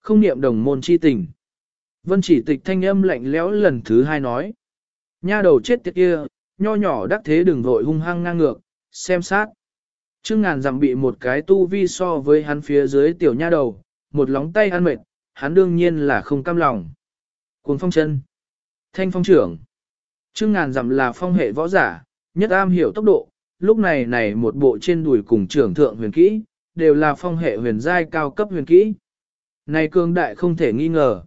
không niệm đồng môn chi tình. Vân Chỉ Tịch thanh âm lạnh lẽo lần thứ hai nói. Nha đầu chết tiệt kia, nho nhỏ đắc thế đừng vội hung hăng ngang ngược, xem sát. Trương Ngàn dặm bị một cái tu vi so với hắn phía dưới tiểu nha đầu, một lóng tay ăn mệt, hắn đương nhiên là không cam lòng. Cuồng phong chân, thanh phong trưởng. Trương Ngàn dặm là phong hệ võ giả, nhất am hiểu tốc độ, lúc này một bộ trên đùi cùng trưởng thượng huyền kỹ, đều là phong hệ huyền giai cao cấp huyền kỹ. Này cường đại không thể nghi ngờ.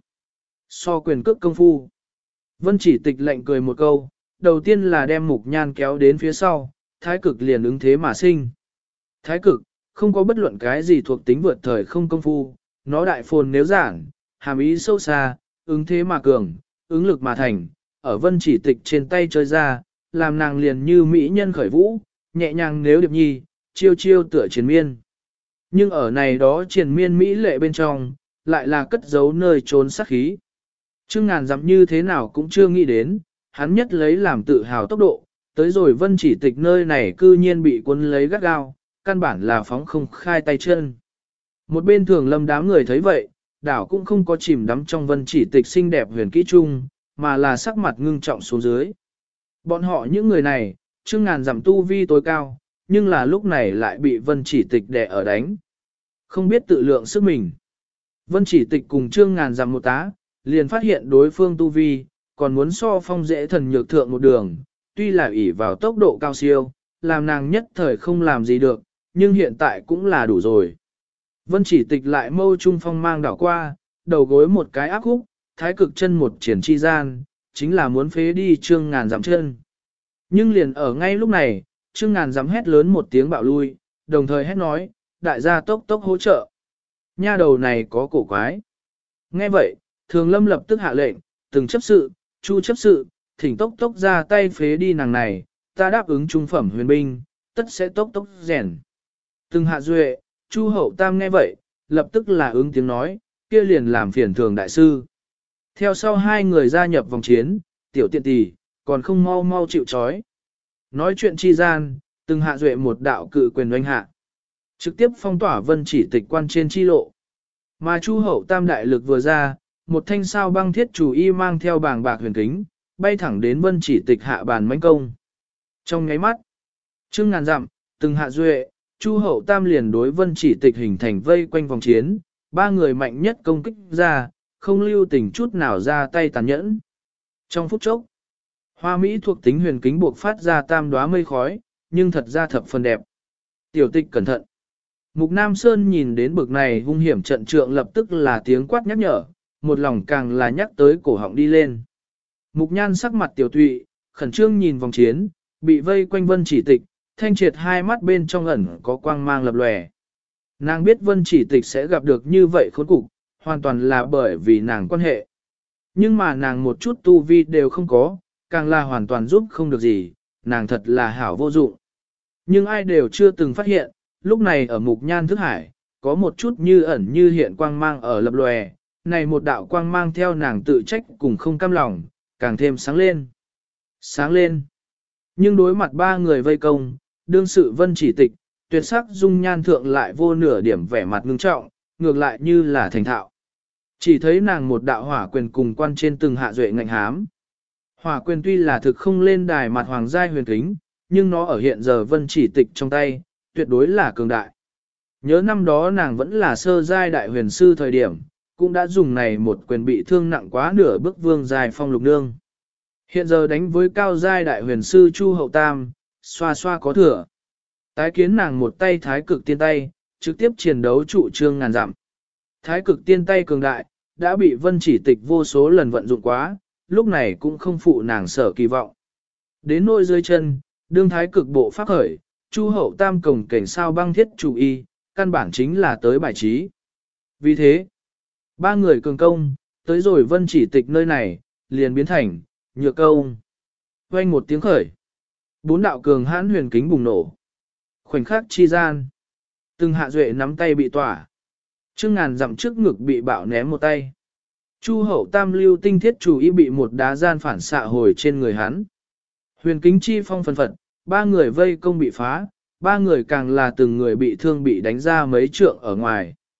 So quyền cước công phu. Vân Chỉ Tịch lạnh cười một câu, đầu tiên là đem Mục Nhan kéo đến phía sau, thái cực liền ứng thế mà sinh. Thái cực, không có bất luận cái gì thuộc tính vượt thời không công phu, nó đại phồn nếu giản, hàm ý sâu xa, ứng thế mà cường, ứng lực mà thành, ở Vân Chỉ Tịch trên tay chơi ra, làm nàng liền như mỹ nhân khởi vũ, nhẹ nhàng nếu điệp nhi, chiêu chiêu tựa triền miên. Nhưng ở này đó triền miên mỹ lệ bên trong, lại là cất giấu nơi trốn sát khí. Trương Ngàn dặm như thế nào cũng chưa nghĩ đến, hắn nhất lấy làm tự hào tốc độ, tới rồi Vân Chỉ Tịch nơi này cư nhiên bị cuốn lấy gắt gao, căn bản là phóng không khai tay chân. Một bên Thường Lâm đám người thấy vậy, đảo cũng không có chìm đắm trong Vân Chỉ Tịch xinh đẹp huyền kỹ chung, mà là sắc mặt ngưng trọng xuống dưới. Bọn họ những người này, Trương Ngàn dặm tu vi tối cao, nhưng là lúc này lại bị Vân Chỉ Tịch đè ở đánh. Không biết tự lượng sức mình. Vân Chỉ Tịch cùng Trương Ngàn dặm một tá, liền phát hiện đối phương tu vi, còn muốn so phong dễ thần nhược thượng một đường, tuy là ỷ vào tốc độ cao siêu, làm nàng nhất thời không làm gì được, nhưng hiện tại cũng là đủ rồi. Vân Chỉ Tịch lại mâu trung phong mang đảo qua, đầu gối một cái áp khúc, thái cực chân một triển chi gian, chính là muốn phế đi Trương Ngàn dặm chân. Nhưng liền ở ngay lúc này, Trương Ngàn dặm hét lớn một tiếng bạo lui, đồng thời hét nói, đại gia tốc tốc hỗ trợ. Nha đầu này có cổ quái. Nghe vậy, Thường Lâm lập tức hạ lệnh, từng chấp sự, chu chấp sự, thỉnh tốc tốc ra tay phế đi nàng này, ta đáp ứng trung phẩm huyền binh, tất sẽ tốc tốc rèn. Từng hạ duệ, chu hậu tam nghe vậy, lập tức là ứng tiếng nói, kia liền làm phiền Thường đại sư. Theo sau hai người gia nhập vòng chiến, tiểu tiện tỷ, còn không mau mau chịu trói. Nói chuyện chi gian, từng hạ duệ một đạo cự quyền oanh hạ. Trực tiếp phong tỏa Vân Chỉ Tịch quan trên chi lộ. Mà chu hậu tam đại lực vừa ra, một thanh sao băng thiết chủ y mang theo bảng bạc huyền kính, bay thẳng đến Vân Chỉ Tịch hạ bàn mãnh công. Trong nháy mắt, Trương Ngàn dặm, từng hạ duệ, chu hậu tam liền đối Vân Chỉ Tịch hình thành vây quanh vòng chiến, ba người mạnh nhất công kích ra, không lưu tình chút nào ra tay tàn nhẫn. Trong phút chốc, hoa mỹ thuộc tính huyền kính buộc phát ra tam đóa mây khói, nhưng thật ra thập phần đẹp. Tiểu Tịch cẩn thận. Mục Nam Sơn nhìn đến bực này hung hiểm trận trượng lập tức là tiếng quát nhắc nhở, một lòng càng là nhắc tới cổ họng đi lên. Mục Nhan sắc mặt tiểu tụy, khẩn trương nhìn vòng chiến, bị vây quanh Vân Chỉ Tịch, thanh triệt hai mắt bên trong ẩn có quang mang lập lòe. Nàng biết Vân Chỉ Tịch sẽ gặp được như vậy khốn cục, hoàn toàn là bởi vì nàng quan hệ. Nhưng mà nàng một chút tu vi đều không có, càng là hoàn toàn giúp không được gì, nàng thật là hảo vô dụng. Nhưng ai đều chưa từng phát hiện, lúc này ở Mục Nhan thức hải, có một chút như ẩn như hiện quang mang ở lập lòe, này một đạo quang mang theo nàng tự trách cùng không cam lòng, càng thêm sáng lên. Sáng lên. Nhưng đối mặt ba người vây công, đương sự Vân Chỉ Tịch, tuyệt sắc dung nhan thượng lại vô nửa điểm vẻ mặt ngưng trọng, ngược lại như là thành thạo. Chỉ thấy nàng một đạo hỏa quyền cùng quan trên từng hạ duệ ngạnh hám. Hỏa quyền tuy là thực không lên đài mặt hoàng giai huyền kính, nhưng nó ở hiện giờ Vân Chỉ Tịch trong tay, tuyệt đối là cường đại. Nhớ năm đó nàng vẫn là sơ giai đại huyền sư thời điểm, cũng đã dùng này một quyền bị thương nặng quá nửa bước vương giai phong lục nương. Hiện giờ đánh với cao giai đại huyền sư Chu Hậu Tam, xoa xoa có thừa. Tái kiến nàng một tay thái cực tiên tay, trực tiếp chiến đấu trụ Trương Ngàn dặm. Thái cực tiên tay cường đại, đã bị Vân Chỉ Tịch vô số lần vận dụng quá, lúc này cũng không phụ nàng sở kỳ vọng. Đến nôi dưới chân, đương thái cực bộ pháp khởi, Chu Hậu Tam cổng cảnh sao băng thiết chủ y, căn bản chính là tới bài trí. Vì thế, ba người cường công, tới rồi Vân Chỉ Tịch nơi này, liền biến thành, nhược công. Vang một tiếng khởi. Bốn đạo cường hãn huyền kính bùng nổ. Khoảnh khắc chi gian. Từng hạ duệ nắm tay bị tỏa. Trương Ngàn dặm trước ngực bị bạo ném một tay. Chu Hậu Tam lưu tinh thiết chủ y bị một đá gian phản xạ hồi trên người hắn. Huyền kính chi phong phần phật, ba người vây công bị phá, ba người càng là từng người bị thương bị đánh ra mấy trượng ở ngoài.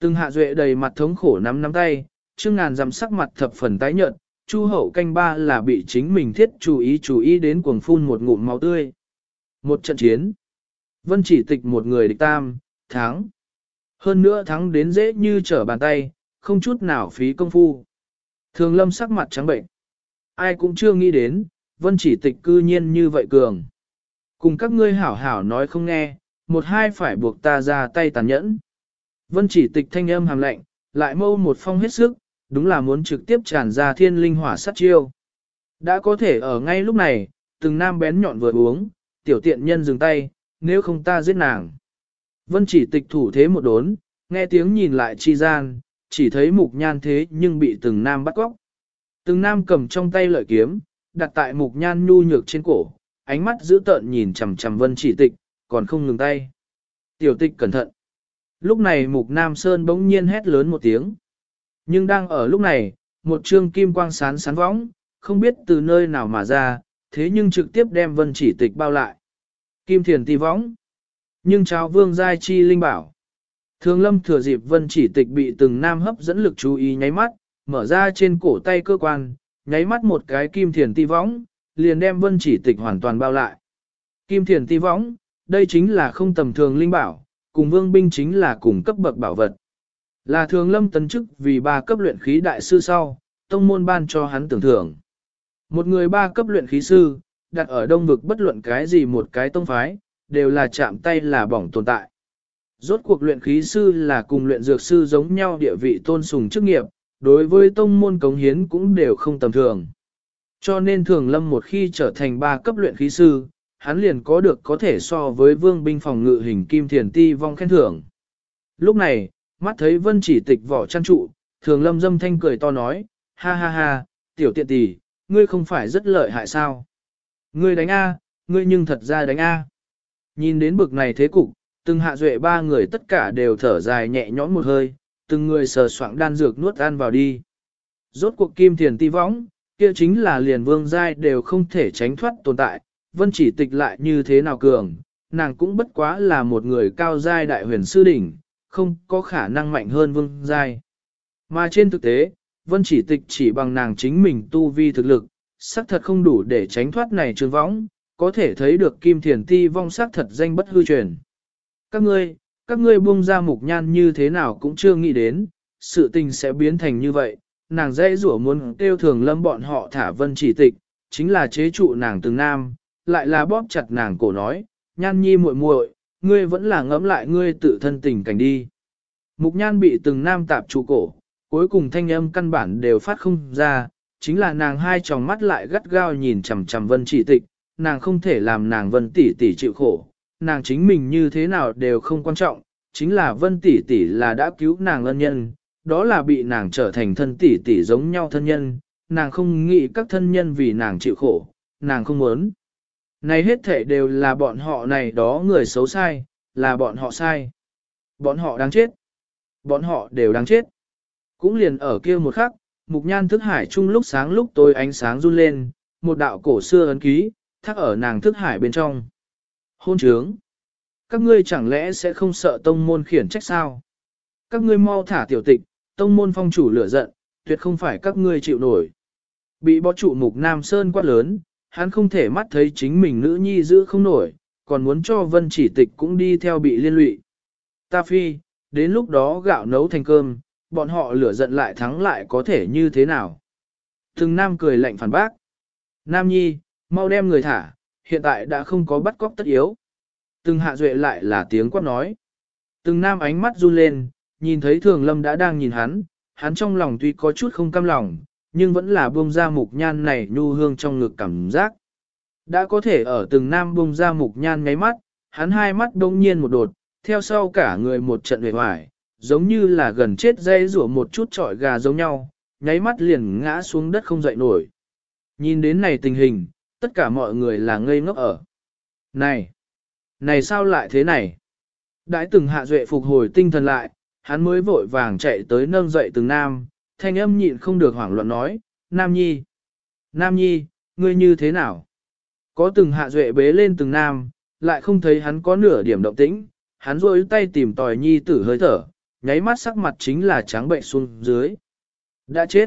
Từng Hạ Duệ đầy mặt thống khổ nắm nắm tay, Trương Ngàn dằm sắc mặt thập phần tái nhợt, Chu Hậu canh ba là bị chính mình thiết chú ý đến cuồng phun một ngụm máu tươi. Một trận chiến. Vân Chỉ Tịch một người địch tam, thắng. Hơn nữa thắng đến dễ như trở bàn tay, không chút nào phí công phu. Thường Lâm sắc mặt trắng bệnh. Ai cũng chưa nghĩ đến, Vân Chỉ Tịch cư nhiên như vậy cường. Cùng các ngươi hảo hảo nói không nghe, một hai phải buộc ta ra tay tàn nhẫn. Vân Chỉ Tịch thanh âm hàm lạnh, lại mâu một phong hết sức, đúng là muốn trực tiếp tràn ra thiên linh hỏa sát chiêu. Đã có thể ở ngay lúc này, từng nam bén nhọn vừa uống, tiểu tiện nhân dừng tay, nếu không ta giết nàng. Vân Chỉ Tịch thủ thế một đốn, nghe tiếng nhìn lại chi gian, chỉ thấy Mục Nhan thế nhưng bị từng nam bắt cóc. Từng nam cầm trong tay lợi kiếm, đặt tại Mục Nhan nhu nhược trên cổ, ánh mắt dữ tợn nhìn chằm chằm Vân Chỉ Tịch, còn không ngừng tay. Tiểu Tịch cẩn thận. Lúc này Mục Nam Sơn bỗng nhiên hét lớn một tiếng. Nhưng đang ở lúc này, một trương kim quang sán sán võng, không biết từ nơi nào mà ra, thế nhưng trực tiếp đem Vân Chỉ Tịch bao lại. Kim thiền ti võng. Nhưng cháo vương giai chi linh bảo. Thường Lâm thừa dịp Vân Chỉ Tịch bị từng nam hấp dẫn lực chú ý nháy mắt, mở ra trên cổ tay cơ quan, nháy mắt một cái kim thiền ti võng, liền đem Vân Chỉ Tịch hoàn toàn bao lại. Kim thiền ti võng, đây chính là không tầm thường linh bảo, cùng vương binh chính là cùng cấp bậc bảo vật. Là Thường Lâm tấn chức vì 3 cấp luyện khí đại sư sau, tông môn ban cho hắn tưởng thưởng. Một người 3 cấp luyện khí sư, đặt ở đông vực bất luận cái gì một cái tông phái, đều là chạm tay là bỏng tồn tại. Rốt cuộc luyện khí sư là cùng luyện dược sư giống nhau địa vị tôn sùng chức nghiệp, đối với tông môn cống hiến cũng đều không tầm thường. Cho nên Thường Lâm một khi trở thành 3 cấp luyện khí sư, hắn liền có thể so với vương binh phòng ngự hình kim thiền ti vong khen thưởng. Lúc này, mắt thấy Vân Chỉ Tịch vỏ chăn trụ, Thường Lâm dâm thanh cười to nói, ha ha ha, tiểu tiện tỷ, ngươi không phải rất lợi hại sao? Ngươi đánh A, ngươi nhưng thật ra đánh A. Nhìn đến bực này thế cục, từng Hạ Duệ 3 người tất cả đều thở dài nhẹ nhõm một hơi, từng người sờ soạng đan dược nuốt ăn vào đi. Rốt cuộc kim thiền ti võng, kia chính là liền vương giai đều không thể tránh thoát tồn tại, Vân Chỉ Tịch lại như thế nào cường, nàng cũng bất quá là một người cao giai đại huyền sư đỉnh, không có khả năng mạnh hơn vương giai. Mà trên thực tế, Vân Chỉ Tịch chỉ bằng nàng chính mình tu vi thực lực, xác thật không đủ để tránh thoát này trường võng, có thể thấy được kim thiền ti vong xác thật danh bất hư truyền. Các ngươi buông ra Mục Nhan như thế nào cũng chưa nghĩ đến, sự tình sẽ biến thành như vậy, nàng dễ rủa muốn kêu Thường Lâm bọn họ thả Vân Chỉ Tịch, chính là chế trụ nàng từng nam, lại là bóp chặt nàng cổ nói, Nhan nhi muội muội, ngươi vẫn là ngẫm lại ngươi tự thân tình cảnh đi. Mục Nhan bị từng nam tạp trụ cổ, cuối cùng thanh âm căn bản đều phát không ra, chính là nàng hai tròng mắt lại gắt gao nhìn chằm chằm Vân Chỉ Tịch, nàng không thể làm nàng Vân tỷ tỷ chịu khổ, nàng chính mình như thế nào đều không quan trọng, chính là Vân tỷ tỷ là đã cứu nàng ân nhân, đó là bị nàng trở thành thân tỷ tỷ giống nhau thân nhân, nàng không nghĩ các thân nhân vì nàng chịu khổ, nàng không muốn. Này hết thể đều là bọn họ này đó người xấu sai, là bọn họ sai. Bọn họ đáng chết. Bọn họ đều đáng chết. Cũng liền ở kia một khắc, Mục Nhan thức hải chung lúc sáng lúc tối ánh sáng run lên, một đạo cổ xưa ấn ký, thắc ở nàng thức hải bên trong. Hôn trướng. Các ngươi chẳng lẽ sẽ không sợ tông môn khiển trách sao? Các ngươi mau thả tiểu tịch, tông môn phong chủ lửa giận, tuyệt không phải các ngươi chịu nổi. Bị bó trụ Mục Nam Sơn quát lớn, hắn không thể mắt thấy chính mình nữ nhi giữ không nổi, còn muốn cho Vân Chỉ Tịch cũng đi theo bị liên lụy. Ta phi, đến lúc đó gạo nấu thành cơm, bọn họ lửa giận lại thắng lại có thể như thế nào? Từng nam cười lạnh phản bác. Nam nhi, mau đem người thả, hiện tại đã không có bắt cóc tất yếu. Từng Hạ Duệ lại là tiếng quát nói. Từng nam ánh mắt run lên, nhìn thấy Thường Lâm đã đang nhìn hắn trong lòng tuy có chút không cam lòng, nhưng vẫn là buông ra Mục Nhan này nhu hương trong ngực cảm giác. Đã có thể ở từng nam buông ra Mục Nhan ngáy mắt, hắn hai mắt đông nhiên một đột, theo sau cả người một trận hề hoài, giống như là gần chết dây rủa một chút trọi gà giống nhau, nháy mắt liền ngã xuống đất không dậy nổi. Nhìn đến này tình hình, tất cả mọi người là ngây ngốc ở. Này sao lại thế này? Đãi từng Hạ Duệ phục hồi tinh thần lại, hắn mới vội vàng chạy tới nâng dậy từng nam, thanh âm nhịn không được hoảng loạn nói, Nam Nhi, ngươi như thế nào? Có từng Hạ Duệ bế lên từng nam, lại không thấy hắn có nửa điểm động tĩnh, hắn rôi tay tìm tòi nhi tử hơi thở, nháy mắt sắc mặt chính là trắng bệnh xuống dưới. Đã chết!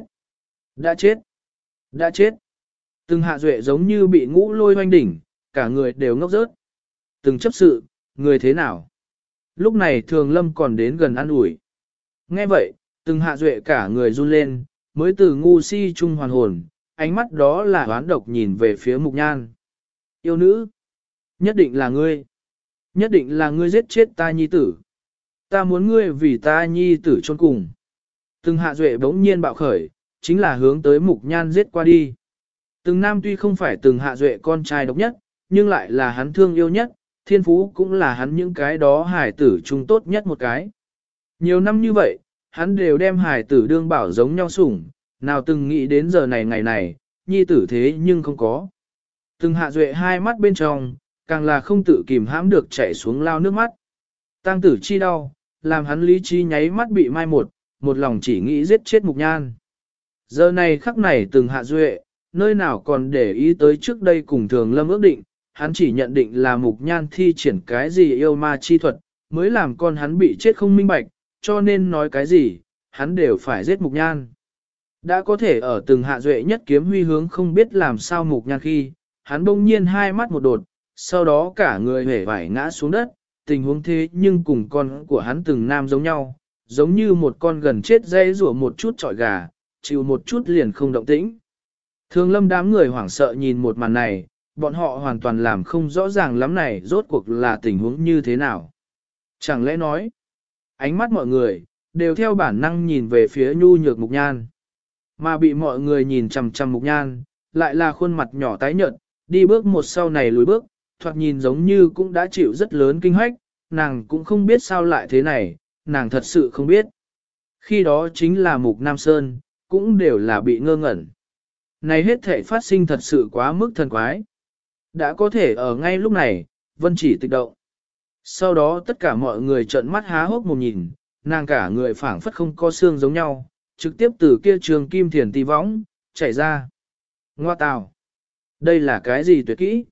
Đã chết! Đã chết! Từng Hạ Duệ giống như bị ngũ lôi hoanh đỉnh, cả người đều ngốc rớt. Từng chấp sự, người thế nào? Lúc này Thường Lâm còn đến gần an ủi. Nghe vậy, từng Hạ Duệ cả người run lên, mới từ ngu si trung hoàn hồn, ánh mắt đó là oán độc nhìn về phía Mục Nhan. Yêu nữ! Nhất định là ngươi! Nhất định là ngươi giết chết ta nhi tử! Ta muốn ngươi vì ta nhi tử chôn cùng! Từng Hạ Duệ bỗng nhiên bạo khởi, chính là hướng tới Mục Nhan giết qua đi. Từng Nam tuy không phải từng Hạ Duệ con trai độc nhất, nhưng lại là hắn thương yêu nhất, thiên phú cũng là hắn những cái đó hải tử chung tốt nhất một cái. Nhiều năm như vậy, hắn đều đem hải tử đương bảo giống nhau sủng, nào từng nghĩ đến giờ này ngày này, nhi tử thế nhưng không có. Từng Hạ Duệ hai mắt bên trong, càng là không tự kìm hãm được chảy xuống lao nước mắt. Tang tử chi đau, làm hắn lý trí nháy mắt bị mai một lòng chỉ nghĩ giết chết Mục Nhan. Giờ này khắc này từng Hạ Duệ, nơi nào còn để ý tới trước đây cùng Thường Lâm ước định, hắn chỉ nhận định là Mục Nhan thi triển cái gì yêu ma chi thuật, mới làm con hắn bị chết không minh bạch, cho nên nói cái gì, hắn đều phải giết Mục Nhan. Đã có thể ở từng Hạ Duệ nhất kiếm huy hướng không biết làm sao Mục Nhan khi, hắn bỗng nhiên hai mắt một đột, sau đó cả người hể vải ngã xuống đất, tình huống thế nhưng cùng con của hắn từng Nam giống nhau, giống như một con gần chết dây rủa một chút trọi gà, chịu một chút liền không động tĩnh. Thường Lâm đám người hoảng sợ nhìn một màn này, bọn họ hoàn toàn làm không rõ ràng lắm này rốt cuộc là tình huống như thế nào. Chẳng lẽ nói, ánh mắt mọi người, đều theo bản năng nhìn về phía nhu nhược Mục Nhan. Mà bị mọi người nhìn chằm chằm Mục Nhan, lại là khuôn mặt nhỏ tái nhợt, đi bước một sau này lùi bước, thoạt nhìn giống như cũng đã chịu rất lớn kinh hách, nàng cũng không biết sao lại thế này, nàng thật sự không biết. Khi đó chính là Mục Nam Sơn, cũng đều là bị ngơ ngẩn. Này hết thể phát sinh thật sự quá mức thần quái. Đã có thể ở ngay lúc này, Vân Chỉ Tịch động. Sau đó tất cả mọi người trợn mắt há hốc mồm nhìn, nàng cả người phảng phất không có xương giống nhau, trực tiếp từ kia trường kim thiền tì võng, chạy ra. Ngoa tào! Đây là cái gì tuyệt kỹ?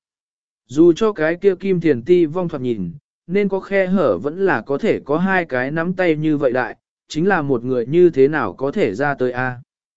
Dù cho cái kia kim thiền ti vong thoạt nhìn, nên có khe hở vẫn là có thể có hai cái nắm tay như vậy đại, chính là một người như thế nào có thể ra tới a?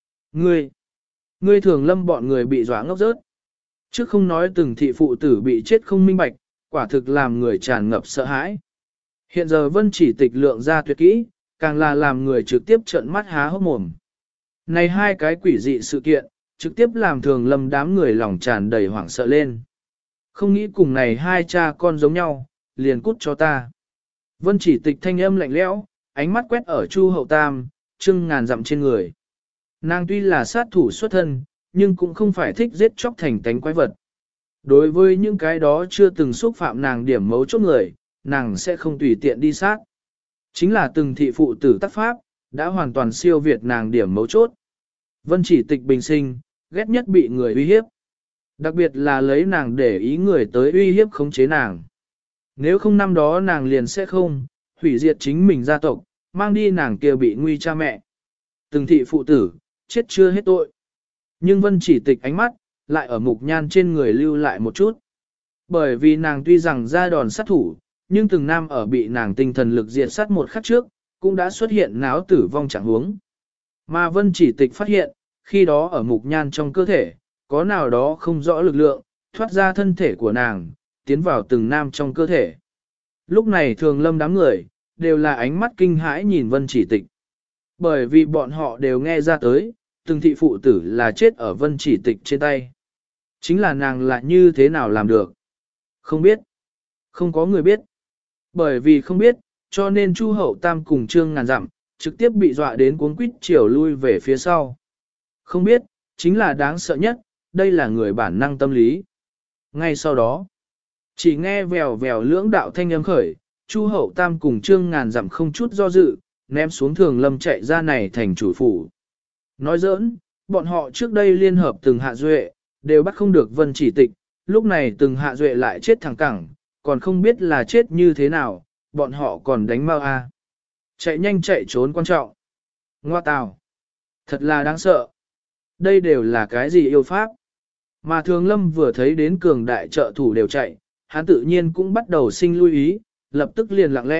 Ngươi Thường Lâm bọn người bị dọa ngốc rớt. Chứ không nói từng thị phụ tử bị chết không minh bạch, quả thực làm người tràn ngập sợ hãi. Hiện giờ Vân Chỉ Tịch lượng ra tuyệt kỹ, càng là làm người trực tiếp trợn mắt há hốc mồm. Này hai cái quỷ dị sự kiện, trực tiếp làm Thường Lâm đám người lòng tràn đầy hoảng sợ lên. Không nghĩ cùng này hai cha con giống nhau, liền cút cho ta. Vân Chỉ Tịch thanh âm lạnh lẽo, ánh mắt quét ở Chu Hậu Tam, trưng ngàn dặm trên người. Nàng tuy là sát thủ xuất thân, nhưng cũng không phải thích giết chóc thành tánh quái vật. Đối với những cái đó chưa từng xúc phạm nàng điểm mấu chốt người, nàng sẽ không tùy tiện đi sát. Chính là từng thị phụ tử tác pháp, đã hoàn toàn siêu việt nàng điểm mấu chốt. Vân Chỉ Tịch bình sinh, ghét nhất bị người uy hiếp. Đặc biệt là lấy nàng để ý người tới uy hiếp khống chế nàng. Nếu không năm đó nàng liền sẽ không, hủy diệt chính mình gia tộc, mang đi nàng kia bị nguy cha mẹ. Từng thị phụ tử, chết chưa hết tội. Nhưng Vân Chỉ Tịch ánh mắt, lại ở Mục Nhan trên người lưu lại một chút. Bởi vì nàng tuy rằng ra đòn sát thủ, nhưng từng Nam ở bị nàng tinh thần lực diệt sát một khắc trước, cũng đã xuất hiện náo tử vong trạng huống. Mà Vân Chỉ Tịch phát hiện, khi đó ở Mục Nhan trong cơ thể, có nào đó không rõ lực lượng, thoát ra thân thể của nàng, tiến vào từng Nam trong cơ thể. Lúc này Thường Lâm đám người, đều là ánh mắt kinh hãi nhìn Vân Chỉ Tịch. Bởi vì bọn họ đều nghe ra tới, từng thị phụ tử là chết ở Vân Chỉ Tịch trên tay. Chính là nàng lại như thế nào làm được? Không biết. Không có người biết. Bởi vì không biết, cho nên Chu Hậu Tam cùng Trương Ngàn Dặm, trực tiếp bị dọa đến cuống quýt chiều lui về phía sau. Không biết, chính là đáng sợ nhất, đây là người bản năng tâm lý. Ngay sau đó, chỉ nghe vèo vèo lưỡng đạo thanh âm khởi, Chu Hậu Tam cùng Trương Ngàn Dặm không chút do dự, ném xuống Thường Lâm chạy ra này thành chủ phủ. Nói giỡn, bọn họ trước đây liên hợp từng Hạ Duệ, đều bắt không được Vân Chỉ Tịch, lúc này từng Hạ Duệ lại chết thẳng cẳng, còn không biết là chết như thế nào, bọn họ còn đánh mau a. Chạy nhanh chạy trốn quan trọng. Ngoa tào. Thật là đáng sợ. Đây đều là cái gì yêu pháp. Mà Thường Lâm vừa thấy đến cường đại trợ thủ đều chạy, hắn tự nhiên cũng bắt đầu sinh lưu ý, lập tức liền lặng lẽ,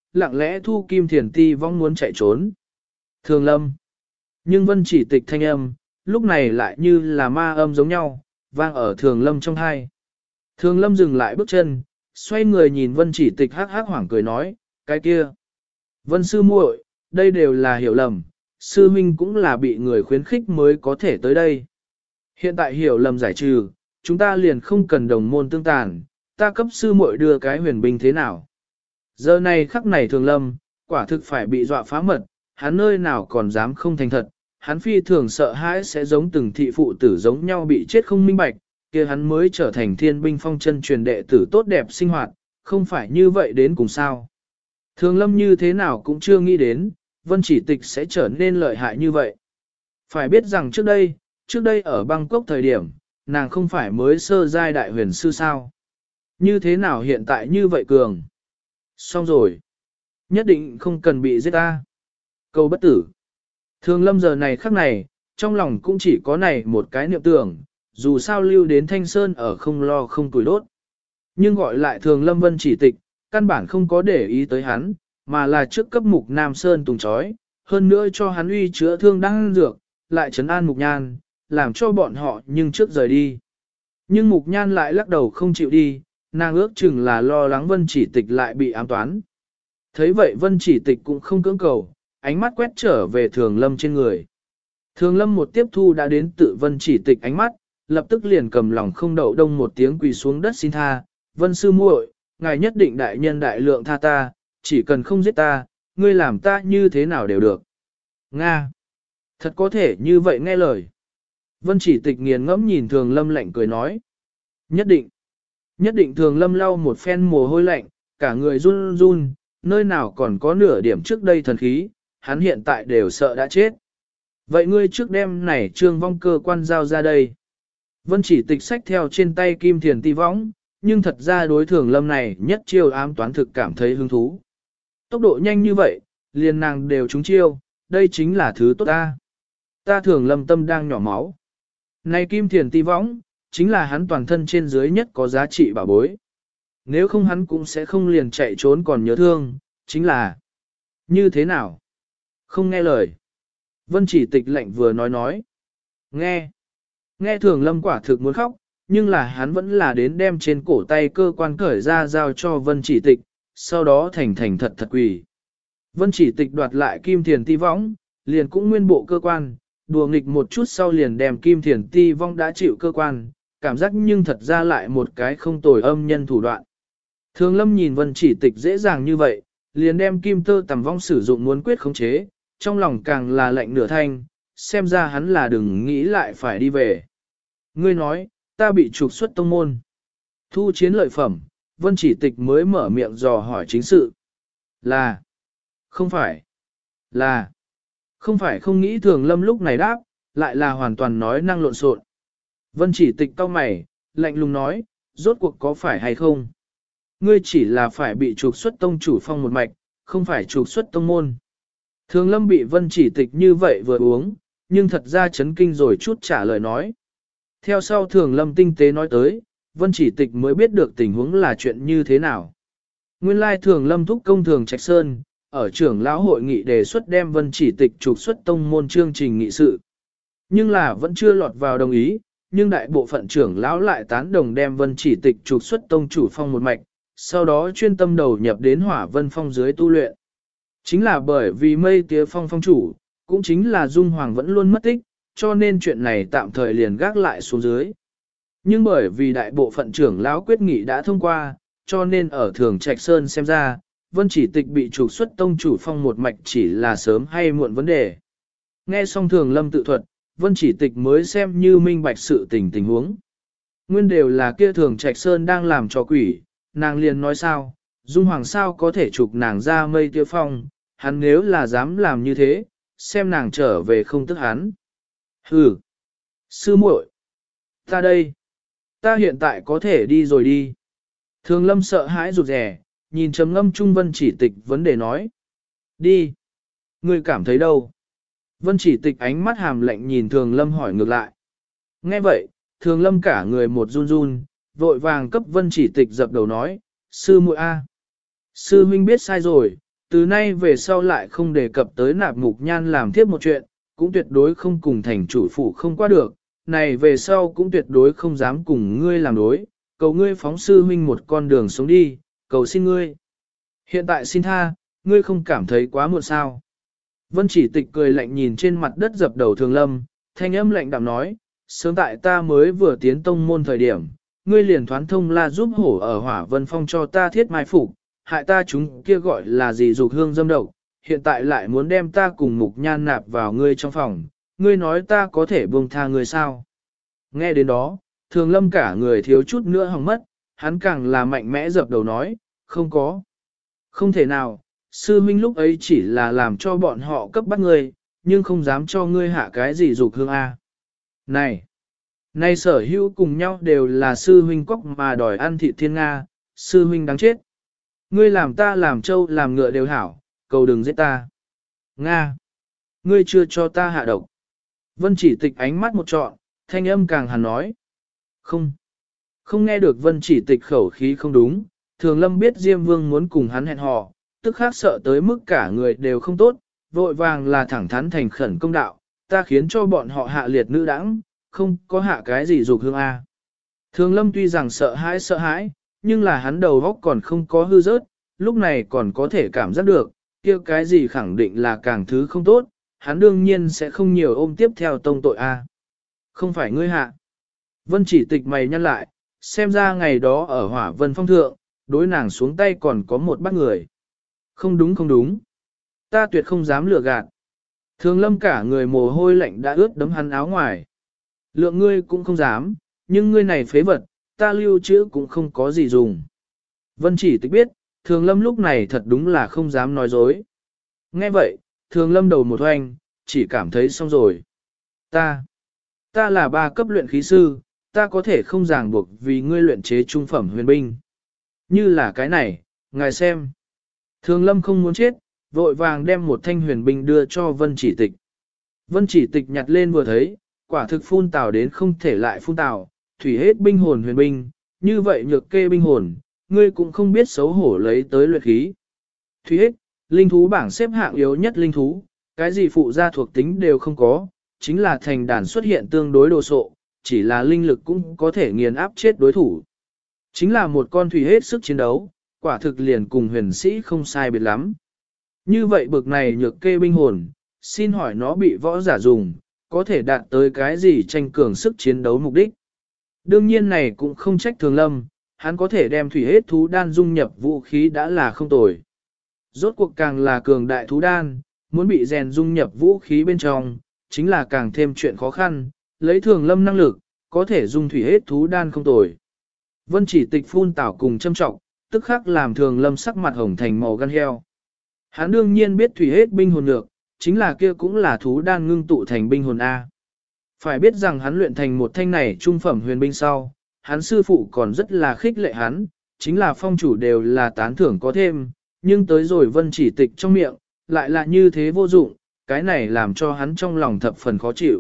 lặng lẽ thu kim thiền ti vong muốn chạy trốn. Thường lâm. Nhưng vân chỉ tịch thanh âm, lúc này lại như là ma âm giống nhau, vang ở thường lâm trong hai. Thường lâm dừng lại bước chân, xoay người nhìn vân chỉ tịch hắc hắc hoảng cười nói, cái kia. Vân sư muội, đây đều là hiểu lầm, sư huynh cũng là bị người khuyến khích mới có thể tới đây. Hiện tại hiểu lầm giải trừ, chúng ta liền không cần đồng môn tương tàn, ta cấp sư muội đưa cái huyền binh thế nào. Giờ này khắc này thường lâm, quả thực phải bị dọa phá mật, hắn nơi nào còn dám không thành thật, hắn phi thường sợ hãi sẽ giống từng thị phụ tử giống nhau bị chết không minh bạch, kia hắn mới trở thành thiên binh phong chân truyền đệ tử tốt đẹp sinh hoạt, không phải như vậy đến cùng sao. Thường lâm như thế nào cũng chưa nghĩ đến, vân chỉ tịch sẽ trở nên lợi hại như vậy. Phải biết rằng trước đây ở Bangkok thời điểm, nàng không phải mới sơ giai đại huyền sư sao. Như thế nào hiện tại như vậy cường? Xong rồi. Nhất định không cần bị giết ta. Câu bất tử. Thường lâm giờ này khắc này, trong lòng cũng chỉ có này một cái niệm tưởng, dù sao lưu đến Thanh Sơn ở không lo không tuổi đốt. Nhưng gọi lại thường lâm vân chỉ tịch, căn bản không có để ý tới hắn, mà là trước cấp mục Nam Sơn tùng trói, hơn nữa cho hắn uy chữa thương đang dược, lại trấn an mục nhan, làm cho bọn họ nhưng trước rời đi. Nhưng mục nhan lại lắc đầu không chịu đi, nàng ước chừng là lo lắng vân chỉ tịch lại bị ám toán. Thấy vậy vân chỉ tịch cũng không cưỡng cầu, ánh mắt quét trở về thường lâm trên người. Thường lâm một tiếp thu đã đến tự vân chỉ tịch ánh mắt, lập tức liền cầm lòng không đậu đông một tiếng quỳ xuống đất xin tha, vân sư muội, ngài nhất định đại nhân đại lượng tha ta, chỉ cần không giết ta, ngươi làm ta như thế nào đều được. Nga! Thật có thể như vậy nghe lời. Vân chỉ tịch nghiền ngẫm nhìn thường lâm lạnh cười nói. Nhất định thường lâm lau một phen mồ hôi lạnh, cả người run run, nơi nào còn có nửa điểm trước đây thần khí, hắn hiện tại đều sợ đã chết. Vậy ngươi trước đêm này trương vong cơ quan giao ra đây. Vân chỉ tịch sách theo trên tay kim thiền ti võng, nhưng thật ra đối thường lâm này nhất chiêu ám toán thực cảm thấy hứng thú. Tốc độ nhanh như vậy, liền nàng đều trúng chiêu, đây chính là thứ tốt ta. Ta thường lâm tâm đang nhỏ máu. Này kim thiền ti võng, chính là hắn toàn thân trên dưới nhất có giá trị bảo bối. Nếu không hắn cũng sẽ không liền chạy trốn còn nhớ thương, chính là như thế nào? Không nghe lời. Vân chỉ tịch lệnh vừa nói. Nghe thường lâm quả thực muốn khóc, nhưng là hắn vẫn là đến đem trên cổ tay cơ quan cởi ra giao cho vân chỉ tịch, sau đó thành thật quỳ. Vân chỉ tịch đoạt lại kim thiền ti võng, liền cũng nguyên bộ cơ quan, đùa nghịch một chút sau liền đem kim thiền ti vong đã chịu cơ quan, cảm giác nhưng thật ra lại một cái không tồi âm nhân thủ đoạn. Thường lâm nhìn vân chỉ tịch dễ dàng như vậy, liền đem kim tơ tầm vong sử dụng muốn quyết khống chế, trong lòng càng là lạnh nửa thanh, xem ra hắn là đừng nghĩ lại phải đi về. Ngươi nói, ta bị trục xuất tông môn. Thu chiến lợi phẩm, vân chỉ tịch mới mở miệng dò hỏi chính sự. Là, không phải, là, không phải không nghĩ thường lâm lúc này đáp, lại là hoàn toàn nói năng lộn xộn. Vân chỉ tịch cau mày, lạnh lùng nói, rốt cuộc có phải hay không? Ngươi chỉ là phải bị trục xuất tông chủ phong một mạch, không phải trục xuất tông môn. Thường lâm bị vân chỉ tịch như vậy vừa uống, nhưng thật ra chấn kinh rồi chút trả lời nói. Theo sau thường lâm tinh tế nói tới, vân chỉ tịch mới biết được tình huống là chuyện như thế nào. Nguyên lai thường lâm thúc công thường Trạch Sơn, ở trưởng lão hội nghị đề xuất đem vân chỉ tịch trục xuất tông môn chương trình nghị sự. Nhưng là vẫn chưa lọt vào đồng ý, nhưng đại bộ phận trưởng lão lại tán đồng đem vân chỉ tịch trục xuất tông chủ phong một mạch, sau đó chuyên tâm đầu nhập đến hỏa vân phong dưới tu luyện. Chính là bởi vì mây tía phong phong chủ, cũng chính là Dung Hoàng vẫn luôn mất tích, cho nên chuyện này tạm thời liền gác lại xuống dưới. Nhưng bởi vì đại bộ phận trưởng lão quyết nghị đã thông qua, cho nên ở Thường Trạch Sơn xem ra, vân chỉ tịch bị trục xuất tông chủ phong một mạch chỉ là sớm hay muộn vấn đề. Nghe xong Thường Lâm tự thuật, vân chỉ tịch mới xem như minh bạch sự tình huống. Nguyên đều là kia Thường Trạch Sơn đang làm trò quỷ, nàng liền nói sao, Dung Hoàng sao có thể trục nàng ra mây tiêu phong, hắn nếu là dám làm như thế, xem nàng trở về không tức hắn. Hừ, sư muội, ta đây, ta hiện tại có thể đi rồi đi. Thường Lâm sợ hãi rụt rè, nhìn trầm ngâm trung vân chỉ tịch vấn đề nói. Đi, ngươi cảm thấy đâu? Vân chỉ tịch ánh mắt hàm lạnh nhìn Thường Lâm hỏi ngược lại. Nghe vậy, Thường Lâm cả người một run run, vội vàng cấp vân chỉ tịch dập đầu nói, sư muội a, sư huynh biết sai rồi, từ nay về sau lại không đề cập tới nạp mục nhan làm tiếp một chuyện, cũng tuyệt đối không cùng thành chủ phủ không qua được, này về sau cũng tuyệt đối không dám cùng ngươi làm đối, cầu ngươi phóng sư huynh một con đường sống đi, cầu xin ngươi. Hiện tại xin tha, ngươi không cảm thấy quá muộn sao. Vân Chỉ Tịch cười lạnh nhìn trên mặt đất dập đầu Thường Lâm, thanh âm lạnh đạm nói, sớm tại ta mới vừa tiến tông môn thời điểm, ngươi liền thoán thông la giúp hổ ở Hỏa Vân Phong cho ta thiết mai phục, hại ta chúng kia gọi là gì dục hương dâm độc, hiện tại lại muốn đem ta cùng mục nhan nạp vào ngươi trong phòng, ngươi nói ta có thể buông tha ngươi sao. Nghe đến đó, Thường Lâm cả người thiếu chút nữa hỏng mất, hắn càng là mạnh mẽ dập đầu nói, không có. Không thể nào, sư minh lúc ấy chỉ là làm cho bọn họ cấp bắt ngươi, nhưng không dám cho ngươi hạ cái gì dục hương A. Này sở hữu cùng nhau đều là sư huynh cóc mà đòi ăn thịt thiên Nga, sư huynh đáng chết. Ngươi làm ta làm trâu làm ngựa đều hảo, cầu đừng giết ta. Nga, ngươi chưa cho ta hạ độc. Vân Chỉ Tịch ánh mắt một trọn, thanh âm càng hàn nói. Không nghe được Vân Chỉ Tịch khẩu khí không đúng, Thường Lâm biết Diêm Vương muốn cùng hắn hẹn hò, tức khác sợ tới mức cả người đều không tốt, vội vàng là thẳng thắn thành khẩn công đạo, ta khiến cho bọn họ hạ liệt nữ đãng, không có hạ cái gì dục hương A. Thường Lâm tuy rằng sợ hãi, nhưng là hắn đầu óc còn không có hư rớt, lúc này còn có thể cảm giác được, kia cái gì khẳng định là càng thứ không tốt, hắn đương nhiên sẽ không nhiều ôm tiếp theo tông tội A. Không phải ngươi hạ. Vân Chỉ Tịch mày nhăn lại, xem ra ngày đó ở Hỏa Vân Phong thượng, đối nàng xuống tay còn có một bác người. Không đúng. Ta tuyệt không dám lừa gạt. Thường Lâm cả người mồ hôi lạnh đã ướt đấm hắn áo ngoài. Lượng ngươi cũng không dám, nhưng ngươi này phế vật, ta lưu trữ cũng không có gì dùng. Vân Chỉ Tịch biết, Thường Lâm lúc này thật đúng là không dám nói dối. Nghe vậy, Thường Lâm đầu một hoành, chỉ cảm thấy xong rồi. Ta là 3 cấp luyện khí sư, ta có thể không ràng buộc vì ngươi luyện chế trung phẩm huyền binh. Như là cái này, ngài xem. Thường Lâm không muốn chết, vội vàng đem một thanh huyền binh đưa cho Vân Chỉ Tịch. Vân Chỉ Tịch nhặt lên vừa thấy, quả thực phun tào đến không thể lại phun tào, thủy hết binh hồn huyền binh, như vậy nhược kê binh hồn, ngươi cũng không biết xấu hổ lấy tới luyện khí. Thủy hết, linh thú bảng xếp hạng yếu nhất linh thú, cái gì phụ gia thuộc tính đều không có, chính là thành đàn xuất hiện tương đối đồ sộ, chỉ là linh lực cũng có thể nghiền áp chết đối thủ. Chính là một con thủy hết sức chiến đấu, quả thực liền cùng huyền sĩ không sai biệt lắm. Như vậy bực này nhược kê binh hồn, xin hỏi nó bị võ giả dùng, có thể đạt tới cái gì tranh cường sức chiến đấu mục đích. Đương nhiên này cũng không trách Thường Lâm, hắn có thể đem thủy hết thú đan dung nhập vũ khí đã là không tồi. Rốt cuộc càng là cường đại thú đan, muốn bị rèn dung nhập vũ khí bên trong, chính là càng thêm chuyện khó khăn, lấy Thường Lâm năng lực, có thể dung thủy hết thú đan không tồi. Vân Chỉ Tịch phun tảo cùng châm trọng, tức khắc làm Thường Lâm sắc mặt hồng thành màu gan heo. Hắn đương nhiên biết thủy hết binh hồn được, chính là kia cũng là thú đan ngưng tụ thành binh hồn A. Phải biết rằng hắn luyện thành một thanh này trung phẩm huyền binh sau, hắn sư phụ còn rất là khích lệ hắn, chính là phong chủ đều là tán thưởng có thêm, nhưng tới rồi Vân Chỉ Tịch trong miệng, lại là như thế vô dụng, cái này làm cho hắn trong lòng thập phần khó chịu.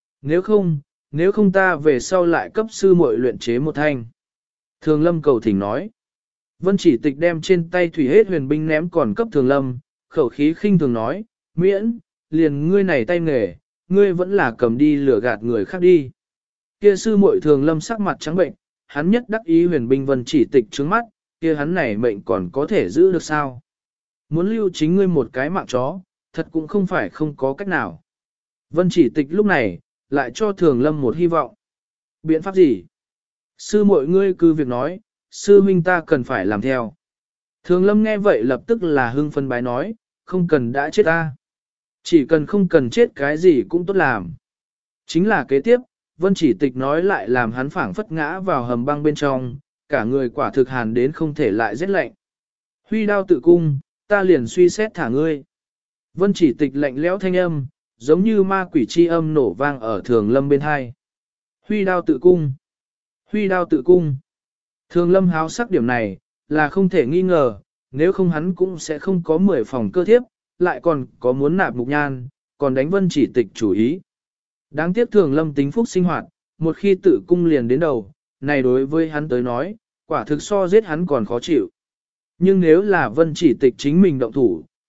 Nếu không ta về sau lại cấp sư muội luyện chế một thanh. Thường Lâm cầu thỉnh nói. Vân Chỉ Tịch đem trên tay thủy hết huyền binh ném còn cấp Thường Lâm, khẩu khí khinh thường nói, miễn, liền ngươi này tay nghề, ngươi vẫn là cầm đi lừa gạt người khác đi. Kia sư muội Thường Lâm sắc mặt trắng bệnh, hắn nhất đắc ý huyền binh Vân Chỉ Tịch trướng mắt, kia hắn này mệnh còn có thể giữ được sao? Muốn lưu chính ngươi một cái mạng chó, thật cũng không phải không có cách nào. Vân Chỉ Tịch lúc này, lại cho Thường Lâm một hy vọng. Biện pháp gì? Sư muội ngươi cứ việc nói, sư huynh ta cần phải làm theo. Thường Lâm nghe vậy lập tức là hưng phân bái nói, không cần đã chết ta. Chỉ cần không cần chết cái gì cũng tốt làm. Chính là kế tiếp, Vân Chỉ Tịch nói lại làm hắn phảng phất ngã vào hầm băng bên trong, cả người quả thực hàn đến không thể lại rét lạnh. Huy đao tự cung, ta liền suy xét thả ngươi. Vân Chỉ Tịch lạnh lẽo thanh âm, giống như ma quỷ chi âm nổ vang ở Thường Lâm bên hai. Huy đao tự cung. Huy đao tự cung. Thường Lâm háo sắc điểm này, là không thể nghi ngờ, nếu không hắn cũng sẽ không có 10 phòng cơ thiếp, lại còn có muốn nạp mục nhan, còn đánh Vân Chỉ Tịch chủ ý. Đáng tiếc Thường Lâm tính phúc sinh hoạt, một khi tự cung liền đến đầu, này đối với hắn tới nói, quả thực so giết hắn còn khó chịu. Nhưng nếu là Vân Chỉ Tịch chính mình động thủ,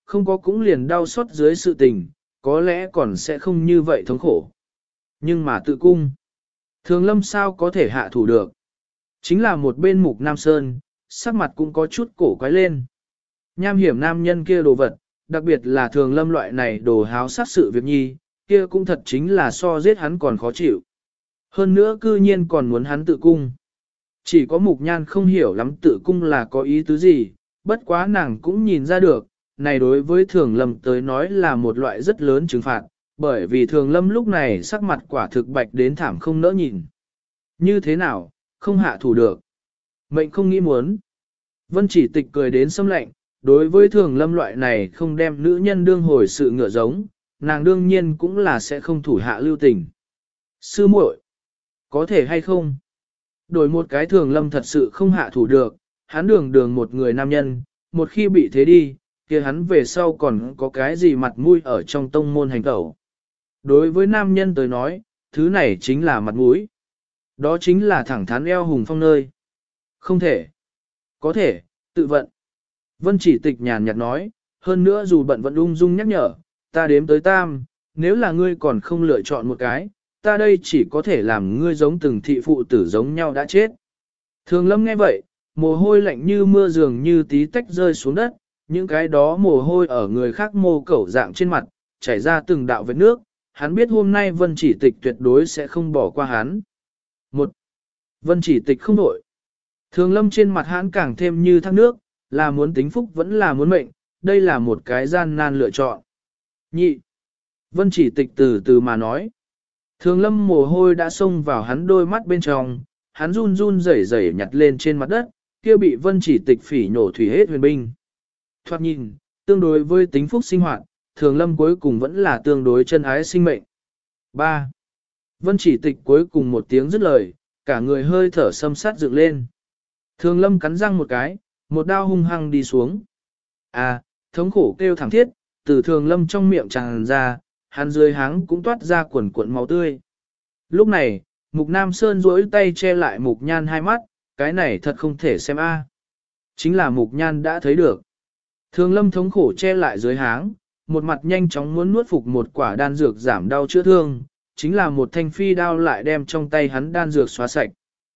không có cũng liền đau xót dưới sự tình, có lẽ còn sẽ không như vậy thống khổ. Nhưng mà tự cung, Thường Lâm sao có thể hạ thủ được. Chính là một bên Mục Nam Sơn, sắc mặt cũng có chút cổ quái lên. Nham hiểm nam nhân kia đồ vật, đặc biệt là Thường Lâm loại này đồ háo sát sự việc nhi, kia cũng thật chính là so giết hắn còn khó chịu. Hơn nữa cư nhiên còn muốn hắn tự cung. Chỉ có Mục Nhan không hiểu lắm tự cung là có ý tứ gì, bất quá nàng cũng nhìn ra được, này đối với Thường Lâm tới nói là một loại rất lớn trừng phạt, bởi vì Thường Lâm lúc này sắc mặt quả thực bạch đến thảm không nỡ nhìn. Như thế nào, không hạ thủ được. Mệnh không nghĩ muốn. Vân Chỉ Tịch cười đến xâm lạnh, đối với Thường Lâm loại này không đem nữ nhân đương hồi sự ngựa giống, nàng đương nhiên cũng là sẽ không thủ hạ lưu tình. Sư muội, có thể hay không? Đổi một cái Thường Lâm thật sự không hạ thủ được, hắn đường một người nam nhân, một khi bị thế đi, kia hắn về sau còn có cái gì mặt mũi ở trong tông môn hành tẩu. Đối với nam nhân tới nói, thứ này chính là mặt mũi. Đó chính là thẳng thắn eo hùng phong nơi. Không thể. Có thể, tự vận. Vân Chỉ Tịch nhàn nhạt nói, hơn nữa dù bận vẫn ung dung nhắc nhở, ta đếm tới tam, nếu là ngươi còn không lựa chọn một cái, ta đây chỉ có thể làm ngươi giống từng thị phụ tử giống nhau đã chết. Thường Lâm nghe vậy, mồ hôi lạnh như mưa dường như tí tách rơi xuống đất, những cái đó mồ hôi ở người khác mô cẩu dạng trên mặt, chảy ra từng đạo vết nước, hắn biết hôm nay Vân Chỉ Tịch tuyệt đối sẽ không bỏ qua hắn. Một, Vân Chỉ Tịch không đổi. Thường Lâm trên mặt hắn càng thêm như thác nước, là muốn tính phúc vẫn là muốn mệnh, đây là một cái gian nan lựa chọn. Nhị, Vân Chỉ Tịch từ từ mà nói. Thường Lâm mồ hôi đã xông vào hắn đôi mắt bên trong, hắn run run rẩy rẩy nhặt lên trên mặt đất, kia bị Vân Chỉ Tịch phỉ nhổ thủy hết huyền binh. Thoạt nhìn, tương đối với tính phúc sinh hoạt, Thường Lâm cuối cùng vẫn là tương đối chân ái sinh mệnh. 3. Vân Chỉ Tịch cuối cùng một tiếng dứt lời, cả người hơi thở xâm sát dựng lên. Thường Lâm cắn răng một cái, một đao hung hăng đi xuống. À, thống khổ kêu thảm thiết, từ Thường Lâm trong miệng tràn ra, hắn dưới háng cũng toát ra quần cuộn máu tươi. Lúc này, Mục Nam Sơn duỗi tay che lại Mục Nhan hai mắt, cái này thật không thể xem a. Chính là Mục Nhan đã thấy được. Thường Lâm thống khổ che lại dưới háng, một mặt nhanh chóng muốn nuốt phục một quả đan dược giảm đau chữa thương, chính là một thanh phi đao lại đem trong tay hắn đan dược xóa sạch.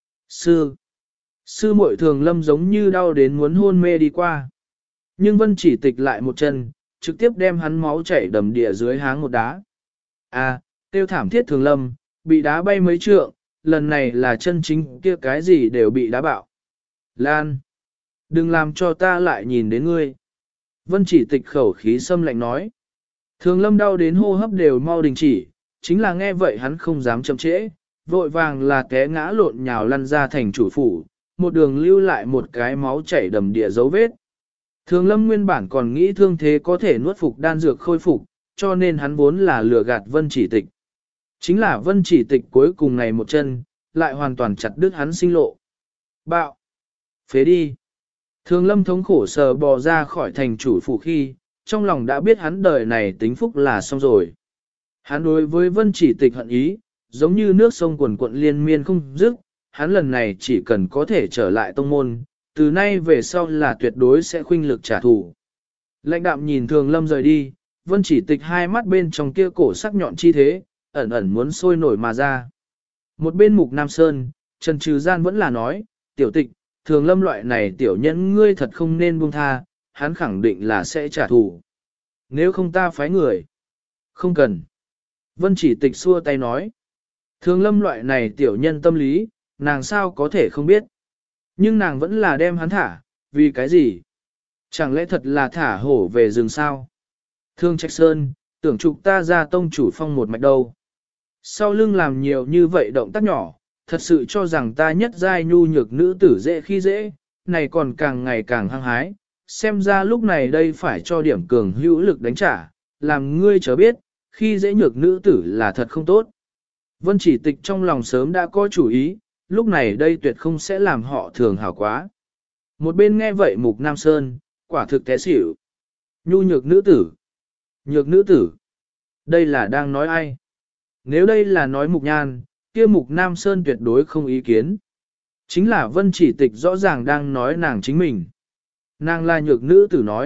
Sư muội Thường Lâm giống như đau đến muốn hôn mê đi qua. Nhưng Vân Chỉ Tịch lại một chân, trực tiếp đem hắn máu chảy đầm địa dưới háng một đá. À, tiêu thảm thiết Thường Lâm, bị đá bay mấy trượng, lần này là chân chính kia cái gì đều bị đá bạo. Lan, đừng làm cho ta lại nhìn đến ngươi. Vân Chỉ Tịch khẩu khí xâm lạnh nói. Thường Lâm đau đến hô hấp đều mau đình chỉ, chính là nghe vậy hắn không dám chậm trễ, vội vàng là té ngã lộn nhào lăn ra thành chủ phủ, một đường lưu lại một cái máu chảy đầm địa dấu vết. Thường Lâm nguyên bản còn nghĩ thương thế có thể nuốt phục đan dược khôi phục, cho nên hắn vốn là lừa gạt Vân Chỉ Tịch. Chính là Vân Chỉ Tịch cuối cùng này một chân, lại hoàn toàn chặt đứt hắn sinh lộ. Bạo! Phế đi! Thường Lâm thống khổ sờ bò ra khỏi thành chủ phủ khi, trong lòng đã biết hắn đời này tính phúc là xong rồi. Hắn đối với Vân Chỉ Tịch hận ý, giống như nước sông quần quận liên miên không dứt, hắn lần này chỉ cần có thể trở lại tông môn, từ nay về sau là tuyệt đối sẽ khuynh lực trả thù. Lãnh đạm nhìn Thường Lâm rời đi, Vân Chỉ Tịch hai mắt bên trong kia cổ sắc nhọn chi thế, ẩn ẩn muốn sôi nổi mà ra. Một bên Mục Nam Sơn, Trần Trừ Gian vẫn là nói, tiểu tịch, Thường Lâm loại này tiểu nhân ngươi thật không nên buông tha, hắn khẳng định là sẽ trả thù. Nếu không ta phái người. Không cần. Vân Chỉ Tịch xua tay nói. Thường Lâm loại này tiểu nhân tâm lý, nàng sao có thể không biết. Nhưng nàng vẫn là đem hắn thả, vì cái gì? Chẳng lẽ thật là thả hổ về rừng sao? Thương Trạch Sơn, tưởng trục ta ra tông chủ phong một mạch đâu. Sau lưng làm nhiều như vậy động tác nhỏ, thật sự cho rằng ta nhất giai nhu nhược nữ tử dễ khi dễ, này còn càng ngày càng hăng hái. Xem ra lúc này đây phải cho điểm cường hữu lực đánh trả, làm ngươi chớ biết, khi dễ nhược nữ tử là thật không tốt. Vân Chỉ Tịch trong lòng sớm đã có chủ ý, lúc này đây tuyệt không sẽ làm họ thường hảo quá. Một bên nghe vậy Mục Nam Sơn, quả thực té xỉu. Nhu nhược nữ tử. Nhược nữ tử. Đây là đang nói ai? Nếu đây là nói Mục Nhan, kia Mục Nam Sơn tuyệt đối không ý kiến. Chính là Vân Chỉ Tịch rõ ràng đang nói nàng chính mình. Nàng là nhược nữ tử nói,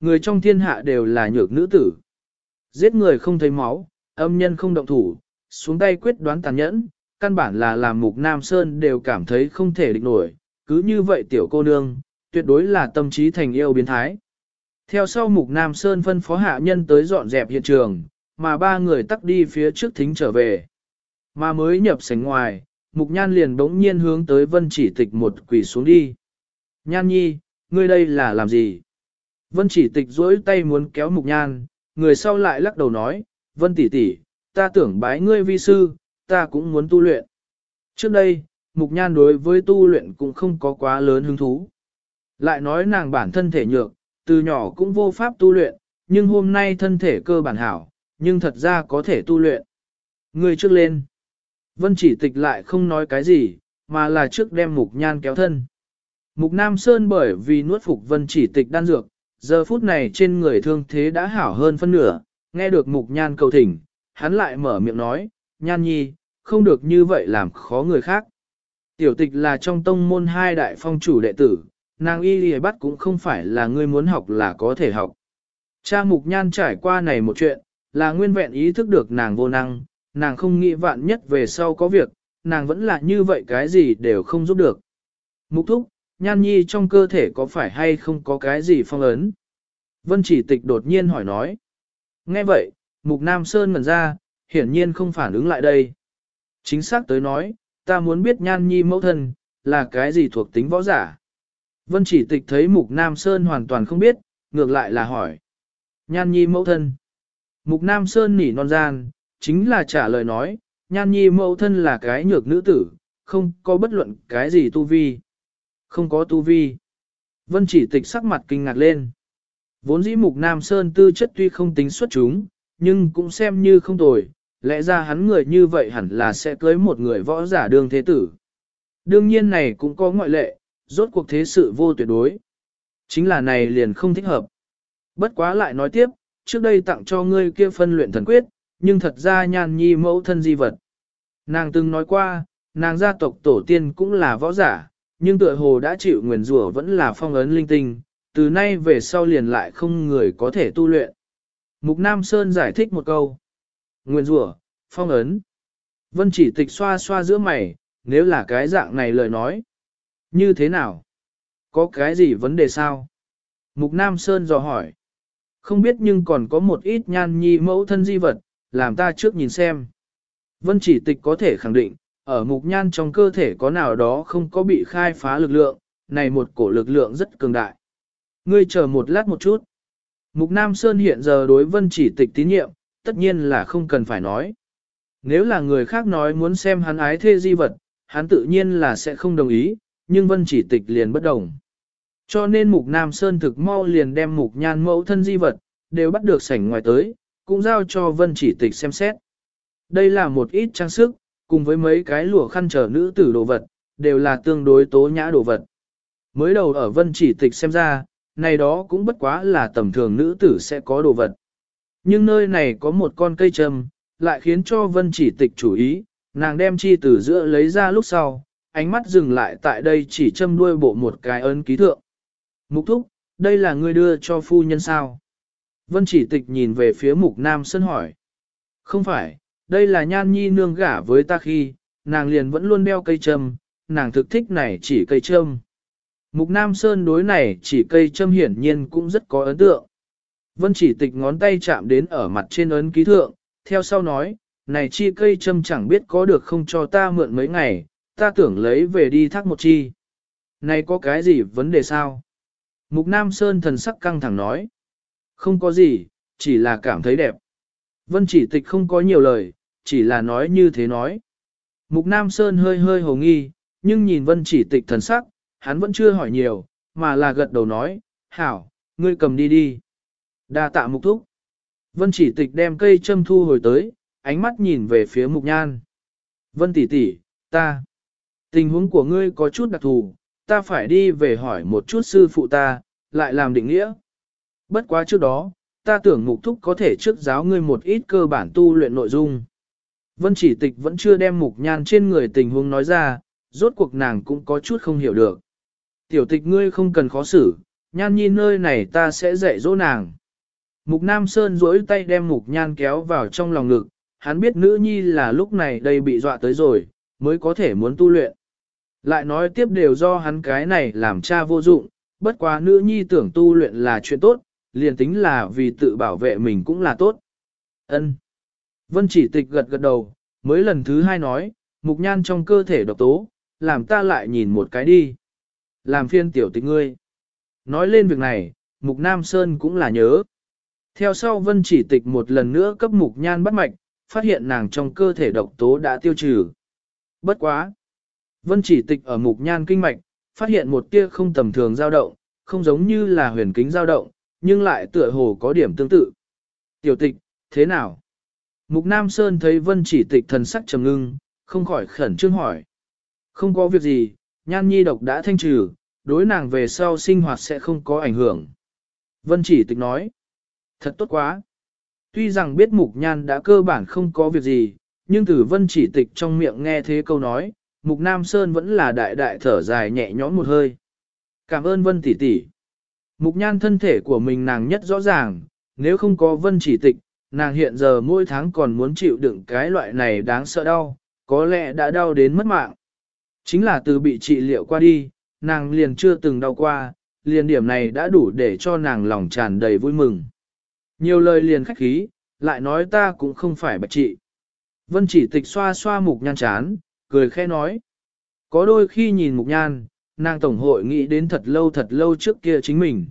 Người trong thiên hạ đều là nhược nữ tử. Giết người không thấy máu, âm nhân không động thủ, xuống tay quyết đoán tàn nhẫn, căn bản là làm Mục Nam Sơn đều cảm thấy không thể địch nổi, cứ như vậy tiểu cô nương, tuyệt đối là tâm trí thành yêu biến thái. Theo sau Mục Nam Sơn phân phó hạ nhân tới dọn dẹp hiện trường, mà ba người tắc đi phía trước thính trở về. Mà mới nhập sảnh ngoài, Mục Nhan liền bỗng nhiên hướng tới Vân Chỉ Tịch một quỳ xuống đi. Nhan nhi, ngươi đây là làm gì? Vân Chỉ Tịch duỗi tay muốn kéo Mục Nhan, người sau lại lắc đầu nói, Vân tỷ tỷ, ta tưởng bái ngươi vi sư, ta cũng muốn tu luyện. Trước đây, Mục Nhan đối với tu luyện cũng không có quá lớn hứng thú. Lại nói nàng bản thân thể nhược, từ nhỏ cũng vô pháp tu luyện, nhưng hôm nay thân thể cơ bản hảo, nhưng thật ra có thể tu luyện. Người trước lên. Vân Chỉ Tịch lại không nói cái gì, mà là trước đem Mục Nhan kéo thân. Mục Nam Sơn bởi vì nuốt phục Vân Chỉ Tịch đan dược, giờ phút này trên người thương thế đã hảo hơn phân nửa, nghe được Mục Nhan cầu thỉnh, hắn lại mở miệng nói, Nhan nhi, không được như vậy làm khó người khác. Tiểu Tịch là trong tông môn hai đại phong chủ đệ tử, nàng y lìa bắt cũng không phải là ngươi muốn học là có thể học. Cha Mục Nhan trải qua này một chuyện, là nguyên vẹn ý thức được nàng vô năng, nàng không nghĩ vạn nhất về sau có việc, nàng vẫn là như vậy cái gì đều không giúp được. Mục thúc, Nhan nhi trong cơ thể có phải hay không có cái gì phong ấn? Vân Chỉ Tịch đột nhiên hỏi nói. Nghe vậy, Mục Nam Sơn ngẩn ra, hiển nhiên không phản ứng lại đây. Chính xác tới nói, ta muốn biết Nhan nhi mẫu thân, là cái gì thuộc tính võ giả. Vân Chỉ Tịch thấy Mục Nam Sơn hoàn toàn không biết, ngược lại là hỏi. Nhan nhi mẫu thân. Mục Nam Sơn nỉ non gian, chính là trả lời nói, Nhan nhi mẫu thân là cái nhược nữ tử, không có bất luận cái gì tu vi. Không có tu vi. Vân Chỉ Tịch sắc mặt kinh ngạc lên. Vốn dĩ Mục Nam Sơn tư chất tuy không tính xuất chúng, nhưng cũng xem như không tồi, lẽ ra hắn người như vậy hẳn là sẽ cưới một người võ giả đương thế tử. Đương nhiên này cũng có ngoại lệ, rốt cuộc thế sự vô tuyệt đối. Chính là này liền không thích hợp. Bất quá lại nói tiếp, trước đây tặng cho ngươi kia phân luyện thần quyết, nhưng thật ra Nhan nhi mẫu thân di vật. Nàng từng nói qua, nàng gia tộc tổ tiên cũng là võ giả, nhưng tựa hồ đã chịu nguyền rủa vẫn là phong ấn linh tinh, từ nay về sau liền lại không người có thể tu luyện. Mục Nam Sơn giải thích một câu. Nguyền rủa, phong ấn. Vân Chỉ Tịch xoa xoa giữa mày, nếu là cái dạng này lời nói. Như thế nào? Có cái gì vấn đề sao? Mục Nam Sơn dò hỏi. Không biết nhưng còn có một ít Nhan nhi mẫu thân di vật, làm ta trước nhìn xem. Vân Chỉ Tịch có thể khẳng định, ở Mục Nhan trong cơ thể có nào đó không có bị khai phá lực lượng, này một cổ lực lượng rất cường đại. Ngươi chờ một lát một chút. Mục Nam Sơn hiện giờ đối Vân Chỉ Tịch tín nhiệm, tất nhiên là không cần phải nói. Nếu là người khác nói muốn xem hắn ái thê di vật, hắn tự nhiên là sẽ không đồng ý, nhưng Vân Chỉ Tịch liền bất đồng. Cho nên Mục Nam Sơn thực mau liền đem Mục Nhan mẫu thân di vật, đều bắt được sảnh ngoài tới, cũng giao cho Vân Chỉ Tịch xem xét. Đây là một ít trang sức, cùng với mấy cái lụa khăn trở nữ tử đồ vật, đều là tương đối tố nhã đồ vật. Mới đầu ở Vân Chỉ Tịch xem ra, này đó cũng bất quá là tầm thường nữ tử sẽ có đồ vật. Nhưng nơi này có một con cây châm, lại khiến cho Vân Chỉ Tịch chú ý, nàng đem chi từ giữa lấy ra lúc sau, ánh mắt dừng lại tại đây chỉ châm đuôi bộ một cái ấn ký thượng. Mục thúc, đây là ngươi đưa cho phu nhân sao? Vân Chỉ Tịch nhìn về phía Mục Nam Sơn hỏi. Không phải, đây là Nhan nhi nương gả với ta khi, nàng liền vẫn luôn đeo cây châm, nàng thực thích này chỉ cây châm. Mục Nam Sơn đối này chỉ cây châm hiển nhiên cũng rất có ấn tượng. Vân Chỉ Tịch ngón tay chạm đến ở mặt trên ấn ký thượng, theo sau nói, này chi cây châm chẳng biết có được không cho ta mượn mấy ngày, ta tưởng lấy về đi thác một chi. Này có cái gì vấn đề sao? Mục Nam Sơn thần sắc căng thẳng nói. Không có gì, chỉ là cảm thấy đẹp. Vân Chỉ Tịch không có nhiều lời, chỉ là nói như thế nói. Mục Nam Sơn hơi hơi hồ nghi, nhưng nhìn Vân Chỉ Tịch thần sắc, hắn vẫn chưa hỏi nhiều, mà là gật đầu nói, hảo, ngươi cầm đi đi. Đa tạ Mục thúc. Vân Chỉ Tịch đem cây châm thu hồi tới, ánh mắt nhìn về phía Mục Nhan. Vân tỷ tỷ, ta. Tình huống của ngươi có chút đặc thù, ta phải đi về hỏi một chút sư phụ ta, lại làm định nghĩa. Bất quá trước đó, ta tưởng Mục thúc có thể trước giáo ngươi một ít cơ bản tu luyện nội dung. Vân Chỉ Tịch vẫn chưa đem Mục Nhan trên người tình huống nói ra, rốt cuộc nàng cũng có chút không hiểu được. Tiểu Tịch ngươi không cần khó xử, Nhan nhi nơi này ta sẽ dạy dỗ nàng. Mục Nam Sơn duỗi tay đem Mục Nhan kéo vào trong lòng ngực, hắn biết nữ nhi là lúc này đây bị dọa tới rồi, mới có thể muốn tu luyện. Lại nói tiếp đều do hắn cái này làm cha vô dụng, bất quá nữ nhi tưởng tu luyện là chuyện tốt, liền tính là vì tự bảo vệ mình cũng là tốt. Ân. Vân Chỉ Tịch gật gật đầu, mới lần thứ hai nói, Mục Nhan trong cơ thể độc tố, làm ta lại nhìn một cái đi. Làm phiên tiểu tịch ngươi. Nói lên việc này, Mục Nam Sơn cũng là nhớ. Theo sau Vân Chỉ Tịch một lần nữa cấp Mục Nhan bắt mạch, phát hiện nàng trong cơ thể độc tố đã tiêu trừ. Bất quá. Vân Chỉ Tịch ở Mục Nhan kinh mạch, phát hiện một tia không tầm thường dao động, không giống như là huyền kính dao động, nhưng lại tựa hồ có điểm tương tự. Tiểu tịch, thế nào? Mục Nam Sơn thấy Vân Chỉ Tịch thần sắc trầm ngưng, không khỏi khẩn trương hỏi. Không có việc gì, Nhan nhi độc đã thanh trừ, đối nàng về sau sinh hoạt sẽ không có ảnh hưởng. Vân Chỉ Tịch nói. Thật tốt quá. Tuy rằng biết Mục Nhan đã cơ bản không có việc gì, nhưng từ Vân Chỉ Tịch trong miệng nghe thế câu nói, Mục Nam Sơn vẫn là đại đại thở dài nhẹ nhõm một hơi. Cảm ơn Vân tỷ tỷ. Mục Nhan thân thể của mình nàng nhất rõ ràng, nếu không có Vân Chỉ Tịch, nàng hiện giờ mỗi tháng còn muốn chịu đựng cái loại này đáng sợ đau, có lẽ đã đau đến mất mạng. Chính là từ bị trị liệu qua đi, nàng liền chưa từng đau qua, liền điểm này đã đủ để cho nàng lòng tràn đầy vui mừng. Nhiều lời liền khách khí, lại nói ta cũng không phải bạch trị. Vân Chỉ Tịch xoa xoa Mục Nhan chán, cười khẽ nói. Có đôi khi nhìn Mục Nhan, nàng tổng hội nghĩ đến thật lâu trước kia chính mình.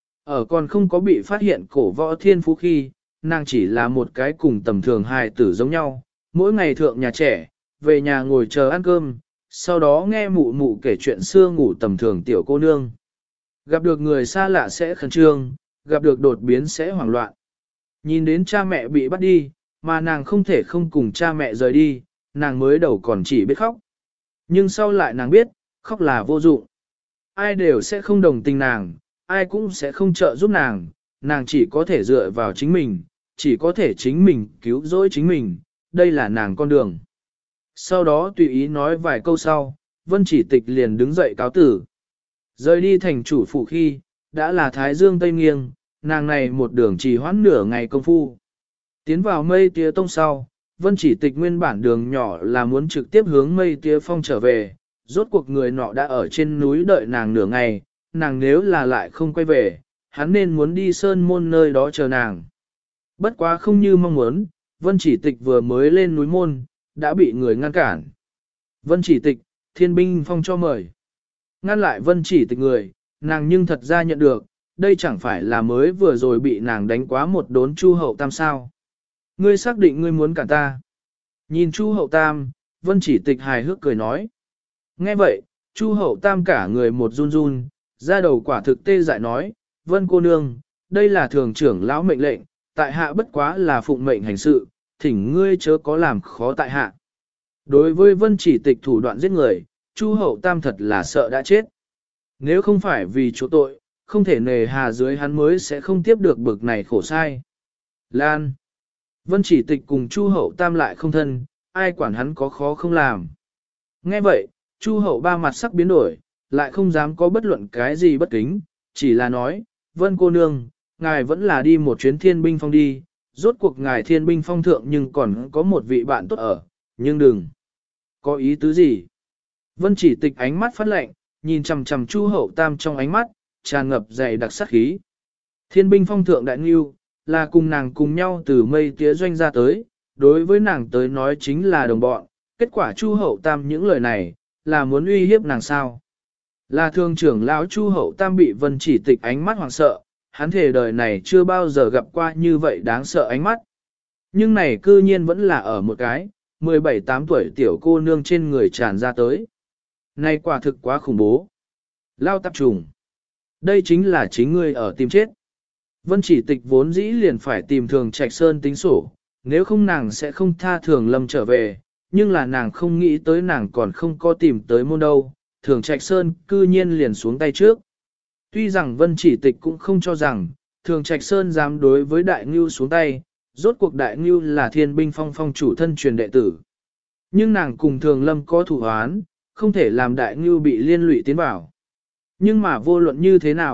Ở còn không có bị phát hiện cổ võ thiên phú khi, nàng chỉ là một cái cùng tầm thường hài tử giống nhau, mỗi ngày thượng nhà trẻ, về nhà ngồi chờ ăn cơm, sau đó nghe mụ mụ kể chuyện xưa ngủ tầm thường tiểu cô nương. Gặp được người xa lạ sẽ khẩn trương, gặp được đột biến sẽ hoảng loạn. Nhìn đến cha mẹ bị bắt đi, mà nàng không thể không cùng cha mẹ rời đi, nàng mới đầu còn chỉ biết khóc. Nhưng sau lại nàng biết, khóc là vô dụng. Ai đều sẽ không đồng tình nàng, ai cũng sẽ không trợ giúp nàng, nàng chỉ có thể dựa vào chính mình, chỉ có thể chính mình cứu rỗi chính mình, đây là nàng con đường. Sau đó tùy ý nói vài câu sau, Vân Chỉ Tịch liền đứng dậy cáo tử. Rời đi thành chủ phủ khi, đã là Thái Dương Tây Nghiêng, nàng này một đường trì hoãn nửa ngày công phu. Tiến vào Mây Tía Tông sau, Vân Chỉ Tịch nguyên bản đường nhỏ là muốn trực tiếp hướng Mây Tía Phong trở về, rốt cuộc người nọ đã ở trên núi đợi nàng nửa ngày, nàng nếu là lại không quay về, hắn nên muốn đi sơn môn nơi đó chờ nàng. Bất quá không như mong muốn, Vân Chỉ Tịch vừa mới lên núi môn, đã bị người ngăn cản. Vân Chỉ Tịch, Thiên binh phong cho mời. Ngăn lại Vân Chỉ Tịch người, nàng nhưng thật ra nhận được, đây chẳng phải là mới vừa rồi bị nàng đánh quá một đốn Chu Hậu Tam sao. Ngươi xác định ngươi muốn cản ta. Nhìn Chu Hậu Tam, Vân Chỉ Tịch hài hước cười nói. Nghe vậy, Chu Hậu Tam cả người một run run, ra đầu quả thực tê dại nói, Vân cô nương, đây là thường trưởng lão mệnh lệnh, tại hạ bất quá là phụng mệnh hành sự, thỉnh ngươi chớ có làm khó tại hạ. Đối với Vân Chỉ Tịch thủ đoạn giết người, Chu Hậu Tam thật là sợ đã chết. Nếu không phải vì chỗ tội, không thể nề hà dưới hắn mới sẽ không tiếp được bực này khổ sai. Lan. Vân Chỉ Tịch cùng Chu Hậu Tam lại không thân, ai quản hắn có khó không làm. Nghe vậy, Chu Hậu Ba mặt sắc biến đổi, lại không dám có bất luận cái gì bất kính, chỉ là nói, Vân cô nương, ngài vẫn là đi một chuyến thiên binh phong đi, rốt cuộc ngài thiên binh phong thượng nhưng còn có một vị bạn tốt ở, nhưng đừng. Có ý tứ gì? Vân Chỉ Tịch ánh mắt phát lạnh, nhìn chằm chằm Chu Hậu Tam trong ánh mắt, tràn ngập dày đặc sát khí. Thiên binh phong thượng đại ngưu, là cùng nàng cùng nhau từ Mây Tía doanh ra tới, đối với nàng tới nói chính là đồng bọn, kết quả Chu Hậu Tam những lời này, là muốn uy hiếp nàng sao. Là thương trưởng lão Chu Hậu Tam bị Vân Chỉ Tịch ánh mắt hoảng sợ, hắn thề đời này chưa bao giờ gặp qua như vậy đáng sợ ánh mắt. Nhưng này cư nhiên vẫn là ở một cái, 17-8 tuổi tiểu cô nương trên người tràn ra tới. Này quả thực quá khủng bố. Lao tạp trùng. Đây chính là chính ngươi ở tìm chết. Vân Chỉ Tịch vốn dĩ liền phải tìm Thường Trạch Sơn tính sổ, nếu không nàng sẽ không tha Thường Lâm trở về, nhưng là nàng không nghĩ tới nàng còn không có tìm tới môn đâu, Thường Trạch Sơn cư nhiên liền xuống tay trước. Tuy rằng Vân Chỉ Tịch cũng không cho rằng, Thường Trạch Sơn dám đối với Đại Ngưu xuống tay, rốt cuộc Đại Ngưu là thiên binh phong phong chủ thân truyền đệ tử. Nhưng nàng cùng Thường Lâm có thủ hoán, không thể làm Đại Ngưu bị liên lụy tiến vào. Nhưng mà vô luận như thế nào,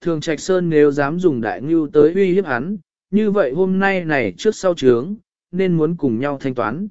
thường Trạch Sơn nếu dám dùng đại ngưu tới uy hiếp hắn, như vậy hôm nay này trước sau trướng, nên muốn cùng nhau thanh toán.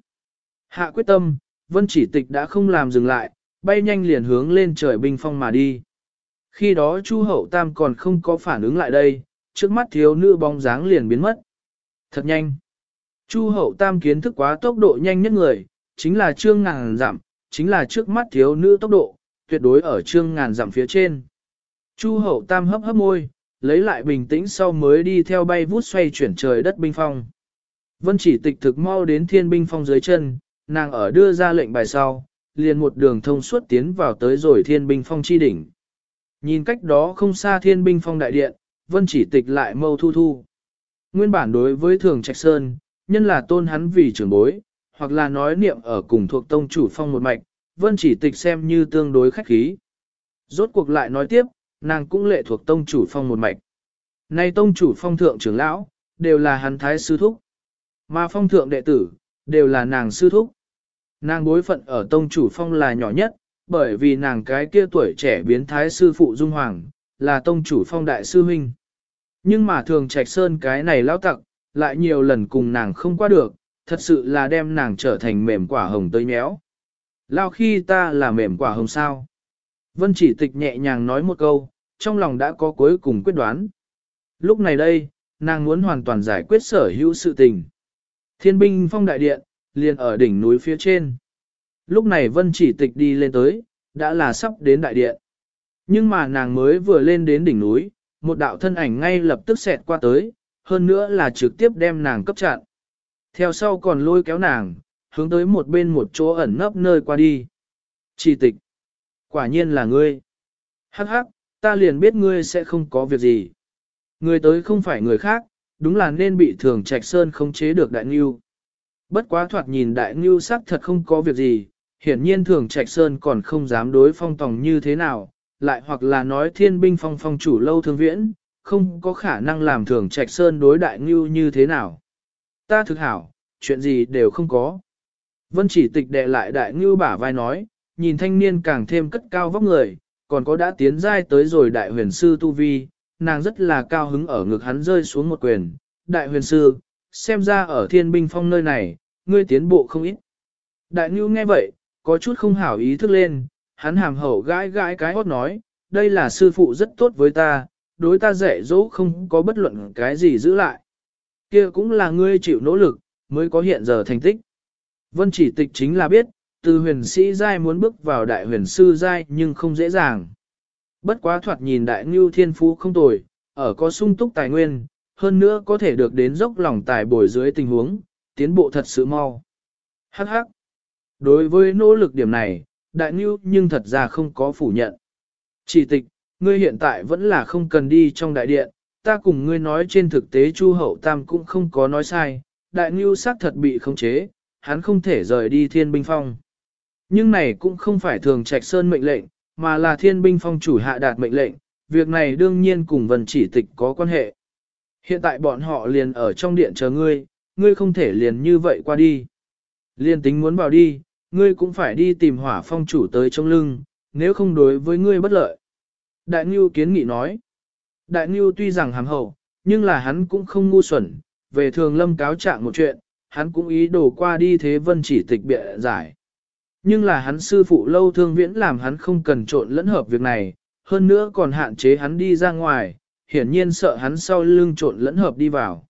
Hạ quyết tâm, Vân Chỉ Tịch đã không làm dừng lại, bay nhanh liền hướng lên trời binh phong mà đi. Khi đó Chu Hậu Tam còn không có phản ứng lại đây, trước mắt thiếu nữ bóng dáng liền biến mất. Thật nhanh. Chu Hậu Tam kiến thức quá tốc độ nhanh nhất người, chính là Trương Ngàn Dặm, chính là trước mắt thiếu nữ tốc độ, tuyệt đối ở Trương Ngàn Dặm phía trên. Chu Hậu Tam hấp hấp môi, lấy lại bình tĩnh sau mới đi theo bay vút xoay chuyển trời đất binh phong. Vân Chỉ Tịch thực mau đến thiên binh phong dưới chân, nàng ở đưa ra lệnh bài sau, liền một đường thông suốt tiến vào tới rồi thiên binh phong chi đỉnh. Nhìn cách đó không xa thiên binh phong đại điện, Vân Chỉ Tịch lại mâu thu thu. Nguyên bản đối với Thường Trạch Sơn, nhân là tôn hắn vì trưởng bối, hoặc là nói niệm ở cùng thuộc tông chủ phong một mạch, Vân Chỉ Tịch xem như tương đối khách khí. Rốt cuộc lại nói tiếp, nàng cũng lệ thuộc tông chủ phong một mạch. Nay tông chủ phong thượng trưởng lão, đều là hắn thái sư thúc. Mà phong thượng đệ tử, đều là nàng sư thúc. Nàng bối phận ở tông chủ phong là nhỏ nhất, bởi vì nàng cái kia tuổi trẻ biến thái sư phụ Dung Hoàng, là tông chủ phong đại sư huynh. Nhưng mà thường Trạch Sơn cái này lão tặc, lại nhiều lần cùng nàng không qua được, thật sự là đem nàng trở thành mềm quả hồng tới méo. Lao khi ta là mềm quả hồng sao? Vân Chỉ Tịch nhẹ nhàng nói một câu, trong lòng đã có cuối cùng quyết đoán. Lúc này đây, nàng muốn hoàn toàn giải quyết sở hữu sự tình. Thiên binh phong đại điện, liền ở đỉnh núi phía trên. Lúc này Vân Chỉ Tịch đi lên tới, đã là sắp đến đại điện. Nhưng mà nàng mới vừa lên đến đỉnh núi, một đạo thân ảnh ngay lập tức xẹt qua tới, hơn nữa là trực tiếp đem nàng cấp chặn. Theo sau còn lôi kéo nàng, hướng tới một bên một chỗ ẩn nấp nơi qua đi. Chỉ Tịch, quả nhiên là ngươi. Hắc hắc, ta liền biết ngươi sẽ không có việc gì. Người tới không phải người khác, đúng là nên bị Thường Trạch Sơn khống chế được Đại Ngưu. Bất quá thoạt nhìn Đại Ngưu xác thật không có việc gì, hiển nhiên Thường Trạch Sơn còn không dám đối phong tòng như thế nào, lại hoặc là nói thiên binh phong phong chủ Lâu Thương Viễn, không có khả năng làm Thường Trạch Sơn đối Đại Ngưu như thế nào. Ta thực hảo, chuyện gì đều không có. Vân Chỉ Tịch đè lại Đại Ngưu bả vai nói, nhìn thanh niên càng thêm cất cao vóc người, còn có đã tiến giai tới rồi Đại Huyền Sư Tu Vi, nàng rất là cao hứng ở ngực hắn rơi xuống một quyền. Đại Huyền Sư, xem ra ở thiên binh phong nơi này, ngươi tiến bộ không ít. Đại Ngưu nghe vậy, có chút không hảo ý thức lên, hắn hàm hậu gãi gãi cái hót nói, đây là sư phụ rất tốt với ta, đối ta dạy dỗ không có bất luận cái gì giữ lại. Kia cũng là ngươi chịu nỗ lực, mới có hiện giờ thành tích. Vân Chỉ Tịch chính là biết, từ huyền sĩ giai muốn bước vào đại huyền sư giai nhưng không dễ dàng. Bất quá thoạt nhìn Đại Ngưu thiên phú không tồi, ở có sung túc tài nguyên, hơn nữa có thể được đến dốc lòng tài bồi dưới tình huống, tiến bộ thật sự mau. Hắc hắc. Đối với nỗ lực điểm này, Đại Ngưu nhưng thật ra không có phủ nhận. Chỉ Tịch, ngươi hiện tại vẫn là không cần đi trong đại điện, ta cùng ngươi nói trên thực tế Chu Hậu Tam cũng không có nói sai, Đại Ngưu xác thật bị khống chế, hắn không thể rời đi thiên binh phong. Nhưng này cũng không phải Thường Trạch Sơn mệnh lệnh, mà là thiên binh phong chủ hạ đạt mệnh lệnh, việc này đương nhiên cùng Vân Chỉ Tịch có quan hệ. Hiện tại bọn họ liền ở trong điện chờ ngươi, ngươi không thể liền như vậy qua đi. Liên tính muốn vào đi, ngươi cũng phải đi tìm Hỏa Phong chủ tới trong lưng, nếu không đối với ngươi bất lợi. Đại Ngưu kiến nghị nói. Đại Ngưu tuy rằng hàm hậu, nhưng là hắn cũng không ngu xuẩn, về Thường Lâm cáo trạng một chuyện, hắn cũng ý đồ qua đi thế Vân Chỉ Tịch bịa giải. Nhưng là hắn sư phụ Lâu Thương Viễn làm hắn không cần trộn lẫn hợp việc này, hơn nữa còn hạn chế hắn đi ra ngoài, hiển nhiên sợ hắn sau lưng trộn lẫn hợp đi vào.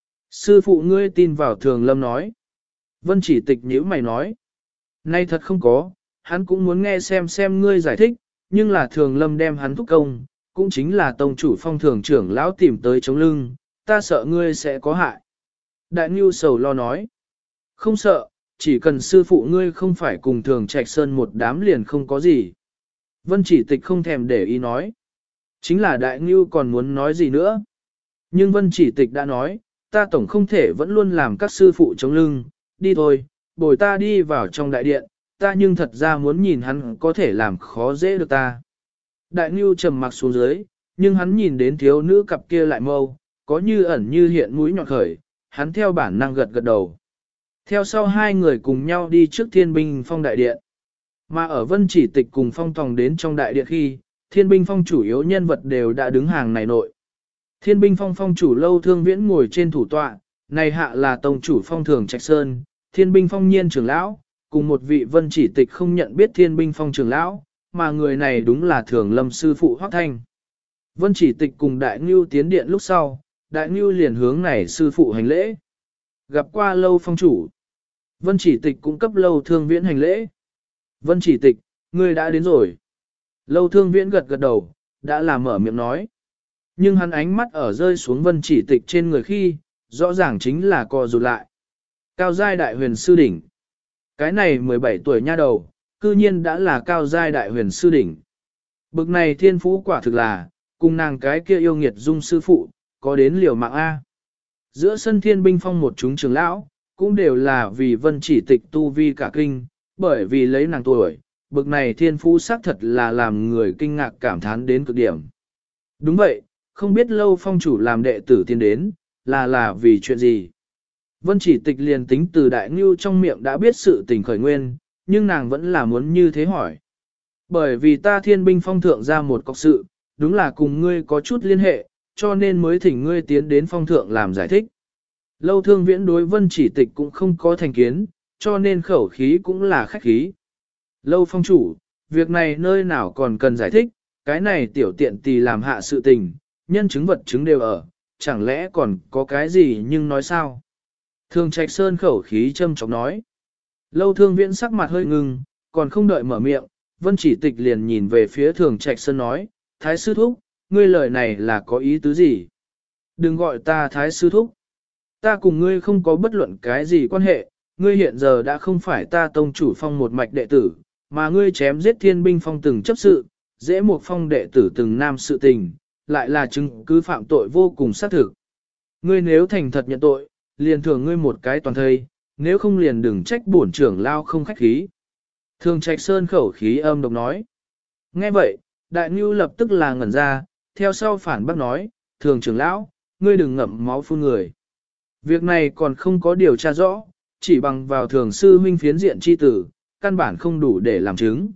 Sư phụ ngươi tin vào Thường Lâm nói. Vân Chỉ Tịch nhíu mày nói. Nay thật không có, hắn cũng muốn nghe xem ngươi giải thích, nhưng là Thường Lâm đem hắn thúc công, cũng chính là tông chủ phong thường trưởng lão tìm tới chống lưng, ta sợ ngươi sẽ có hại. Đại Ngưu sầu lo nói. Không sợ, chỉ cần sư phụ ngươi không phải cùng Thường Trạch Sơn một đám liền không có gì. Vân Chỉ Tịch không thèm để ý nói. Chính là Đại Ngưu còn muốn nói gì nữa. Nhưng Vân Chỉ Tịch đã nói, ta tổng không thể vẫn luôn làm các sư phụ chống lưng, đi thôi, bồi ta đi vào trong đại điện, ta nhưng thật ra muốn nhìn hắn có thể làm khó dễ được ta. Đại Ngưu trầm mặc xuống dưới, nhưng hắn nhìn đến thiếu nữ cặp kia lại mâu, có như ẩn như hiện mũi nhọn khởi, hắn theo bản năng gật gật đầu. Theo sau hai người cùng nhau đi trước thiên binh phong đại điện. Mà ở Vân Chỉ Tịch cùng phong tòng đến trong đại điện khi, Thiên Binh Phong chủ yếu nhân vật đều đã đứng hàng này nội. Thiên Binh Phong phong chủ Lâu Thương Viễn ngồi trên thủ tọa, này hạ là tông chủ Phong Thường Trạch Sơn, Thiên Binh Phong Nhiên trưởng lão, cùng một vị Vân Chỉ Tịch không nhận biết Thiên Binh Phong trưởng lão, mà người này đúng là Thường Lâm sư phụ Hoắc Thanh. Vân Chỉ Tịch cùng Đại Ngưu tiến điện lúc sau, Đại Ngưu liền hướng này sư phụ hành lễ. Gặp qua Lâu phong chủ. Vân Chỉ Tịch cũng cấp Lâu Thương Viễn hành lễ. Vân Chỉ Tịch, ngươi đã đến rồi. Lâu Thương Viễn gật gật đầu, đã là mở miệng nói. Nhưng hắn ánh mắt ở rơi xuống Vân Chỉ Tịch trên người khi, rõ ràng chính là co rụt lại. Cao giai đại huyền sư đỉnh. Cái này 17 tuổi nha đầu, cư nhiên đã là cao giai đại huyền sư đỉnh. Bực này thiên phú quả thực là, cùng nàng cái kia yêu nghiệt dung sư phụ, có đến liều mạng A. Giữa sân Thiên Binh Phong một chúng trưởng lão, cũng đều là vì Vân Chỉ Tịch tu vi cả kinh, bởi vì lấy nàng tuổi, bực này thiên phú xác thật là làm người kinh ngạc cảm thán đến cực điểm. Đúng vậy, không biết Lâu phong chủ làm đệ tử tiến đến, là vì chuyện gì. Vân Chỉ Tịch liền tính từ Đại Ngưu trong miệng đã biết sự tình khởi nguyên, nhưng nàng vẫn là muốn như thế hỏi. Bởi vì ta Thiên Binh Phong thượng ra một cọc sự, đúng là cùng ngươi có chút liên hệ, cho nên mới thỉnh ngươi tiến đến phong thượng làm giải thích. Lâu Thương Viễn đối Vân Chỉ Tịch cũng không có thành kiến, cho nên khẩu khí cũng là khách khí. Lâu phong chủ, việc này nơi nào còn cần giải thích, cái này tiểu tiện tì làm hạ sự tình, nhân chứng vật chứng đều ở, chẳng lẽ còn có cái gì nhưng nói sao? Thường Trạch Sơn khẩu khí châm chọc nói. Lâu Thương Viễn sắc mặt hơi ngưng, còn không đợi mở miệng, Vân Chỉ Tịch liền nhìn về phía Thường Trạch Sơn nói, Thái sư thúc, ngươi lời này là có ý tứ gì? Đừng gọi ta Thái sư thúc. Ta cùng ngươi không có bất luận cái gì quan hệ, ngươi hiện giờ đã không phải ta tông chủ phong một mạch đệ tử, mà ngươi chém giết Thiên Binh Phong từng chấp sự, dễ một phong đệ tử từng nam sự tình, lại là chứng cứ phạm tội vô cùng xác thực. Ngươi nếu thành thật nhận tội, liền thưởng ngươi một cái toàn thây, nếu không liền đừng trách bổn trưởng lao không khách khí. Thường Trạch Sơn khẩu khí âm độc nói. Nghe vậy, Đại Ngưu lập tức là ngẩn ra, theo sau phản bác nói, Thường trưởng lão, ngươi đừng ngậm máu phun người. Việc này còn không có điều tra rõ, chỉ bằng vào Thường sư huynh phiến diện chi tử, căn bản không đủ để làm chứng.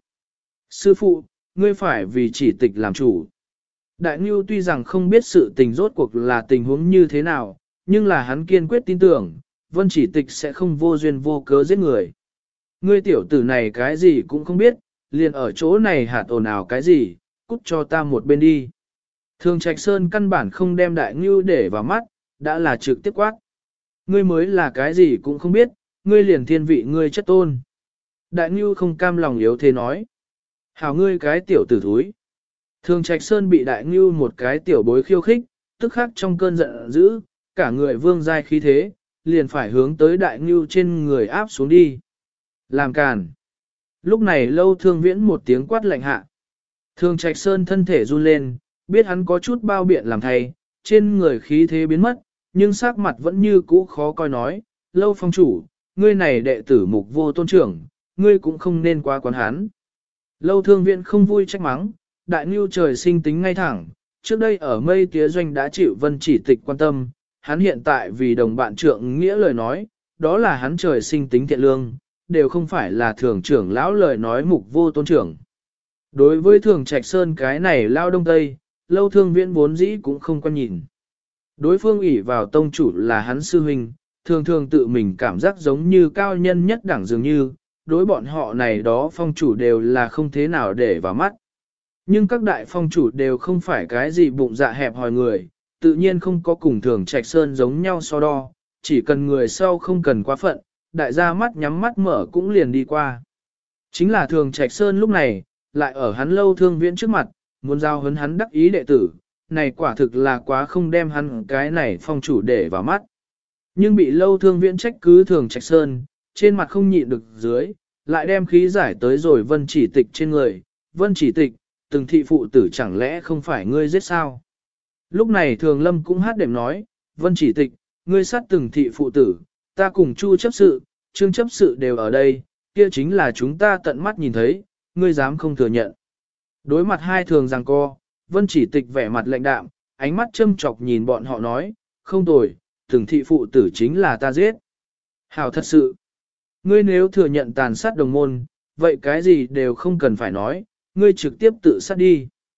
Sư phụ, ngươi phải vì Chỉ Tịch làm chủ. Đại Ngưu tuy rằng không biết sự tình rốt cuộc là tình huống như thế nào, nhưng là hắn kiên quyết tin tưởng, Vân Chỉ Tịch sẽ không vô duyên vô cớ giết người. Ngươi tiểu tử này cái gì cũng không biết, liền ở chỗ này hạt ồn ào cái gì, cút cho ta một bên đi. Thường Trạch Sơn căn bản không đem Đại Ngưu để vào mắt, đã là trực tiếp quát. Ngươi mới là cái gì cũng không biết, ngươi liền thiên vị ngươi chất tôn. Đại Ngưu không cam lòng yếu thế nói. Hảo ngươi cái tiểu tử thúi. Thường Trạch Sơn bị Đại Ngưu một cái tiểu bối khiêu khích, tức khắc trong cơn giận dữ, cả người vương giai khí thế, liền phải hướng tới Đại Ngưu trên người áp xuống đi. Làm càn. Lúc này Lâu Thương Viễn một tiếng quát lạnh hạ. Thường Trạch Sơn thân thể run lên, biết hắn có chút bao biện làm thay, trên người khí thế biến mất, nhưng sắc mặt vẫn như cũ khó coi nói, Lâu phong chủ, ngươi này đệ tử mục vô tôn trưởng, ngươi cũng không nên quá quán hắn. Lâu Thương Viễn không vui trách mắng, Đại Ngưu trời sinh tính ngay thẳng, trước đây ở mây tía doanh đã chịu Vân Chỉ Tịch quan tâm, hắn hiện tại vì đồng bạn trượng nghĩa lời nói, đó là hắn trời sinh tính thiện lương, đều không phải là thường trưởng lão lời nói mục vô tôn trưởng. Đối với Thường Trạch Sơn cái này lao đông tây, Lâu Thương Viễn vốn dĩ cũng không quan nhìn. Đối phương ủy vào tông chủ là hắn sư huynh, thường thường tự mình cảm giác giống như cao nhân nhất đẳng dường như, đối bọn họ này đó phong chủ đều là không thế nào để vào mắt. Nhưng các đại phong chủ đều không phải cái gì bụng dạ hẹp hòi người, tự nhiên không có cùng Thường Trạch Sơn giống nhau so đo, chỉ cần người sau không cần quá phận, đại gia mắt nhắm mắt mở cũng liền đi qua. Chính là Thường Trạch Sơn lúc này, lại ở hắn Lâu Thương Viễn trước mặt, muốn giao hấn hắn đắc ý đệ tử, này quả thực là quá không đem hắn cái này phong chủ để vào mắt. Nhưng bị Lâu Thương Viễn trách cứ Thường Trạch Sơn, trên mặt không nhịn được dưới, lại đem khí giải tới rồi Vân Chỉ Tịch trên người. Vân Chỉ Tịch, từng thị phụ tử chẳng lẽ không phải ngươi giết sao? Lúc này Thường Lâm cũng hát đệm nói, Vân Chỉ Tịch, ngươi sát từng thị phụ tử, ta cùng Chu chấp sự, Trương chấp sự đều ở đây, kia chính là chúng ta tận mắt nhìn thấy, ngươi dám không thừa nhận. Đối mặt hai thường giằng co, Vân Chỉ Tịch vẻ mặt lạnh đạm, ánh mắt châm chọc nhìn bọn họ nói, không tồi, từng thị phụ tử chính là ta giết. Hảo thật sự, ngươi nếu thừa nhận tàn sát đồng môn, vậy cái gì đều không cần phải nói, ngươi trực tiếp tự sát đi.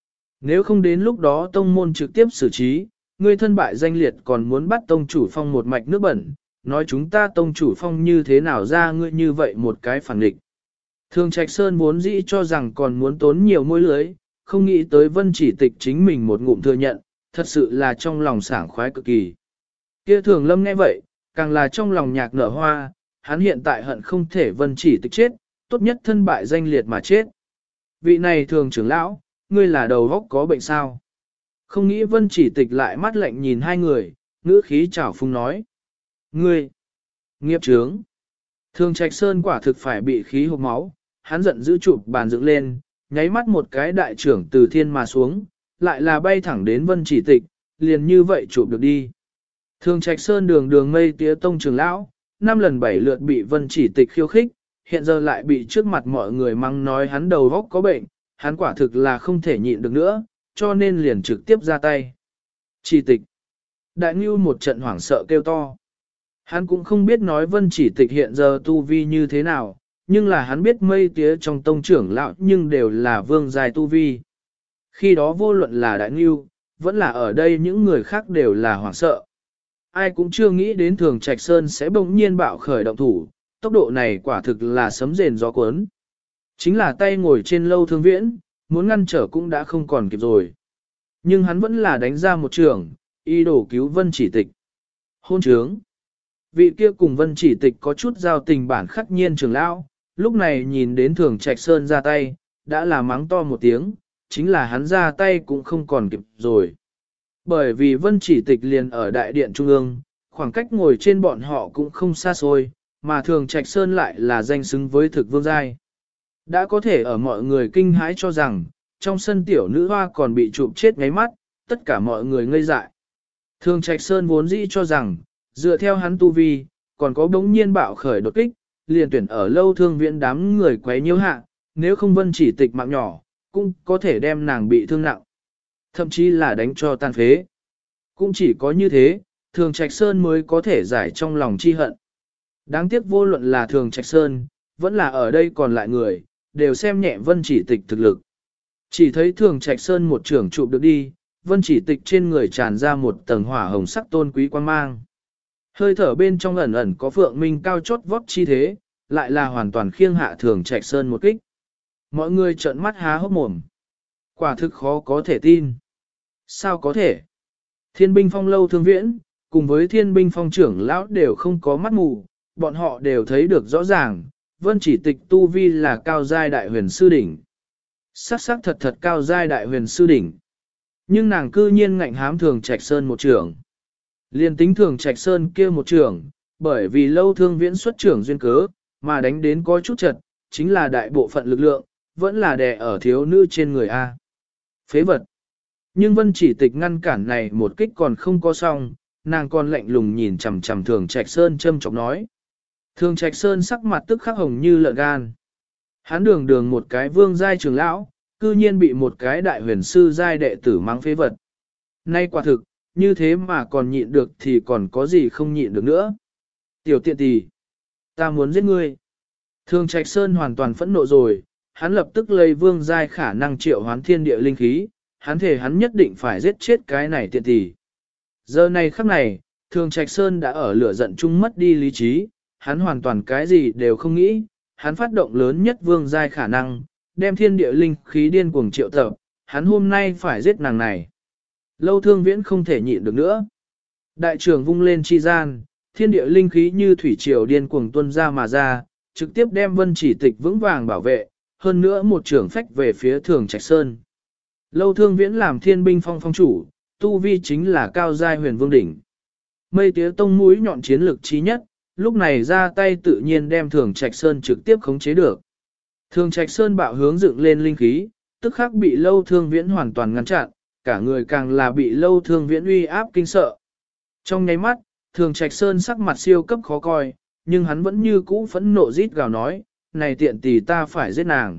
Nếu không đến lúc đó tông môn trực tiếp xử trí, ngươi thân bại danh liệt còn muốn bắt tông chủ phong một mạch nước bẩn, nói chúng ta tông chủ phong như thế nào ra ngươi như vậy một cái phản địch. Thường Trạch Sơn vốn dĩ cho rằng còn muốn tốn nhiều môi lưới, không nghĩ tới Vân Chỉ Tịch chính mình một ngụm thừa nhận, thật sự là trong lòng sảng khoái cực kỳ. Kia Thường Lâm nghe vậy, càng là trong lòng nhạc nở hoa, hắn hiện tại hận không thể Vân Chỉ Tịch chết, tốt nhất thân bại danh liệt mà chết. Vị này Thường trưởng lão, ngươi là đầu óc có bệnh sao? Không nghĩ Vân Chỉ Tịch lại mắt lạnh nhìn hai người, ngữ khí chảo phung nói. Ngươi, nghiệp chướng. Thường Trạch Sơn quả thực phải bị khí hộc máu, hắn giận dữ chụp bàn dựng lên, nháy mắt một cái đại trưởng từ thiên mà xuống, lại là bay thẳng đến Vân Chỉ Tịch, liền như vậy chụp được đi. Thường Trạch Sơn đường đường mây tía tông trưởng lão, 5 lần 7 lượt bị Vân Chỉ Tịch khiêu khích, hiện giờ lại bị trước mặt mọi người mắng nói hắn đầu óc có bệnh, hắn quả thực là không thể nhịn được nữa, cho nên liền trực tiếp ra tay. Chỉ Tịch. Đại Ngưu một trận hoảng sợ kêu to. Hắn cũng không biết nói Vân Chỉ Tịch hiện giờ tu vi như thế nào, nhưng là hắn biết mây tía trong tông trưởng lão nhưng đều là vương giai tu vi. Khi đó vô luận là Đại Ngưu, vẫn là ở đây những người khác đều là hoảng sợ. Ai cũng chưa nghĩ đến Thường Trạch Sơn sẽ bỗng nhiên bạo khởi động thủ, tốc độ này quả thực là sấm rền gió cuốn. Chính là tay ngồi trên Lâu Thương Viễn, muốn ngăn trở cũng đã không còn kịp rồi. Nhưng hắn vẫn là đánh ra một trường, ý đồ cứu Vân Chỉ Tịch. Hôn trướng. Vị kia cùng Vân Chỉ Tịch có chút giao tình bản khắc nhiên trưởng lão, lúc này nhìn đến Thường Trạch Sơn ra tay, đã là mắng to một tiếng, chính là hắn ra tay cũng không còn kịp rồi. Bởi vì Vân Chỉ Tịch liền ở đại điện trung ương, khoảng cách ngồi trên bọn họ cũng không xa xôi, mà Thường Trạch Sơn lại là danh xứng với thực vương giai. Đã có thể ở mọi người kinh hãi cho rằng, trong sân tiểu nữ hoa còn bị chụp chết ngáy mắt, tất cả mọi người ngây dại. Thường Trạch Sơn vốn dĩ cho rằng, dựa theo hắn tu vi, còn có đống nhiên bạo khởi đột kích, liền tuyển ở Lâu Thương Viễn đám người quấy nhiễu hạ, nếu không Vân Chỉ Tịch mạng nhỏ, cũng có thể đem nàng bị thương nặng, thậm chí là đánh cho tan phế. Cũng chỉ có như thế, Thường Trạch Sơn mới có thể giải trong lòng chi hận. Đáng tiếc vô luận là Thường Trạch Sơn, vẫn là ở đây còn lại người, đều xem nhẹ Vân Chỉ Tịch thực lực. Chỉ thấy Thường Trạch Sơn một trưởng chụp được đi, Vân Chỉ Tịch trên người tràn ra một tầng hỏa hồng sắc tôn quý quang mang. Hơi thở bên trong ẩn ẩn có phượng minh cao chót vót chi thế, lại là hoàn toàn khiêng hạ Thường Trạch Sơn một kích. Mọi người trợn mắt há hốc mồm. Quả thực khó có thể tin. Sao có thể? Thiên binh phong Lâu Thương Viễn, cùng với thiên binh phong trưởng lão đều không có mắt mù, bọn họ đều thấy được rõ ràng, Vân Chỉ Tịch tu vi là cao giai đại huyền sư đỉnh. Sắc sắc thật thật cao giai đại huyền sư đỉnh. Nhưng nàng cư nhiên ngạnh hám Thường Trạch Sơn một trưởng. Liên tính Thường Trạch Sơn kia một trưởng, bởi vì Lâu Thương Viễn xuất trưởng duyên cớ, mà đánh đến có chút chật, chính là đại bộ phận lực lượng, vẫn là đè ở thiếu nữ trên người A. Phế vật. Nhưng Vân Chỉ Tịch ngăn cản này một kích còn không có xong, nàng còn lạnh lùng nhìn chằm chằm Thường Trạch Sơn châm chọc nói. Thường Trạch Sơn sắc mặt tức khắc hồng như lợn gan. Hắn đường đường một cái vương giai trưởng lão, cư nhiên bị một cái đại huyền sư giai đệ tử mắng phế vật. Nay quả thực, như thế mà còn nhịn được thì còn có gì không nhịn được nữa. Tiểu tiện tỷ, ta muốn giết ngươi. Thường Trạch Sơn hoàn toàn phẫn nộ rồi, hắn lập tức lấy vương giai khả năng triệu hoán thiên địa linh khí, hắn thề hắn nhất định phải giết chết cái này tiện tỷ. Giờ này khắc này, Thường Trạch Sơn đã ở lửa giận chung mất đi lý trí, hắn hoàn toàn cái gì đều không nghĩ, hắn phát động lớn nhất vương giai khả năng, đem thiên địa linh khí điên cuồng triệu tập, hắn hôm nay phải giết nàng này. Lâu Thương Viễn không thể nhịn được nữa. Đại trưởng vung lên chi gian, thiên địa linh khí như thủy triều điên cuồng tuôn ra mà ra, trực tiếp đem Vân Chỉ Tịch vững vàng bảo vệ, hơn nữa một trưởng phách về phía Thường Trạch Sơn. Lâu Thương Viễn làm thiên binh phong phong chủ, tu vi chính là cao giai huyền vương đỉnh. Mây tía tông mũi nhọn chiến lực trí nhất, lúc này ra tay tự nhiên đem Thường Trạch Sơn trực tiếp khống chế được. Thường Trạch Sơn bạo hướng dựng lên linh khí, tức khắc bị Lâu Thương Viễn hoàn toàn ngăn chặn, cả người càng là bị Lâu Thương Viễn uy áp kinh sợ. Trong nháy mắt, Thường Trạch Sơn sắc mặt siêu cấp khó coi, nhưng hắn vẫn như cũ phẫn nộ rít gào nói, này tiện tỷ ta phải giết nàng.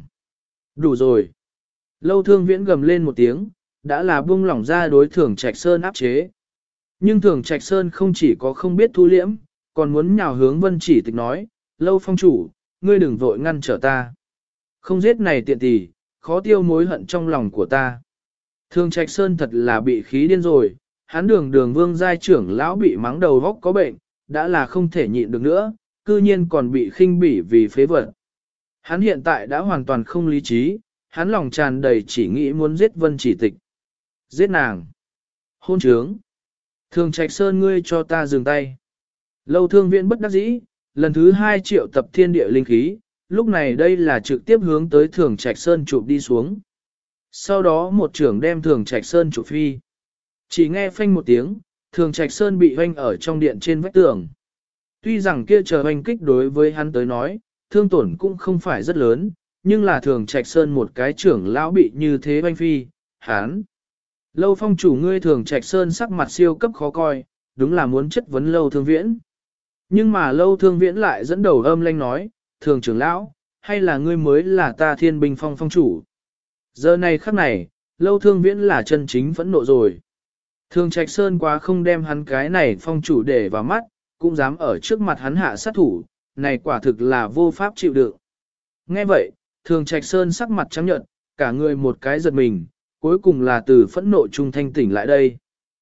Đủ rồi. Lâu Thương Viễn gầm lên một tiếng, đã là buông lỏng ra đối Thường Trạch Sơn áp chế. Nhưng Thường Trạch Sơn không chỉ có không biết thu liễm, còn muốn nhào hướng Vân Chỉ Tịch nói, Lâu phong chủ, ngươi đừng vội ngăn trở ta. Không giết này tiện tỷ, khó tiêu mối hận trong lòng của ta. Thường Trạch Sơn thật là bị khí điên rồi, hắn đường vương giai trưởng lão bị mắng đầu góc có bệnh, đã là không thể nhịn được nữa, cư nhiên còn bị khinh bỉ vì phế vật. Hắn hiện tại đã hoàn toàn không lý trí, hắn lòng tràn đầy chỉ nghĩ muốn giết Vân Chỉ Tịch. Giết nàng. Hôn trướng. Thường Trạch Sơn ngươi cho ta dừng tay. Lâu Thương Viễn bất đắc dĩ, lần thứ 2 triệu tập thiên địa linh khí, lúc này đây là trực tiếp hướng tới Thường Trạch Sơn chụp đi xuống. Sau đó một trưởng đem Thường Trạch Sơn chụp phi. Chỉ nghe phanh một tiếng, Thường Trạch Sơn bị hoanh ở trong điện trên vách tường. Tuy rằng kia chờ hoanh kích đối với hắn tới nói, thương tổn cũng không phải rất lớn, nhưng là Thường Trạch Sơn một cái trưởng lão bị như thế hoanh phi, hắn. Lâu Phong chủ ngươi Thường Trạch Sơn sắc mặt siêu cấp khó coi, đúng là muốn chất vấn Lâu Thương Viễn. Nhưng mà Lâu Thương Viễn lại dẫn đầu âm lanh nói, Thường trưởng lão, hay là ngươi mới là ta Thiên Binh Phong phong chủ. Giờ này khắc này, Lâu Thương Viễn là chân chính phẫn nộ rồi. Thường Trạch Sơn quá không đem hắn cái này phong chủ để vào mắt, cũng dám ở trước mặt hắn hạ sát thủ, này quả thực là vô pháp chịu đựng. Nghe vậy, Thường Trạch Sơn sắc mặt trắng nhợt, cả người một cái giật mình, cuối cùng là từ phẫn nộ trung thanh tỉnh lại đây.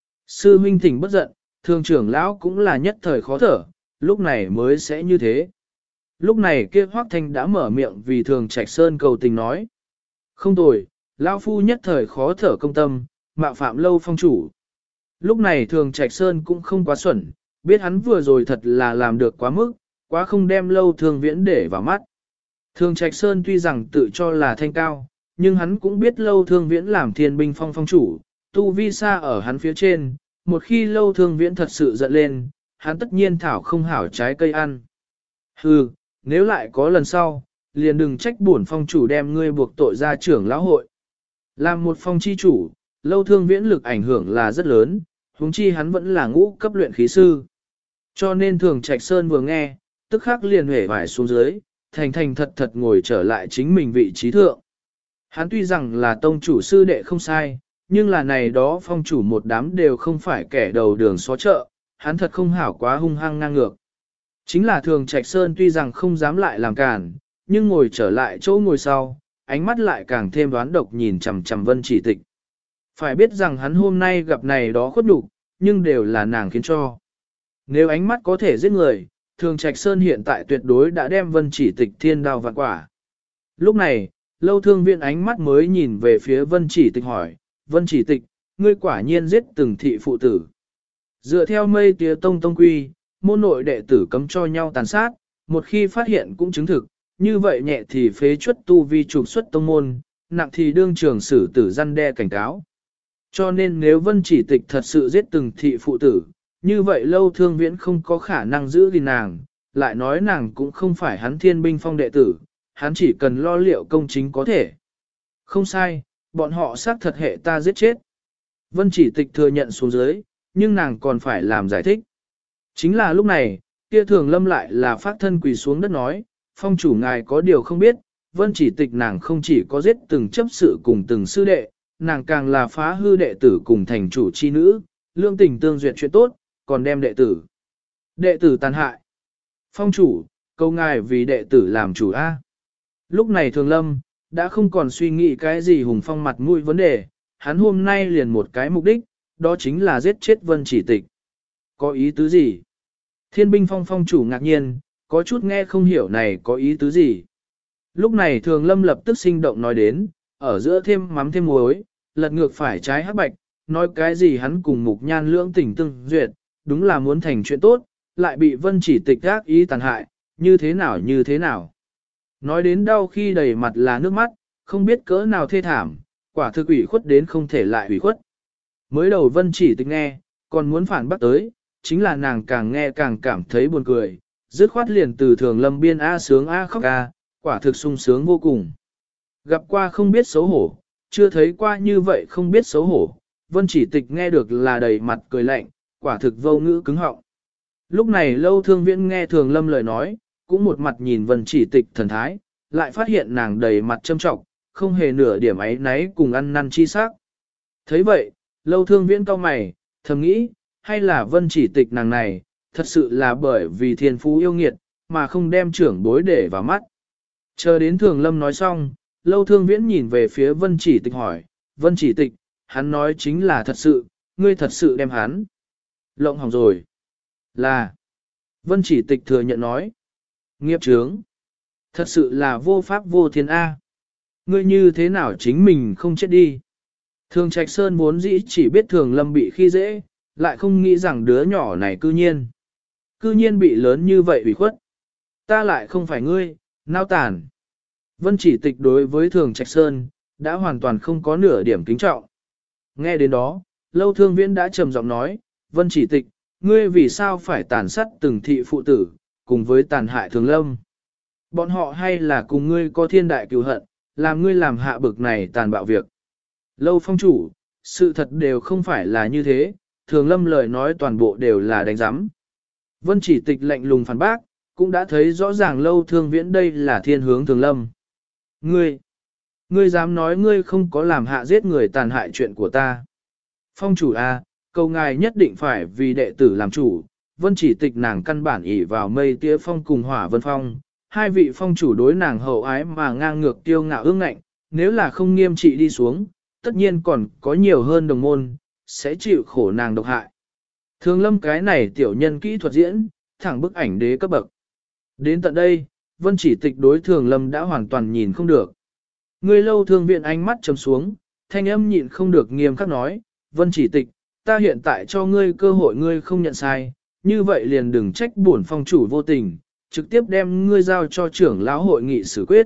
Sư huynh thỉnh bất giận, Thường trưởng lão cũng là nhất thời khó thở, lúc này mới sẽ như thế. Lúc này kia Hoắc Thanh đã mở miệng vì Thường Trạch Sơn cầu tình nói. Không tồi, lão phu nhất thời khó thở công tâm, mạo phạm Lâu phong chủ. Lúc này Thường Trạch Sơn cũng không quá xuẩn, biết hắn vừa rồi thật là làm được quá mức, quá không đem Lâu Thương Viễn để vào mắt. Thường Trạch Sơn tuy rằng tự cho là thanh cao, nhưng hắn cũng biết Lâu Thương Viễn làm Thiên Binh Phong phong chủ, tu vi xa ở hắn phía trên, một khi Lâu Thương Viễn thật sự giận lên, hắn tất nhiên thảo không hảo trái cây ăn. Hừ, nếu lại có lần sau, liền đừng trách bổn phong chủ đem ngươi buộc tội ra trưởng lão hội. Làm một phong chi chủ, Lâu Thương Viễn lực ảnh hưởng là rất lớn, huống chi hắn vẫn là ngũ cấp luyện khí sư. Cho nên Thường Trạch Sơn vừa nghe, tức khắc liền hể vải xuống dưới, thành thành thật thật ngồi trở lại chính mình vị trí thượng. Hắn tuy rằng là tông chủ sư đệ không sai, nhưng là này đó phong chủ một đám đều không phải kẻ đầu đường xó chợ, hắn thật không hảo quá hung hăng ngang ngược. Chính là Thường Trạch Sơn tuy rằng không dám lại làm cản, nhưng ngồi trở lại chỗ ngồi sau, ánh mắt lại càng thêm đoán độc nhìn chằm chằm Vân Chỉ Tịch. Phải biết rằng hắn hôm nay gặp này đó khuất nhục, nhưng đều là nàng khiến cho. Nếu ánh mắt có thể giết người, Thường Trạch Sơn hiện tại tuyệt đối đã đem Vân Chỉ Tịch thiên đao vạn quả. Lúc này, Lâu Thương Viễn ánh mắt mới nhìn về phía Vân Chỉ Tịch hỏi, Vân Chỉ Tịch, ngươi quả nhiên giết từng thị phụ tử. Dựa theo mây tía tông quy, môn nội đệ tử cấm cho nhau tàn sát, một khi phát hiện cũng chứng thực, như vậy nhẹ thì phế chuất tu vi trục xuất tông môn, nặng thì đương trường xử tử răn đe cảnh cáo. Cho nên nếu Vân Chỉ Tịch thật sự giết từng thị phụ tử, như vậy Lâu Thương Viễn không có khả năng giữ gìn nàng, lại nói nàng cũng không phải hắn Thiên Binh Phong đệ tử, hắn chỉ cần lo liệu công chính có thể. Không sai, bọn họ xác thật hệ ta giết chết. Vân Chỉ Tịch thừa nhận xuống dưới, nhưng nàng còn phải làm giải thích. Chính là lúc này, kia Thường Lâm lại là phát thân quỳ xuống đất nói, phong chủ ngài có điều không biết, Vân Chỉ Tịch nàng không chỉ có giết từng chấp sự cùng từng sư đệ, nàng càng là phá hư đệ tử cùng thành chủ chi nữ, lương tình tương duyệt chuyện tốt, còn đem đệ tử tàn hại. Phong chủ, câu ngài vì đệ tử làm chủ A. Lúc này Thường Lâm, đã không còn suy nghĩ cái gì hùng phong mặt mũi vấn đề, hắn hôm nay liền một cái mục đích, đó chính là giết chết Vân Chỉ Tịch. Có ý tứ gì? Thiên Binh Phong phong chủ ngạc nhiên, có chút nghe không hiểu này có ý tứ gì. Lúc này Thường Lâm lập tức sinh động nói đến, ở giữa thêm mắm thêm muối, lật ngược phải trái hắc bạch, nói cái gì hắn cùng Mục Nhan lưỡng tình tương duyệt, đúng là muốn thành chuyện tốt, lại bị Vân Chỉ Tịch ác ý tàn hại, như thế nào như thế nào. Nói đến đau khi đầy mặt là nước mắt, không biết cỡ nào thê thảm, quả thực ủy khuất đến không thể lại ủy khuất. Mới đầu Vân Chỉ Tịch nghe, còn muốn phản bác tới, chính là nàng càng nghe càng cảm thấy buồn cười, dứt khoát liền từ Thường Lâm biên A sướng A khóc A, quả thực sung sướng vô cùng. Gặp qua không biết xấu hổ, chưa thấy qua như vậy không biết xấu hổ, Vân Chỉ Tịch nghe được là đầy mặt cười lạnh, quả thực vô ngữ cứng họng. Lúc này Lâu Thương Viễn nghe Thường Lâm lời nói, cũng một mặt nhìn Vân Chỉ Tịch thần thái, lại phát hiện nàng đầy mặt châm trọng, không hề nửa điểm ấy náy cùng ăn năn chi sắc. Thấy vậy, Lâu Thương Viễn cau mày, thầm nghĩ, hay là Vân Chỉ Tịch nàng này, thật sự là bởi vì thiên phú yêu nghiệt, mà không đem trưởng bối để vào mắt. Chờ đến Thường Lâm nói xong, Lâu Thương Viễn nhìn về phía Vân Chỉ Tịch hỏi, Vân Chỉ Tịch, hắn nói chính là thật sự, ngươi thật sự đem hắn. Lộng hỏng rồi. Là. Vân chỉ tịch thừa nhận nói. Nghiệp chướng. Thật sự là vô pháp vô thiên A. Ngươi như thế nào chính mình không chết đi. Thường Trạch Sơn vốn dĩ chỉ biết Thường Lâm bị khi dễ, lại không nghĩ rằng đứa nhỏ này cư nhiên bị lớn như vậy ủy khuất. Ta lại không phải ngươi, nao tàn. Vân chỉ tịch đối với Thường Trạch Sơn, đã hoàn toàn không có nửa điểm kính trọng. Nghe đến đó, Lâu Thương Viễn đã trầm giọng nói, Vân chỉ tịch, ngươi vì sao phải tàn sát từng thị phụ tử, cùng với tàn hại Thường Lâm. Bọn họ hay là cùng ngươi có thiên đại cừu hận, làm ngươi làm hạ bực này tàn bạo việc. Lâu phong chủ, sự thật đều không phải là như thế, Thường Lâm lời nói toàn bộ đều là đánh giám. Vân chỉ tịch lạnh lùng phản bác, cũng đã thấy rõ ràng Lâu Thương Viễn đây là thiên hướng Thường Lâm. Ngươi dám nói ngươi không có làm hạ giết người tàn hại chuyện của ta. Phong chủ a, cầu ngài nhất định phải vì đệ tử làm chủ, Vân chỉ tịch nàng căn bản ỷ vào mây tía phong cùng hỏa vân phong, hai vị phong chủ đối nàng hậu ái mà ngang ngược tiêu ngạo ương ngạnh, nếu là không nghiêm trị đi xuống, tất nhiên còn có nhiều hơn đồng môn, sẽ chịu khổ nàng độc hại. Thường Lâm cái này tiểu nhân kỹ thuật diễn, thẳng bức ảnh đế cấp bậc. Đến tận đây, Vân chỉ tịch đối Thường Lâm đã hoàn toàn nhìn không được. Người Lâu Thương Viện ánh mắt trầm xuống, thanh âm nhịn không được nghiêm khắc nói, Vân chỉ tịch, ta hiện tại cho ngươi cơ hội ngươi không nhận sai, như vậy liền đừng trách bổn phong chủ vô tình, trực tiếp đem ngươi giao cho trưởng lão hội nghị xử quyết.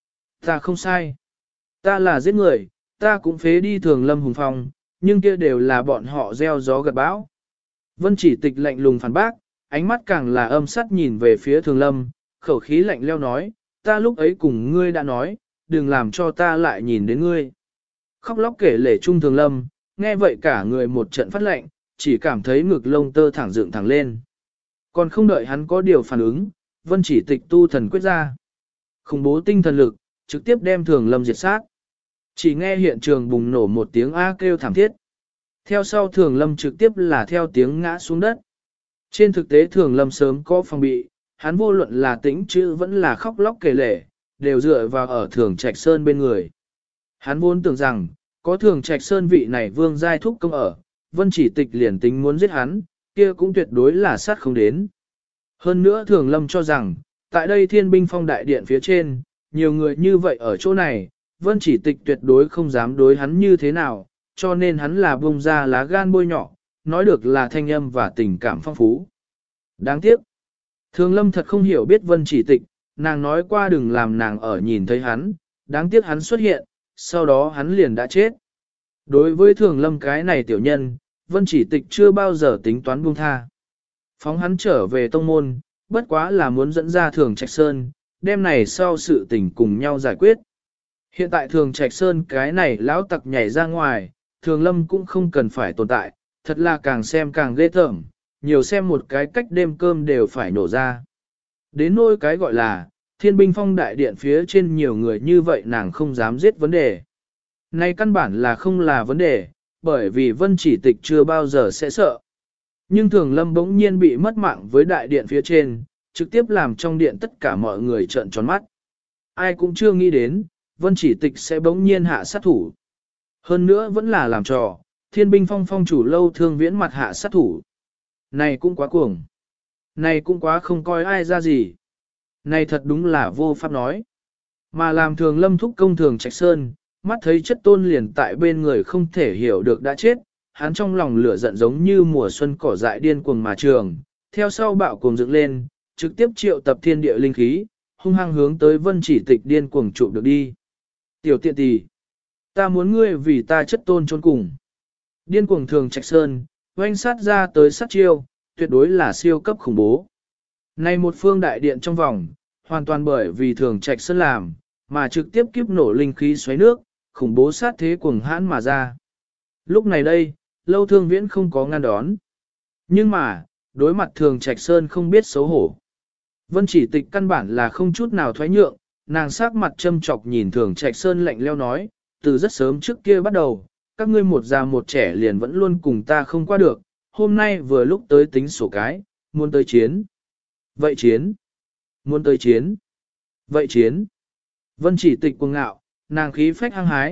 Ta không sai. Ta là giết người, ta cũng phế đi Thường Lâm hùng phong, nhưng kia đều là bọn họ gieo gió gặt bão. Vân chỉ tịch lạnh lùng phản bác, ánh mắt càng là âm sắt nhìn về phía Thường Lâm, khẩu khí lạnh leo nói, ta lúc ấy cùng ngươi đã nói, đừng làm cho ta lại nhìn đến ngươi. Khóc lóc kể lể chung Thường Lâm, nghe vậy cả người một trận phát lạnh, chỉ cảm thấy ngực lông tơ thẳng dựng thẳng lên. Còn không đợi hắn có điều phản ứng, Vân chỉ tịch tu thần quyết ra. Khủng bố tinh thần lực, trực tiếp đem Thường Lâm diệt sát. Chỉ nghe hiện trường bùng nổ một tiếng a kêu thảm thiết. Theo sau Thường Lâm trực tiếp là theo tiếng ngã xuống đất. Trên thực tế Thường Lâm sớm có phòng bị, hắn vô luận là tĩnh chứ vẫn là khóc lóc kể lể, đều dựa vào ở Thường Trạch Sơn bên người. Hắn vốn tưởng rằng, có Thường Trạch Sơn vị này vương giai thúc công ở, Vân chỉ tịch liền tính muốn giết hắn, kia cũng tuyệt đối là sát không đến. Hơn nữa Thường Lâm cho rằng, tại đây Thiên Binh Phong đại điện phía trên, nhiều người như vậy ở chỗ này, Vân chỉ tịch tuyệt đối không dám đối hắn như thế nào, cho nên hắn là bông ra lá gan bôi nhỏ, nói được là thanh âm và tình cảm phong phú. Đáng tiếc, Thường Lâm thật không hiểu biết Vân chỉ tịch, nàng nói qua đừng làm nàng ở nhìn thấy hắn, đáng tiếc hắn xuất hiện, sau đó hắn liền đã chết. Đối với Thường Lâm cái này tiểu nhân, Vân chỉ tịch chưa bao giờ tính toán buông tha. Phóng hắn trở về tông môn, bất quá là muốn dẫn ra Thường Trạch Sơn, đêm này sau sự tình cùng nhau giải quyết. Hiện tại Thường Trạch Sơn cái này lão tặc nhảy ra ngoài, Thường Lâm cũng không cần phải tồn tại, thật là càng xem càng ghê tởm, nhiều xem một cái cách đêm cơm đều phải nổ ra. Đến nỗi cái gọi là, Thiên Binh Phong đại điện phía trên nhiều người như vậy nàng không dám giết vấn đề. Này căn bản là không là vấn đề, bởi vì Vân chỉ tịch chưa bao giờ sẽ sợ. Nhưng Thường Lâm bỗng nhiên bị mất mạng với đại điện phía trên, trực tiếp làm trong điện tất cả mọi người trợn tròn mắt. Ai cũng chưa nghĩ đến, Vân chỉ tịch sẽ bỗng nhiên hạ sát thủ. Hơn nữa vẫn là làm trò, Thiên Binh Phong phong chủ Lâu Thương Viễn mặt hạ sát thủ. Này cũng quá cuồng. Này cũng quá không coi ai ra gì. Này thật đúng là vô pháp nói. Mà làm Thường Lâm thúc công Thường Trạch Sơn, mắt thấy chất tôn liền tại bên người không thể hiểu được đã chết, hắn trong lòng lửa giận giống như mùa xuân cỏ dại điên cuồng mà trường, theo sau bạo cuồng dựng lên, trực tiếp triệu tập thiên địa linh khí, hung hăng hướng tới Vân chỉ tịch điên cuồng trụ được đi. Tiểu tiện tỷ, ta muốn ngươi vì ta chất tôn chôn cùng. Điên cuồng Thường Trạch Sơn, oanh sát ra tới sát chiêu, tuyệt đối là siêu cấp khủng bố. Này một phương đại điện trong vòng, hoàn toàn bởi vì Thường Trạch Sơn làm, mà trực tiếp kiếp nổ linh khí xoáy nước, khủng bố sát thế cuồng hãn mà ra. Lúc này đây, Lâu Thương Viễn không có ngăn đón. Nhưng mà, đối mặt Thường Trạch Sơn không biết xấu hổ. Vân chỉ tịch căn bản là không chút nào thoái nhượng, nàng sắc mặt châm chọc nhìn Thường Trạch Sơn lạnh leo nói, từ rất sớm trước kia bắt đầu, các ngươi một già một trẻ liền vẫn luôn cùng ta không qua được, hôm nay vừa lúc tới tính sổ cái, muốn tới chiến. Vậy chiến. Muốn tới chiến. Vậy chiến. Vân chỉ tịch cuồng ngạo, nàng khí phách hăng hái,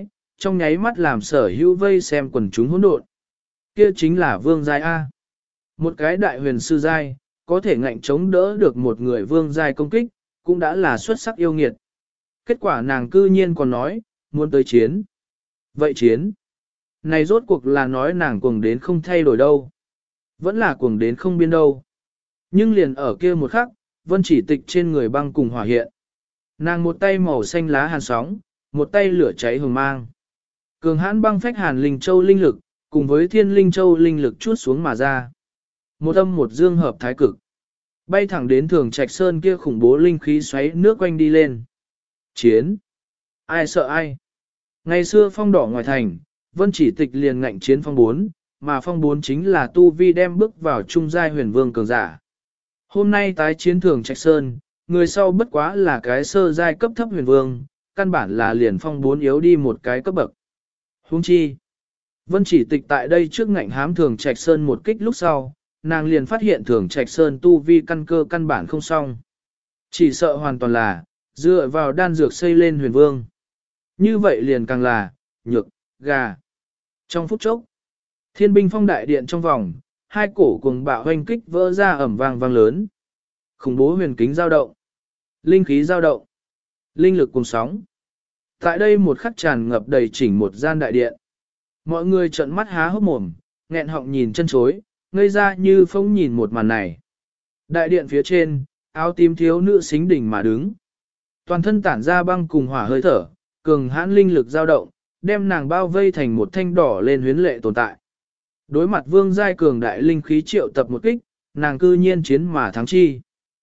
trong nháy mắt làm sở hữu vây xem quần chúng hỗn độn. Kia chính là vương giai A. Một cái đại huyền sư giai, có thể ngạnh chống đỡ được một người vương giai công kích, cũng đã là xuất sắc yêu nghiệt. Kết quả nàng cư nhiên còn nói, muốn tới chiến. Vậy chiến? Này rốt cuộc là nói nàng cuồng đến không thay đổi đâu. Vẫn là cuồng đến không biên đâu. Nhưng liền ở kia một khắc, Vân Chỉ Tịch trên người băng cùng hỏa hiện. Nàng một tay màu xanh lá hàn sóng, một tay lửa cháy hừng mang. Cường hãn băng phách hàn linh châu linh lực, cùng với thiên linh châu linh lực chuốt xuống mà ra. Một âm một dương hợp thái cực. Bay thẳng đến Thường Trạch Sơn kia khủng bố linh khí xoáy nước quanh đi lên. Chiến. Ai sợ ai. Ngày xưa phong đỏ ngoài thành, Vân Chỉ Tịch liền ngạnh chiến phong 4, mà phong 4 chính là tu vi đem bước vào trung giai huyền vương cường giả. Hôm nay tái chiến Thường Trạch Sơn, người sau bất quá là cái sơ giai cấp thấp huyền vương, căn bản là liền phong 4 yếu đi một cái cấp bậc. Huống chi. Vân Chỉ Tịch tại đây trước ngạnh hám Thường Trạch Sơn một kích lúc sau, nàng liền phát hiện Thường Trạch Sơn tu vi căn cơ căn bản không xong. Chỉ sợ hoàn toàn là, dựa vào đan dược xây lên huyền vương. Như vậy liền càng là, nhược, gà. Trong phút chốc, thiên binh phong đại điện trong vòng, hai cổ cùng bạo hoanh kích vỡ ra ẩm vang vang lớn. Khủng bố huyền kính dao động, linh khí dao động, linh lực cùng sóng. Tại đây một khắc tràn ngập đầy chỉnh một gian đại điện. Mọi người trợn mắt há hốc mồm, nghẹn họng nhìn chân chối, ngây ra như phông nhìn một màn này. Đại điện phía trên, áo tím thiếu nữ xính đỉnh mà đứng. Toàn thân tản ra băng cùng hỏa hơi thở, cường hãn linh lực dao động, đem nàng bao vây thành một thanh đỏ lên huyến lệ tồn tại. Đối mặt vương giai cường đại linh khí triệu tập một kích, nàng cư nhiên chiến mà thắng chi.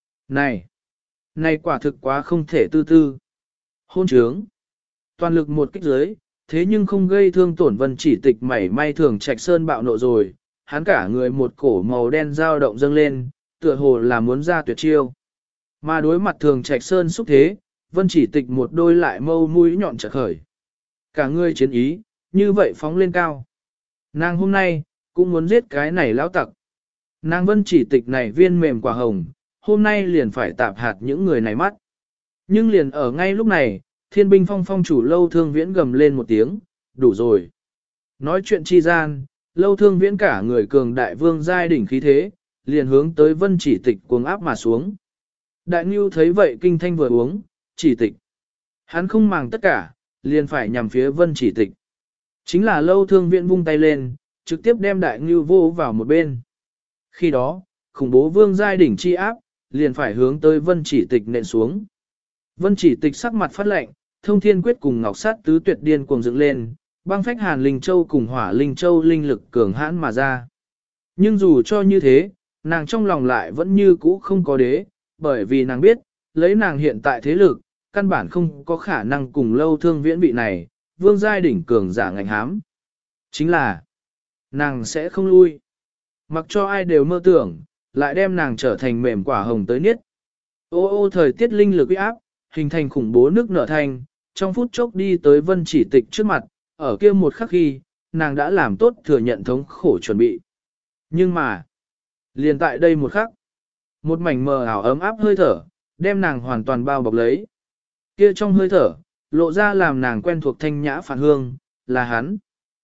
Này quả thực quá không thể tư tư. Hôn trướng. Toàn lực một kích dưới, thế nhưng không gây thương tổn Vân Chỉ Tịch mảy may. Thường Trạch Sơn bạo nộ rồi, hắn cả người một cổ màu đen dao động dâng lên, tựa hồ là muốn ra tuyệt chiêu. Mà đối mặt Thường Trạch Sơn xúc thế, Vân Chỉ Tịch một đôi lại mâu mũi nhọn chợt khởi. Cả người chiến ý, như vậy phóng lên cao. Nàng hôm nay, cũng muốn giết cái này lão tặc. Nàng Vân Chỉ Tịch này viên mềm quả hồng, hôm nay liền phải tạp hạt những người này mắt. Nhưng liền ở ngay lúc này, thiên binh phong phong chủ Lâu Thương Viễn gầm lên một tiếng, đủ rồi. Nói chuyện chi gian, Lâu Thương Viễn cả người cường đại vương giai đỉnh khí thế, liền hướng tới Vân Chỉ Tịch cuồng áp mà xuống. Đại Nưu thấy vậy kinh thanh vừa uống, Chỉ Tịch. Hắn không màng tất cả, liền phải nhằm phía Vân Chỉ Tịch. Chính là Lâu Thương Viễn vung tay lên, trực tiếp đem Đại Nưu vô vào một bên. Khi đó, khủng bố vương giai đỉnh chi áp, liền phải hướng tới Vân Chỉ Tịch nện xuống. Vân Chỉ Tịch sắc mặt phát lạnh, Thông Thiên Quyết cùng Ngọc Sát Tứ Tuyệt điên cuồng dựng lên, băng phách Hàn Linh Châu cùng Hỏa Linh Châu linh lực cường hãn mà ra. Nhưng dù cho như thế, nàng trong lòng lại vẫn như cũ không có đế, bởi vì nàng biết, lấy nàng hiện tại thế lực, căn bản không có khả năng cùng Lâu Thương Viễn vị này, vương giai đỉnh cường giả ngạnh hám. Chính là, nàng sẽ không lui. Mặc cho ai đều mơ tưởng, lại đem nàng trở thành mềm quả hồng tới niết. Ô ô thời tiết linh lực uy áp, hình thành khủng bố nước nở thành, trong phút chốc đi tới Vân Chỉ Tịch trước mặt, ở kia một khắc khi, nàng đã làm tốt thừa nhận thống khổ chuẩn bị. Nhưng mà, liền tại đây một khắc, một mảnh mờ ảo ấm áp hơi thở, đem nàng hoàn toàn bao bọc lấy. Kia trong hơi thở, lộ ra làm nàng quen thuộc thanh nhã phản hương, là hắn.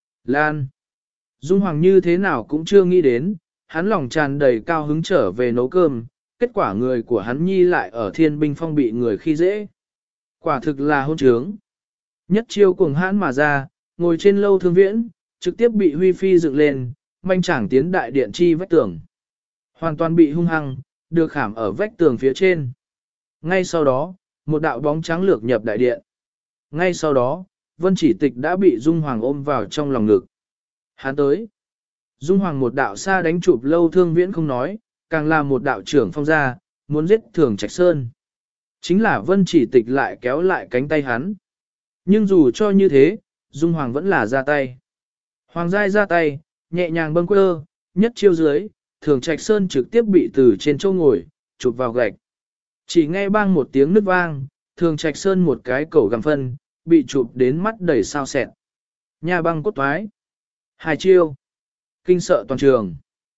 Lan. Dung Hoàng như thế nào cũng chưa nghĩ đến, hắn lòng tràn đầy cao hứng trở về nấu cơm, kết quả người của hắn nhi lại ở thiên binh phong bị người khi dễ. Quả thực là hôn trướng. Nhất chiêu cuồng hãn mà ra, ngồi trên Lâu Thương Viễn, trực tiếp bị huy phi dựng lên, manh chẳng tiến đại điện chi vách tường. Hoàn toàn bị hung hăng, được khảm ở vách tường phía trên. Ngay sau đó, một đạo bóng trắng lược nhập đại điện. Ngay sau đó, Vân Chỉ Tịch đã bị Dung Hoàng ôm vào trong lòng ngực. Hắn tới. Dung Hoàng một đạo xa đánh chụp Lâu Thương Viễn không nói, càng là một đạo trưởng phong ra, muốn giết Thường Trạch Sơn. Chính là Vân Chỉ Tịch lại kéo lại cánh tay hắn. Nhưng dù cho như thế, Dung Hoàng vẫn là ra tay. Hoàng giai ra tay, nhẹ nhàng bâng quơ, nhất chiêu dưới, Thường Trạch Sơn trực tiếp bị từ trên châu ngồi, chụp vào gạch. Chỉ nghe bang một tiếng nứt vang, Thường Trạch Sơn một cái cổ găm phân, bị chụp đến mắt đầy sao sẹn. Nhà băng cốt toái. Hai chiêu. Kinh sợ toàn trường.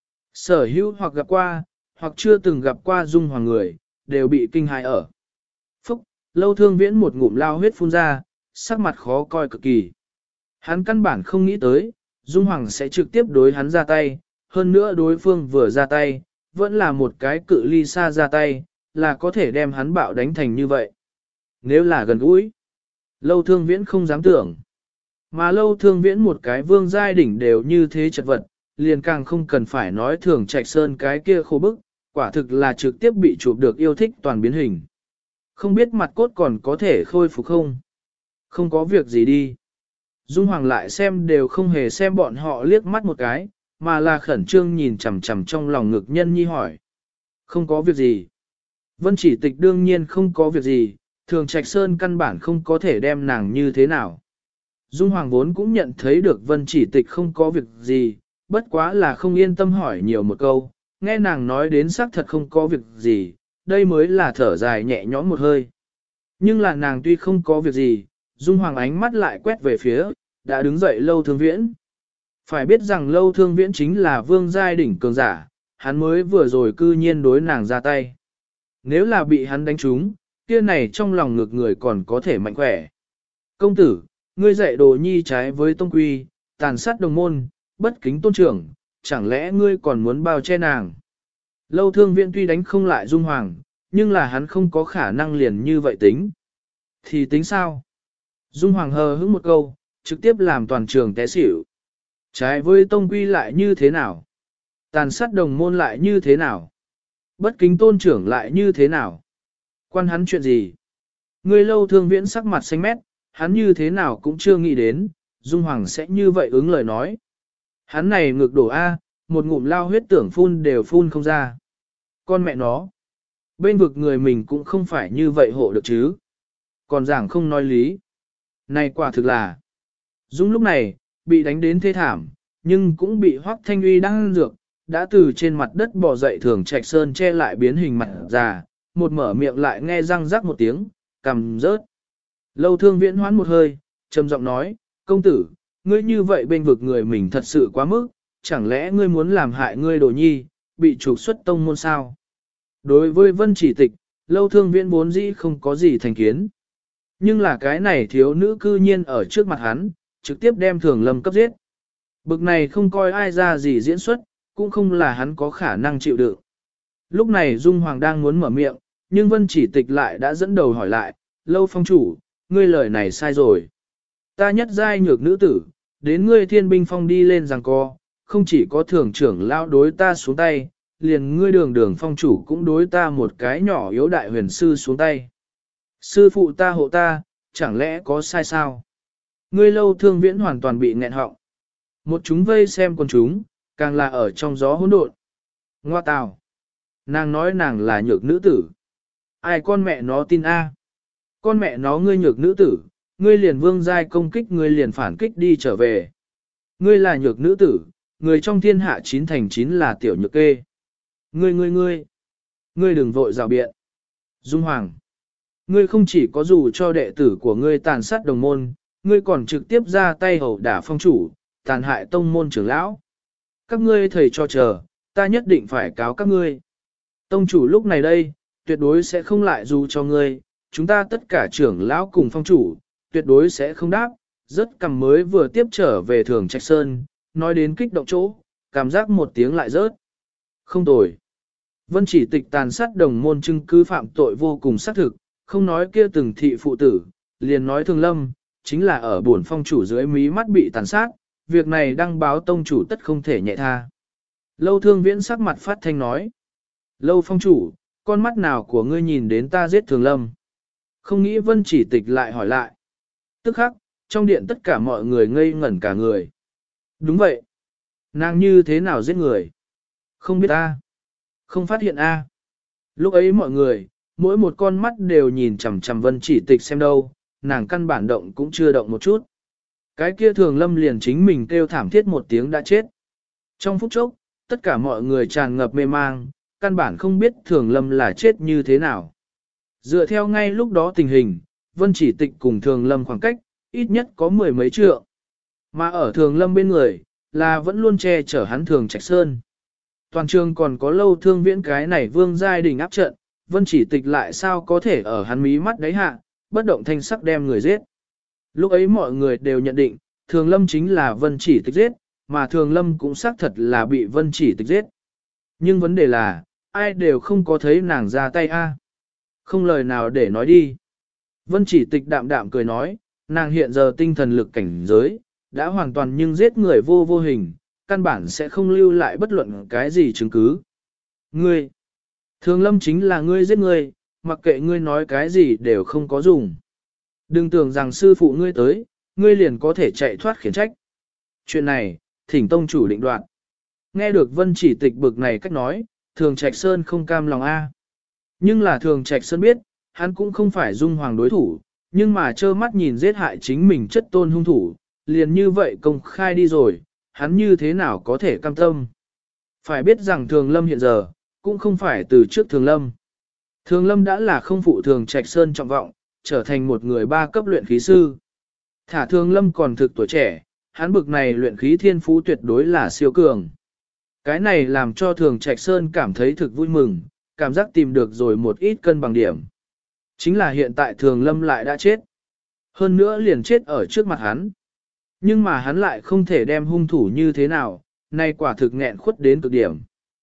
Sở hữu hoặc gặp qua, hoặc chưa từng gặp qua Dung Hoàng người, đều bị kinh hãi ở. Phúc, Lâu Thương Viễn một ngụm lao huyết phun ra, sắc mặt khó coi cực kỳ. Hắn căn bản không nghĩ tới, Dung Hoàng sẽ trực tiếp đối hắn ra tay, hơn nữa đối phương vừa ra tay, vẫn là một cái cự ly xa ra tay, là có thể đem hắn bạo đánh thành như vậy. Nếu là gần gũi, Lâu Thương Viễn không dám tưởng. Mà Lâu Thương Viễn một cái vương giai đỉnh đều như thế chật vật, liền càng không cần phải nói Thường Trạch Sơn cái kia khô bức, quả thực là trực tiếp bị chụp được yêu thích toàn biến hình. Không biết mặt cốt còn có thể khôi phục không? Không có việc gì đi. Dung Hoàng lại xem đều không hề xem bọn họ liếc mắt một cái, mà là khẩn trương nhìn chằm chằm trong lòng ngực nhân nhi hỏi. Không có việc gì. Vân Chỉ Tịch đương nhiên không có việc gì, Thường Trạch Sơn căn bản không có thể đem nàng như thế nào. Dung Hoàng vốn cũng nhận thấy được Vân Chỉ Tịch không có việc gì, bất quá là không yên tâm hỏi nhiều một câu, nghe nàng nói đến xác thật không có việc gì, đây mới là thở dài nhẹ nhõm một hơi. Nhưng là nàng tuy không có việc gì, Dung Hoàng ánh mắt lại quét về phía, đã đứng dậy Lâu Thương Viễn. Phải biết rằng Lâu Thương Viễn chính là vương giai đỉnh cường giả, hắn mới vừa rồi cư nhiên đối nàng ra tay. Nếu là bị hắn đánh trúng, kia này trong lòng ngực người còn có thể mạnh khỏe. Công tử, ngươi dạy đồ nhi trái với tông quy, tàn sát đồng môn, bất kính tôn trưởng, chẳng lẽ ngươi còn muốn bao che nàng? Lâu Thương Viễn tuy đánh không lại Dung Hoàng, nhưng là hắn không có khả năng liền như vậy tính. Thì tính sao? Dung Hoàng hờ hững một câu, trực tiếp làm toàn trường té xỉu. Trái với tông quy lại như thế nào? Tàn sát đồng môn lại như thế nào? Bất kính tôn trưởng lại như thế nào? Quan hắn chuyện gì? Người Lâu Thương Viễn sắc mặt xanh mét, hắn như thế nào cũng chưa nghĩ đến, Dung Hoàng sẽ như vậy ứng lời nói. Hắn này ngược đổ A, một ngụm lao huyết tưởng phun đều phun không ra. Con mẹ nó, bên vực người mình cũng không phải như vậy hộ được chứ. Còn giảng không nói lý. Này quả thực là, Dung lúc này, bị đánh đến thê thảm, nhưng cũng bị Hoắc Thanh Uy đang dược, đã từ trên mặt đất bò dậy Thường Trạch Sơn che lại biến hình mặt già, một mở miệng lại nghe răng rắc một tiếng, cầm rớt. Lâu Thương Viễn hoán một hơi, trầm giọng nói, công tử, ngươi như vậy bên vực người mình thật sự quá mức, chẳng lẽ ngươi muốn làm hại ngươi đồ nhi, bị trục xuất tông môn sao? Đối với Vân Chỉ Tịch, Lâu Thương Viễn vốn dĩ không có gì thành kiến. Nhưng là cái này thiếu nữ cư nhiên ở trước mặt hắn, trực tiếp đem Thường Lâm cấp giết. Bực này không coi ai ra gì diễn xuất, cũng không là hắn có khả năng chịu đựng. Lúc này Dung Hoàng đang muốn mở miệng, nhưng Vân Chỉ Tịch lại đã dẫn đầu hỏi lại, Lâu phong chủ, ngươi lời này sai rồi. Ta nhất giai nhược nữ tử, đến ngươi thiên binh phong đi lên giằng co, không chỉ có Thường trưởng lao đối ta xuống tay, liền ngươi đường đường phong chủ cũng đối ta một cái nhỏ yếu đại huyền sư xuống tay. Sư phụ ta hộ ta, chẳng lẽ có sai sao? Ngươi Lâu Thương Viễn hoàn toàn bị nghẹn họng. Một chúng vây xem con chúng, càng là ở trong gió hỗn độn. Ngoa tào. Nàng nói nàng là nhược nữ tử. Ai con mẹ nó tin a? Con mẹ nó ngươi nhược nữ tử, ngươi liền vương giai công kích ngươi liền phản kích đi trở về. Ngươi là nhược nữ tử, người trong thiên hạ 9 thành 9 là tiểu nhược kê. Ngươi đừng vội rào biện. Dung Hoàng. Ngươi không chỉ có dù cho đệ tử của ngươi tàn sát đồng môn, ngươi còn trực tiếp ra tay hầu đả phong chủ, tàn hại tông môn trưởng lão. Các ngươi thầy cho chờ, ta nhất định phải cáo các ngươi. Tông chủ lúc này đây, tuyệt đối sẽ không lại dù cho ngươi, chúng ta tất cả trưởng lão cùng phong chủ, tuyệt đối sẽ không đáp, rất cầm mới vừa tiếp trở về Thường Trạch Sơn, nói đến kích động chỗ, cảm giác một tiếng lại rớt. Không tồi. Vân Chỉ Tịch tàn sát đồng môn chứng cứ phạm tội vô cùng xác thực, không nói kia từng thị phụ tử, liền nói Thường Lâm, chính là ở buồn phong chủ dưới mí mắt bị tàn sát, việc này đăng báo tông chủ tất không thể nhẹ tha. Lâu Thương Viễn sắc mặt phát thanh nói. Lâu phong chủ, con mắt nào của ngươi nhìn đến ta giết Thường Lâm? Không nghĩ Vân Chỉ Tịch lại hỏi lại. Tức khắc, trong điện tất cả mọi người ngây ngẩn cả người. Đúng vậy. Nàng như thế nào giết người? Không biết ta. Không phát hiện a. Lúc ấy mọi người, mỗi một con mắt đều nhìn chằm chằm Vân Chỉ Tịch xem đâu, nàng căn bản động cũng chưa động một chút. Cái kia Thường Lâm liền chính mình kêu thảm thiết một tiếng đã chết. Trong phút chốc, tất cả mọi người tràn ngập mê mang, căn bản không biết Thường Lâm là chết như thế nào. Dựa theo ngay lúc đó tình hình, Vân Chỉ Tịch cùng Thường Lâm khoảng cách, ít nhất có 10 mấy trượng. Mà ở Thường Lâm bên người, là vẫn luôn che chở hắn Thường Trạch Sơn. Toàn trường còn có Lâu Thương Viễn cái này vương giai đình áp trận, Vân Chỉ Tịch lại sao có thể ở hắn mí mắt đáy hạ, bất động thanh sắc đem người giết. Lúc ấy mọi người đều nhận định, Thường Lâm chính là Vân Chỉ Tịch giết, mà Thường Lâm cũng xác thật là bị Vân Chỉ Tịch giết. Nhưng vấn đề là, ai đều không có thấy nàng ra tay a. Không lời nào để nói đi. Vân Chỉ Tịch đạm đạm cười nói, nàng hiện giờ tinh thần lực cảnh giới, đã hoàn toàn nhưng giết người vô vô hình, căn bản sẽ không lưu lại bất luận cái gì chứng cứ. Ngươi, Thường Lâm chính là ngươi giết ngươi, mặc kệ ngươi nói cái gì đều không có dùng. Đừng tưởng rằng sư phụ ngươi tới, ngươi liền có thể chạy thoát khiển trách. Chuyện này, thỉnh tông chủ định đoạt. Nghe được Vân Chỉ Tịch bực này cách nói, Thường Trạch Sơn không cam lòng a. Nhưng là Thường Trạch Sơn biết, hắn cũng không phải Dung Hoàng đối thủ, nhưng mà trơ mắt nhìn giết hại chính mình chất tôn hung thủ, liền như vậy công khai đi rồi, hắn như thế nào có thể cam tâm. Phải biết rằng Thường Lâm hiện giờ, cũng không phải từ trước Thường Lâm. Thường Lâm đã là không phụ Thường Trạch Sơn trọng vọng, trở thành một người ba cấp luyện khí sư. Thả Thường Lâm còn thực tuổi trẻ, hắn bực này luyện khí thiên phú tuyệt đối là siêu cường. Cái này làm cho Thường Trạch Sơn cảm thấy thực vui mừng, cảm giác tìm được rồi một ít cân bằng điểm. Chính là hiện tại Thường Lâm lại đã chết. Hơn nữa liền chết ở trước mặt hắn. Nhưng mà hắn lại không thể đem hung thủ như thế nào, nay quả thực nghẹn khuất đến cực điểm.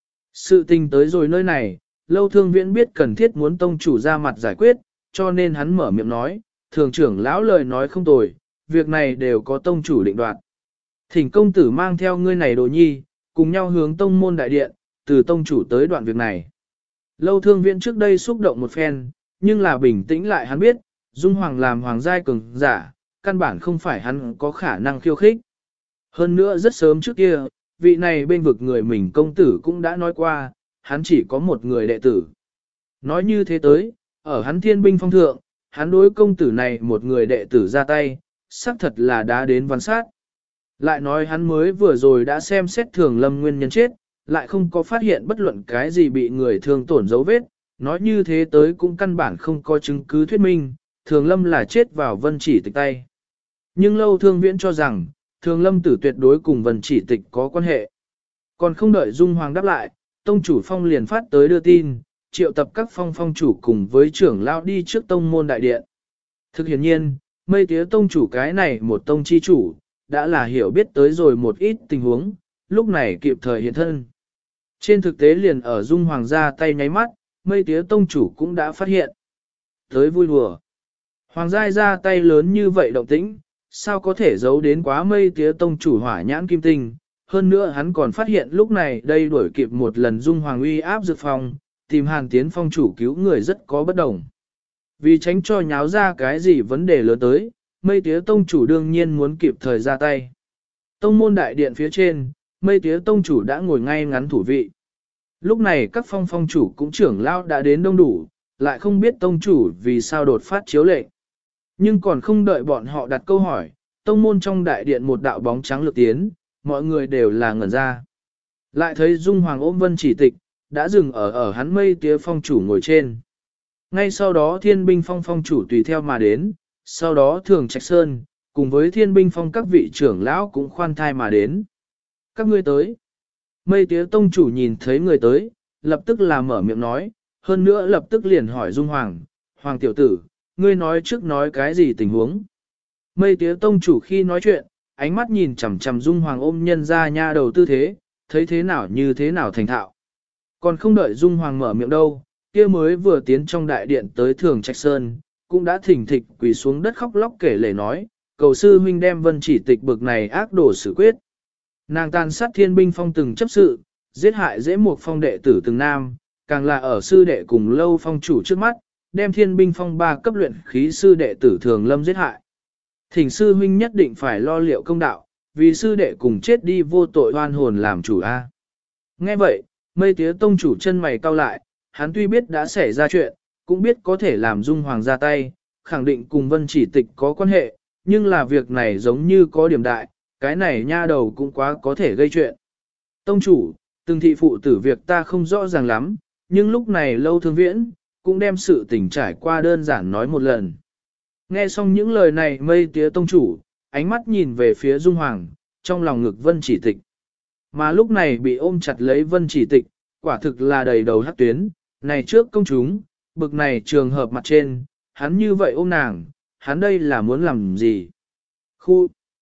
Sự tình tới rồi nơi này, Lâu Thương Viễn biết cần thiết muốn tông chủ ra mặt giải quyết, cho nên hắn mở miệng nói, thường trưởng lão lời nói không tồi, việc này đều có tông chủ định đoạt. Thỉnh công tử mang theo ngươi này đồ nhi, cùng nhau hướng tông môn đại điện, từ tông chủ tới đoạn việc này. Lâu Thương Viễn trước đây xúc động một phen, nhưng là bình tĩnh lại hắn biết, Dung Hoàng làm hoàng giai cường giả, căn bản không phải hắn có khả năng khiêu khích. Hơn nữa rất sớm trước kia, vị này bên vực người mình công tử cũng đã nói qua, hắn chỉ có một người đệ tử. Nói như thế tới, ở hắn thiên binh phong thượng, hắn đối công tử này một người đệ tử ra tay, xác thật là đã đến văn sát. Lại nói hắn mới vừa rồi đã xem xét Thường Lâm nguyên nhân chết, lại không có phát hiện bất luận cái gì bị người thương tổn dấu vết, nói như thế tới cũng căn bản không có chứng cứ thuyết minh, Thường Lâm là chết vào Vân Chỉ Tịch tay. Nhưng Lâu Thương Viễn cho rằng, Thường Lâm tử tuyệt đối cùng Vân Chỉ Tịch có quan hệ. Còn không đợi Dung Hoàng đáp lại, tông chủ phong liền phát tới đưa tin, triệu tập các phong chủ cùng với trưởng lão đi trước tông môn đại điện. Thực hiện nhiên, mây tía tông chủ cái này một tông chi chủ, đã là hiểu biết tới rồi một ít tình huống, lúc này kịp thời hiện thân. Trên thực tế liền ở Dung Hoàng ra tay nháy mắt, mây tía tông chủ cũng đã phát hiện. Tới vui đùa. Hoàng giai ra tay lớn như vậy động tĩnh, sao có thể giấu đến quá mây tía tông chủ hỏa nhãn kim tinh. Hơn nữa hắn còn phát hiện lúc này đây đuổi kịp một lần Dung Hoàng uy áp dược phòng, tìm Hàn Tiến phong chủ cứu người rất có bất đồng. Vì tránh cho nháo ra cái gì vấn đề lớn tới, mây tía tông chủ đương nhiên muốn kịp thời ra tay. Tông môn đại điện phía trên, mây tía tông chủ đã ngồi ngay ngắn thủ vị. Lúc này các phong chủ cũng trưởng lao đã đến đông đủ, lại không biết tông chủ vì sao đột phát chiếu lệnh. Nhưng còn không đợi bọn họ đặt câu hỏi, tông môn trong đại điện một đạo bóng trắng lược tiến, mọi người đều là ngẩn ra. Lại thấy Dung Hoàng ôm Vân Chỉ Tịch, đã dừng ở hắn mây tía phong chủ ngồi trên. Ngay sau đó thiên binh phong chủ tùy theo mà đến, sau đó Thường Trạch Sơn, cùng với thiên binh phong các vị trưởng lão cũng khoan thai mà đến. Các ngươi tới. Mây tía tông chủ nhìn thấy người tới, lập tức là mở miệng nói, hơn nữa lập tức liền hỏi Dung Hoàng, Hoàng tiểu tử, ngươi nói trước nói cái gì tình huống. Mây tía tông chủ khi nói chuyện, ánh mắt nhìn chằm chằm Dung Hoàng ôm nhân ra nha đầu tư thế, thấy thế nào như thế nào thành thạo. Còn không đợi Dung Hoàng mở miệng đâu, kia mới vừa tiến trong đại điện tới Thường Trạch Sơn, cũng đã thỉnh thịch quỳ xuống đất khóc lóc kể lể nói, cầu sư huynh đem Vân Chỉ Tịch bực này ác đổ xử quyết. Nàng tàn sát thiên binh phong từng chấp sự, giết hại dễ một phong đệ tử từng nam, càng là ở sư đệ cùng Lâu phong chủ trước mắt, đem thiên binh phong 3 cấp luyện khí sư đệ tử Thường Lâm giết hại. Thỉnh sư huynh nhất định phải lo liệu công đạo, vì sư đệ cùng chết đi vô tội oan hồn làm chủ a. Nghe vậy, mây tía tông chủ chân mày cau lại, hắn tuy biết đã xảy ra chuyện, cũng biết có thể làm Dung Hoàng ra tay, khẳng định cùng Vân Chỉ Tịch có quan hệ, nhưng là việc này giống như có điểm đại, cái này nha đầu cũng quá có thể gây chuyện. Tông chủ, từng thị phụ tử việc ta không rõ ràng lắm, nhưng lúc này Lâu Thương Viễn, cũng đem sự tình trải qua đơn giản nói một lần. Nghe xong những lời này mây tía tông chủ, ánh mắt nhìn về phía Dung Hoàng, trong lòng ngực Vân Chỉ Tịch. Mà lúc này bị ôm chặt lấy Vân Chỉ Tịch, quả thực là đầy đầu hắc tuyến, này trước công chúng, bực này trường hợp mặt trên, hắn như vậy ôm nàng, hắn đây là muốn làm gì? Khu!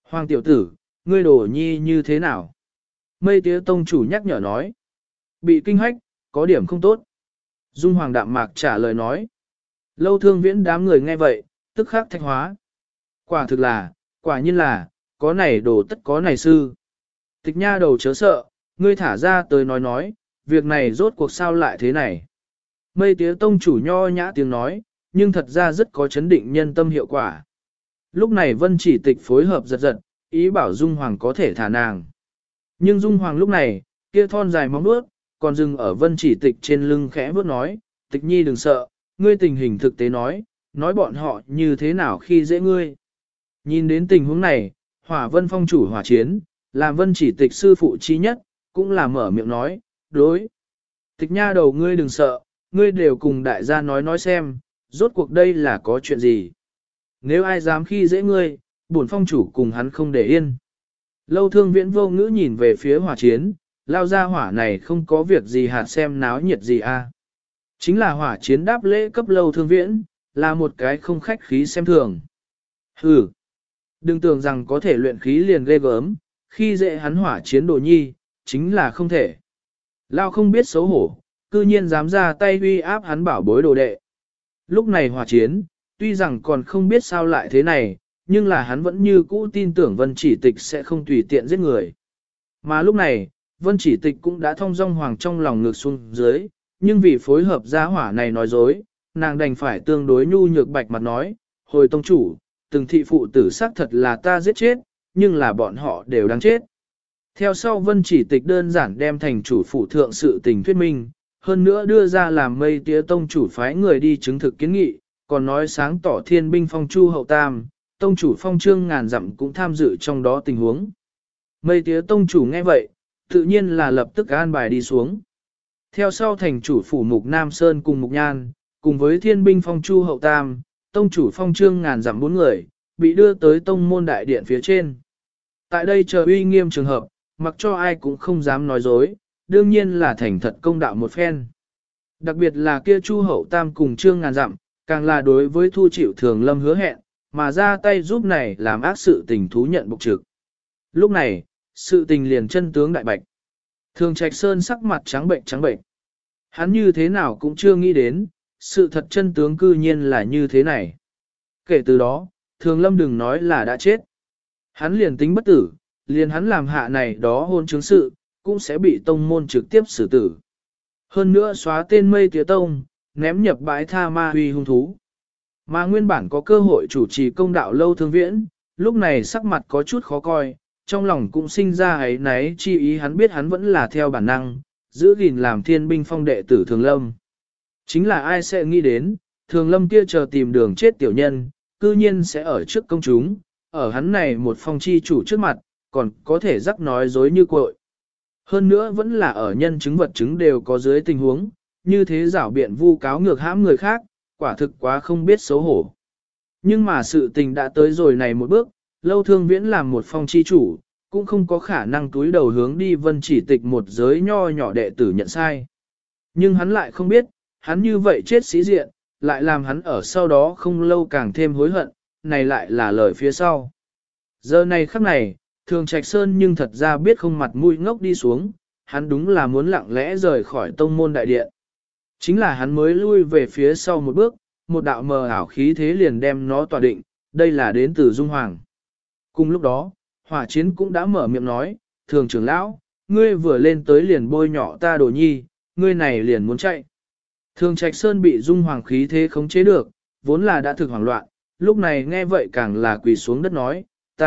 Hoàng tiểu tử, ngươi đồ nhi như thế nào? Mây tía tông chủ nhắc nhở nói. Bị kinh hách, có điểm không tốt. Dung Hoàng đạm mạc trả lời nói. Lâu Thương Viễn đám người nghe vậy, tức khắc thạch hóa. Quả thực là, quả nhiên là, có này đồ tất có này sư. Tịch nha đầu chớ sợ, ngươi thả ra tới nói, việc này rốt cuộc sao lại thế này. Mây tía tông chủ nho nhã tiếng nói, nhưng thật ra rất có chấn định nhân tâm hiệu quả. Lúc này Vân Chỉ Tịch phối hợp giật giật, ý bảo Dung Hoàng có thể thả nàng. Nhưng Dung Hoàng lúc này, kia thon dài móng vuốt, còn dừng ở Vân Chỉ Tịch trên lưng khẽ vuốt nói, Tịch nhi đừng sợ, ngươi tình hình thực tế nói bọn họ như thế nào khi dễ ngươi. Nhìn đến tình huống này, Hỏa Vân Phong chủ hỏa chiến, làm Vân Chỉ Tịch sư phụ chi nhất, cũng là mở miệng nói, đối. Tịch nha đầu ngươi đừng sợ, ngươi đều cùng đại gia nói xem, rốt cuộc đây là có chuyện gì. Nếu ai dám khi dễ ngươi, bổn phong chủ cùng hắn không để yên. Lâu Thương Viễn vô ngữ nhìn về phía hỏa chiến, lao ra hỏa này không có việc gì hạt xem náo nhiệt gì a. Chính là hỏa chiến đáp lễ cấp Lâu Thương Viễn, là một cái không khách khí xem thường. Hừ, đừng tưởng rằng có thể luyện khí liền ghê gớm, khi dễ hắn hỏa chiến đồ nhi, chính là không thể. Lao không biết xấu hổ, cư nhiên dám ra tay uy áp hắn bảo bối đồ đệ. Lúc này hỏa chiến, tuy rằng còn không biết sao lại thế này, nhưng là hắn vẫn như cũ tin tưởng Vân Chỉ Tịch sẽ không tùy tiện giết người. Mà lúc này, Vân Chỉ Tịch cũng đã thong dong hoàng trong lòng ngược xuống dưới, nhưng vì phối hợp gia hỏa này nói dối, nàng đành phải tương đối nhu nhược bạch mặt nói, hồi tông chủ, từng thị phụ tử xác thật là ta giết chết, nhưng là bọn họ đều đáng chết. Theo sau Vân Chỉ Tịch đơn giản đem thành chủ phụ thượng sự tình thuyết minh, hơn nữa đưa ra làm mây tía tông chủ phái người đi chứng thực kiến nghị, còn nói sáng tỏ thiên binh phong chu hậu tam, tông chủ phong trương ngàn dặm cũng tham dự trong đó tình huống. Mây tía tông chủ nghe vậy, tự nhiên là lập tức an bài đi xuống. Theo sau thành chủ phủ mục Nam Sơn cùng mục Nhan, cùng với thiên binh phong chu hậu tam, tông chủ phong trương ngàn dặm 4 người, bị đưa tới tông môn đại điện phía trên. Tại đây chờ uy nghiêm trường hợp, mặc cho ai cũng không dám nói dối, đương nhiên là thành thật công đạo một phen. Đặc biệt là kia chu hậu tam cùng trương ngàn dặm, càng là đối với thu chịu thường lâm hứa hẹn, mà ra tay giúp này làm ác sự tình thú nhận bục trực. Lúc này, sự tình liền chân tướng đại bạch. Thường Trạch Sơn sắc mặt trắng bệnh trắng bệnh. Hắn như thế nào cũng chưa nghĩ đến, sự thật chân tướng cư nhiên là như thế này. Kể từ đó, Thường Lâm đừng nói là đã chết. Hắn liền tính bất tử, liền hắn làm hạ này đó hôn chứng sự, cũng sẽ bị tông môn trực tiếp xử tử. Hơn nữa xóa tên mây tía tông, ném nhập bãi tha ma huy hung thú. Mà nguyên bản có cơ hội chủ trì công đạo Lâu Thương Viễn, lúc này sắc mặt có chút khó coi, trong lòng cũng sinh ra ấy náy chi ý hắn biết hắn vẫn là theo bản năng, giữ gìn làm thiên binh phong đệ tử Thường Lâm. Chính là ai sẽ nghĩ đến, Thường Lâm kia chờ tìm đường chết tiểu nhân, cư nhiên sẽ ở trước công chúng, ở hắn này một phong chi chủ trước mặt, còn có thể rắc nói dối như cội. Hơn nữa vẫn là ở nhân chứng vật chứng đều có dưới tình huống, như thế giảo biện vu cáo ngược hãm người khác, quả thực quá không biết xấu hổ. Nhưng mà sự tình đã tới rồi này một bước, Lâu Thương Viễn làm một phong chi chủ, cũng không có khả năng túi đầu hướng đi Vân Chỉ Tịch một giới nho nhỏ đệ tử nhận sai. Nhưng hắn lại không biết, hắn như vậy chết sĩ diện, lại làm hắn ở sau đó không lâu càng thêm hối hận, này lại là lời phía sau. Giờ này khắc này, Thường Trạch Sơn nhưng thật ra biết không mặt mũi ngốc đi xuống, hắn đúng là muốn lặng lẽ rời khỏi tông môn đại điện. Chính là hắn mới lui về phía sau một bước, một đạo mờ ảo khí thế liền đem nó tỏa định, đây là đến từ Dung Hoàng. Cùng lúc đó, Hỏa Chiến cũng đã mở miệng nói, Thường trưởng lão, ngươi vừa lên tới liền bôi nhỏ ta đồ nhi, ngươi này liền muốn chạy. Thường Trạch Sơn bị Dung Hoàng khí thế khống chế được, vốn là đã thực hoảng loạn, lúc này nghe vậy càng là quỳ xuống đất nói,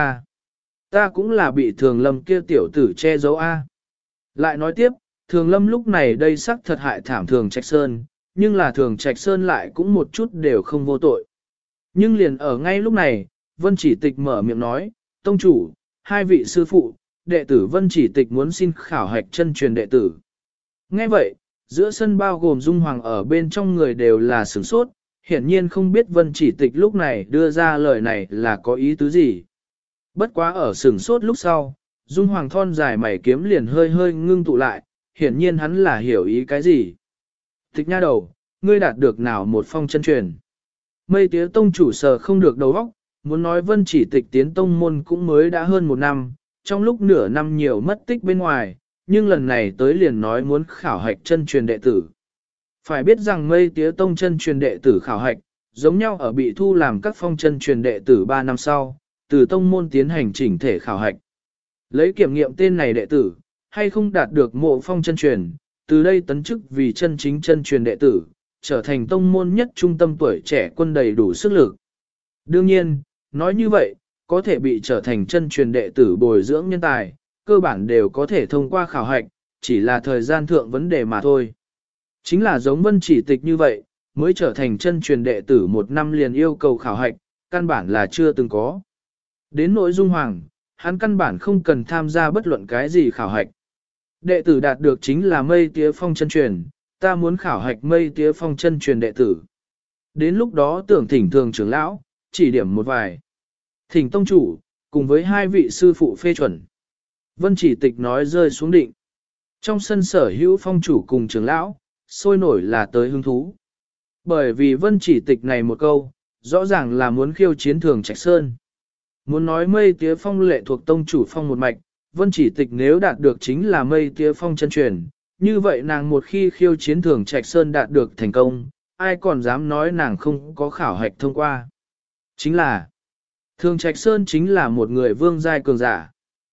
ta cũng là bị Thường Lâm kia tiểu tử che giấu a. Lại nói tiếp, Thường Lâm lúc này đây sắc thật hại thảm Thường Trạch Sơn, nhưng là Thường Trạch Sơn lại cũng một chút đều không vô tội. Nhưng liền ở ngay lúc này, Vân Chỉ Tịch mở miệng nói, tông chủ, hai vị sư phụ, đệ tử Vân Chỉ Tịch muốn xin khảo hạch chân truyền đệ tử. Nghe vậy, giữa sân bao gồm Dung Hoàng ở bên trong người đều là sửng sốt, hiển nhiên không biết Vân Chỉ Tịch lúc này đưa ra lời này là có ý tứ gì. Bất quá ở sửng sốt lúc sau, Dung Hoàng thon dài mày kiếm liền hơi hơi ngưng tụ lại, hiển nhiên hắn là hiểu ý cái gì. Tịch nha đầu, ngươi đạt được nào một phong chân truyền. Mây tía tông chủ sờ không được đầu óc, muốn nói Vân Chỉ Tịch tiến tông môn cũng mới đã hơn 1 năm, trong lúc nửa năm nhiều mất tích bên ngoài, nhưng lần này tới liền nói muốn khảo hạch chân truyền đệ tử. Phải biết rằng Mây Tía Tông chân truyền đệ tử khảo hạch, giống nhau ở bị thu làm các phong chân truyền đệ tử 3 năm sau, từ tông môn tiến hành chỉnh thể khảo hạch. Lấy kiểm nghiệm tên này đệ tử, hay không đạt được mộ phong chân truyền, từ đây tấn chức vì chân chính chân truyền đệ tử, trở thành tông môn nhất trung tâm tuổi trẻ quân đầy đủ sức lực. Đương nhiên, nói như vậy, có thể bị trở thành chân truyền đệ tử bồi dưỡng nhân tài, cơ bản đều có thể thông qua khảo hạch, chỉ là thời gian thượng vấn đề mà thôi. Chính là giống Vân Chỉ Tịch như vậy, mới trở thành chân truyền đệ tử 1 năm liền yêu cầu khảo hạch, căn bản là chưa từng có. Đến nội Dung Hoàng, hắn căn bản không cần tham gia bất luận cái gì khảo hạch. Đệ tử đạt được chính là Mây Tía Phong chân truyền, ta muốn khảo hạch Mây Tía Phong chân truyền đệ tử. Đến lúc đó tưởng thỉnh thường trưởng lão, chỉ điểm một vài. Thỉnh tông chủ, cùng với 2 vị sư phụ phê chuẩn. Vân Chỉ Tịch nói rơi xuống định. Trong sân sở hữu phong chủ cùng trưởng lão, sôi nổi là tới hứng thú. Bởi vì Vân Chỉ Tịch này một câu, rõ ràng là muốn khiêu chiến Thường Trạch Sơn. Muốn nói Mây Tía Phong lệ thuộc tông chủ phong một mạch, Vân Chỉ Tịch nếu đạt được chính là Mây Tía Phong chân truyền, như vậy nàng một khi khiêu chiến Thường Trạch Sơn đạt được thành công, ai còn dám nói nàng không có khảo hạch thông qua. Chính là, Thường Trạch Sơn chính là một người vương giai cường giả.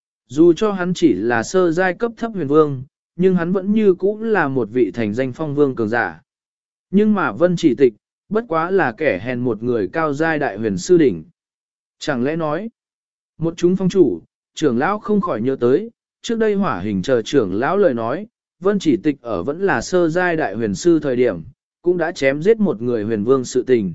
Dù cho hắn chỉ là sơ giai cấp thấp huyền vương, nhưng hắn vẫn như cũ là một vị thành danh phong vương cường giả. Nhưng mà Vân Chỉ Tịch, bất quá là kẻ hèn một người cao giai đại huyền sư đỉnh. Chẳng lẽ nói, một chúng phong chủ, trưởng lão không khỏi nhớ tới, trước đây Hỏa Hình chờ trưởng lão lời nói, Vân Chỉ Tịch ở vẫn là sơ giai đại huyền sư thời điểm, cũng đã chém giết một người huyền vương sự tình.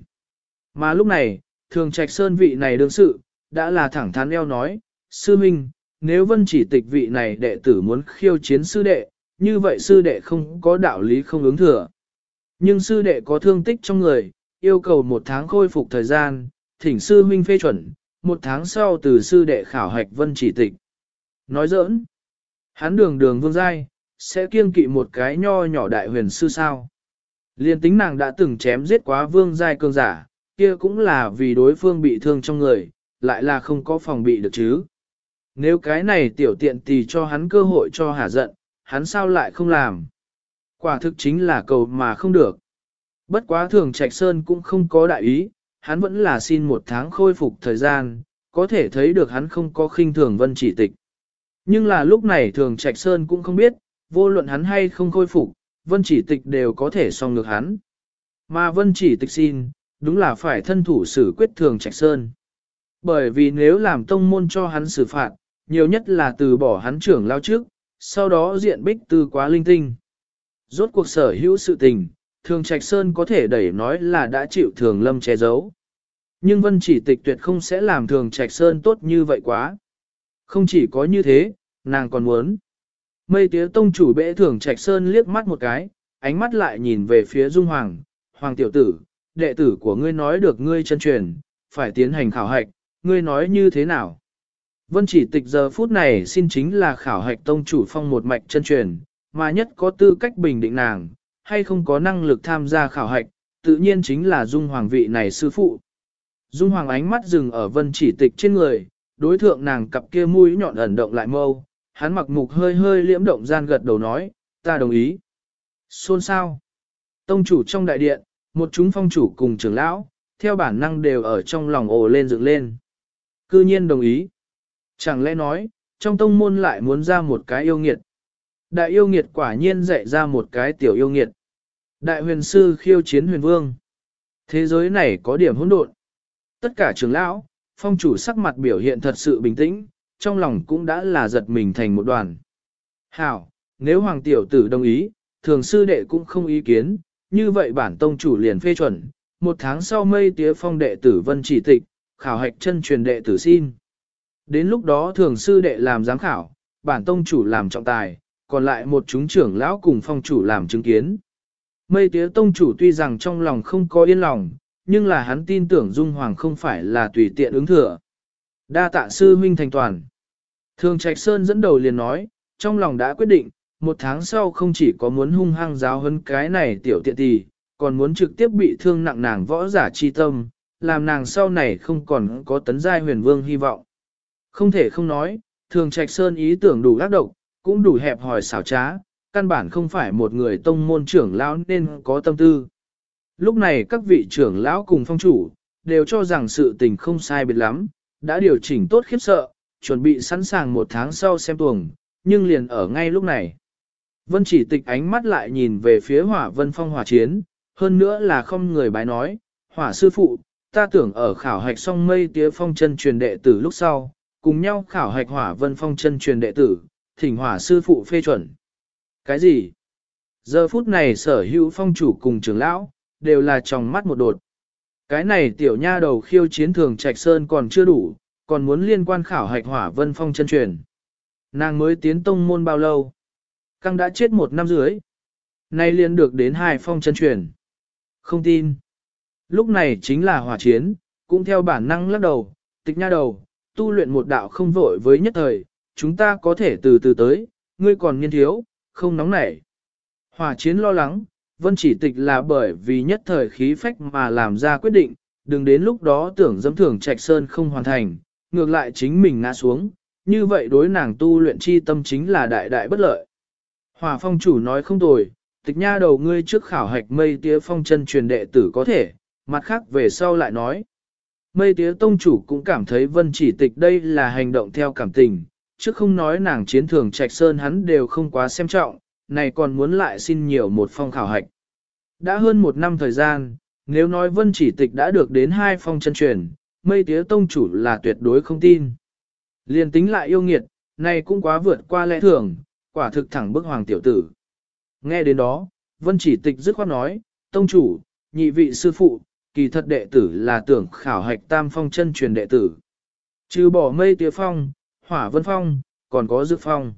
Mà lúc này, Thường Trạch Sơn vị này đương sự, đã là thẳng thắn eo nói, sư minh, nếu Vân Chỉ Tịch vị này đệ tử muốn khiêu chiến sư đệ, như vậy sư đệ không có đạo lý không ứng thừa. Nhưng sư đệ có thương tích trong người, yêu cầu 1 tháng khôi phục thời gian, thỉnh sư huynh phê chuẩn, 1 tháng sau từ sư đệ khảo hạch Vân Chỉ Tịch. Nói giỡn, hắn đường đường vương giai, sẽ kiêng kỵ một cái nho nhỏ đại huyền sư sao. Liên tính nàng đã từng chém giết quá vương giai cường giả, kia cũng là vì đối phương bị thương trong người, lại là không có phòng bị được chứ. Nếu cái này tiểu tiện tì cho hắn cơ hội cho hả giận, hắn sao lại không làm? Quả thực chính là cầu mà không được. Bất quá Thường Trạch Sơn cũng không có đại ý, hắn vẫn là xin 1 tháng khôi phục thời gian, có thể thấy được hắn không có khinh thường Vân Chỉ Tịch. Nhưng là lúc này Thường Trạch Sơn cũng không biết, vô luận hắn hay không khôi phục, Vân Chỉ Tịch đều có thể song ngược hắn. Mà Vân Chỉ Tịch xin, đúng là phải thân thủ xử quyết Thường Trạch Sơn. Bởi vì nếu làm tông môn cho hắn xử phạt, nhiều nhất là từ bỏ hắn trưởng lao trước, sau đó diện bích tư quá linh tinh. Rốt cuộc sở hữu sự tình, Thường Trạch Sơn có thể đẩy nói là đã chịu Thường Lâm che giấu. Nhưng Vân Chỉ Tịch tuyệt không sẽ làm Thường Trạch Sơn tốt như vậy quá. Không chỉ có như thế, nàng còn muốn. Mây Tía Tông chủ bệ Thường Trạch Sơn liếc mắt một cái, ánh mắt lại nhìn về phía Dung Hoàng, Hoàng tiểu tử, đệ tử của ngươi nói được ngươi chân truyền, phải tiến hành khảo hạch, ngươi nói như thế nào? Vân Chỉ Tịch giờ phút này xin chính là khảo hạch tông chủ phong một mạch chân truyền, mà nhất có tư cách bình định nàng, hay không có năng lực tham gia khảo hạch, tự nhiên chính là Dung Hoàng vị này sư phụ. Dung Hoàng ánh mắt dừng ở Vân Chỉ Tịch trên người, đối thượng nàng cặp kia mũi nhọn ẩn động lại mâu, hắn mặc mục hơi hơi liễm động gian gật đầu nói, ta đồng ý. Xôn sao? Tông chủ trong đại điện, một chúng phong chủ cùng trưởng lão, theo bản năng đều ở trong lòng ồ lên dựng lên. Cư nhiên đồng ý. Chẳng lẽ nói, trong tông môn lại muốn ra một cái yêu nghiệt. Đại yêu nghiệt quả nhiên dạy ra một cái tiểu yêu nghiệt. Đại huyền sư khiêu chiến huyền vương. Thế giới này có điểm hỗn độn. Tất cả trưởng lão, phong chủ sắc mặt biểu hiện thật sự bình tĩnh, trong lòng cũng đã là giật mình thành một đoàn. Hảo, nếu hoàng tiểu tử đồng ý, thường sư đệ cũng không ý kiến, như vậy bản tông chủ liền phê chuẩn, 1 tháng sau Mây Tía Phong đệ tử Vân Chỉ Tịch, khảo hạch chân truyền đệ tử xin. Đến lúc đó thường sư đệ làm giám khảo, bản tông chủ làm trọng tài, còn lại một chúng trưởng lão cùng phong chủ làm chứng kiến. Mây Tía Tông chủ tuy rằng trong lòng không có yên lòng, nhưng là hắn tin tưởng Dung Hoàng không phải là tùy tiện ứng thừa. Đa tạ sư huynh thành toàn. Thường Trạch Sơn dẫn đầu liền nói, trong lòng đã quyết định, 1 tháng sau không chỉ có muốn hung hăng giáo huấn cái này tiểu tiện tì, còn muốn trực tiếp bị thương nặng nàng võ giả chi tâm, làm nàng sau này không còn có tấn giai huyền vương hy vọng. Không thể không nói, Thường Trạch Sơn ý tưởng đủ ác độc, cũng đủ hẹp hòi xảo trá, căn bản không phải một người tông môn trưởng lão nên có tâm tư. Lúc này các vị trưởng lão cùng phong chủ, đều cho rằng sự tình không sai biệt lắm, đã điều chỉnh tốt khiếp sợ, chuẩn bị sẵn sàng một tháng sau xem tuồng, nhưng liền ở ngay lúc này. Vân Chỉ Tịch ánh mắt lại nhìn về phía Hỏa Vân Phong hỏa chiến, hơn nữa là không người bái nói, Hỏa sư phụ, ta tưởng ở khảo hạch xong mây tía phong chân truyền đệ tử lúc sau, cùng nhau khảo hạch Hỏa Vân Phong chân truyền đệ tử, thỉnh Hỏa sư phụ phê chuẩn. Cái gì? Giờ phút này sở hữu phong chủ cùng trưởng lão, đều là tròng mắt một đột. Cái này tiểu nha đầu khiêu chiến Thường Trạch Sơn còn chưa đủ, còn muốn liên quan khảo hạch Hỏa Vân Phong chân truyền. Nàng mới tiến tông môn bao lâu? Căng đã chết 1 năm dưới. Nay liền được đến 2 phong chân truyền. Không tin. Lúc này chính là hỏa chiến, cũng theo bản năng lắc đầu, Tịch nha đầu, tu luyện một đạo không vội với nhất thời, chúng ta có thể từ từ tới, ngươi còn niên thiếu, không nóng nảy. Hỏa chiến lo lắng, Vân Chỉ Tịch là bởi vì nhất thời khí phách mà làm ra quyết định, đừng đến lúc đó tưởng dẫm Thường Trạch Sơn không hoàn thành, ngược lại chính mình ngã xuống, như vậy đối nàng tu luyện chi tâm chính là đại đại bất lợi. Hỏa phong chủ nói không tồi, Tịch nha đầu ngươi trước khảo hạch mây tía phong chân truyền đệ tử có thể, mặt khác về sau lại nói. Mây tía tông chủ cũng cảm thấy Vân Chỉ Tịch đây là hành động theo cảm tình, chứ không nói nàng chiến Thường Trạch Sơn hắn đều không quá xem trọng, này còn muốn lại xin nhiều một phong khảo hạch. Đã hơn 1 năm thời gian, nếu nói Vân Chỉ Tịch đã được đến 2 phong chân truyền, mây tía tông chủ là tuyệt đối không tin. Liên tính lại yêu nghiệt, này cũng quá vượt qua lẽ thường, quả thực thẳng bức hoàng tiểu tử. Nghe đến đó, Vân Chỉ Tịch dứt khoát nói, tông chủ, nhị vị sư phụ, kỳ thật đệ tử là tưởng khảo hạch tam phong chân truyền đệ tử. Trừ bỏ mây tía phong, hỏa vân phong, còn có dược phong.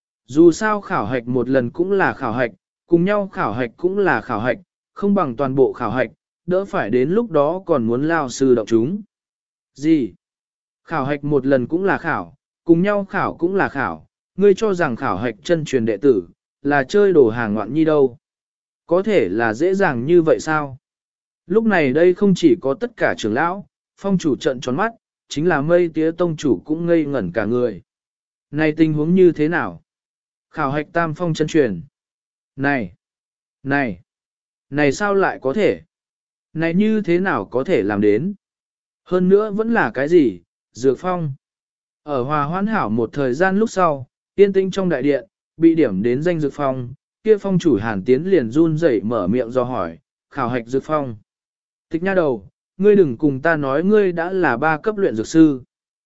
Dù sao khảo hạch một lần cũng là khảo hạch, cùng nhau khảo hạch cũng là khảo hạch, không bằng toàn bộ khảo hạch, đỡ phải đến lúc đó còn muốn lao sư động chúng. Gì? Khảo hạch một lần cũng là khảo, cùng nhau khảo cũng là khảo, ngươi cho rằng khảo hạch chân truyền đệ tử, là chơi đồ hàng ngoạn nhi đâu. Có thể là dễ dàng như vậy sao? Lúc này đây không chỉ có tất cả trưởng lão, phong chủ trận tròn mắt, chính là mây tía tông chủ cũng ngây ngẩn cả người. Này tình huống như thế nào? Khảo hạch tam phong chân truyền. Này! Này! Này sao lại có thể? Này như thế nào có thể làm đến? Hơn nữa vẫn là cái gì? Dược phong. Ở hòa hoãn hảo một thời gian lúc sau, yên tĩnh trong đại điện, bị điểm đến danh dược phong, kia phong chủ Hàn Tiến liền run rẩy mở miệng do hỏi, khảo hạch dược phong. Tịch nha đầu, ngươi đừng cùng ta nói ngươi đã là 3 cấp luyện dược sư.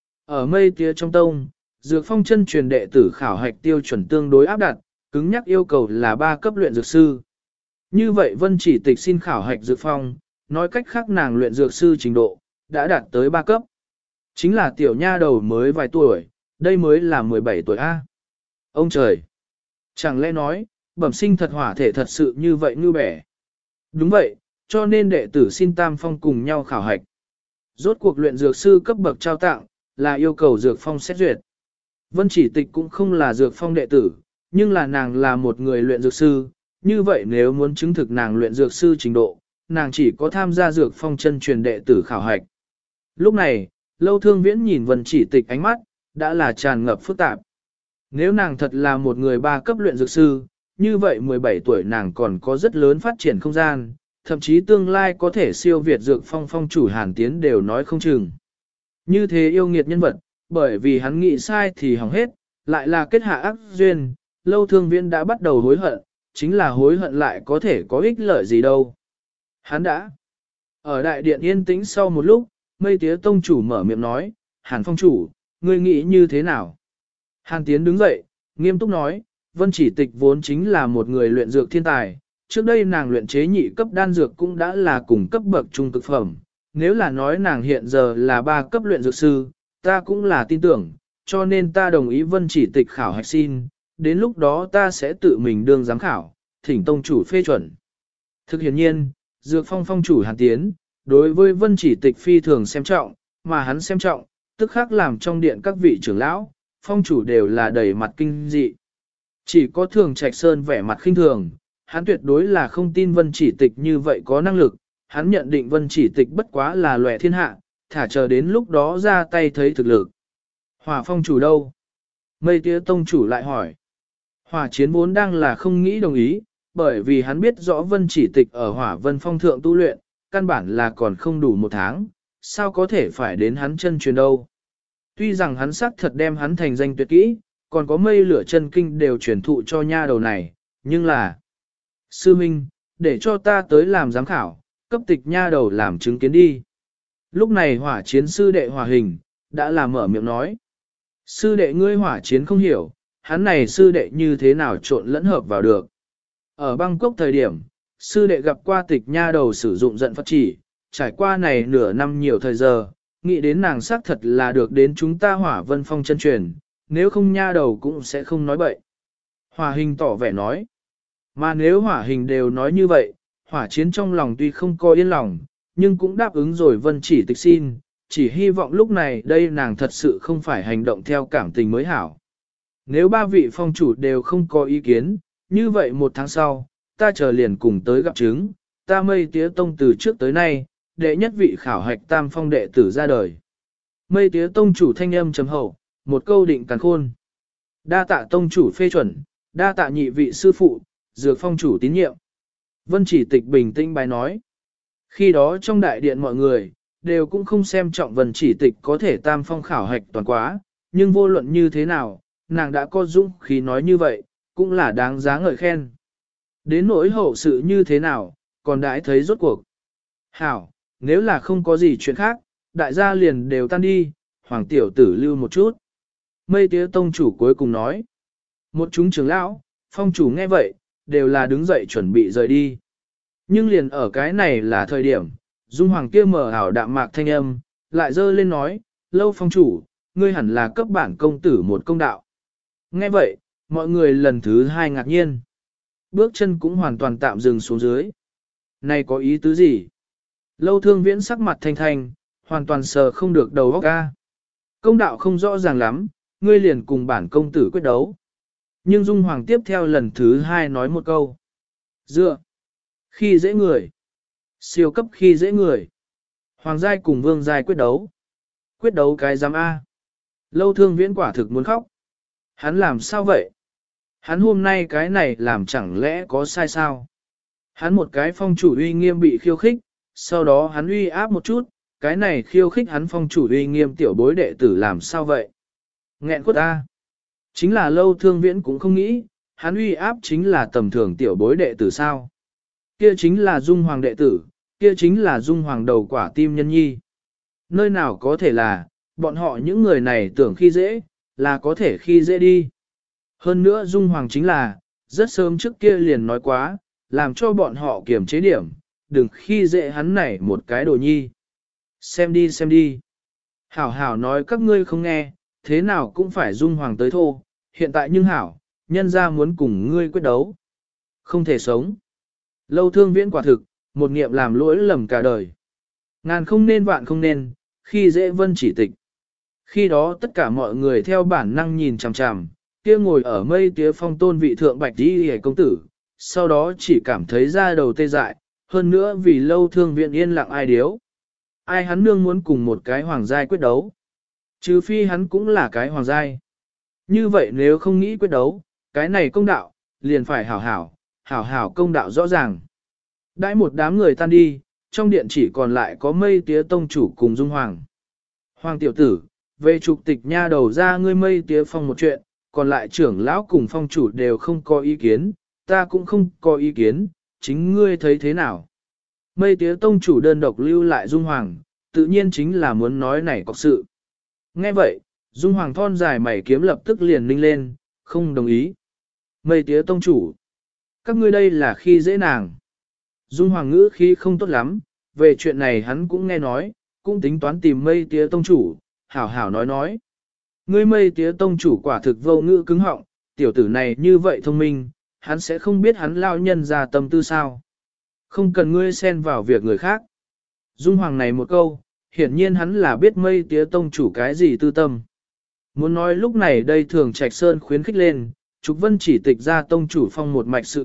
Ở mây tía trong tông, dược phong chân truyền đệ tử khảo hạch tiêu chuẩn tương đối áp đặt, cứng nhắc yêu cầu là 3 cấp luyện dược sư. Như vậy Vân Chỉ Tịch xin khảo hạch dược phong, nói cách khác nàng luyện dược sư trình độ, đã đạt tới 3 cấp. Chính là tiểu nha đầu mới vài tuổi, đây mới là 17 tuổi A. Ông trời! Chẳng lẽ nói, bẩm sinh thật hỏa thể thật sự như vậy như bẻ. Đúng vậy, cho nên đệ tử xin tam phong cùng nhau khảo hạch. Rốt cuộc luyện dược sư cấp bậc trao tặng, là yêu cầu dược phong xét duyệt. Vân Chỉ Tịch cũng không là dược phong đệ tử, nhưng là nàng là một người luyện dược sư, như vậy nếu muốn chứng thực nàng luyện dược sư trình độ, nàng chỉ có tham gia dược phong chân truyền đệ tử khảo hạch. Lúc này, Lâu Thương Viễn nhìn Vân Chỉ Tịch ánh mắt, đã là tràn ngập phức tạp. Nếu nàng thật là một người 3 cấp luyện dược sư, như vậy 17 tuổi nàng còn có rất lớn phát triển không gian, thậm chí tương lai có thể siêu việt dược phong phong chủ Hàn Tiến đều nói không chừng. Như thế yêu nghiệt nhân vật, bởi vì hắn nghĩ sai thì hỏng hết, lại là kết hạ ác duyên, Lâu Thương Viễn đã bắt đầu hối hận, chính là hối hận lại có thể có ích lợi gì đâu. Hắn đã ở đại điện yên tĩnh sau một lúc, mây tía tông chủ mở miệng nói, Hàn phong chủ, ngươi nghĩ như thế nào? Hàn Tiến đứng dậy, nghiêm túc nói, Vân Chỉ Tịch vốn chính là một người luyện dược thiên tài, trước đây nàng luyện chế nhị cấp đan dược cũng đã là cùng cấp bậc trung cực phẩm, nếu là nói nàng hiện giờ là 3 cấp luyện dược sư, ta cũng là tin tưởng, cho nên ta đồng ý Vân Chỉ Tịch khảo hạch xin, đến lúc đó ta sẽ tự mình đương giám khảo, thỉnh tông chủ phê chuẩn. Thực hiện nhiên, dược phong phong chủ Hàn Tiến, đối với Vân Chỉ Tịch phi thường xem trọng, mà hắn xem trọng, tức khắc làm trong điện các vị trưởng lão, phong chủ đều là đầy mặt kinh dị. Chỉ có Thường Trạch Sơn vẻ mặt khinh thường, hắn tuyệt đối là không tin Vân Chỉ Tịch như vậy có năng lực, hắn nhận định vân chỉ tịch bất quá là loẻ thiên hạ, thả chờ đến lúc đó ra tay thấy thực lực. Hỏa phong chủ đâu? Mây tía tông chủ lại hỏi. Hỏa chiến vốn đang là không nghĩ đồng ý, bởi vì hắn biết rõ vân chỉ tịch ở hỏa vân phong thượng tu luyện, căn bản là còn không đủ một tháng, sao có thể phải đến hắn chân truyền đâu. Tuy rằng hắn xác thật đem hắn thành danh tuyệt kỹ, còn có mây lửa chân kinh đều truyền thụ cho nha đầu này, nhưng là... Sư Minh, để cho ta tới làm giám khảo, cấp tịch nha đầu làm chứng kiến đi. Lúc này hỏa chiến sư đệ hỏa hình, đã làm mở miệng nói. Sư đệ ngươi hỏa chiến không hiểu, hắn này sư đệ như thế nào trộn lẫn hợp vào được. Ở Bangkok thời điểm, sư đệ gặp qua tịch nha đầu sử dụng giận Phật chỉ, trải qua này nửa năm nhiều thời giờ, nghĩ đến nàng xác thật là được đến chúng ta hỏa vân phong chân truyền, nếu không nha đầu cũng sẽ không nói bậy. Hỏa hình tỏ vẻ nói, mà nếu hỏa hình đều nói như vậy, hỏa chiến trong lòng tuy không có yên lòng, nhưng cũng đáp ứng rồi vân chỉ tịch xin, chỉ hy vọng lúc này đây nàng thật sự không phải hành động theo cảm tình mới hảo. Nếu ba vị phong chủ đều không có ý kiến, như vậy một tháng sau, ta chờ liền cùng tới gặp chứng, ta mây tía tông từ trước tới nay, đệ nhất vị khảo hạch tam phong đệ tử ra đời. Mây tía tông chủ thanh âm trầm hậu, một câu định càn khôn. Đa tạ tông chủ phê chuẩn, đa tạ nhị vị sư phụ, dược phong chủ tín nhiệm. Vân chỉ tịch bình tĩnh bài nói. Khi đó trong đại điện mọi người, đều cũng không xem trọng vân chỉ tịch có thể tam phong khảo hạch toàn quá, nhưng vô luận như thế nào, nàng đã có dũng khí nói như vậy, cũng là đáng giá ngợi khen. Đến nỗi hậu sự như thế nào, còn đãi thấy rốt cuộc. Hảo, nếu là không có gì chuyện khác, đại gia liền đều tan đi, hoàng tiểu tử lưu một chút. Mây tía tông chủ cuối cùng nói. Một chúng trưởng lão, phong chủ nghe vậy, đều là đứng dậy chuẩn bị rời đi. Nhưng liền ở cái này là thời điểm, dung hoàng kia mở ảo đạm mạc thanh âm, lại dơ lên nói, lâu phong chủ, ngươi hẳn là cấp bản công tử một công đạo. Nghe vậy, mọi người lần thứ hai ngạc nhiên. Bước chân cũng hoàn toàn tạm dừng xuống dưới. Này có ý tứ gì? Lâu thương viễn sắc mặt thanh thanh, hoàn toàn sờ không được đầu óc ca. Công đạo không rõ ràng lắm, ngươi liền cùng bản công tử quyết đấu. Nhưng Dung Hoàng tiếp theo lần thứ hai nói một câu. Dựa. Khi dễ người. Siêu cấp khi dễ người. Hoàng giai cùng vương giai quyết đấu. Quyết đấu cái giám A. Lâu thương viễn quả thực muốn khóc. Hắn làm sao vậy? Hắn hôm nay cái này làm chẳng lẽ có sai sao? Hắn một cái phong chủ uy nghiêm bị khiêu khích, sau đó hắn uy áp một chút, cái này khiêu khích hắn phong chủ uy nghiêm tiểu bối đệ tử làm sao vậy? Nghẹn quất A. Chính là lâu thương viễn cũng không nghĩ, hắn uy áp chính là tầm thường tiểu bối đệ tử sao? Kia chính là dung hoàng đệ tử, kia chính là dung hoàng đầu quả tim nhân nhi. Nơi nào có thể là, bọn họ những người này tưởng khi dễ, là có thể khi dễ đi. Hơn nữa dung hoàng chính là, rất sớm trước kia liền nói quá, làm cho bọn họ kiềm chế điểm, đừng khi dễ hắn này một cái đồ nhi. Xem đi xem đi. Hảo hảo nói các ngươi không nghe, thế nào cũng phải dung hoàng tới thô, hiện tại nhưng hảo, nhân ra muốn cùng ngươi quyết đấu. Không thể sống. Lâu thương viễn quả thực, một nghiệm làm lỗi lầm cả đời. Ngàn không nên vạn không nên, khi dễ vân chỉ tịch. Khi đó tất cả mọi người theo bản năng nhìn chằm chằm, kia ngồi ở mây tía phong tôn vị thượng bạch đi hề công tử, sau đó chỉ cảm thấy da đầu tê dại, hơn nữa vì lâu thương viện yên lặng ai điếu. Ai hắn nương muốn cùng một cái hoàng giai quyết đấu. Trừ phi hắn cũng là cái hoàng giai. Như vậy nếu không nghĩ quyết đấu, cái này công đạo, liền phải hảo hảo công đạo rõ ràng. Đãi một đám người tan đi, trong điện chỉ còn lại có mây tía tông chủ cùng dung hoàng. Hoàng tiểu tử, về trục tịch nha đầu ra ngươi mây tía phong một chuyện, còn lại trưởng lão cùng phong chủ đều không có ý kiến, ta cũng không có ý kiến, chính ngươi thấy thế nào? Mây tía tông chủ đơn độc lưu lại dung hoàng, tự nhiên chính là muốn nói này có sự. Nghe vậy, dung hoàng thon dài mày kiếm lập tức liền ninh lên, không đồng ý. Mây tía tông chủ, các ngươi đây là khi dễ nàng. Dung hoàng ngữ khi không tốt lắm, về chuyện này hắn cũng nghe nói, cũng tính toán tìm mây tía tông chủ, hảo hảo nói. Ngươi mây tía tông chủ quả thực vô ngữ cứng họng, tiểu tử này như vậy thông minh, hắn sẽ không biết hắn lao nhân ra tâm tư sao. Không cần ngươi xen vào việc người khác. Dung hoàng này một câu, hiển nhiên hắn là biết mây tía tông chủ cái gì tư tâm. Muốn nói lúc này đây thường trạch sơn khuyến khích lên, Trục Vân chỉ tịch ra tông chủ phong một mạch sự kiện,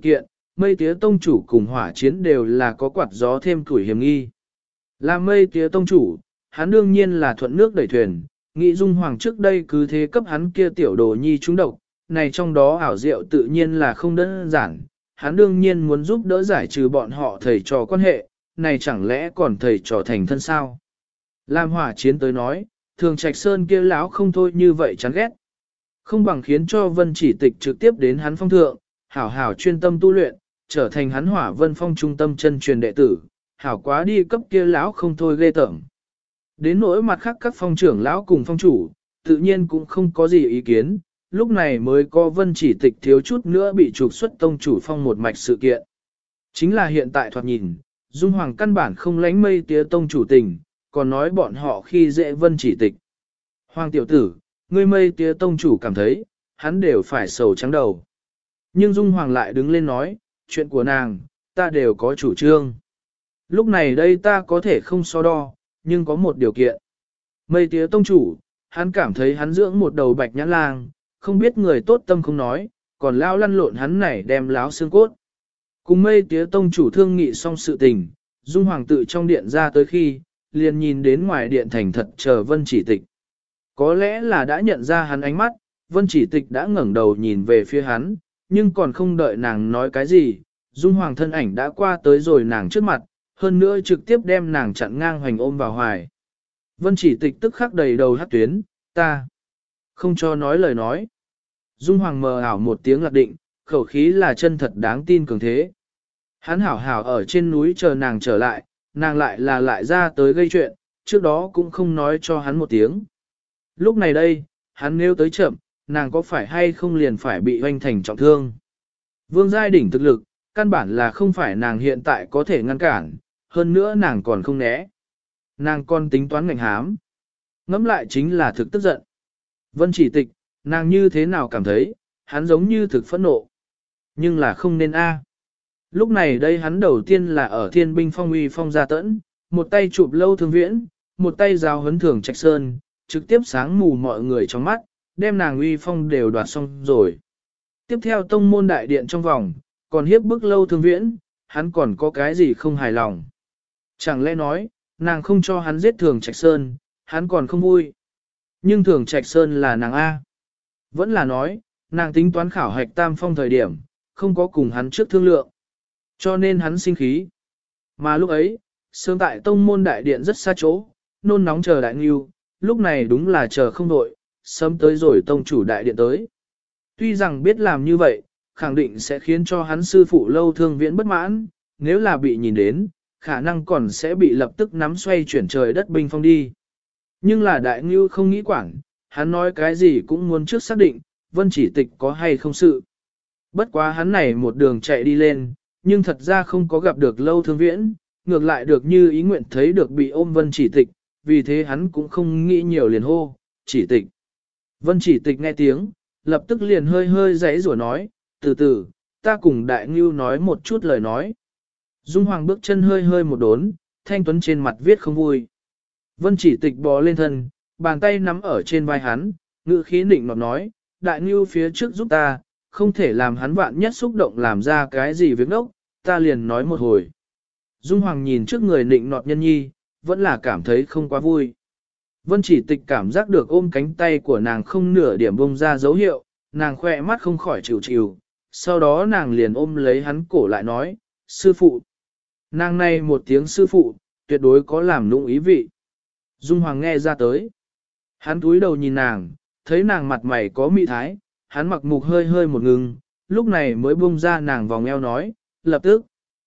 mây tía tông chủ cùng hỏa chiến đều là có quạt gió thêm tuổi hiểm nghi. Là mây tía tông chủ, hắn đương nhiên là thuận nước đẩy thuyền, nghĩ Dung Hoàng trước đây cứ thế cấp hắn kia tiểu đồ nhi trúng độc, này trong đó ảo diệu tự nhiên là không đơn giản, hắn đương nhiên muốn giúp đỡ giải trừ bọn họ thầy trò quan hệ, này chẳng lẽ còn thầy trò thành thân sao? Lam hỏa chiến tới nói, thường trạch sơn kia lão không thôi như vậy chán ghét. Không bằng khiến cho vân chỉ tịch trực tiếp đến hắn phong thượng, hảo hảo chuyên tâm tu luyện, trở thành hắn hỏa vân phong trung tâm chân truyền đệ tử, hảo quá đi cấp kia lão không thôi ghê tởm. Đến nỗi mặt khác các phong trưởng lão cùng phong chủ, tự nhiên cũng không có gì ý kiến, lúc này mới có vân chỉ tịch thiếu chút nữa bị trục xuất tông chủ phong một mạch sự kiện. Chính là hiện tại thoạt nhìn, Dung Hoàng căn bản không lánh mây tía tông chủ tình, còn nói bọn họ khi dễ vân chỉ tịch. Hoàng tiểu tử, ngươi mây tía tông chủ cảm thấy, hắn đều phải sầu trắng đầu. Nhưng Dung Hoàng lại đứng lên nói, chuyện của nàng, ta đều có chủ trương. Lúc này đây ta có thể không so đo, nhưng có một điều kiện. Mây tía tông chủ, hắn cảm thấy hắn dưỡng một đầu bạch nhãn lang, không biết người tốt tâm không nói, còn lao lăn lộn hắn này đem láo xương cốt. Cùng mây tía tông chủ thương nghị xong sự tình, Dung Hoàng tự trong điện ra tới khi, liền nhìn đến ngoài điện thành thật chờ vân chỉ tịch. Có lẽ là đã nhận ra hắn ánh mắt, vân chỉ tịch đã ngẩng đầu nhìn về phía hắn, nhưng còn không đợi nàng nói cái gì, Dung Hoàng thân ảnh đã qua tới rồi nàng trước mặt, hơn nữa trực tiếp đem nàng chặn ngang hoành ôm vào hoài. Vân chỉ tịch tức khắc đầy đầu hát tuyến, ta không cho nói lời nói. Dung Hoàng mờ ảo một tiếng lạc định, khẩu khí là chân thật đáng tin cường thế. Hắn hảo hảo ở trên núi chờ nàng trở lại, nàng lại ra tới gây chuyện, trước đó cũng không nói cho hắn một tiếng. Lúc này đây, hắn nếu tới chậm, nàng có phải hay không liền phải bị hoành thành trọng thương. Vương giai đỉnh thực lực, căn bản là không phải nàng hiện tại có thể ngăn cản, hơn nữa nàng còn không né. Nàng còn tính toán ngạnh hám. Ngẫm lại chính là thực tức giận. Vân chỉ tịch, nàng như thế nào cảm thấy, hắn giống như thực phẫn nộ. Nhưng là không nên a. Lúc này đây hắn đầu tiên là ở thiên binh phong uy phong gia tẫn, một tay chụp lâu thương viễn, một tay giao huấn thường trạch sơn, trực tiếp sáng mù mọi người trong mắt, đem nàng uy phong đều đoạt xong rồi. Tiếp theo tông môn đại điện trong vòng, còn hiếp bức lâu thương viễn, hắn còn có cái gì không hài lòng. Chẳng lẽ nói, nàng không cho hắn giết thường trạch sơn, hắn còn không vui. Nhưng thường trạch sơn là nàng A. Vẫn là nói, nàng tính toán khảo hạch tam phong thời điểm, không có cùng hắn trước thương lượng. Cho nên hắn sinh khí. Mà lúc ấy, sớm tại tông môn đại điện rất xa chỗ, nôn nóng chờ đại nghiêu, lúc này đúng là chờ không đội, sớm tới rồi tông chủ đại điện tới. Tuy rằng biết làm như vậy, khẳng định sẽ khiến cho hắn sư phụ lâu thương viễn bất mãn, nếu là bị nhìn đến, khả năng còn sẽ bị lập tức nắm xoay chuyển trời đất binh phong đi. Nhưng là đại ngưu không nghĩ quản, hắn nói cái gì cũng muốn trước xác định, vân chỉ tịch có hay không sự. Bất quá hắn này một đường chạy đi lên, nhưng thật ra không có gặp được lâu thương viễn, ngược lại được như ý nguyện thấy được bị ôm vân chỉ tịch, vì thế hắn cũng không nghĩ nhiều liền hô, chỉ tịch. Vân chỉ tịch nghe tiếng, lập tức liền hơi hơi giãy rủa nói, từ từ, ta cùng đại ngưu nói một chút lời nói. Dung Hoàng bước chân hơi hơi một đốn, thanh tuấn trên mặt viết không vui. Vân chỉ tịch bò lên thân, bàn tay nắm ở trên vai hắn, ngữ khí nịnh nọt nói, đại ngưu phía trước giúp ta, không thể làm hắn vạn nhất xúc động làm ra cái gì việc ngốc, ta liền nói một hồi. Dung Hoàng nhìn trước người nịnh nọt nhân nhi, vẫn là cảm thấy không quá vui. Vân chỉ tịch cảm giác được ôm cánh tay của nàng không nửa điểm bông ra dấu hiệu, nàng khoe mắt không khỏi chịu chịu, sau đó nàng liền ôm lấy hắn cổ lại nói, sư phụ. Nàng này một tiếng sư phụ, tuyệt đối có làm nũng ý vị. Dung Hoàng nghe ra tới. Hắn túi đầu nhìn nàng, thấy nàng mặt mày có mị thái, hắn mặc mục hơi hơi một ngừng, lúc này mới buông ra nàng vòng eo nói, lập tức.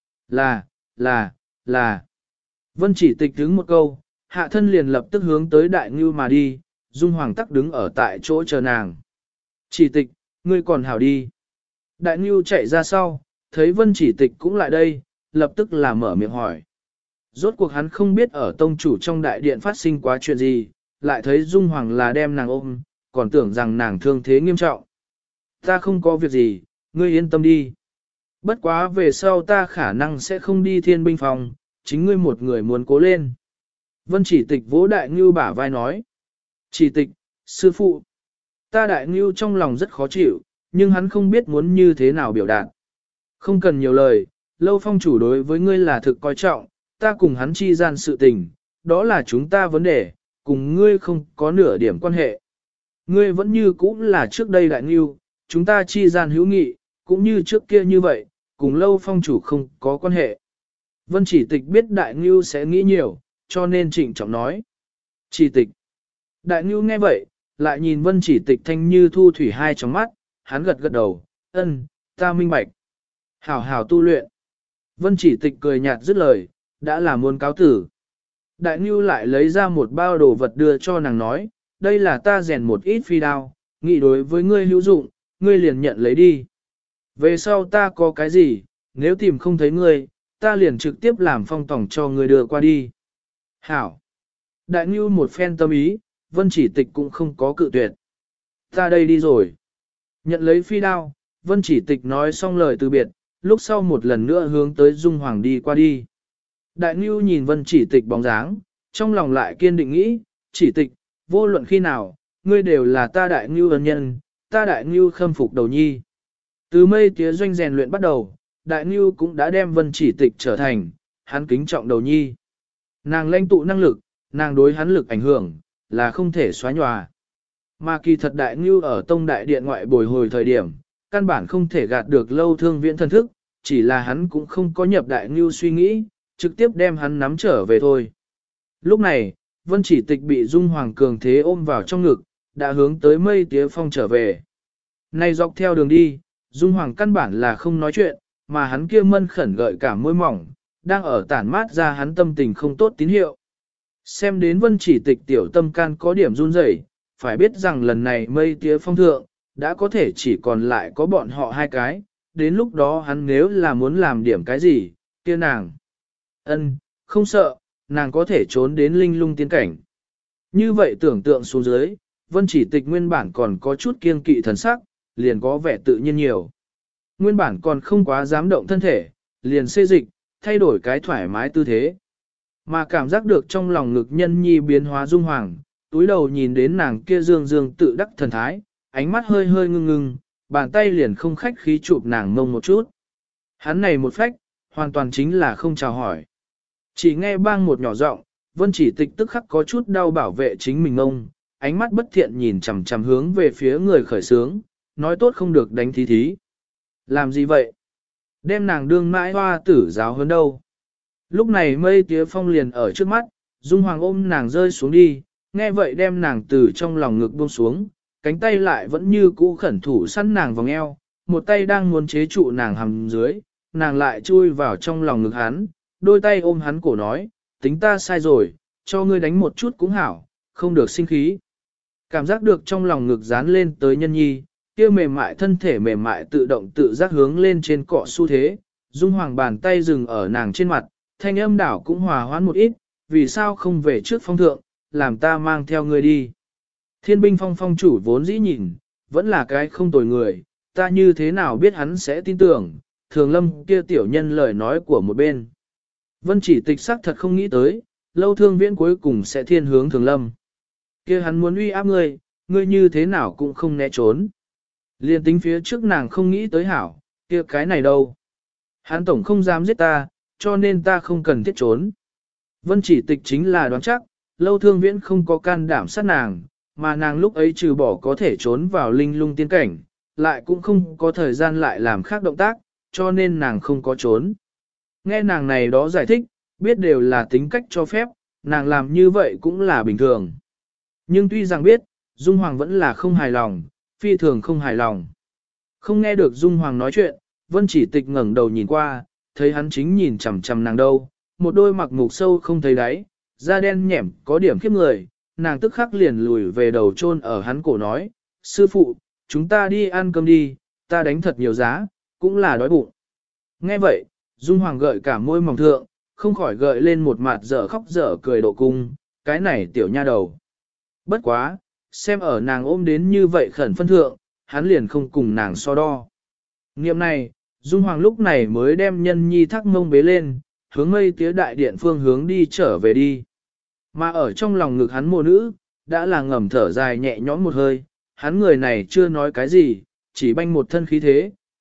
Là. Vân chỉ tịch đứng một câu, hạ thân liền lập tức hướng tới đại ngưu mà đi, Dung Hoàng tắc đứng ở tại chỗ chờ nàng. Chỉ tịch, ngươi còn hảo đi. Đại ngưu chạy ra sau, thấy vân chỉ tịch cũng lại đây, lập tức là mở miệng hỏi. Rốt cuộc hắn không biết ở tông chủ trong đại điện phát sinh quá chuyện gì, lại thấy Dung Hoàng là đem nàng ôm, còn tưởng rằng nàng thương thế nghiêm trọng. Ta không có việc gì, ngươi yên tâm đi. Bất quá về sau ta khả năng sẽ không đi thiên binh phòng, chính ngươi một người muốn cố lên. Vân chỉ tịch vỗ đại ngưu bả vai nói. Chỉ tịch, sư phụ. Ta đại ngưu trong lòng rất khó chịu, nhưng hắn không biết muốn như thế nào biểu đạt. Không cần nhiều lời, Lâu Phong chủ đối với ngươi là thực coi trọng, ta cùng hắn chi gian sự tình, đó là chúng ta vấn đề, cùng ngươi không có nửa điểm quan hệ. Ngươi vẫn như cũ là trước đây đại ngưu, chúng ta chi gian hữu nghị, cũng như trước kia như vậy, cùng Lâu Phong chủ không có quan hệ. Vân Chỉ Tịch biết đại ngưu sẽ nghĩ nhiều, cho nên trịnh trọng nói. Chỉ Tịch. Đại ngưu nghe vậy, lại nhìn Vân Chỉ Tịch thanh như thu thủy hai trong mắt, hắn gật gật đầu, ân, ta minh bạch. Hảo hảo tu luyện. Vân Chỉ Tịch cười nhạt dứt lời, đã là muốn cáo tử. Đại ngưu lại lấy ra một bao đồ vật đưa cho nàng nói, đây là ta rèn một ít phi đao, nghĩ đối với ngươi hữu dụng, ngươi liền nhận lấy đi. Về sau ta có cái gì, nếu tìm không thấy ngươi, ta liền trực tiếp làm phong tòng cho ngươi đưa qua đi. Hảo. Đại ngưu một phen tâm ý, Vân Chỉ Tịch cũng không có cự tuyệt. Ta đây đi rồi. Nhận lấy phi đao, Vân Chỉ Tịch nói xong lời từ biệt, lúc sau một lần nữa hướng tới Dung Hoàng đi qua đi. Đại ngưu nhìn Vân Chỉ Tịch bóng dáng, trong lòng lại kiên định nghĩ, Chỉ Tịch, vô luận khi nào, ngươi đều là ta đại ngưu ân nhân, ta đại ngưu khâm phục đầu nhi. Từ mây tía doanh rèn luyện bắt đầu, đại ngưu cũng đã đem Vân Chỉ Tịch trở thành, hắn kính trọng đầu nhi. Nàng lãnh tụ năng lực, nàng đối hắn lực ảnh hưởng, là không thể xóa nhòa. Mà kỳ thật đại ngưu ở tông đại điện ngoại bồi hồi thời điểm, căn bản không thể gạt được Lâu Thương Viễn thần thức, chỉ là hắn cũng không có nhập đại ngưu suy nghĩ, trực tiếp đem hắn nắm trở về thôi. Lúc này, Vân Chỉ Tịch bị Dung Hoàng cường thế ôm vào trong ngực, đã hướng tới mây tía phong trở về. Nay dọc theo đường đi, Dung Hoàng căn bản là không nói chuyện, mà hắn kia mân khẩn gợi cả môi mỏng, đang ở tản mát ra hắn tâm tình không tốt tín hiệu. Xem đến Vân Chỉ Tịch tiểu tâm can có điểm run rẩy, phải biết rằng lần này mây tía phong thượng, đã có thể chỉ còn lại có bọn họ hai cái, đến lúc đó hắn nếu là muốn làm điểm cái gì, kia nàng. Không sợ, nàng có thể trốn đến linh lung tiên cảnh. Như vậy tưởng tượng xuống dưới, Vân Chỉ Tịch nguyên bản còn có chút kiêng kỵ thần sắc, liền có vẻ tự nhiên nhiều. Nguyên bản còn không quá dám động thân thể, liền xê dịch, thay đổi cái thoải mái tư thế. Mà cảm giác được trong lòng ngực nhân nhi biến hóa Dung Hoàng, túi đầu nhìn đến nàng kia dương dương tự đắc thần thái, ánh mắt hơi hơi ngưng ngưng, bàn tay liền không khách khí chụp nàng mông một chút. Hắn này một phách, hoàn toàn chính là không chào hỏi. Chỉ nghe bang một nhỏ giọng, Vân Chỉ Tịch tức khắc có chút đau bảo vệ chính mình mông, ánh mắt bất thiện nhìn chằm chằm hướng về phía người khởi sướng, nói tốt không được đánh thí thí. Làm gì vậy? Đem nàng đương mãi hoa tử giáo hơn đâu. Lúc này mây tía phong liền ở trước mắt, Dung Hoàng ôm nàng rơi xuống đi, nghe vậy đem nàng từ trong lòng ngực buông xuống, cánh tay lại vẫn như cũ khẩn thủ săn nàng vòng eo, một tay đang muốn chế trụ nàng hầm dưới, nàng lại chui vào trong lòng ngực hắn, đôi tay ôm hắn cổ nói, tính ta sai rồi, cho ngươi đánh một chút cũng hảo, không được sinh khí. Cảm giác được trong lòng ngực dán lên tới nhân nhi, kia mềm mại thân thể mềm mại tự động tự giác hướng lên trên cọ xu thế, Dung Hoàng bàn tay dừng ở nàng trên mặt, thanh âm đảo cũng hòa hoãn một ít, vì sao không về trước phong thượng, làm ta mang theo ngươi đi. Thiên binh phong phong chủ vốn dĩ nhìn, vẫn là cái không tồi người, ta như thế nào biết hắn sẽ tin tưởng, Thường Lâm kia tiểu nhân lời nói của một bên. Vân Chỉ Tịch sắc thật không nghĩ tới, Lâu Thương Viễn cuối cùng sẽ thiên hướng Thường Lâm. Kia hắn muốn uy áp ngươi, ngươi như thế nào cũng không né trốn. Liên tính phía trước nàng không nghĩ tới hảo, kia cái này đâu. Hắn tổng không dám giết ta, cho nên ta không cần thiết trốn. Vân Chỉ Tịch chính là đoán chắc, Lâu Thương Viễn không có can đảm sát nàng, mà nàng lúc ấy trừ bỏ có thể trốn vào linh lung tiên cảnh, lại cũng không có thời gian lại làm khác động tác, cho nên nàng không có trốn. Nghe nàng này đó giải thích, biết đều là tính cách cho phép, nàng làm như vậy cũng là bình thường. Nhưng tuy rằng biết, Dung Hoàng vẫn là không hài lòng, phi thường không hài lòng. Không nghe được Dung Hoàng nói chuyện, Vân Chỉ Tịch ngẩng đầu nhìn qua, thấy hắn chính nhìn chằm chằm nàng đâu, một đôi mặc ngục sâu không thấy đáy, da đen nhẻm có điểm khiếp người, nàng tức khắc liền lùi về đầu chôn ở hắn cổ nói, sư phụ, chúng ta đi ăn cơm đi, ta đánh thật nhiều giá, cũng là đói bụng. Nghe vậy, Dung Hoàng gợi cả môi mỏng thượng, không khỏi gợi lên một mặt dở khóc dở cười độ cung, cái này tiểu nha đầu. Bất quá, xem ở nàng ôm đến như vậy khẩn phân thượng, hắn liền không cùng nàng so đo. Niệm này, Dung Hoàng lúc này mới đem nhân nhi thác mông bế lên, hướng mây tía đại điện phương hướng đi trở về đi. Mà ở trong lòng ngực hắn mộ nữ, đã là ngầm thở dài nhẹ nhõm một hơi, hắn người này chưa nói cái gì, chỉ banh một thân khí thế,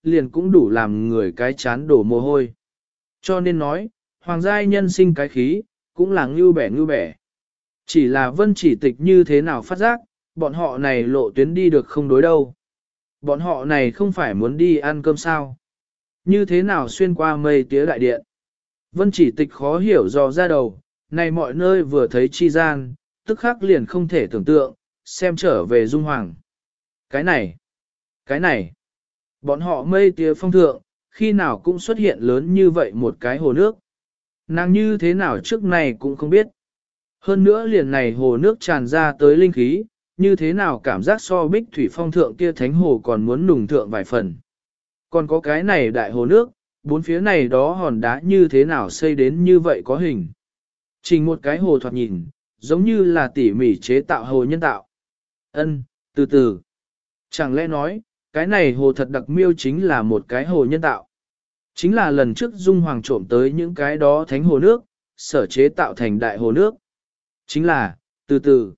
liền cũng đủ làm người cái chán đổ mồ hôi. Cho nên nói, hoàng giai nhân sinh cái khí, cũng là ngưu bẻ. Chỉ là Vân Chỉ Tịch như thế nào phát giác, bọn họ này lộ tuyến đi được không đối đâu. Bọn họ này không phải muốn đi ăn cơm sao. Như thế nào xuyên qua mây tía đại điện. Vân Chỉ Tịch khó hiểu dò ra đầu, này mọi nơi vừa thấy chi gian, tức khắc liền không thể tưởng tượng, xem trở về Dung Hoàng. Cái này, bọn họ mây tía phong thượng, khi nào cũng xuất hiện lớn như vậy một cái hồ nước. Nàng như thế nào trước này cũng không biết. Hơn nữa liền này hồ nước tràn ra tới linh khí, như thế nào cảm giác so bích thủy phong thượng kia thánh hồ còn muốn nùng thượng vài phần. Còn có cái này đại hồ nước, bốn phía này đó hòn đá như thế nào xây đến như vậy có hình. Trình một cái hồ thoạt nhìn, giống như là tỉ mỉ chế tạo hồ nhân tạo. Ân, từ từ. Chẳng lẽ nói, cái này hồ thật đặc miêu chính là một cái hồ nhân tạo. Chính là lần trước Dung Hoàng trộm tới những cái đó thánh hồ nước, sở chế tạo thành đại hồ nước. Chính là, từ từ.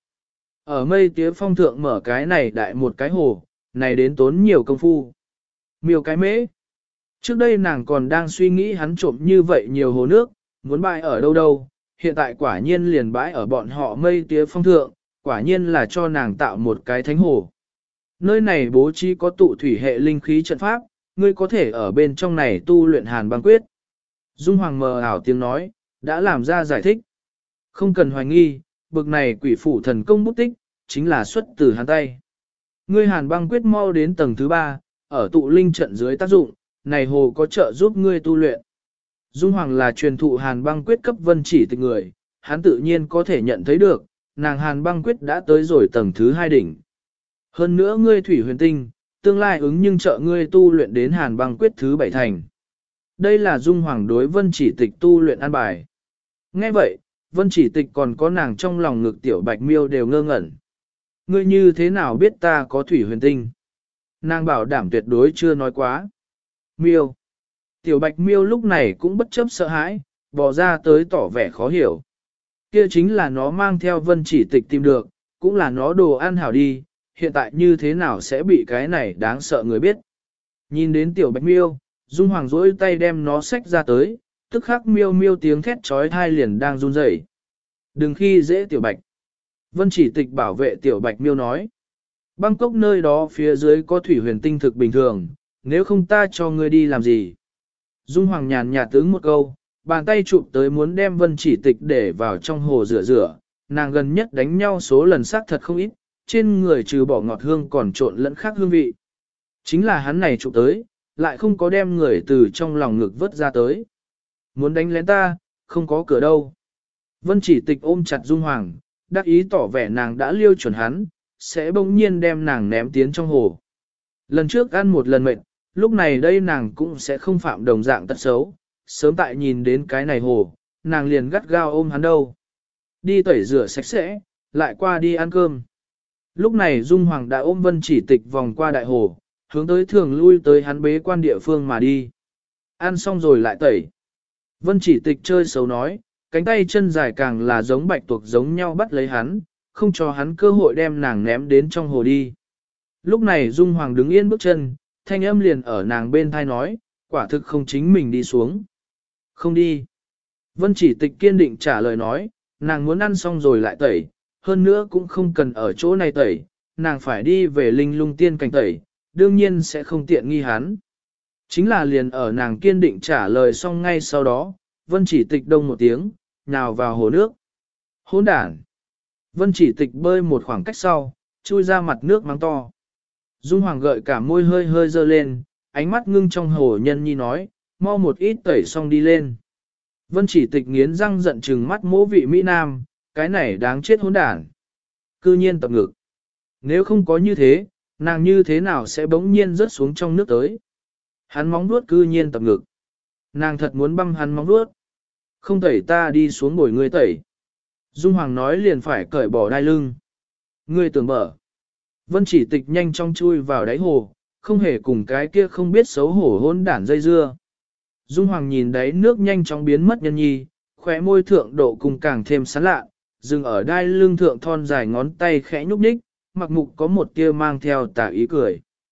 Ở mây tía phong thượng mở cái này đại một cái hồ, này đến tốn nhiều công phu. Miêu cái mễ. Trước đây nàng còn đang suy nghĩ hắn trộm như vậy nhiều hồ nước, muốn bãi ở đâu đâu, hiện tại quả nhiên liền bãi ở bọn họ mây tía phong thượng, quả nhiên là cho nàng tạo một cái thánh hồ. Nơi này bố trí có tụ thủy hệ linh khí trận pháp, ngươi có thể ở bên trong này tu luyện hàn băng quyết. Dung Hoàng mờ ảo tiếng nói, đã làm ra giải thích. Không cần hoài nghi, bực này quỷ phủ thần công bút tích, chính là xuất từ hắn tay. Ngươi hàn băng quyết mau đến tầng thứ 3, ở tụ linh trận dưới tác dụng, này hồ có trợ giúp ngươi tu luyện. Dung Hoàng là truyền thụ hàn băng quyết cấp Vân Chỉ Tịch người, hắn tự nhiên có thể nhận thấy được, nàng hàn băng quyết đã tới rồi tầng thứ 2 đỉnh. Hơn nữa ngươi thủy huyền tinh, tương lai ứng nhưng trợ ngươi tu luyện đến hàn băng quyết thứ 7 thành. Đây là Dung Hoàng đối Vân Chỉ Tịch tu luyện an bài. Nghe vậy, Vân Chỉ Tịch còn có nàng trong lòng ngực tiểu bạch miêu đều ngơ ngẩn. Ngươi như thế nào biết ta có thủy huyền tinh? Nàng bảo đảm tuyệt đối chưa nói quá. Miêu. Tiểu bạch miêu lúc này cũng bất chấp sợ hãi, bò ra tới tỏ vẻ khó hiểu. Kia chính là nó mang theo Vân Chỉ Tịch tìm được, cũng là nó đồ ăn hảo đi, hiện tại như thế nào sẽ bị cái này đáng sợ người biết. Nhìn đến tiểu bạch miêu, Dung Hoàng rỗi tay đem nó xách ra tới, tức khắc miêu miêu tiếng thét trói thai liền đang run rẩy. Đừng khi dễ tiểu bạch. Vân Chỉ Tịch bảo vệ tiểu bạch miêu nói. Bangkok nơi đó phía dưới có thủy huyền tinh thực bình thường, nếu không ta cho ngươi đi làm gì. Dung Hoàng nhàn nhạt tướng một câu, bàn tay chụp tới muốn đem Vân Chỉ Tịch để vào trong hồ rửa rửa, nàng gần nhất đánh nhau số lần xác thật không ít, trên người trừ bỏ ngọt hương còn trộn lẫn khác hương vị. Chính là hắn này chụp tới, lại không có đem người từ trong lòng ngực vớt ra tới. Muốn đánh lén ta, không có cửa đâu. Vân Chỉ Tịch ôm chặt Dung Hoàng, đắc ý tỏ vẻ nàng đã liêu chuẩn hắn, sẽ bỗng nhiên đem nàng ném tiến trong hồ. Lần trước ăn một lần mệt, lúc này đây nàng cũng sẽ không phạm đồng dạng tật xấu, sớm tại nhìn đến cái này hồ, nàng liền gắt gao ôm hắn đâu. Đi tẩy rửa sạch sẽ, lại qua đi ăn cơm. Lúc này Dung Hoàng đã ôm Vân Chỉ Tịch vòng qua đại hồ, hướng tới thường lui tới hắn bế quan địa phương mà đi. Ăn xong rồi lại tẩy. Vân Chỉ Tịch chơi xấu nói, cánh tay chân dài càng là giống bạch tuộc giống nhau bắt lấy hắn, không cho hắn cơ hội đem nàng ném đến trong hồ đi. Lúc này Dung Hoàng đứng yên bước chân, thanh âm liền ở nàng bên thai nói, quả thực không chính mình đi xuống. Không đi. Vân Chỉ Tịch kiên định trả lời nói, nàng muốn ăn xong rồi lại tẩy, hơn nữa cũng không cần ở chỗ này tẩy, nàng phải đi về linh lung tiên cảnh tẩy, đương nhiên sẽ không tiện nghi hắn. Chính là liền ở nàng kiên định trả lời xong ngay sau đó, Vân Chỉ Tịch đông một tiếng, nhào vào hồ nước. Hỗn đản. Vân Chỉ Tịch bơi một khoảng cách sau, chui ra mặt nước mắng to. Dung Hoàng gợi cả môi hơi hơi dơ lên, ánh mắt ngưng trong hồ nhân nhi nói, mau một ít tẩy xong đi lên. Vân Chỉ Tịch nghiến răng giận trừng mắt mỗ vị Mỹ Nam, cái này đáng chết hỗn đản. Cư nhiên tập ngực. Nếu không có như thế, nàng như thế nào sẽ bỗng nhiên rớt xuống trong nước tới. Hắn móng vuốt cư nhiên tập ngực. Nàng thật muốn băm hắn móng vuốt. Không tẩy ta đi xuống bồi ngươi tẩy. Dung Hoàng nói liền phải cởi bỏ đai lưng. Ngươi tưởng mở. Vân Chỉ Tịch nhanh chóng chui vào đáy hồ, không hề cùng cái kia không biết xấu hổ hỗn đản dây dưa. Dung Hoàng nhìn đáy nước nhanh chóng biến mất nhân nhi, khóe môi thượng độ cùng càng thêm sán lạ, dừng ở đai lưng thượng thon dài ngón tay khẽ nhúc nhích, mặc mục có một tia mang theo tà ý cười.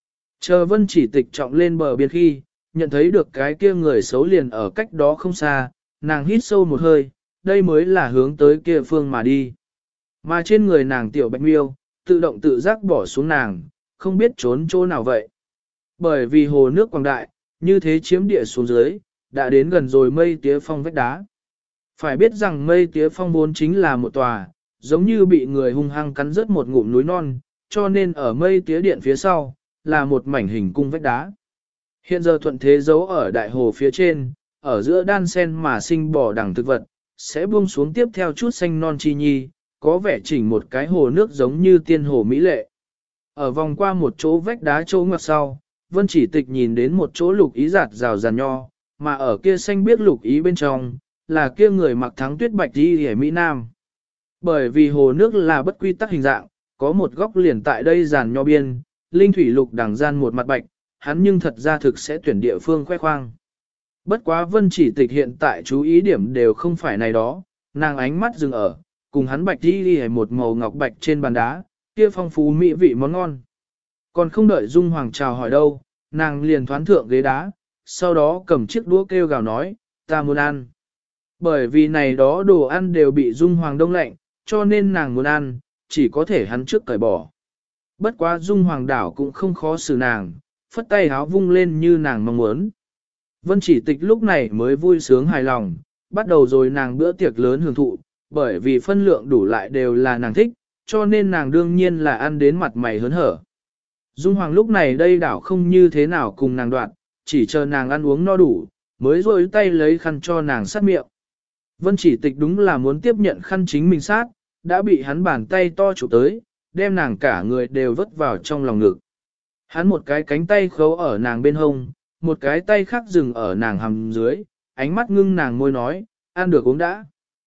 Chờ Vân Chỉ Tịch trọng lên bờ biển khi, nhận thấy được cái kia người xấu liền ở cách đó không xa, nàng hít sâu một hơi, đây mới là hướng tới kia phương mà đi. Mà trên người nàng tiểu bạch miêu, tự động tự giác bỏ xuống nàng, không biết trốn chỗ nào vậy. Bởi vì hồ nước quảng đại, như thế chiếm địa xuống dưới, đã đến gần rồi mây tía phong vách đá. Phải biết rằng mây tía phong vốn chính là một tòa, giống như bị người hung hăng cắn rớt một ngụm núi non, cho nên ở mây tía điện phía sau, là một mảnh hình cung vách đá. Hiện giờ thuận thế giấu ở đại hồ phía trên, ở giữa đan sen mà sinh bò đẳng thực vật, sẽ buông xuống tiếp theo chút xanh non chi nhi, có vẻ chỉnh một cái hồ nước giống như tiên hồ mỹ lệ. Ở vòng qua một chỗ vách đá chỗ ngoặt sau, Vân Chỉ Tịch nhìn đến một chỗ lục ý giạt rào ràn nho, mà ở kia xanh biết lục ý bên trong, là kia người mặc thắng tuyết bạch đi hề Mỹ Nam. Bởi vì hồ nước là bất quy tắc hình dạng, có một góc liền tại đây giàn nho biên, linh thủy lục đằng gian một mặt bạch, hắn nhưng thật ra thực sẽ tuyển địa phương khoe khoang. Bất quá Vân Chỉ Tịch hiện tại chú ý điểm đều không phải này đó, nàng ánh mắt dừng ở, cùng hắn bạch đi hề một màu ngọc bạch trên bàn đá, kia phong phú mỹ vị món ngon. Còn không đợi Dung Hoàng chào hỏi đâu, nàng liền thoán thượng ghế đá, sau đó cầm chiếc đũa kêu gào nói, ta muốn ăn. Bởi vì này đó đồ ăn đều bị Dung Hoàng đông lạnh, cho nên nàng muốn ăn, chỉ có thể hắn trước cởi bỏ. Bất quá Dung Hoàng đảo cũng không khó xử nàng, phất tay háo vung lên như nàng mong muốn. Vân Chỉ Tịch lúc này mới vui sướng hài lòng, bắt đầu rồi nàng bữa tiệc lớn hưởng thụ, bởi vì phân lượng đủ lại đều là nàng thích, cho nên nàng đương nhiên là ăn đến mặt mày hớn hở. Dung Hoàng lúc này đây đảo không như thế nào cùng nàng đoạn, chỉ chờ nàng ăn uống no đủ, mới rôi tay lấy khăn cho nàng sát miệng. Vân Chỉ Tịch đúng là muốn tiếp nhận khăn chính mình sát, đã bị hắn bàn tay to chụp tới, đem nàng cả người đều vất vào trong lòng ngực. Hắn một cái cánh tay khấu ở nàng bên hông, một cái tay khác dừng ở nàng hầm dưới, ánh mắt ngưng nàng môi nói, ăn được uống đã.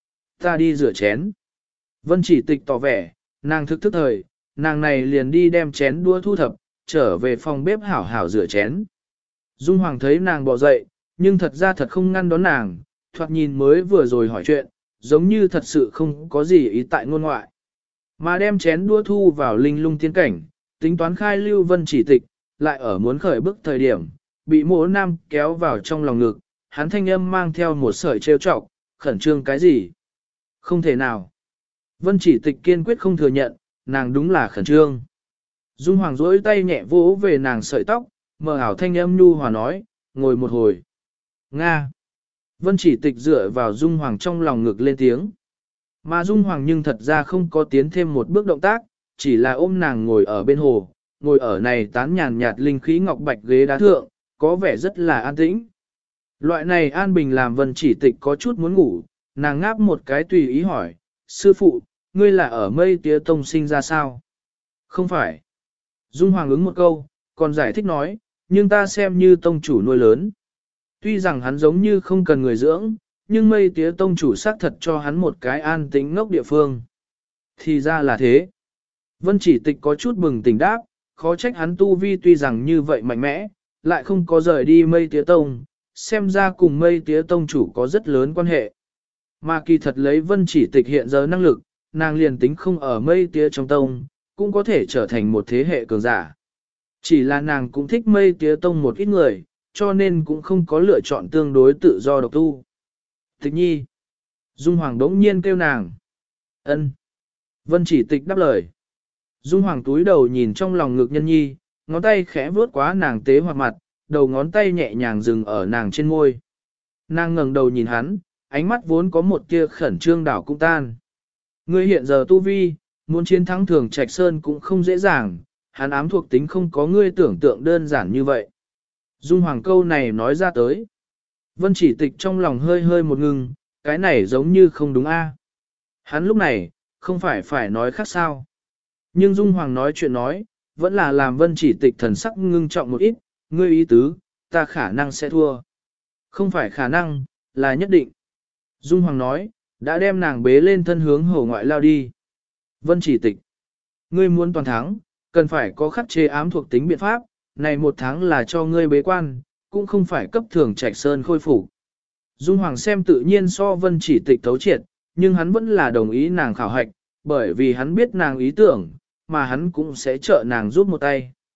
Ta đi rửa chén. Vân Chỉ Tịch tỏ vẻ, nàng thức thời, nàng này liền đi đem chén đũa thu thập, trở về phòng bếp hảo hảo rửa chén. Dung Hoàng thấy nàng bỏ dậy, nhưng thật ra thật không ngăn đón nàng, thoạt nhìn mới vừa rồi hỏi chuyện, giống như thật sự không có gì ý tại ngôn ngoại. Mà đem chén đũa thu vào linh lung tiên cảnh, tính toán khai lưu Vân Chỉ Tịch, lại ở muốn khởi bức thời điểm, bị mỗ nam kéo vào trong lòng ngực, hắn thanh âm mang theo một sợi trêu chọc, khẩn trương cái gì? Không thể nào. Vân Chỉ Tịch kiên quyết không thừa nhận, nàng đúng là khẩn trương. Dung Hoàng duỗi tay nhẹ vỗ về nàng sợi tóc, mờ ảo thanh âm nhu hòa nói, ngồi một hồi. Nga. Vân Chỉ Tịch dựa vào Dung Hoàng trong lòng ngực lên tiếng. Mà Dung Hoàng nhưng thật ra không có tiến thêm một bước động tác, chỉ là ôm nàng ngồi ở bên hồ, ngồi ở này tán nhàn nhạt linh khí ngọc bạch ghế đá thượng, có vẻ rất là an tĩnh. Loại này an bình làm Vân Chỉ Tịch có chút muốn ngủ, nàng ngáp một cái tùy ý hỏi, sư phụ, ngươi là ở mây tía tông sinh ra sao? Không phải. Dung Hoàng ứng một câu, còn giải thích nói, nhưng ta xem như tông chủ nuôi lớn. Tuy rằng hắn giống như không cần người dưỡng, nhưng mây tía tông chủ xác thật cho hắn một cái an tĩnh ngốc địa phương. Thì ra là thế. Vân Chỉ Tịch có chút bừng tỉnh đáp, khó trách hắn tu vi tuy rằng như vậy mạnh mẽ, lại không có rời đi mây tía tông, xem ra cùng mây tía tông chủ có rất lớn quan hệ. Mà kỳ thật lấy Vân Chỉ Tịch hiện giờ năng lực, nàng liền tính không ở mây tía trong tông, cũng có thể trở thành một thế hệ cường giả. Chỉ là nàng cũng thích mây tía tông một ít người, cho nên cũng không có lựa chọn tương đối tự do độc tu. Tịch nhi. Dung Hoàng đống nhiên kêu nàng. Ân. Vân Chỉ Tịch đáp lời. Dung Hoàng túi đầu nhìn trong lòng ngực nhân nhi, ngón tay khẽ vuốt quá nàng tế hoạt mặt, đầu ngón tay nhẹ nhàng dừng ở nàng trên môi. Nàng ngẩng đầu nhìn hắn, ánh mắt vốn có một tia khẩn trương đảo cũng tan. Ngươi hiện giờ tu vi, muốn chiến thắng Thường Trạch Sơn cũng không dễ dàng, hắn ám thuộc tính không có ngươi tưởng tượng đơn giản như vậy. Dung Hoàng câu này nói ra tới. Vân Chỉ Tịch trong lòng hơi hơi một ngừng, cái này giống như không đúng a. Hắn lúc này, không phải nói khác sao. Nhưng Dung Hoàng nói chuyện nói, vẫn là làm Vân Chỉ Tịch thần sắc ngưng trọng một ít, ngươi ý tứ, ta khả năng sẽ thua. Không phải khả năng, là nhất định. Dung Hoàng nói, đã đem nàng bế lên thân hướng hồ ngoại lao đi. Vân Chỉ Tịch, ngươi muốn toàn thắng, cần phải có khắc chế ám thuộc tính biện pháp, này một tháng là cho ngươi bế quan, cũng không phải cấp Thường Trạch Sơn khôi phục. Dung Hoàng xem tự nhiên so Vân Chỉ Tịch thấu triệt, nhưng hắn vẫn là đồng ý nàng khảo hạch, bởi vì hắn biết nàng ý tưởng, mà hắn cũng sẽ trợ nàng giúp một tay.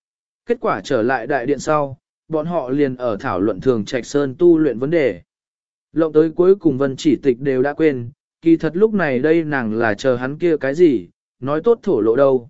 Kết quả trở lại đại điện sau, bọn họ liền ở thảo luận Thường Trạch Sơn tu luyện vấn đề. Lộng tới cuối cùng Vân Chỉ Tịch đều đã quên, kỳ thật lúc này đây nàng là chờ hắn kia cái gì, nói tốt thổ lộ đâu.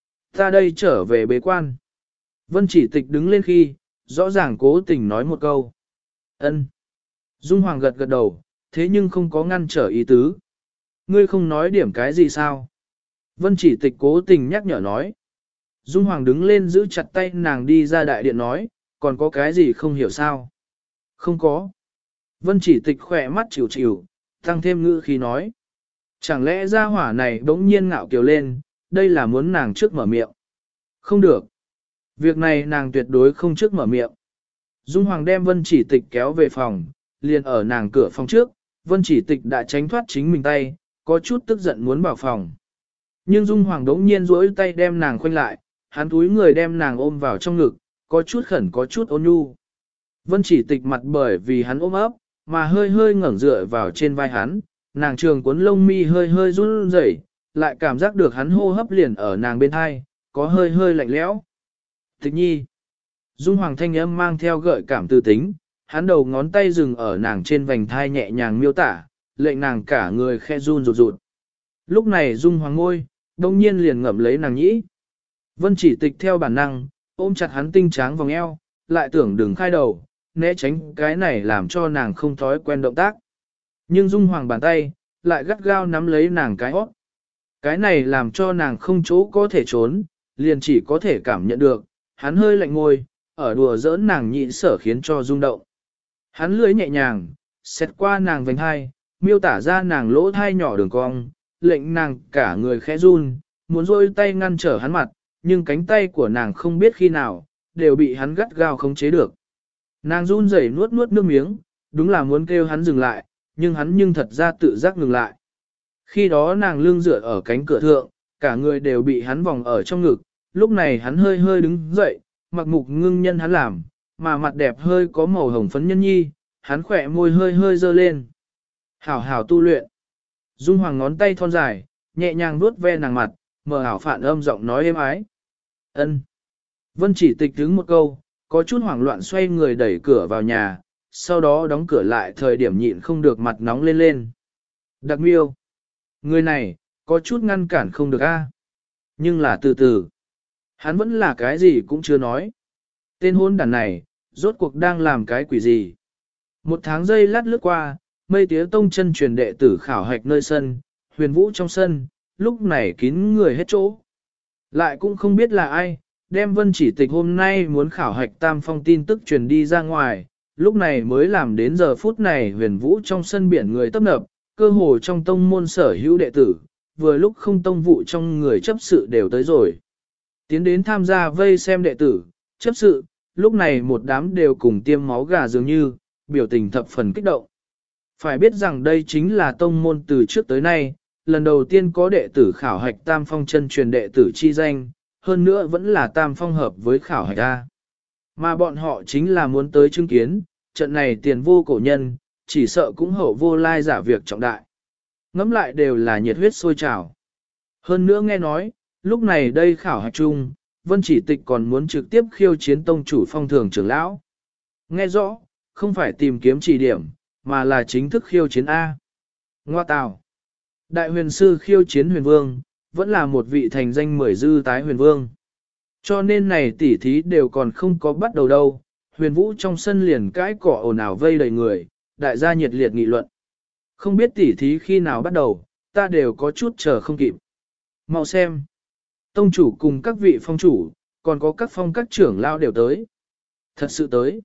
Ta đây trở về bế quan. Vân Chỉ Tịch đứng lên khi, rõ ràng cố tình nói một câu. Ân. Dung Hoàng gật gật đầu, thế nhưng không có ngăn trở ý tứ. Ngươi không nói điểm cái gì sao? Vân Chỉ Tịch cố tình nhắc nhở nói. Dung Hoàng đứng lên giữ chặt tay nàng đi ra đại điện nói, còn có cái gì không hiểu sao? Không có. Vân Chỉ Tịch khỏe mắt chịu chịu, tăng thêm ngữ khi nói. Chẳng lẽ gia hỏa này bỗng nhiên ngạo kiều lên, đây là muốn nàng trước mở miệng. Không được. Việc này nàng tuyệt đối không trước mở miệng. Dung Hoàng đem Vân Chỉ Tịch kéo về phòng, liền ở nàng cửa phòng trước, Vân Chỉ Tịch đã tránh thoát chính mình tay, có chút tức giận muốn vào phòng. Nhưng Dung Hoàng đống nhiên duỗi tay đem nàng khoanh lại, hắn túi người đem nàng ôm vào trong ngực, có chút khẩn có chút ôn nhu. Vân Chỉ Tịch mặt bởi vì hắn ôm ấp, mà hơi hơi ngẩng dựa vào trên vai hắn, nàng trường cuốn lông mi hơi hơi run rẩy, lại cảm giác được hắn hô hấp liền ở nàng bên hai, có hơi hơi lạnh lẽo. Tịch nhi. Dung Hoàng thanh âm mang theo gợi cảm tư tính, hắn đầu ngón tay dừng ở nàng trên vành thai nhẹ nhàng miêu tả, lệnh nàng cả người khe run rụt rụt. Lúc này Dung Hoàng ngôi, đông nhiên liền ngậm lấy nàng nhĩ. Vân Chỉ Tịch theo bản năng, ôm chặt hắn tinh tráng vòng eo, lại tưởng đừng khai đầu, né tránh cái này làm cho nàng không thói quen động tác. Nhưng Dung Hoàng bàn tay, lại gắt gao nắm lấy nàng cái hót. Cái này làm cho nàng không chỗ có thể trốn, liền chỉ có thể cảm nhận được, hắn hơi lạnh ngôi, ở đùa giỡn nàng nhị sở khiến cho rung động. Hắn lưỡi nhẹ nhàng, xẹt qua nàng vành hai, miêu tả ra nàng lỗ thai nhỏ đường cong, lệnh nàng cả người khẽ run, muốn rôi tay ngăn trở hắn mặt, nhưng cánh tay của nàng không biết khi nào, đều bị hắn gắt gao khống chế được. Nàng run rẩy nuốt nuốt nước miếng, đúng là muốn kêu hắn dừng lại, nhưng hắn nhưng thật ra tự giác ngừng lại. Khi đó nàng lưng dựa ở cánh cửa thượng, cả người đều bị hắn vòng ở trong ngực, lúc này hắn hơi hơi đứng dậy, mặc mục ngưng nhân hắn làm, mà mặt đẹp hơi có màu hồng phấn nhân nhi, hắn khỏe môi hơi hơi dơ lên. Hảo hảo tu luyện. Dung Hoàng ngón tay thon dài, nhẹ nhàng vuốt ve nàng mặt, mờ ảo phản âm giọng nói êm ái. Ân. Vân Chỉ Tịch đứng một câu, có chút hoảng loạn xoay người đẩy cửa vào nhà, sau đó đóng cửa lại thời điểm nhịn không được mặt nóng lên lên. Đặc Miêu. Người này, có chút ngăn cản không được a. Nhưng là từ từ. Hắn vẫn là cái gì cũng chưa nói. Tên hôn đàn này, rốt cuộc đang làm cái quỷ gì. Một tháng giây lát lướt qua, Mây Tía Tông chân truyền đệ tử khảo hạch nơi sân, Huyền Vũ trong sân, lúc này kín người hết chỗ. Lại cũng không biết là ai, đem Vân Chỉ Tịch hôm nay muốn khảo hạch tam phong tin tức truyền đi ra ngoài, lúc này mới làm đến giờ phút này Huyền Vũ trong sân biển người tấp nập, cơ hồ trong tông môn sở hữu đệ tử, vừa lúc không tông vụ trong người chấp sự đều tới rồi. Tiến đến tham gia vây xem đệ tử, chấp sự, lúc này một đám đều cùng tiêm máu gà dường như, biểu tình thập phần kích động. Phải biết rằng đây chính là tông môn từ trước tới nay, lần đầu tiên có đệ tử khảo hạch tam phong chân truyền đệ tử chi danh, hơn nữa vẫn là tam phong hợp với khảo hạch A. Mà bọn họ chính là muốn tới chứng kiến, trận này tiền vô cổ nhân, chỉ sợ cũng hậu vô lai giả việc trọng đại. Ngắm lại đều là nhiệt huyết sôi trào. Hơn nữa nghe nói, lúc này đây khảo hạch chung, Vân Chỉ Tịch còn muốn trực tiếp khiêu chiến tông chủ phong thường trưởng lão. Nghe rõ, không phải tìm kiếm chỉ điểm, mà là chính thức khiêu chiến A. Ngoa tào. Đại huyền sư khiêu chiến huyền vương, vẫn là một vị thành danh 10 dư tái huyền vương. Cho nên này tỉ thí đều còn không có bắt đầu đâu, huyền vũ trong sân liền cãi cỏ ồn ào vây đầy người, đại gia nhiệt liệt nghị luận. Không biết tỉ thí khi nào bắt đầu, ta đều có chút chờ không kịp. Mau xem. Tông chủ cùng các vị phong chủ, còn có các phong các trưởng lão đều tới. Thật sự tới.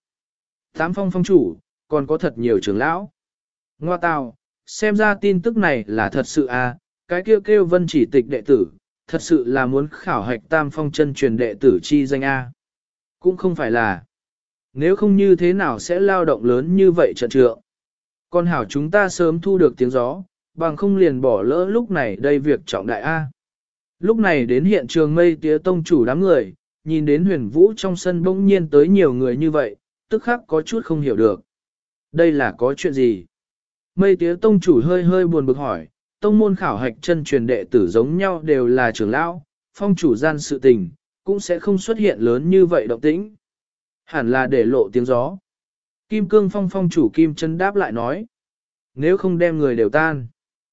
8 phong phong chủ, còn có thật nhiều trưởng lão. Ngoa tào, xem ra tin tức này là thật sự à, cái kêu Vân Chỉ Tịch đệ tử, thật sự là muốn khảo hạch tam phong chân truyền đệ tử chi danh A. Cũng không phải là. Nếu không như thế nào sẽ lao động lớn như vậy trận trượng. Con hảo chúng ta sớm thu được tiếng gió, bằng không liền bỏ lỡ lúc này đây việc trọng đại A. Lúc này đến hiện trường Mây Tía Tông chủ đám người, nhìn đến huyền vũ trong sân bỗng nhiên tới nhiều người như vậy, tức khắc có chút không hiểu được. Đây là có chuyện gì? Mây Tía Tông chủ hơi hơi buồn bực hỏi, tông môn khảo hạch chân truyền đệ tử giống nhau đều là trưởng lão, phong chủ gian sự tình, cũng sẽ không xuất hiện lớn như vậy động tĩnh. Hẳn là để lộ tiếng gió. Kim Cương Phong phong chủ Kim Chân đáp lại nói. Nếu không đem người đều tan.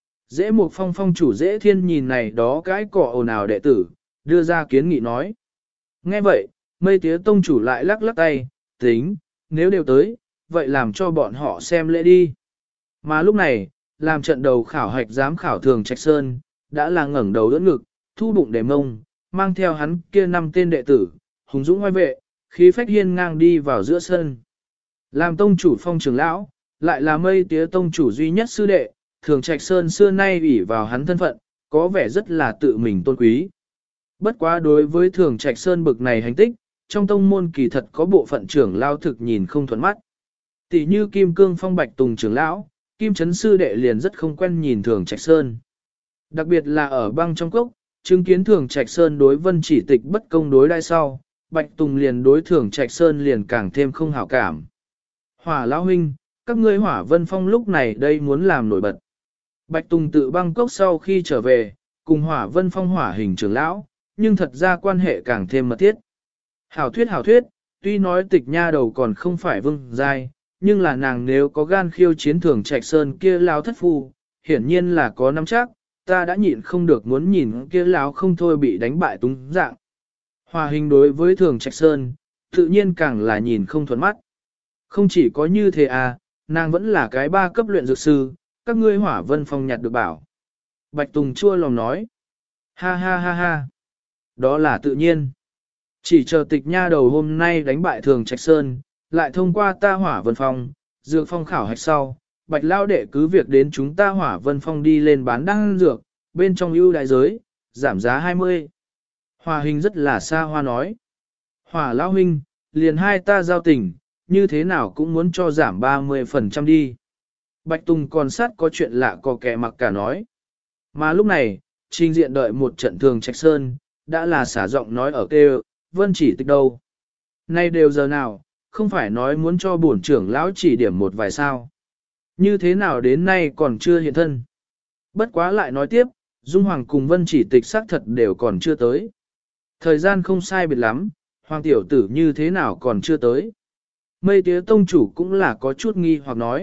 Dễ Mục Phong phong chủ Dễ Thiên nhìn này đó cái cỏ ồn ào đệ tử, đưa ra kiến nghị nói. Nghe vậy, Mây Tía Tông chủ lại lắc lắc tay, tính, nếu đều tới, vậy làm cho bọn họ xem lễ đi. Mà lúc này, làm trận đầu khảo hạch giám khảo Thường Trạch Sơn, đã là ngẩng đầu đỡ ngực, thu bụng để mông, mang theo hắn kia 5 tên đệ tử, hùng dũng oai vệ, khí phách hiên ngang đi vào giữa sân. Làm tông chủ phong trưởng lão, lại là Mây Tía Tông chủ duy nhất sư đệ, Thường Trạch Sơn xưa nay ủy vào hắn thân phận, có vẻ rất là tự mình tôn quý. Bất quá đối với Thường Trạch Sơn bực này hành tích, trong tông môn kỳ thật có bộ phận trưởng lao thực nhìn không thuận mắt. Tỷ như Kim Cương Phong Bạch Tùng trưởng lão, Kim Trấn sư đệ liền rất không quen nhìn Thường Trạch Sơn. Đặc biệt là ở băng trong cốc, chứng kiến Thường Trạch Sơn đối Vân Chỉ Tịch bất công đối đai sau, Bạch Tùng liền đối Thường Trạch Sơn liền càng thêm không hảo cảm. Hỏa lão huynh, các ngươi Hỏa Vân Phong lúc này đây muốn làm nổi bật. Bạch Tùng tự băng cốc sau khi trở về, cùng Hỏa Vân Phong hỏa hình trưởng lão, nhưng thật ra quan hệ càng thêm mật thiết. Hảo thuyết, tuy nói Tịch nha đầu còn không phải vương giai, nhưng là nàng nếu có gan khiêu chiến Thường Trạch Sơn kia lão thất phu, hiển nhiên là có nắm chắc, ta đã nhịn không được muốn nhìn kia lão không thôi bị đánh bại túng dạng. Hòa hình đối với Thường Trạch Sơn, tự nhiên càng là nhìn không thuận mắt. Không chỉ có như thế à, nàng vẫn là cái 3 cấp luyện dược sư, các ngươi Hỏa Vân Phong nhặt được bảo. Bạch Tùng chua lòng nói. Ha ha ha ha. Đó là tự nhiên. Chỉ chờ Tịch nha đầu hôm nay đánh bại Thường Trạch Sơn, lại thông qua ta Hỏa Vân Phong, dược phong khảo hạch sau, Bạch Lao đệ cứ việc đến chúng ta Hỏa Vân Phong đi lên bán đan dược, bên trong ưu đại giới, giảm giá 20. Hòa hình rất là xa hoa nói. Hỏa Lao huynh, liền hai ta giao tình, như thế nào cũng muốn cho giảm 30% đi. Bạch Tùng còn sát có chuyện lạ có kẻ mặc cả nói. Mà lúc này, trình diện đợi một trận Thường Trạch Sơn, đã là xả giọng nói ở kêu, Vân Chỉ Tịch đâu. Nay đều giờ nào, không phải nói muốn cho bổn trưởng lão chỉ điểm một vài sao. Như thế nào đến nay còn chưa hiện thân. Bất quá lại nói tiếp, Dung Hoàng cùng Vân Chỉ Tịch xác thật đều còn chưa tới. Thời gian không sai biệt lắm, Hoàng tiểu tử như thế nào còn chưa tới. Mây Tía Tông chủ cũng là có chút nghi hoặc nói.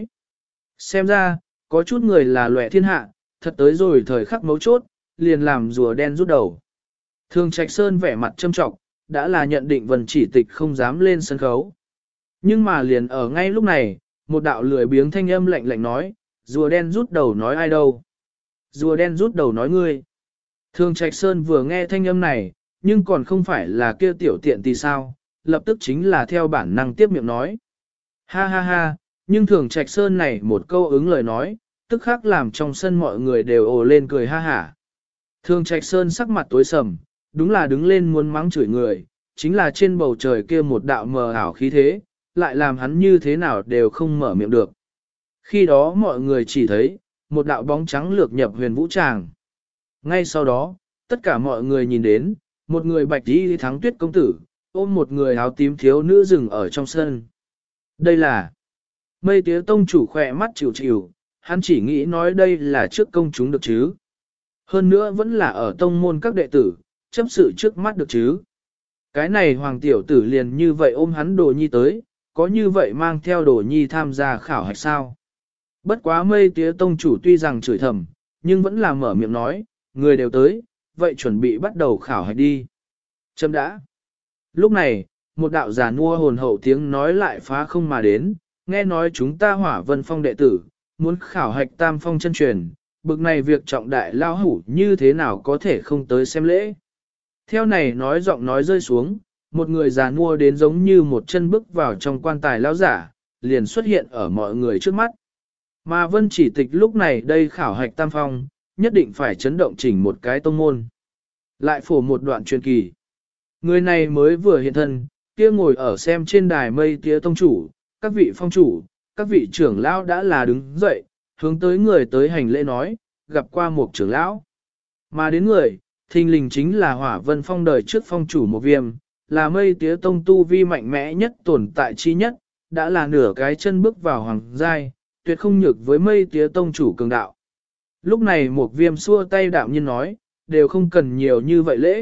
Xem ra, có chút người là loẻ thiên hạ, thật tới rồi thời khắc mấu chốt, liền làm rùa đen rút đầu. Thường Trạch Sơn vẻ mặt châm trọng, đã là nhận định Vân Chỉ Tịch không dám lên sân khấu. Nhưng mà liền ở ngay lúc này, một đạo lười biếng thanh âm lạnh lạnh nói, rùa đen rút đầu nói ai đâu. Rùa đen rút đầu nói ngươi. Thường Trạch Sơn vừa nghe thanh âm này, nhưng còn không phải là kia tiểu tiện thì sao, lập tức chính là theo bản năng tiếp miệng nói. Ha ha ha, nhưng Thường Trạch Sơn này một câu ứng lời nói, tức khắc làm trong sân mọi người đều ồ lên cười ha hả. Thường Trạch Sơn sắc mặt tối sầm, đúng là đứng lên muốn mắng chửi người, chính là trên bầu trời kia một đạo mờ ảo khí thế, lại làm hắn như thế nào đều không mở miệng được. Khi đó mọi người chỉ thấy, một đạo bóng trắng lược nhập huyền vũ tràng. Ngay sau đó, tất cả mọi người nhìn đến, một người bạch y thắng tuyết công tử, ôm một người áo tím thiếu nữ rừng ở trong sân. Đây là Mây Tía Tông chủ khỏe mắt chịu chịu, hắn chỉ nghĩ nói đây là trước công chúng được chứ. Hơn nữa vẫn là ở tông môn các đệ tử, chấp sự trước mắt được chứ. Cái này hoàng tiểu tử liền như vậy ôm hắn đồ nhi tới, có như vậy mang theo đồ nhi tham gia khảo hạch sao. Bất quá Mây Tía Tông chủ tuy rằng chửi thầm, nhưng vẫn là mở miệng nói, người đều tới, vậy chuẩn bị bắt đầu khảo hạch đi. Chấm đã. Lúc này, một đạo giả nua hồn hậu tiếng nói lại phá không mà đến, nghe nói chúng ta Hỏa Vân Phong đệ tử, muốn khảo hạch tam phong chân truyền, bực này việc trọng đại lao hủ như thế nào có thể không tới xem lễ. Theo này nói giọng nói rơi xuống, một người già nua đến giống như một chân bước vào trong quan tài lão giả, liền xuất hiện ở mọi người trước mắt. Mà Vân Chỉ Tịch lúc này đây khảo hạch tam phong, nhất định phải chấn động chỉnh một cái tông môn. Lại phổ một đoạn truyền kỳ. Người này mới vừa hiện thân, kia ngồi ở xem trên đài Mây Tía Tông chủ, các vị phong chủ, các vị trưởng lão đã là đứng dậy, hướng tới người tới hành lễ nói, gặp qua một trưởng lão. Mà đến người, thình lình chính là Hỏa Vân Phong đời trước phong chủ một viêm, là Mây Tía Tông tu vi mạnh mẽ nhất tồn tại chi nhất, đã là nửa cái chân bước vào hoàng giai, tuyệt không nhược với Mây Tía Tông chủ cường đạo. Lúc này một viêm xua tay đạm nhiên nói, đều không cần nhiều như vậy lễ,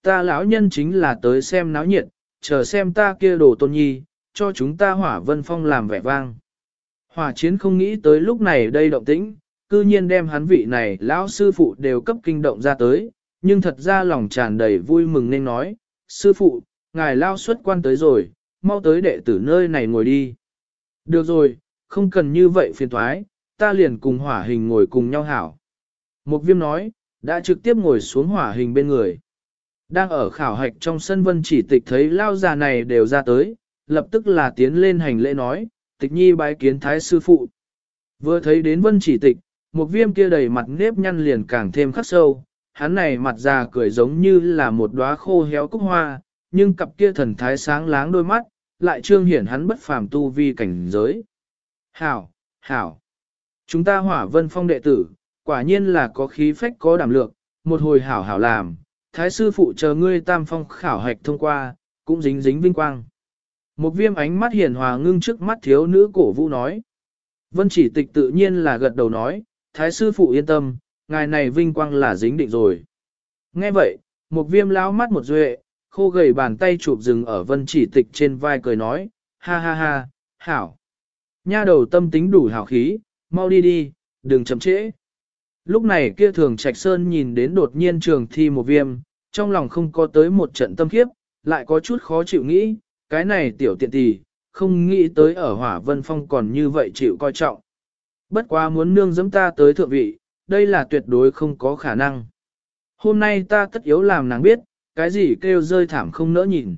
ta lão nhân chính là tới xem náo nhiệt, chờ xem ta kia đồ tôn nhi, cho chúng ta hỏa vân phong làm vẻ vang. Hỏa chiến không nghĩ tới lúc này đây động tĩnh, cư nhiên đem hắn vị này lão sư phụ đều cấp kinh động ra tới, nhưng thật ra lòng tràn đầy vui mừng nên nói, sư phụ, ngài lao xuất quan tới rồi, mau tới đệ tử nơi này ngồi đi. Được rồi, không cần như vậy phiền thoái, ta liền cùng hỏa hình ngồi cùng nhau hảo. Một viêm nói, đã trực tiếp ngồi xuống hỏa hình bên người. Đang ở khảo hạch trong sân Vân Chỉ Tịch thấy lao già này đều ra tới, lập tức là tiến lên hành lễ nói, Tịch nhi bái kiến thái sư phụ. Vừa thấy đến Vân Chỉ Tịch, một viêm kia đầy mặt nếp nhăn liền càng thêm khắc sâu, hắn này mặt già cười giống như là một đóa khô héo cúc hoa, nhưng cặp kia thần thái sáng láng đôi mắt, lại trương hiển hắn bất phàm tu vi cảnh giới. Hảo, hảo, chúng ta hỏa vân phong đệ tử, quả nhiên là có khí phách có đảm lược, một hồi hảo hảo làm, thái sư phụ chờ ngươi tam phong khảo hạch thông qua, cũng dính dính vinh quang. Một viêm ánh mắt hiền hòa ngưng trước mắt thiếu nữ cổ vũ nói. Vân Chỉ Tịch tự nhiên là gật đầu nói, thái sư phụ yên tâm, ngài này vinh quang là dính định rồi. Nghe vậy, một viêm lão mắt một duệ, khô gầy bàn tay chụp rừng ở Vân Chỉ Tịch trên vai cười nói, ha ha ha, hảo. Nha đầu tâm tính đủ hảo khí, mau đi đi, đừng chậm trễ. Lúc này kia thường Trạch Sơn nhìn đến đột nhiên trường thi một viêm, trong lòng không có tới một trận tâm khiếp, lại có chút khó chịu nghĩ, cái này tiểu tiện tỷ, không nghĩ tới ở hỏa vân phong còn như vậy chịu coi trọng. Bất quá muốn nương giẫm ta tới thượng vị, đây là tuyệt đối không có khả năng. Hôm nay ta tất yếu làm nàng biết, cái gì kêu rơi thảm không nỡ nhìn.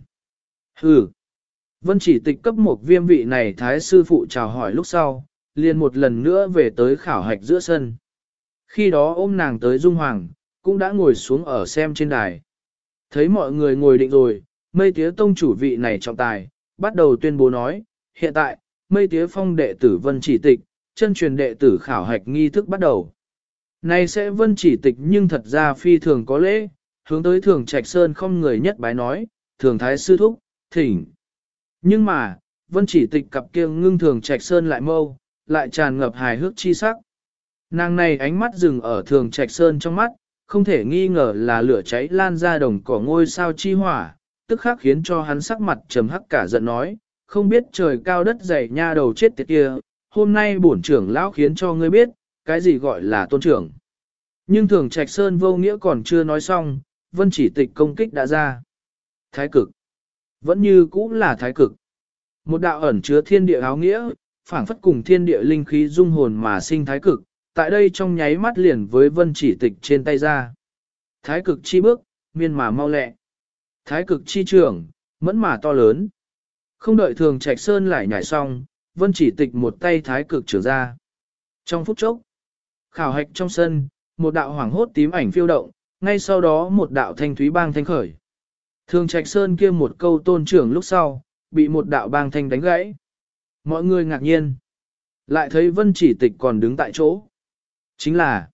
Hừ. Vân Chỉ Tịch cấp một viêm vị này thái sư phụ chào hỏi lúc sau, liền một lần nữa về tới khảo hạch giữa sân. Khi đó ôm nàng tới Dung Hoàng, cũng đã ngồi xuống ở xem trên đài. Thấy mọi người ngồi định rồi, Mây Tía Tông chủ vị này trọng tài, bắt đầu tuyên bố nói, hiện tại, Mây Tía Phong đệ tử Vân Chỉ Tịch, chân truyền đệ tử khảo hạch nghi thức bắt đầu. Này sẽ Vân Chỉ Tịch nhưng thật ra phi thường có lễ, hướng tới Thường Trạch Sơn không người nhất bái nói, Thường Thái Sư Thúc, thỉnh. Nhưng mà, Vân Chỉ Tịch cặp kia ngưng Thường Trạch Sơn lại mâu, lại tràn ngập hài hước chi sắc. Nàng này ánh mắt dừng ở Thường Trạch Sơn trong mắt, không thể nghi ngờ là lửa cháy lan ra đồng cỏ ngôi sao chi hỏa, tức khắc khiến cho hắn sắc mặt trầm hắc cả giận nói, không biết trời cao đất dày nha đầu chết tiệt kia, hôm nay bổn trưởng lão khiến cho ngươi biết, cái gì gọi là tôn trưởng. Nhưng Thường Trạch Sơn vô nghĩa còn chưa nói xong, Vân Chỉ Tịch công kích đã ra. Thái cực. Vẫn như cũ là thái cực. Một đạo ẩn chứa thiên địa áo nghĩa, phảng phất cùng thiên địa linh khí dung hồn mà sinh thái cực, tại đây trong nháy mắt liền với Vân Chỉ Tịch trên tay ra. Thái cực chi bước, miên mà mau lẹ. Thái cực chi trường, mẫn mà to lớn. Không đợi Thường Trạch Sơn lại nhảy xong, Vân Chỉ Tịch một tay thái cực trở ra. Trong phút chốc, khảo hạch trong sân, một đạo hoàng hốt tím ảnh phiêu động, ngay sau đó một đạo thanh thúy bang thanh khởi. Thường Trạch Sơn kia một câu tôn trưởng lúc sau, bị một đạo bang thanh đánh gãy. Mọi người ngạc nhiên. Lại thấy Vân Chỉ Tịch còn đứng tại chỗ. Chính là,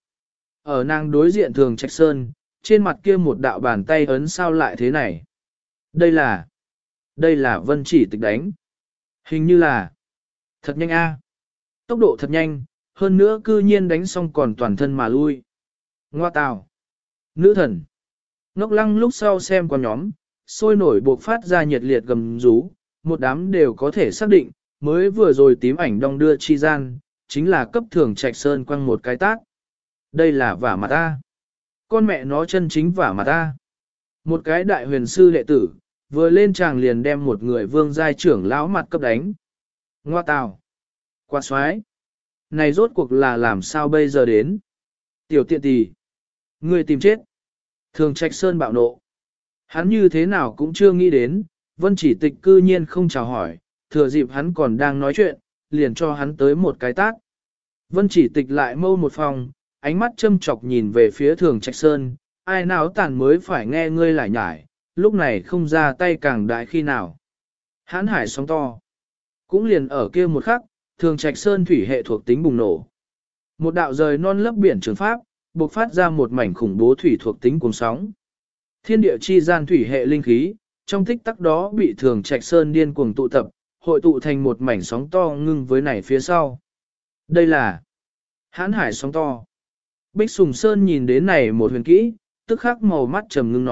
ở nàng đối diện Thường Trạch Sơn, trên mặt kia một đạo bàn tay ấn sao lại thế này. Đây là Vân Chỉ Tịch đánh. Hình như là, thật nhanh a, tốc độ thật nhanh, hơn nữa cư nhiên đánh xong còn toàn thân mà lui. Ngoa tào, nữ thần, ngốc lăng lúc sau xem con nhóm, sôi nổi buộc phát ra nhiệt liệt gầm rú, một đám đều có thể xác định, mới vừa rồi tím ảnh đong đưa chi gian, chính là cấp Thường Trạch Sơn quăng một cái tát. Đây là vả mặt ta. Con mẹ nó chân chính vả mặt ta. Một cái đại huyền sư đệ tử, vừa lên tràng liền đem một người vương giai trưởng lão mặt cấp đánh. Ngoa tào. Quá xoái. Này rốt cuộc là làm sao bây giờ đến? Tiểu tiện tỷ. Người tìm chết. Thường Trạch Sơn bạo nộ. Hắn như thế nào cũng chưa nghĩ đến, Vân Chỉ Tịch cư nhiên không chào hỏi, thừa dịp hắn còn đang nói chuyện, liền cho hắn tới một cái tát. Vân Chỉ Tịch lại mâu một phòng, ánh mắt châm chọc nhìn về phía Thường Trạch Sơn, ai nào tàn mới phải nghe ngươi lại nhải, lúc này không ra tay càng đại khi nào. Hán hải sóng to. Cũng liền ở kia một khắc, Thường Trạch Sơn thủy hệ thuộc tính bùng nổ. Một đạo rời non lấp biển trường pháp, bộc phát ra một mảnh khủng bố thủy thuộc tính cuồng sóng. Thiên địa chi gian thủy hệ linh khí, trong tích tắc đó bị Thường Trạch Sơn điên cuồng tụ tập, hội tụ thành một mảnh sóng to ngưng với này phía sau. Đây là Hán hải sóng to. Bích Sùng Sơn nhìn đến này một huyền kỹ, tức khắc màu mắt trầm ngưng nói,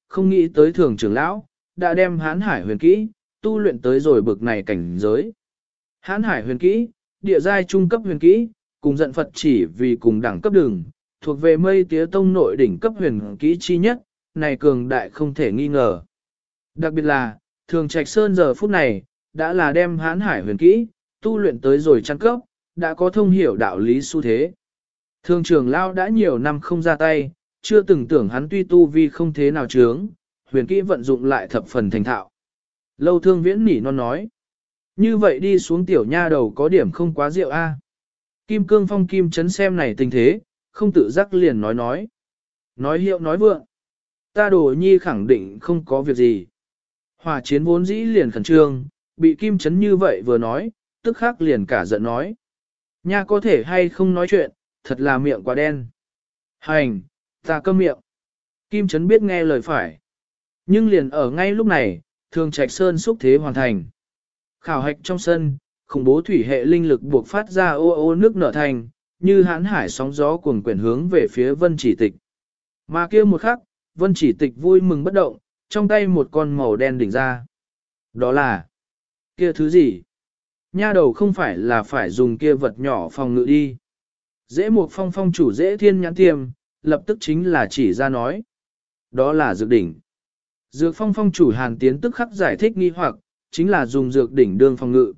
không nghĩ tới thường trưởng lão, đã đem hán hải huyền kỹ, tu luyện tới rồi bực này cảnh giới. Hán hải huyền kỹ, địa giai trung cấp huyền kỹ, cùng giận Phật chỉ vì cùng đẳng cấp đường, thuộc về mây tía tông nội đỉnh cấp huyền kỹ chi nhất, này cường đại không thể nghi ngờ. Đặc biệt là, thường trạch sơn giờ phút này, đã là đem hán hải huyền kỹ, tu luyện tới rồi trăng cấp, đã có thông hiểu đạo lý xu thế. Thường trưởng lao đã nhiều năm không ra tay, chưa từng tưởng hắn tuy tu vi không thế nào chướng, huyền kỹ vận dụng lại thập phần thành thạo. Lâu Thương Viễn nỉ non nói, như vậy đi xuống tiểu nha đầu có điểm không quá rượu a. Kim Cương Phong Kim Chấn xem này tình thế, không tự giác liền nói. Nói hiệu nói vượng. Ta đồ nhi khẳng định không có việc gì. Hòa chiến vốn dĩ liền khẩn trương, bị Kim Chấn như vậy vừa nói, tức khắc liền cả giận nói. Nha có thể hay không nói chuyện, thật là miệng quá đen. Hành, ta câm miệng. Kim Chấn biết nghe lời phải. Nhưng liền ở ngay lúc này, Thường Trạch Sơn xúc thế hoàn thành. Khảo hạch trong sân, khủng bố thủy hệ linh lực buộc phát ra ô ô nước nở thành, như hãn hải sóng gió cuồng quyển hướng về phía Vân Chỉ Tịch. Mà kia một khắc, Vân Chỉ Tịch vui mừng bất động, trong tay một con màu đen đỉnh ra. Đó là kia thứ gì? Nha đầu không phải là phải dùng kia vật nhỏ phòng ngự đi. Dễ một phong phong chủ dễ thiên nhãn tiêm, lập tức chính là chỉ ra nói. Đó là dược đỉnh. Dược phong phong chủ Hàn Tiến tức khắc giải thích nghi hoặc, chính là dùng dược đỉnh đương phòng ngự,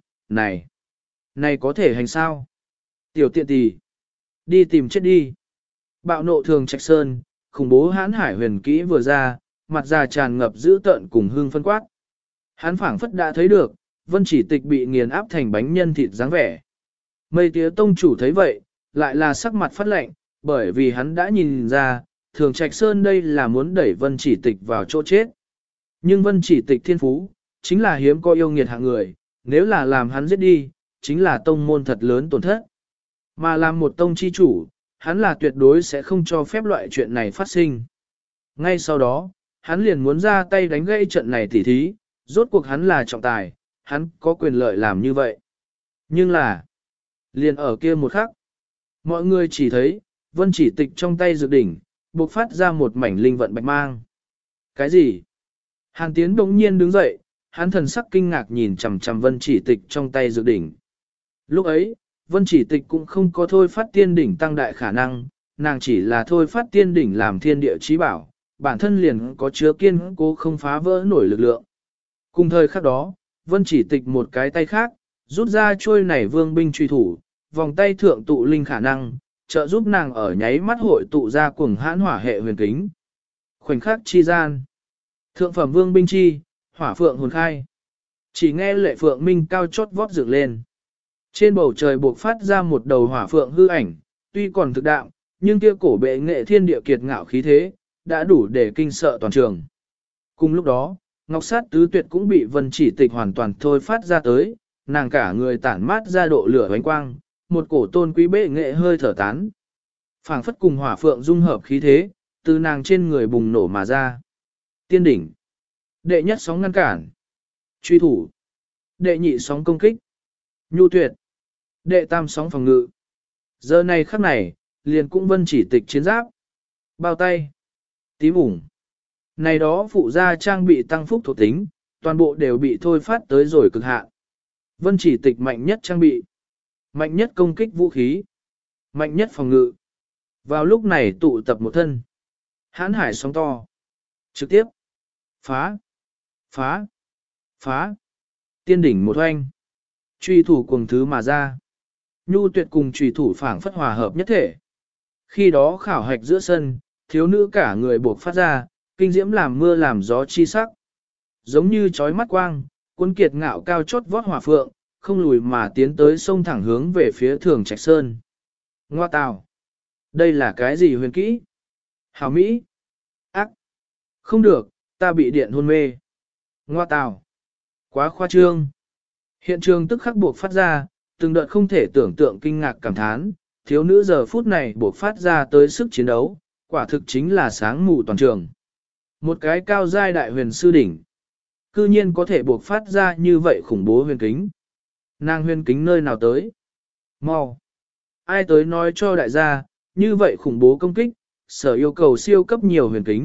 này có thể hành sao? Tiểu tiện tỳ, đi tìm chết đi. Bạo nộ Thường Trạch Sơn, khủng bố hãn hải huyền kỹ vừa ra, mặt già tràn ngập dữ tợn cùng hương phân quát. Hắn phảng phất đã thấy được, Vân Chỉ Tịch bị nghiền áp thành bánh nhân thịt dáng vẻ. Mây tía tông chủ thấy vậy, lại là sắc mặt phát lạnh, bởi vì hắn đã nhìn ra, Thường Trạch Sơn đây là muốn đẩy Vân Chỉ Tịch vào chỗ chết. Nhưng Vân Chỉ Tịch thiên phú, chính là hiếm có yêu nghiệt hạng người, nếu là làm hắn giết đi, chính là tông môn thật lớn tổn thất. Mà làm một tông chi chủ, hắn là tuyệt đối sẽ không cho phép loại chuyện này phát sinh. Ngay sau đó, hắn liền muốn ra tay đánh gãy trận này tỉ thí, rốt cuộc hắn là trọng tài, hắn có quyền lợi làm như vậy. Nhưng là, liền ở kia một khắc, mọi người chỉ thấy, Vân Chỉ Tịch trong tay dược đỉnh, bộc phát ra một mảnh linh vận bạch mang. Cái gì? Hàn Tiến đống nhiên đứng dậy, hắn thần sắc kinh ngạc nhìn chằm chằm Vân Chỉ Tịch trong tay dược đỉnh. Lúc ấy, Vân Chỉ Tịch cũng không có thôi phát tiên đỉnh tăng đại khả năng, nàng chỉ là thôi phát tiên đỉnh làm thiên địa chí bảo, bản thân liền có chứa kiên cố không phá vỡ nổi lực lượng. Cùng thời khắc đó, Vân Chỉ Tịch một cái tay khác, rút ra chuôi nảy vương binh truy thủ, vòng tay thượng tụ linh khả năng, trợ giúp nàng ở nháy mắt hội tụ ra cuồng hãn hỏa hệ huyền kính. Khoảnh khắc chi gian, thượng phẩm vương binh chi, hỏa phượng hồn khai. Chỉ nghe lệ phượng minh cao chót vót dựng lên. Trên bầu trời buộc phát ra một đầu hỏa phượng hư ảnh, tuy còn thực đạo, nhưng kia cổ bệ nghệ thiên địa kiệt ngạo khí thế, đã đủ để kinh sợ toàn trường. Cùng lúc đó, Ngọc Sát Tứ Tuyệt cũng bị Vân Chỉ Tịch hoàn toàn thôi phát ra tới, nàng cả người tản mát ra độ lửa ánh quang, một cổ tôn quý bệ nghệ hơi thở tán. Phảng phất cùng hỏa phượng dung hợp khí thế, từ nàng trên người bùng nổ mà ra. Tiên đỉnh. Đệ nhất sóng ngăn cản. Truy thủ. Đệ nhị sóng công kích. Nhu tuyệt. Đệ tam sóng phòng ngự. Giờ này khắc này, liền cũng Vân Chỉ Tịch chiến giáp. Bao tay. Tím ủng. Này đó phụ gia trang bị tăng phúc thuộc tính, toàn bộ đều bị thôi phát tới rồi cực hạn. Vân Chỉ Tịch mạnh nhất trang bị. Mạnh nhất công kích vũ khí. Mạnh nhất phòng ngự. Vào lúc này tụ tập một thân. Hãn hải sóng to. Trực tiếp. Phá. Phá. Phá. Tiên đỉnh một hoanh. Truy thủ cùng thứ mà ra. Nhu tuyệt cùng truy thủ phảng phất hòa hợp nhất thể. Khi đó khảo hạch giữa sân, thiếu nữ cả người buộc phát ra, kinh diễm làm mưa làm gió chi sắc. Giống như chói mắt quang, quân kiệt ngạo cao chót vót hỏa phượng, không lùi mà tiến tới sông thẳng hướng về phía Thường Trạch Sơn. Ngoa tào! Đây là cái gì huyền kỹ? Hảo Mỹ! Ác! Không được, ta bị điện hôn mê. Ngoa tào! Quá khoa trương! Hiện trường tức khắc buộc phát ra, từng đợt không thể tưởng tượng kinh ngạc cảm thán, thiếu nữ giờ phút này buộc phát ra tới sức chiến đấu, quả thực chính là sáng mù toàn trường. Một cái cao giai đại huyền sư đỉnh, cư nhiên có thể buộc phát ra như vậy khủng bố huyền kính. Nàng huyền kính nơi nào tới? Mau! Ai tới nói cho đại gia, như vậy khủng bố công kích, sở yêu cầu siêu cấp nhiều huyền kính,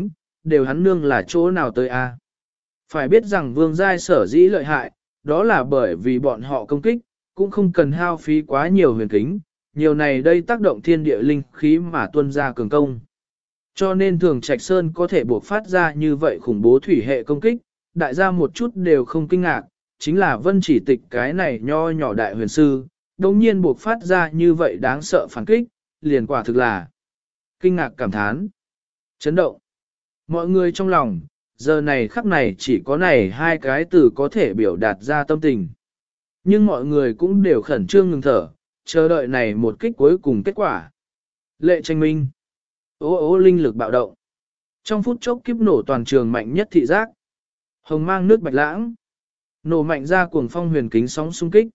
đều hắn nương là chỗ nào tới a? Phải biết rằng vương giai sở dĩ lợi hại, đó là bởi vì bọn họ công kích, cũng không cần hao phí quá nhiều huyền kính, nhiều này đây tác động thiên địa linh khí mà tuân ra cường công. Cho nên thường Trạch Sơn có thể buộc phát ra như vậy khủng bố thủy hệ công kích, đại gia một chút đều không kinh ngạc, chính là Vân Chỉ Tịch cái này nho nhỏ đại huyền sư, đồng nhiên buộc phát ra như vậy đáng sợ phản kích, liền quả thực là kinh ngạc cảm thán, chấn động. Mọi người trong lòng, giờ này khắc này chỉ có này hai cái từ có thể biểu đạt ra tâm tình. Nhưng mọi người cũng đều khẩn trương ngừng thở, chờ đợi này một kích cuối cùng kết quả. Lệ tranh minh. Ô linh lực bạo động. Trong phút chốc kiếp nổ toàn trường mạnh nhất thị giác. Hồng mang nước bạch lãng. Nổ mạnh ra cuồng phong huyền kính sóng xung kích.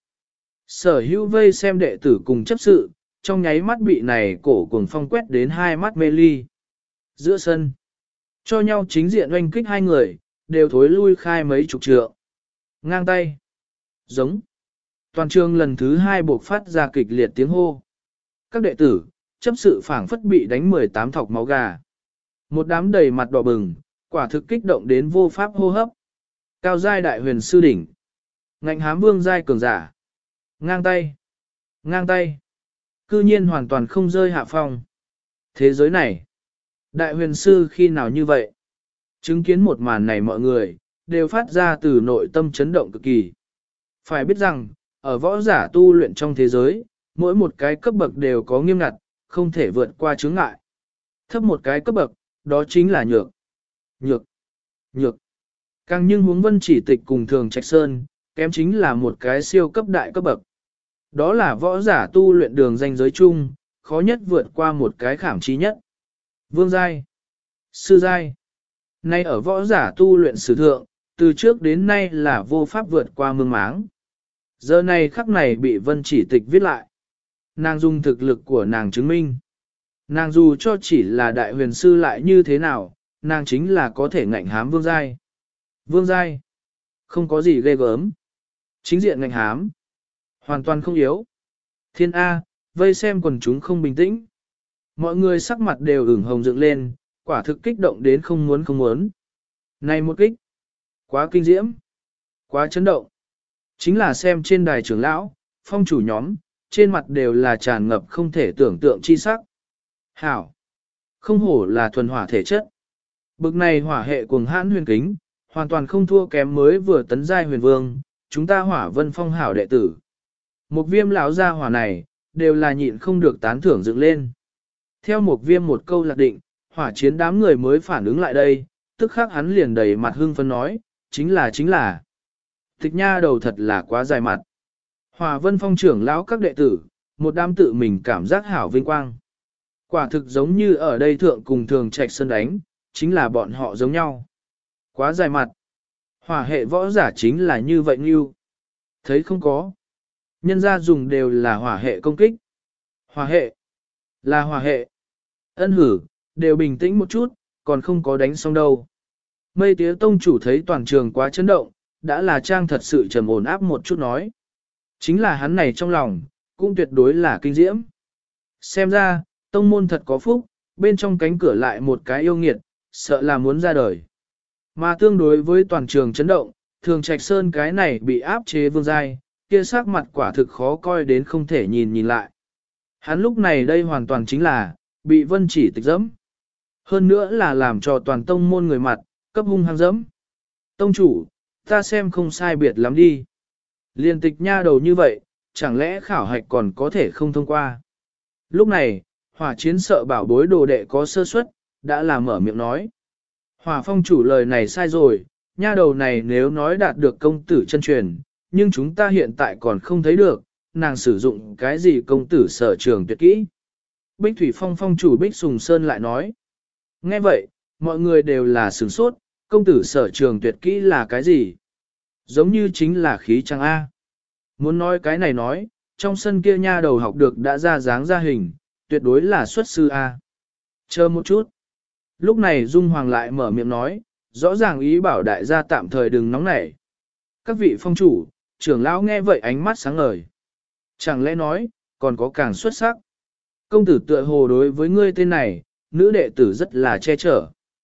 Sở hữu vây xem đệ tử cùng chấp sự, trong nháy mắt bị này cổ cuồng phong quét đến hai mắt mê ly. Giữa sân, cho nhau chính diện oanh kích hai người, đều thối lui khai mấy chục trượng. Ngang tay. Giống. Toàn trường lần thứ hai buộc phát ra kịch liệt tiếng hô. Các đệ tử, chấp sự phảng phất bị đánh 18 thọc máu gà. Một đám đầy mặt đỏ bừng, quả thực kích động đến vô pháp hô hấp. Cao giai đại huyền sư đỉnh. Ngạnh hám vương giai cường giả. Ngang tay. Ngang tay. Cư nhiên hoàn toàn không rơi hạ phong. Thế giới này. Đại huyền sư khi nào như vậy? Chứng kiến một màn này mọi người, đều phát ra từ nội tâm chấn động cực kỳ. Phải biết rằng, ở võ giả tu luyện trong thế giới, mỗi một cái cấp bậc đều có nghiêm ngặt, không thể vượt qua chướng ngại. Thấp một cái cấp bậc, đó chính là nhược. Nhược. Nhược. Càng nhưng huống Vân Chỉ Tịch cùng Thường Trạch Sơn, kém chính là một cái siêu cấp đại cấp bậc. Đó là võ giả tu luyện đường danh giới chung, khó nhất vượt qua một cái khảm trí nhất. Vương giai, sư giai. Nay ở võ giả tu luyện sử thượng, từ trước đến nay là vô pháp vượt qua mương máng. Giờ này khắc này bị Vân Chỉ Tịch viết lại. Nàng dùng thực lực của nàng chứng minh. Nàng dù cho chỉ là đại huyền sư lại như thế nào, nàng chính là có thể ngạnh hám vương giai. Vương giai, không có gì ghê gớm. Chính diện ngạnh hám, hoàn toàn không yếu. Thiên A, vây xem quần chúng không bình tĩnh. Mọi người sắc mặt đều ửng hồng dựng lên, quả thực kích động đến không muốn không muốn. Này một kích, quá kinh diễm, quá chấn động. Chính là xem trên đài trưởng lão, phong chủ nhóm, trên mặt đều là tràn ngập không thể tưởng tượng chi sắc. Hảo, không hổ là thuần hỏa thể chất. Bực này hỏa hệ cuồng hãn huyền kính, hoàn toàn không thua kém mới vừa tấn giai huyền vương, chúng ta hỏa vân phong hảo đệ tử. Một viêm lão gia hỏa này, đều là nhịn không được tán thưởng dựng lên. Theo một viêm một câu lạc định, hỏa chiến đám người mới phản ứng lại đây, tức khắc hắn liền đầy mặt hưng phấn nói, chính là. Tịch nha đầu thật là quá dài mặt. Hỏa vân phong trưởng lão các đệ tử, một đám tự mình cảm giác hảo vinh quang. Quả thực giống như ở đây thượng cùng Thường Trạch Sơn đánh, chính là bọn họ giống nhau. Quá dài mặt. Hỏa hệ võ giả chính là như vậy như. Thấy không có. Nhân gia dùng đều là hỏa hệ công kích. Hỏa hệ. Là hỏa hệ. Ân hử, đều bình tĩnh một chút, còn không có đánh xong đâu. Mây tía tông chủ thấy toàn trường quá chấn động, đã là trang thật sự trầm ổn áp một chút nói. Chính là hắn này trong lòng, cũng tuyệt đối là kinh diễm. Xem ra, tông môn thật có phúc, bên trong cánh cửa lại một cái yêu nghiệt, sợ là muốn ra đời. Mà tương đối với toàn trường chấn động, Thường Trạch Sơn cái này bị áp chế vương giai, kia sắc mặt quả thực khó coi đến không thể nhìn lại. Hắn lúc này đây hoàn toàn chính là, bị Vân Chỉ Tịch dẫm. Hơn nữa là làm cho toàn tông môn người mặt, cấp hung hăng dẫm. Tông chủ, ta xem không sai biệt lắm đi. Liên Tịch nha đầu như vậy, chẳng lẽ khảo hạch còn có thể không thông qua. Lúc này, hỏa chiến sợ bảo bối đồ đệ có sơ suất, đã là mở miệng nói. Hỏa phong chủ lời này sai rồi, nha đầu này nếu nói đạt được công tử chân truyền, nhưng chúng ta hiện tại còn không thấy được, nàng sử dụng cái gì công tử sở trường tuyệt kỹ. Bích Thủy Phong phong chủ Bích Sùng Sơn lại nói. Nghe vậy, mọi người đều là sửng sốt, công tử sở trường tuyệt kỹ là cái gì? Giống như chính là khí trăng A. Muốn nói cái này nói, trong sân kia nha đầu học được đã ra dáng ra hình, tuyệt đối là xuất sư A. Chờ một chút. Lúc này Dung Hoàng lại mở miệng nói, rõ ràng ý bảo đại gia tạm thời đừng nóng nảy. Các vị phong chủ, trưởng lão nghe vậy ánh mắt sáng ngời. Chẳng lẽ nói, còn có càng xuất sắc. Công tử tựa hồ đối với ngươi tên này, nữ đệ tử rất là che chở.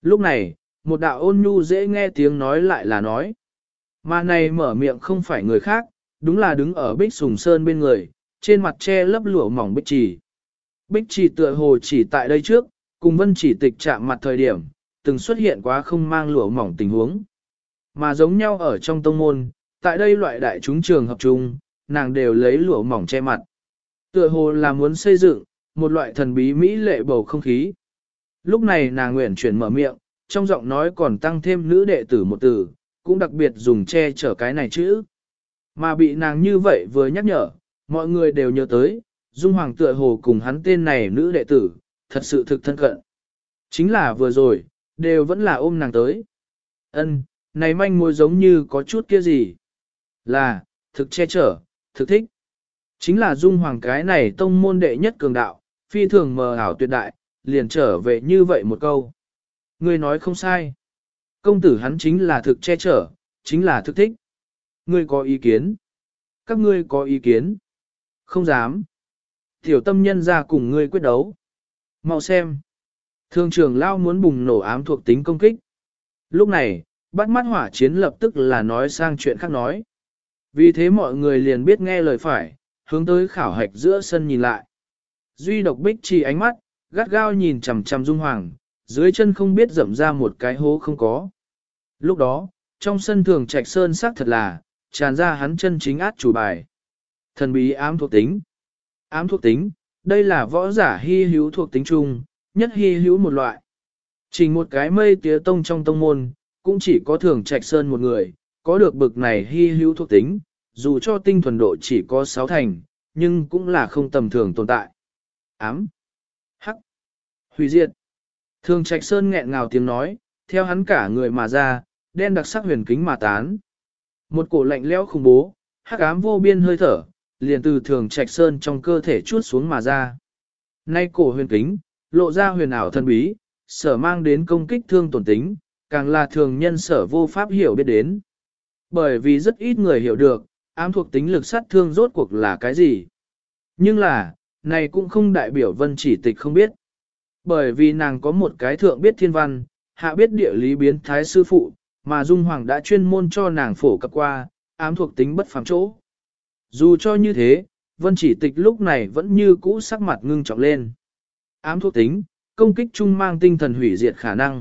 Lúc này, một đạo ôn nhu dễ nghe tiếng nói lại là nói. Mà này mở miệng không phải người khác, đúng là đứng ở Bích Sùng Sơn bên người, trên mặt che lấp lụa mỏng Bích Trì. Bích Trì tựa hồ chỉ tại đây trước, cùng Vân Chỉ Tịch chạm mặt thời điểm, từng xuất hiện quá không mang lụa mỏng tình huống. Mà giống nhau ở trong tông môn, tại đây loại đại chúng trường hợp chung, nàng đều lấy lụa mỏng che mặt. Tựa hồ là muốn xây dựng, một loại thần bí mỹ lệ bầu không khí. Lúc này nàng nguyện chuyển mở miệng, trong giọng nói còn tăng thêm nữ đệ tử một từ, cũng đặc biệt dùng che chở cái này chữ. Mà bị nàng như vậy vừa nhắc nhở, mọi người đều nhớ tới, Dung Hoàng tựa hồ cùng hắn tên này nữ đệ tử, thật sự thực thân cận. Chính là vừa rồi, đều vẫn là ôm nàng tới. Ân, này manh mối giống như có chút kia gì. Là, thực che chở, thực thích. Chính là Dung Hoàng cái này tông môn đệ nhất cường đạo, phi thường mờ ảo tuyệt đại, liền trở về như vậy một câu. Ngươi nói không sai. Công tử hắn chính là thực che chở, chính là thực thích. Ngươi có ý kiến? Các ngươi có ý kiến? Không dám. Tiểu tâm nhân ra cùng ngươi quyết đấu. Mau xem. Thương trưởng lao muốn bùng nổ ám thuộc tính công kích. Lúc này, bắt mắt hỏa chiến lập tức là nói sang chuyện khác nói. Vì thế mọi người liền biết nghe lời phải, hướng tới khảo hạch giữa sân nhìn lại. Duy độc Bích Trì ánh mắt, gắt gao nhìn chằm chằm Dung Hoàng, dưới chân không biết dẫm ra một cái hố không có. Lúc đó, trong sân thường trạch sơn sắc thật là, tràn ra hắn chân chính át chủ bài. Thần bí ám thuộc tính. Ám thuộc tính, đây là võ giả hy hữu thuộc tính chung, nhất hy hữu một loại. Chỉ một cái mây tía tông trong tông môn, cũng chỉ có thường trạch sơn một người, có được bực này hy hữu thuộc tính, dù cho tinh thuần độ chỉ có 6 thành, nhưng cũng là không tầm thường tồn tại. Ám, hắc, hủy diệt. Thường trạch sơn nghẹn ngào tiếng nói, theo hắn cả người mà ra, đen đặc sắc huyền kính mà tán. Một cổ lạnh lẽo khủng bố, hắc ám vô biên hơi thở, liền từ thường trạch sơn trong cơ thể chuốt xuống mà ra. Nay cổ huyền kính, lộ ra huyền ảo thần bí, sở mang đến công kích thương tổn tính, càng là thường nhân sở vô pháp hiểu biết đến. Bởi vì rất ít người hiểu được, ám thuộc tính lực sát thương rốt cuộc là cái gì. Nhưng là, này cũng không đại biểu Vân Chỉ Tịch không biết. Bởi vì nàng có một cái thượng biết thiên văn, hạ biết địa lý biến thái sư phụ, mà Dung Hoàng đã chuyên môn cho nàng phổ cập qua, ám thuộc tính bất phàm chỗ. Dù cho như thế, Vân Chỉ Tịch lúc này vẫn như cũ sắc mặt ngưng trọng lên. Ám thuộc tính, công kích chung mang tinh thần hủy diệt khả năng.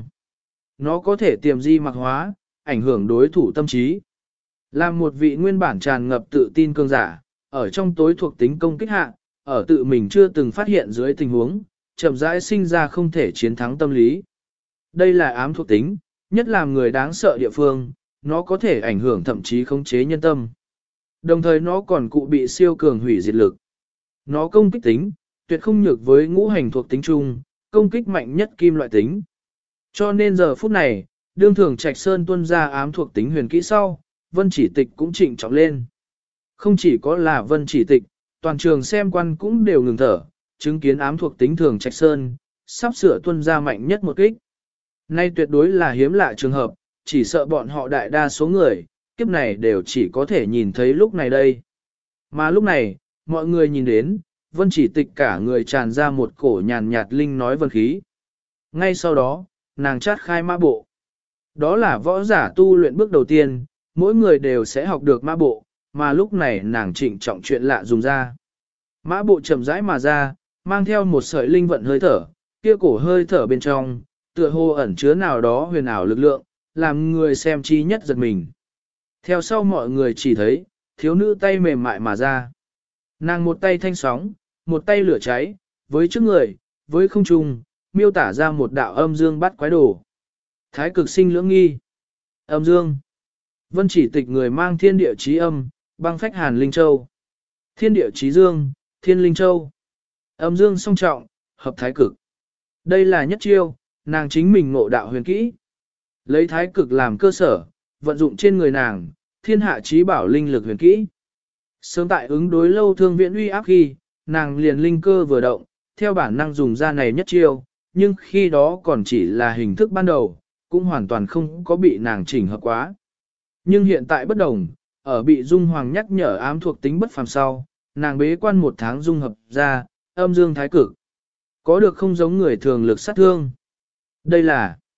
Nó có thể tiềm di mặc hóa, ảnh hưởng đối thủ tâm trí. Làm một vị nguyên bản tràn ngập tự tin cường giả, ở trong tối thuộc tính công kích hạ, ở tự mình chưa từng phát hiện dưới tình huống, chậm rãi sinh ra không thể chiến thắng tâm lý. Đây là ám thuộc tính, nhất làm người đáng sợ địa phương, nó có thể ảnh hưởng thậm chí khống chế nhân tâm. Đồng thời nó còn cụ bị siêu cường hủy diệt lực. Nó công kích tính, tuyệt không nhược với ngũ hành thuộc tính chung, công kích mạnh nhất kim loại tính. Cho nên giờ phút này, đương thường Trạch Sơn tuân ra ám thuộc tính huyền kỹ sau, Vân Chỉ Tịch cũng trịnh trọng lên. Không chỉ có là Vân Chỉ Tịch, toàn trường xem quan cũng đều ngừng thở, chứng kiến ám thuộc tính thường Trạch Sơn, sắp sửa tuân ra mạnh nhất một kích. Nay tuyệt đối là hiếm lạ trường hợp, chỉ sợ bọn họ đại đa số người, kiếp này đều chỉ có thể nhìn thấy lúc này đây. Mà lúc này, mọi người nhìn đến, Vân Chỉ Tịch cả người tràn ra một cổ nhàn nhạt linh nói vân khí. Ngay sau đó, nàng chát khai mã bộ. Đó là võ giả tu luyện bước đầu tiên, mỗi người đều sẽ học được mã bộ, mà lúc này nàng trịnh trọng chuyện lạ dùng ra. Mã bộ chậm rãi mà ra, mang theo một sợi linh vận hơi thở, kia cổ hơi thở bên trong, tựa hồ ẩn chứa nào đó huyền ảo lực lượng, làm người xem chi nhất giật mình. Theo sau mọi người chỉ thấy, thiếu nữ tay mềm mại mà ra. Nàng một tay thanh sóng, một tay lửa cháy, với trước người, với không trung, miêu tả ra một đạo âm dương bắt quái đồ. Thái cực sinh lưỡng nghi. Âm dương. Vân Chỉ Tịch người mang thiên địa chí âm, băng phách hàn linh châu. Thiên địa chí dương, thiên linh châu. Âm dương song trọng, hợp thái cực. Đây là nhất chiêu, nàng chính mình ngộ đạo huyền kỹ. Lấy thái cực làm cơ sở, vận dụng trên người nàng, thiên hạ chí bảo linh lực huyền kỹ. Sớm tại ứng đối lâu thương viễn uy áp khi, nàng liền linh cơ vừa động, theo bản năng dùng ra này nhất chiêu, nhưng khi đó còn chỉ là hình thức ban đầu, cũng hoàn toàn không có bị nàng chỉnh hợp quá. Nhưng hiện tại bất đồng, ở bị Dung Hoàng nhắc nhở ám thuộc tính bất phàm sau, nàng bế quan 1 tháng dung hợp ra, âm dương thái cực. Có được không giống người thường lực sát thương. Đây là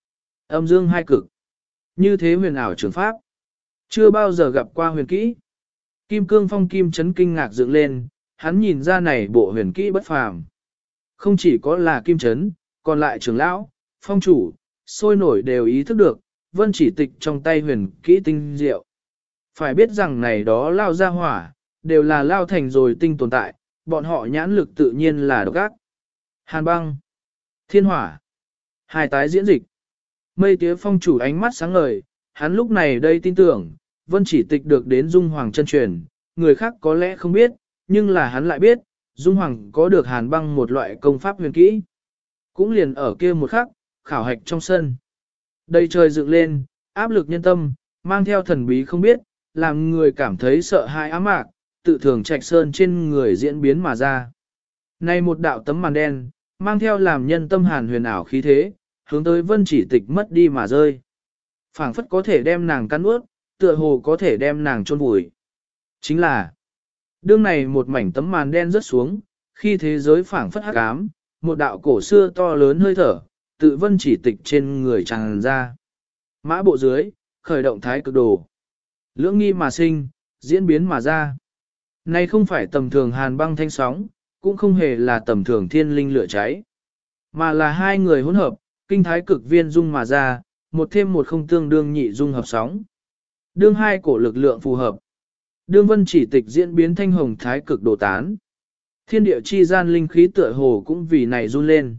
Âm dương hai cực. Như thế huyền ảo trường pháp. Chưa bao giờ gặp qua huyền kỹ. Kim cương phong kim chấn kinh ngạc dựng lên, hắn nhìn ra này bộ huyền kỹ bất phàm. Không chỉ có là kim chấn, còn lại trưởng lão, phong chủ, sôi nổi đều ý thức được, vân chỉ tịch trong tay huyền kỹ tinh diệu. Phải biết rằng này đó lao ra hỏa, đều là lao thành rồi tinh tồn tại, bọn họ nhãn lực tự nhiên là độc ác. Hàn băng, thiên hỏa, hai tái diễn dịch. Mây tía phong chủ ánh mắt sáng ngời, hắn lúc này đây tin tưởng, vân chỉ tịch được đến Dung Hoàng chân truyền, người khác có lẽ không biết, nhưng là hắn lại biết, Dung Hoàng có được hàn băng một loại công pháp huyền kỹ. Cũng liền ở kia một khắc, khảo hạch trong sân. Đầy trời dựng lên, áp lực nhân tâm, mang theo thần bí không biết, làm người cảm thấy sợ hãi ám mạc, tự thường trạch sơn trên người diễn biến mà ra. Này một đạo tấm màn đen, mang theo làm nhân tâm hàn huyền ảo khí thế, hướng tới vân chỉ tịch mất đi mà rơi. Phảng phất có thể đem nàng cắn ướt, tựa hồ có thể đem nàng chôn vùi. Chính là, đương này một mảnh tấm màn đen rớt xuống, khi thế giới phảng phất hắc ám, một đạo cổ xưa to lớn hơi thở, tự vân chỉ tịch trên người tràn ra. Mã bộ dưới, khởi động thái cực đồ. Lưỡng nghi mà sinh, diễn biến mà ra. Này không phải tầm thường hàn băng thanh sóng, cũng không hề là tầm thường thiên linh lửa cháy, mà là hai người hỗn hợp, kinh thái cực viên dung mà ra, một thêm một không tương đương nhị dung hợp sóng. Đương hai cổ lực lượng phù hợp. Đương vân chỉ tịch diễn biến thanh hồng thái cực đồ tán. Thiên địa chi gian linh khí tựa hồ cũng vì này run lên.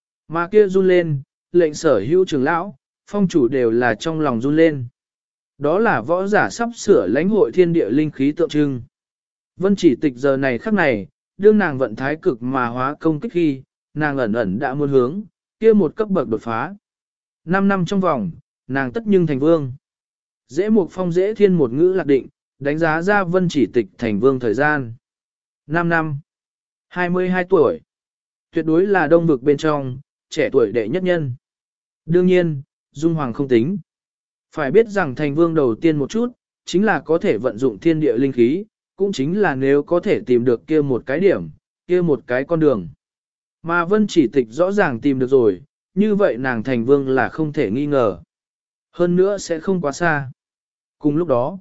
Mà kia run lên, lệnh sở hữu trưởng lão, phong chủ đều là trong lòng run lên. Đó là võ giả sắp sửa lãnh hội thiên địa linh khí tượng trưng. Vân chỉ tịch giờ này khắc này, đương nàng vận thái cực mà hóa công kích khi, nàng ẩn ẩn đã muốn hướng, kia một cấp bậc đột phá. 5 năm trong vòng, nàng tất nhưng thành vương. Dễ Mục Phong dễ thiên một ngữ lạc định, đánh giá ra vân chỉ tịch thành vương thời gian. 5 năm, 22 tuổi. Tuyệt đối là đông vực bên trong, trẻ tuổi đệ nhất nhân. Đương nhiên, Dung Hoàng không tính. Phải biết rằng thành vương đầu tiên một chút, chính là có thể vận dụng thiên địa linh khí, cũng chính là nếu có thể tìm được kia một cái điểm, kia một cái con đường. Mà vân chỉ tịch rõ ràng tìm được rồi, như vậy nàng thành vương là không thể nghi ngờ. Hơn nữa sẽ không quá xa. Cùng lúc đó,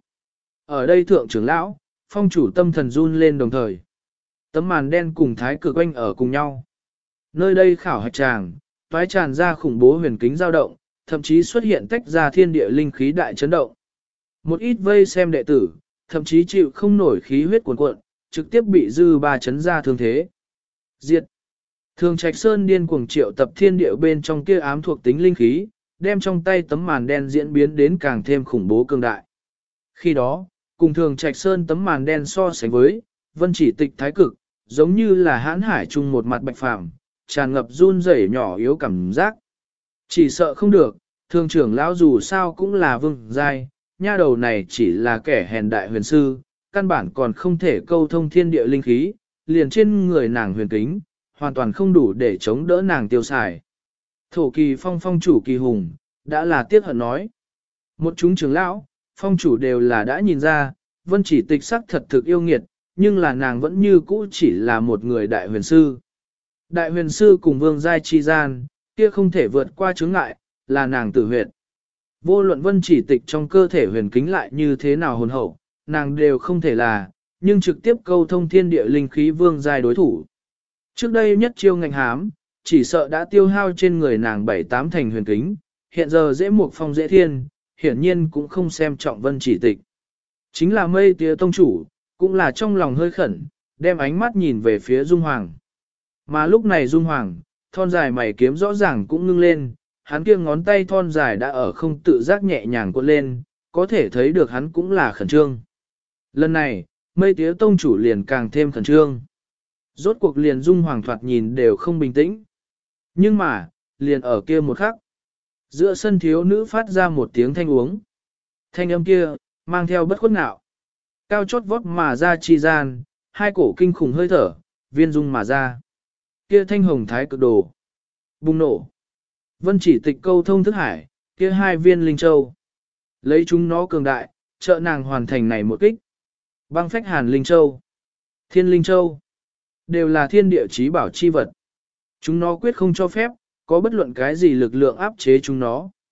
ở đây thượng trưởng lão, phong chủ tâm thần run lên đồng thời. Tấm màn đen cùng thái cực quanh ở cùng nhau. Nơi đây khảo hạch tràng, toái tràn ra khủng bố huyền kính dao động, thậm chí xuất hiện tách ra thiên địa linh khí đại chấn động. Một ít vây xem đệ tử, thậm chí chịu không nổi khí huyết cuồn cuộn, trực tiếp bị dư ba chấn ra thương thế. Diệt. Thường Trạch Sơn điên cuồng triệu tập thiên địa bên trong kia ám thuộc tính linh khí, đem trong tay tấm màn đen diễn biến đến càng thêm khủng bố cường đại. Khi đó, cùng Thường Trạch Sơn tấm màn đen so sánh với, vân chỉ tịch thái cực, giống như là hãn hải chung một mặt bạch phàm, tràn ngập run rẩy nhỏ yếu cảm giác. Chỉ sợ không được, thường trưởng lão dù sao cũng là vương giai, nha đầu này chỉ là kẻ hèn đại huyền sư, căn bản còn không thể câu thông thiên địa linh khí, liền trên người nàng huyền kính, hoàn toàn không đủ để chống đỡ nàng tiêu xài. Thổ kỳ phong phong chủ kỳ hùng, đã là tiếc hận nói. Một chúng trưởng lão, phong chủ đều là đã nhìn ra, vân chỉ tịch sắc thật thực yêu nghiệt, nhưng là nàng vẫn như cũ chỉ là một người đại huyền sư. Đại huyền sư cùng vương giai chi gian, kia không thể vượt qua chướng ngại, là nàng tử huyệt. Vô luận vân chỉ tịch trong cơ thể huyền kính lại như thế nào hồn hậu, nàng đều không thể là, nhưng trực tiếp câu thông thiên địa linh khí vương giai đối thủ. Trước đây nhất chiêu ngạnh hám, chỉ sợ đã tiêu hao trên người nàng 7-8 thành huyền kính, hiện giờ dễ Mục Phong dễ thiên, hiển nhiên cũng không xem trọng vân chỉ tịch. Chính là mây tía tông chủ, cũng là trong lòng hơi khẩn, đem ánh mắt nhìn về phía Dung Hoàng. Mà lúc này Dung Hoàng, thon dài mày kiếm rõ ràng cũng ngưng lên, hắn kia ngón tay thon dài đã ở không tự giác nhẹ nhàng cuộn lên, có thể thấy được hắn cũng là khẩn trương. Lần này, mây tía tông chủ liền càng thêm khẩn trương. Rốt cuộc liền Dung Hoàng thoạt nhìn đều không bình tĩnh. Nhưng mà, liền ở kia một khắc, giữa sân thiếu nữ phát ra một tiếng thanh uống. Thanh âm kia, mang theo bất khuất nạo. Cao chót vót mà ra chi gian, hai cổ kinh khủng hơi thở, viên dung mà ra. Kia thanh hồng thái cực đồ. Bùng nổ. Vân chỉ tịch câu thông thức hải, kia hai viên linh châu. Lấy chúng nó cường đại, trợ nàng hoàn thành này một kích. Băng phách hàn linh châu. Thiên linh châu. Đều là thiên địa chí bảo chi vật. Chúng nó quyết không cho phép, có bất luận cái gì lực lượng áp chế chúng nó.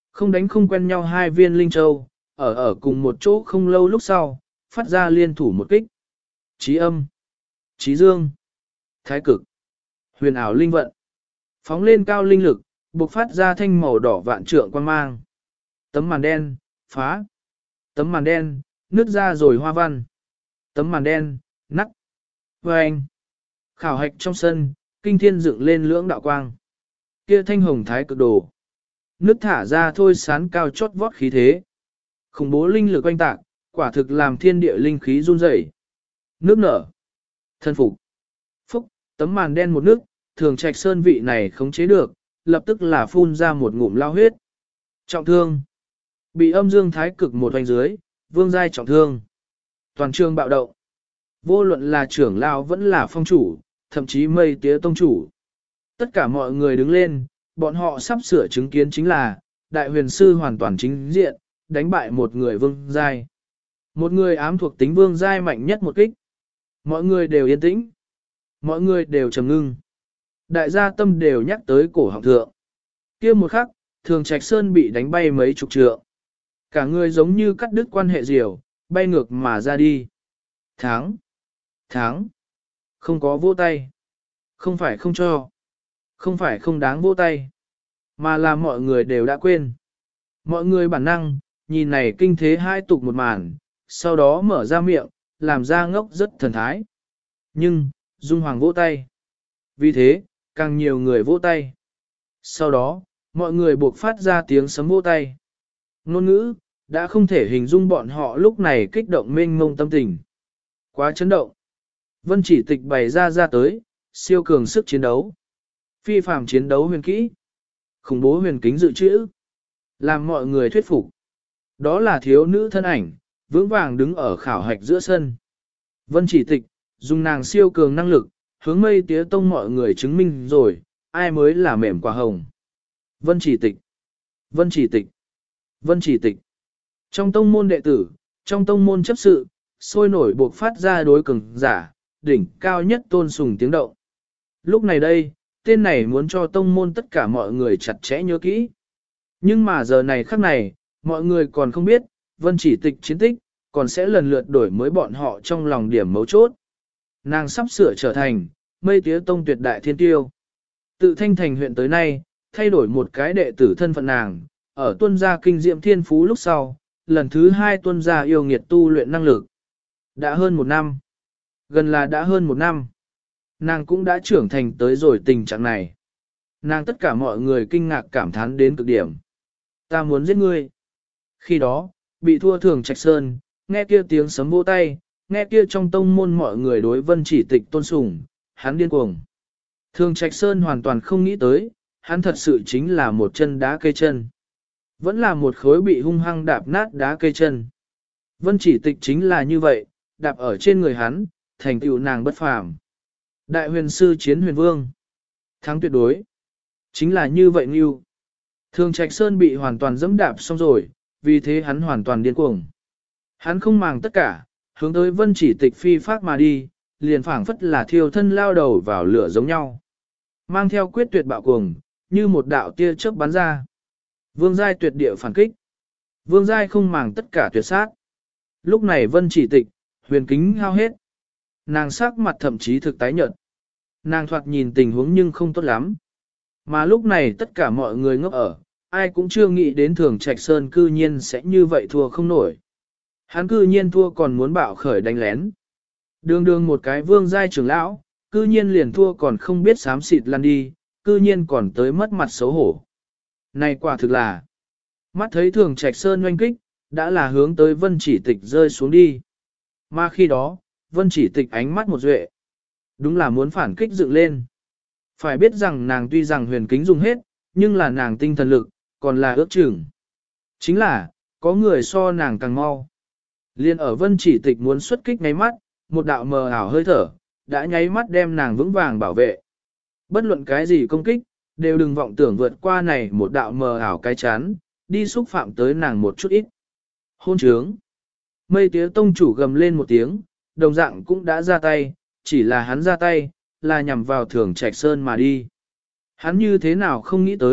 Không đánh không quen nhau hai viên linh châu, ở cùng một chỗ không lâu lúc sau, phát ra liên thủ một kích. Chí âm, chí dương, thái cực, huyền ảo linh vận. Phóng lên cao linh lực, bộc phát ra thanh màu đỏ vạn trượng quan mang. Tấm màn đen, phá. Tấm màn đen, nứt ra rồi hoa văn. Tấm màn đen, nắc. Và anh. Khảo hạch trong sân, kinh thiên dựng lên lưỡng đạo quang. Kia thanh hồng thái cực đồ. Nước thả ra thôi sán cao chót vót khí thế. Khủng bố linh lực oanh tạc, quả thực làm thiên địa linh khí run rẩy. Nước nở. Thân phục. Phúc, tấm màn đen một nước, thường trạch sơn vị này khống chế được, lập tức là phun ra một ngụm lao huyết. Trọng thương. Bị âm dương thái cực một hoành dưới, vương giai trọng thương. Toàn trường bạo động. Vô luận là trưởng lao vẫn là phong chủ, thậm chí mây tía tông chủ. Tất cả mọi người đứng lên, bọn họ sắp sửa chứng kiến chính là, đại huyền sư hoàn toàn chính diện, đánh bại một người vương giai. Một người ám thuộc tính vương giai mạnh nhất một kích. Mọi người đều yên tĩnh. Mọi người đều trầm ngưng. Đại gia tâm đều nhắc tới cổ họng thượng. Kia một khắc, thường trạch sơn bị đánh bay mấy chục trượng. Cả người giống như cắt đứt quan hệ diều, bay ngược mà ra đi. Tháng. Tháng. Không có vỗ tay. Không phải không cho. Không phải không đáng vỗ tay. Mà là mọi người đều đã quên. Mọi người bản năng, nhìn này kinh thế hai tục một màn, sau đó mở ra miệng, làm ra ngốc rất thần thái. Nhưng, Dung Hoàng vỗ tay. Vì thế, càng nhiều người vỗ tay. Sau đó, mọi người buộc phát ra tiếng sấm vỗ tay. Ngôn ngữ, đã không thể hình dung bọn họ lúc này kích động mênh mông tâm tình. Quá chấn động. Vân Chỉ Tịch bày ra tới, siêu cường sức chiến đấu. Phi phàm chiến đấu huyền kỹ. Khủng bố huyền kính dự trữ. Làm mọi người thuyết phục. Đó là thiếu nữ thân ảnh, vững vàng đứng ở khảo hạch giữa sân. Vân Chỉ Tịch, dùng nàng siêu cường năng lực, hướng mây tía tông mọi người chứng minh rồi, ai mới là mềm quả hồng. Vân Chỉ Tịch. Vân Chỉ Tịch. Vân Chỉ Tịch. Trong tông môn đệ tử, trong tông môn chấp sự, sôi nổi buộc phát ra đối cường giả, đỉnh cao nhất tôn sùng tiếng động. Lúc này đây, tên này muốn cho tông môn tất cả mọi người chặt chẽ nhớ kỹ. Nhưng mà giờ này khắc này, mọi người còn không biết, Vân Chỉ Tịch chiến tích, còn sẽ lần lượt đổi mới bọn họ trong lòng điểm mấu chốt. Nàng sắp sửa trở thành, mây tía tông tuyệt đại thiên tiêu. Tự thanh thành huyện tới nay, thay đổi một cái đệ tử thân phận nàng, ở tuân gia kinh diệm thiên phú lúc sau, lần thứ 2 tuân gia yêu nghiệt tu luyện năng lực. Đã hơn 1 năm. Gần là đã hơn 1 năm. Nàng cũng đã trưởng thành tới rồi tình trạng này. Nàng tất cả mọi người kinh ngạc cảm thán đến cực điểm. Ta muốn giết ngươi. Khi đó, bị thua thường Trạch Sơn, nghe kia tiếng sấm vỗ tay, nghe kia trong tông môn mọi người đối Vân Chỉ Tịch tôn sùng, hắn điên cuồng. Thường Trạch Sơn hoàn toàn không nghĩ tới, hắn thật sự chính là một chân đá cây chân. Vẫn là một khối bị hung hăng đạp nát đá cây chân. Vân Chỉ Tịch chính là như vậy, đạp ở trên người hắn, thành tựu nàng bất phàm. Đại huyền sư chiến huyền vương. Thắng tuyệt đối. Chính là như vậy Ngưu. Thường Trạch Sơn bị hoàn toàn dẫm đạp xong rồi, vì thế hắn hoàn toàn điên cuồng. Hắn không màng tất cả, hướng tới Vân Chỉ Tịch phi phát mà đi, liền phảng phất là thiêu thân lao đầu vào lửa giống nhau. Mang theo quyết tuyệt bạo cuồng, như một đạo tia chớp bắn ra. Vương giai tuyệt địa phản kích. Vương giai không màng tất cả tuyệt sát. Lúc này Vân Chỉ Tịch, huyền kính hao hết. Nàng sắc mặt thậm chí thực tái nhợt. Nàng thoạt nhìn tình huống nhưng không tốt lắm. Mà lúc này tất cả mọi người ngốc ở, ai cũng chưa nghĩ đến Thường Trạch Sơn cư nhiên sẽ như vậy thua không nổi. Hắn cư nhiên thua còn muốn bạo khởi đánh lén. Đường đường một cái vương giai trưởng lão, cư nhiên liền thua còn không biết xám xịt lăn đi, cư nhiên còn tới mất mặt xấu hổ. Này quả thực là, mắt thấy Thường Trạch Sơn oanh kích, đã là hướng tới Vân Chỉ Tịch rơi xuống đi. Mà khi đó, Vân Chỉ Tịch ánh mắt một duệ. Đúng là muốn phản kích dựng lên. Phải biết rằng nàng tuy rằng huyền kính dùng hết, nhưng là nàng tinh thần lực, còn là ước chừng. Chính là, có người so nàng càng mau. Liên ở Vân Chỉ Tịch muốn xuất kích nháy mắt, một đạo mờ ảo hơi thở, đã nháy mắt đem nàng vững vàng bảo vệ. Bất luận cái gì công kích, đều đừng vọng tưởng vượt qua này một đạo mờ ảo cái chán, đi xúc phạm tới nàng một chút ít. Hôn trướng. Mây tía tông chủ gầm lên một tiếng, đồng dạng cũng đã ra tay, chỉ là hắn ra tay, là nhằm vào Thường Trạch Sơn mà đi. Hắn như thế nào không nghĩ tới,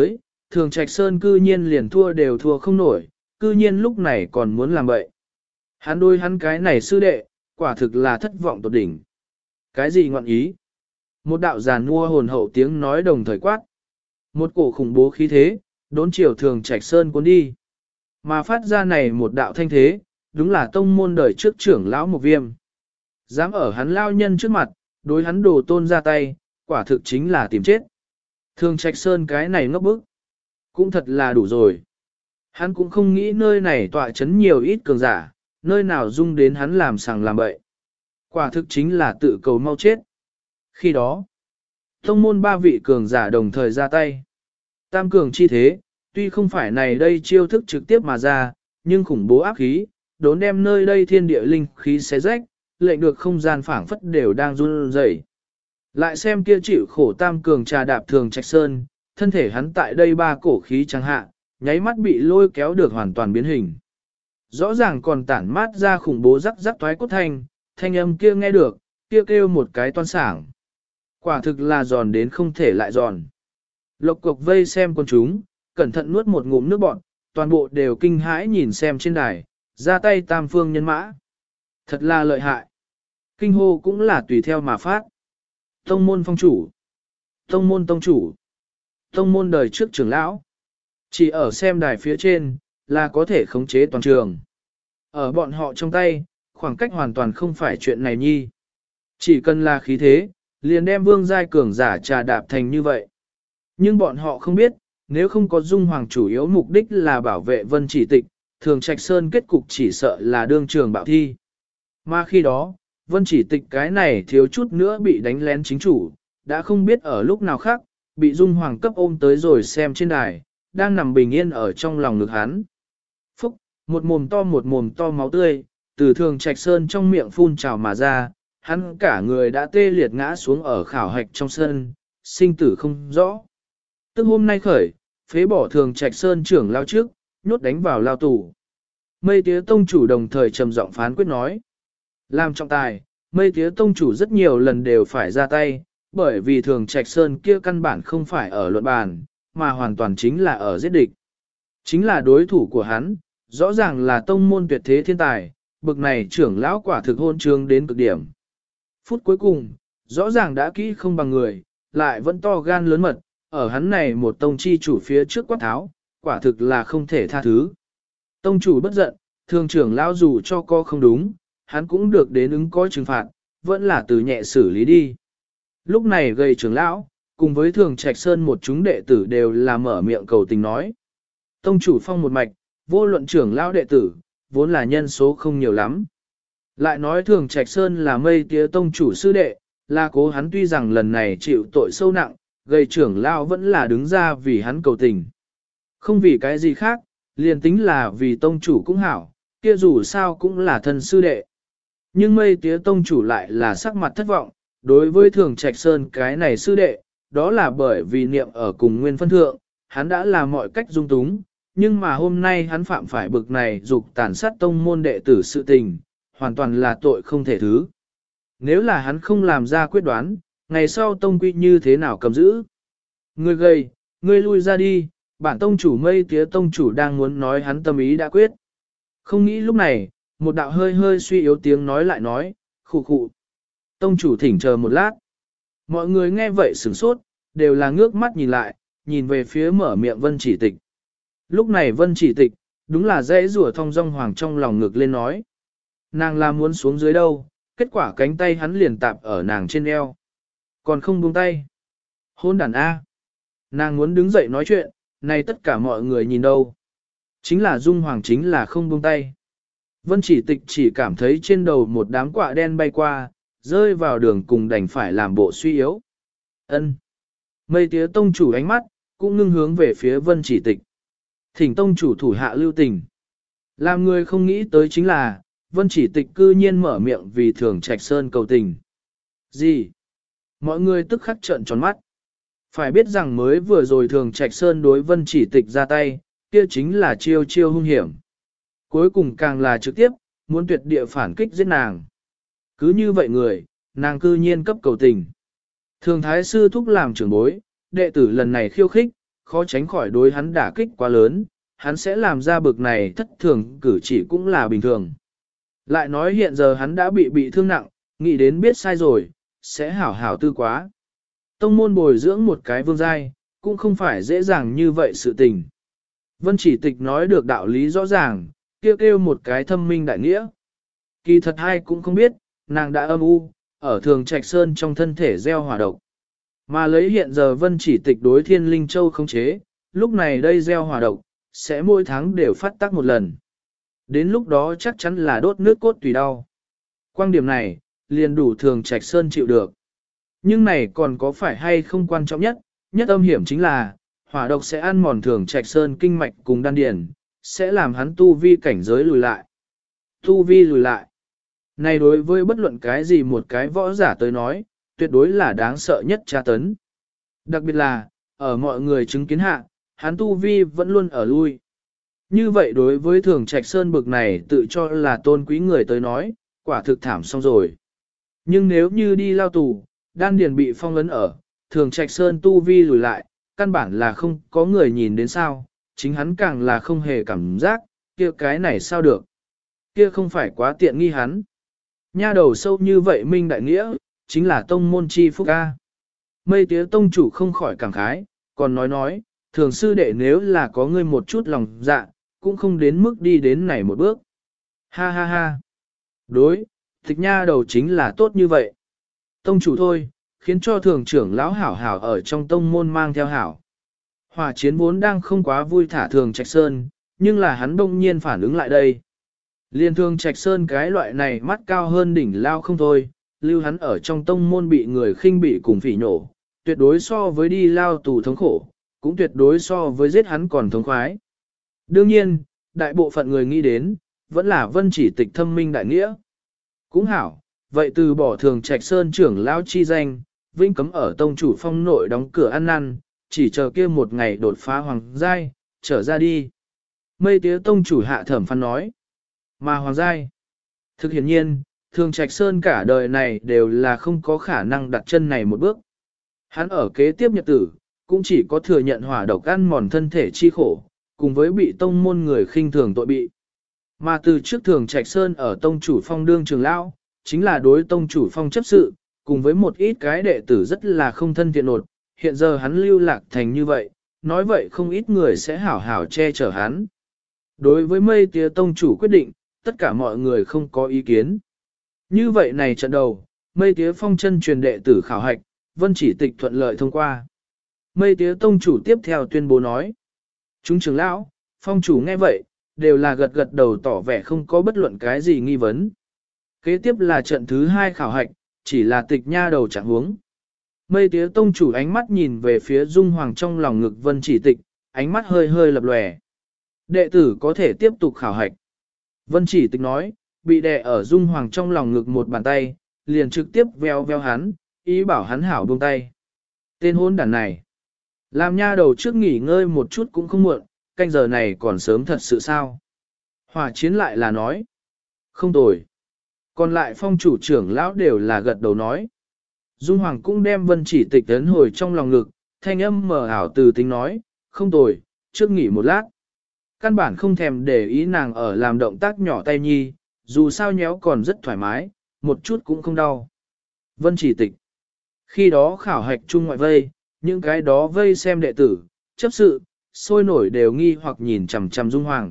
Thường Trạch Sơn cư nhiên liền thua đều thua không nổi, cư nhiên lúc này còn muốn làm bậy. Hắn đôi hắn cái này sư đệ, quả thực là thất vọng tột đỉnh. Cái gì ngọn ý? Một đạo giàn mua hồn hậu tiếng nói đồng thời quát. Một cổ khủng bố khí thế, đốn chiều Thường Trạch Sơn cuốn đi. Mà phát ra này một đạo thanh thế, đúng là tông môn đời trước trưởng lão Mộc Viêm. Dám ở hắn lao nhân trước mặt, đối hắn đồ tôn ra tay, quả thực chính là tìm chết. Thường Trạch Sơn cái này ngốc bức, cũng thật là đủ rồi. Hắn cũng không nghĩ nơi này tọa chấn nhiều ít cường giả, nơi nào dung đến hắn làm sằng làm bậy. Quả thực chính là tự cầu mau chết. Khi đó, tông môn ba vị cường giả đồng thời ra tay. Tam cường chi thế, tuy không phải này đây chiêu thức trực tiếp mà ra, nhưng khủng bố áp khí, đốn đem nơi đây thiên địa linh khí xé rách, lệnh được không gian phảng phất đều đang run rẩy. Lại xem kia chịu khổ tam cường trà đạp Thường Trạch Sơn, thân thể hắn tại đây ba cổ khí chẳng hạ, nháy mắt bị lôi kéo được hoàn toàn biến hình. Rõ ràng còn tản mát ra khủng bố rắc rắc toái cốt thanh âm kia nghe được, kia kêu một cái toan sảng. Quả thực là giòn đến không thể lại giòn. Lộc cục vây xem con chúng, cẩn thận nuốt một ngụm nước bọt, toàn bộ đều kinh hãi nhìn xem trên đài, ra tay tam phương nhân mã. Thật là lợi hại. Kinh hô cũng là tùy theo mà phát. Tông môn phong chủ, tông môn tông chủ, tông môn đời trước trưởng lão. Chỉ ở xem đài phía trên, là có thể khống chế toàn trường. Ở bọn họ trong tay, khoảng cách hoàn toàn không phải chuyện này nhi. Chỉ cần là khí thế, liền đem vương giai cường giả trà đạp thành như vậy. Nhưng bọn họ không biết, nếu không có Dung Hoàng chủ yếu mục đích là bảo vệ Vân Chỉ Tịch, Thường Trạch Sơn kết cục chỉ sợ là đương trường bạo thi. Mà khi đó, Vân Chỉ Tịch cái này thiếu chút nữa bị đánh lén chính chủ, đã không biết ở lúc nào khác, bị Dung Hoàng cấp ôm tới rồi xem trên đài, đang nằm bình yên ở trong lòng ngực hắn. Phúc, một mồm to máu tươi, từ Thường Trạch Sơn trong miệng phun trào mà ra, hắn cả người đã tê liệt ngã xuống ở khảo hạch trong sân, sinh tử không rõ. Tức hôm nay khởi, phế bỏ Thường Trạch Sơn trưởng lao trước, nhốt đánh vào lao tù. Mây Tía Tông chủ đồng thời trầm giọng phán quyết nói. Làm trọng tài, Mây Tía Tông chủ rất nhiều lần đều phải ra tay, bởi vì Thường Trạch Sơn kia căn bản không phải ở luận bàn, mà hoàn toàn chính là ở giết địch. Chính là đối thủ của hắn, rõ ràng là tông môn tuyệt thế thiên tài, bực này trưởng lão quả thực hôn trương đến cực điểm. Phút cuối cùng, rõ ràng đã kỹ không bằng người, lại vẫn to gan lớn mật, ở hắn này một tông chi chủ phía trước quát tháo, quả thực là không thể tha thứ. Tông chủ bất giận, thường trưởng lão dù cho có không đúng, hắn cũng được đến ứng có trừng phạt, vẫn là từ nhẹ xử lý đi. Lúc này gây trưởng lão, cùng với Thường Trạch Sơn một chúng đệ tử đều là mở miệng cầu tình nói. Tông chủ phong một mạch, vô luận trưởng lão đệ tử, vốn là nhân số không nhiều lắm. Lại nói Thường Trạch Sơn là Mây Tía Tông chủ sư đệ, là cố hắn tuy rằng lần này chịu tội sâu nặng, gây trưởng lão vẫn là đứng ra vì hắn cầu tình. Không vì cái gì khác, liền tính là vì Tông chủ cũng hảo, kia dù sao cũng là thân sư đệ. Nhưng Mây Tía Tông chủ lại là sắc mặt thất vọng, đối với Thường Trạch Sơn cái này sư đệ, đó là bởi vì niệm ở cùng nguyên phân thượng, hắn đã làm mọi cách dung túng, nhưng mà hôm nay hắn phạm phải bực này dục tàn sát tông môn đệ tử sự tình, hoàn toàn là tội không thể thứ. Nếu là hắn không làm ra quyết đoán, ngày sau tông quy như thế nào cầm giữ? Ngươi gầy, ngươi lui ra đi, bản tông chủ Mây Tía Tông chủ đang muốn nói hắn tâm ý đã quyết. Không nghĩ lúc này, một đạo hơi hơi suy yếu tiếng nói lại nói, khụ khụ. Tông chủ thỉnh chờ một lát. Mọi người nghe vậy sửng sốt, đều là ngước mắt nhìn lại, nhìn về phía mở miệng Vân Chỉ Tịch. Lúc này Vân Chỉ Tịch, đúng là dễ rủa thong dong hoàng trong lòng ngực lên nói. Nàng là muốn xuống dưới đâu, kết quả cánh tay hắn liền tạp ở nàng trên eo. Còn không buông tay. Hôn đàn A. Nàng muốn đứng dậy nói chuyện, này tất cả mọi người nhìn đâu. Chính là Dung Hoàng chính là không buông tay. Vân Chỉ Tịch chỉ cảm thấy trên đầu một đám quạ đen bay qua, rơi vào đường cùng đành phải làm bộ suy yếu. Ân. Mây Tía Tông chủ ánh mắt, cũng ngưng hướng về phía Vân Chỉ Tịch. Thỉnh Tông chủ thủ hạ lưu tình. Làm người không nghĩ tới chính là, Vân Chỉ Tịch cư nhiên mở miệng vì Thường Trạch Sơn cầu tình. Gì? Mọi người tức khắc trợn tròn mắt. Phải biết rằng mới vừa rồi Thường Trạch Sơn đối Vân Chỉ Tịch ra tay, kia chính là chiêu chiêu hung hiểm. Cuối cùng càng là trực tiếp, muốn tuyệt địa phản kích giết nàng. Cứ như vậy người, nàng cư nhiên cấp cầu tình. Thường thái sư thúc làm trưởng bối, đệ tử lần này khiêu khích, khó tránh khỏi đối hắn đả kích quá lớn, hắn sẽ làm ra bực này thất thường cử chỉ cũng là bình thường. Lại nói hiện giờ hắn đã bị thương nặng, nghĩ đến biết sai rồi, sẽ hảo hảo tư quá. Tông môn bồi dưỡng một cái vương giai, cũng không phải dễ dàng như vậy sự tình. Vân Chỉ Tịch nói được đạo lý rõ ràng, kêu một cái thâm minh đại nghĩa. Kỳ thật ai cũng không biết, nàng đã âm u, ở Thường Trạch Sơn trong thân thể gieo hỏa độc. Mà lấy hiện giờ Vân Chỉ Tịch đối Thiên Linh Châu khống chế, lúc này đây gieo hỏa độc, sẽ mỗi tháng đều phát tác một lần. Đến lúc đó chắc chắn là đốt nước cốt tùy đau. Quan điểm này, liền đủ Thường Trạch Sơn chịu được. Nhưng này còn có phải hay không quan trọng nhất âm hiểm chính là, hỏa độc sẽ ăn mòn Thường Trạch Sơn kinh mạch cùng đan điền, sẽ làm hắn tu vi cảnh giới lùi lại. Tu vi lùi lại. Này đối với bất luận cái gì một cái võ giả tới nói, tuyệt đối là đáng sợ nhất tra tấn. Đặc biệt là, ở mọi người chứng kiến hạ, hắn tu vi vẫn luôn ở lui. Như vậy đối với Thường Trạch Sơn bực này tự cho là tôn quý người tới nói, quả thực thảm xong rồi. Nhưng nếu như đi lao tù, đan điền bị phong ấn ở, Thường Trạch Sơn tu vi lùi lại, căn bản là không có người nhìn đến sao, chính hắn càng là không hề cảm giác, kia cái này sao được. Kia không phải quá tiện nghi hắn. Nha đầu sâu như vậy minh đại nghĩa, chính là tông môn chi phúc ca. Mây tía tông chủ không khỏi cảm khái, còn nói, thường sư đệ nếu là có ngươi một chút lòng dạ, cũng không đến mức đi đến này một bước. Ha ha ha. Đối, tịch nha đầu chính là tốt như vậy. Tông chủ thôi, khiến cho thường trưởng lão hảo hảo ở trong tông môn mang theo hảo. Hỏa chiến vốn đang không quá vui thả Thường Trạch Sơn, nhưng là hắn đông nhiên phản ứng lại đây. Liên Thường Trạch Sơn cái loại này mắt cao hơn đỉnh lao không thôi, lưu hắn ở trong tông môn bị người khinh bị cùng phỉ nhổ, tuyệt đối so với đi lao tù thống khổ, cũng tuyệt đối so với giết hắn còn thống khoái. Đương nhiên, đại bộ phận người nghĩ đến, vẫn là Vân Chỉ Tịch thâm minh đại nghĩa. Cũng hảo, vậy từ bỏ Thường Trạch Sơn trưởng lão chi danh, vĩnh cấm ở tông chủ phong nội đóng cửa ăn năn, chỉ chờ kia một ngày đột phá hoàng giai, trở ra đi. Mây tía tông chủ hạ thẩm phán nói. Mà hoàng giai. Thực hiện nhiên, Thường Trạch Sơn cả đời này đều là không có khả năng đặt chân này một bước. Hắn ở kế tiếp nhật tử, cũng chỉ có thừa nhận hỏa độc ăn mòn thân thể chi khổ, cùng với bị tông môn người khinh thường tội bị. Mà từ trước Thường Trạch Sơn ở tông chủ phong đương trường lão, chính là đối tông chủ phong chấp sự, cùng với một ít cái đệ tử rất là không thân thiện nột, hiện giờ hắn lưu lạc thành như vậy, nói vậy không ít người sẽ hảo hảo che chở hắn. Đối với mây tía tông chủ quyết định, tất cả mọi người không có ý kiến. Như vậy này trận đầu, mây tía phong chân truyền đệ tử khảo hạch, Vân Chỉ Tịch thuận lợi thông qua. Mây tía tông chủ tiếp theo tuyên bố nói. Chúng trưởng lão, phong chủ nghe vậy, đều là gật gật đầu tỏ vẻ không có bất luận cái gì nghi vấn. Kế tiếp là trận thứ 2 khảo hạch, chỉ là tịch nha đầu chẳng huống. Mây tía tông chủ ánh mắt nhìn về phía Dung Hoàng trong lòng ngực Vân Chỉ Tịch, ánh mắt hơi hơi lập lòe. Đệ tử có thể tiếp tục khảo hạch. Vân Chỉ Tịch nói, bị đè ở Dung Hoàng trong lòng ngực một bàn tay, liền trực tiếp veo hắn, ý bảo hắn hảo buông tay. Tên hôn đàn này. Làm nha đầu trước nghỉ ngơi một chút cũng không muộn, canh giờ này còn sớm thật sự sao. Hỏa chiến lại là nói. Không tồi. Còn lại phong chủ trưởng lão đều là gật đầu nói. Dung Hoàng cũng đem Vân Chỉ Tịch ấn hồi trong lòng ngực, thanh âm mờ ảo từ tính nói, không tồi, trước nghỉ một lát. Căn bản không thèm để ý nàng ở làm động tác nhỏ tay nhi, dù sao nhéo còn rất thoải mái, một chút cũng không đau. Vân Chỉ Tịch. Khi đó khảo hạch chung ngoại vây, những cái đó vây xem đệ tử, chấp sự, sôi nổi đều nghi hoặc nhìn chằm chằm Dung Hoàng.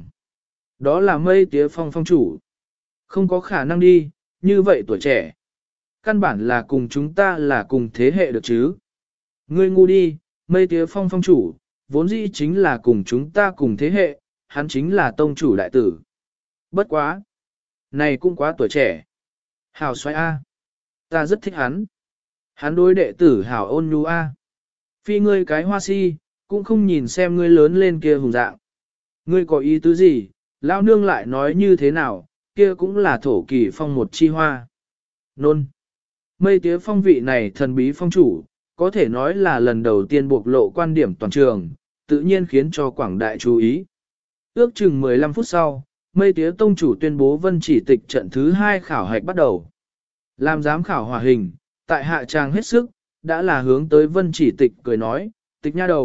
Đó là mây tía phong phong chủ. Không có khả năng đi, như vậy tuổi trẻ. Căn bản là cùng chúng ta là cùng thế hệ được chứ. Ngươi ngu đi, mây tía phong phong chủ, vốn dĩ chính là cùng chúng ta cùng thế hệ, hắn chính là tông chủ đại tử. Bất quá. Này cũng quá tuổi trẻ. Hào xoay A. Ta rất thích hắn. Hắn đối đệ tử hảo ôn nhu A. Phi ngươi cái hoa si, cũng không nhìn xem ngươi lớn lên kia hùng dạng. Ngươi có ý tứ gì, lão nương lại nói như thế nào, kia cũng là thổ kỳ phong một chi hoa. Nôn. Mây tía phong vị này thần bí phong chủ, có thể nói là lần đầu tiên bộc lộ quan điểm toàn trường, tự nhiên khiến cho quảng đại chú ý. Ước chừng 15 phút sau, mây tía tông chủ tuyên bố Vân Chỉ Tịch trận thứ 2 khảo hạch bắt đầu. Làm giám khảo hòa hình, tại hạ tràng hết sức, đã là hướng tới Vân Chỉ Tịch cười nói, Tịch nha đầu,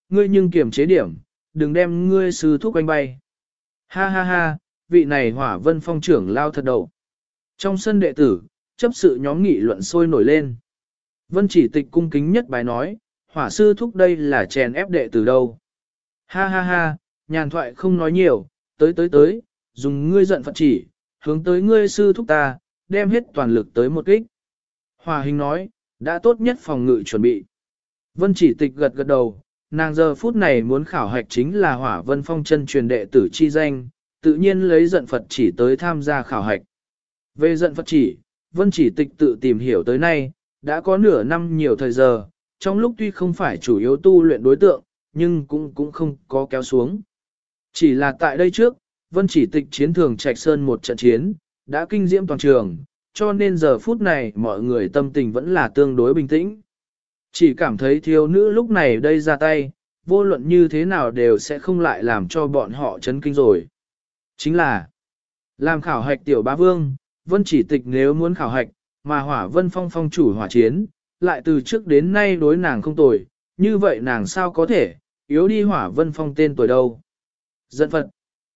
ngươi nhưng kiềm chế điểm, đừng đem ngươi sư thúc quanh bay. Ha ha ha, vị này Hỏa Vân Phong trưởng lao thật đầu. Trong sân đệ tử, chấp sự nhóm nghị luận sôi nổi lên. Vân Chỉ Tịch cung kính nhất bài nói, Hỏa sư thúc đây là chèn ép đệ tử đâu. Ha ha ha, nhàn thoại không nói nhiều, tới, dùng ngươi giận Phật chỉ, hướng tới ngươi sư thúc ta, đem hết toàn lực tới một kích. Hòa Hình nói, đã tốt nhất phòng ngự chuẩn bị. Vân Chỉ Tịch gật gật đầu, nàng giờ phút này muốn khảo hạch chính là Hỏa Vân Phong chân truyền đệ tử chi danh, tự nhiên lấy giận Phật chỉ tới tham gia khảo hạch. Về giận Phật chỉ, Vân Chỉ Tịch tự tìm hiểu tới nay, đã có nửa năm nhiều thời giờ, trong lúc tuy không phải chủ yếu tu luyện đối tượng, nhưng cũng không có kéo xuống. Chỉ là tại đây trước, Vân Chỉ Tịch chiến thường Trạch Sơn một trận chiến, đã kinh diễm toàn trường, cho nên giờ phút này mọi người tâm tình vẫn là tương đối bình tĩnh. Chỉ cảm thấy thiếu nữ lúc này đây ra tay, vô luận như thế nào đều sẽ không lại làm cho bọn họ chấn kinh rồi. Chính là, làm khảo hạch tiểu bá vương, Vân Chỉ Tịch nếu muốn khảo hạch, mà Hỏa Vân Phong phong chủ hỏa chiến, lại từ trước đến nay đối nàng không tồi, như vậy nàng sao có thể, yếu đi Hỏa Vân Phong tên tuổi đâu. Giận Phật.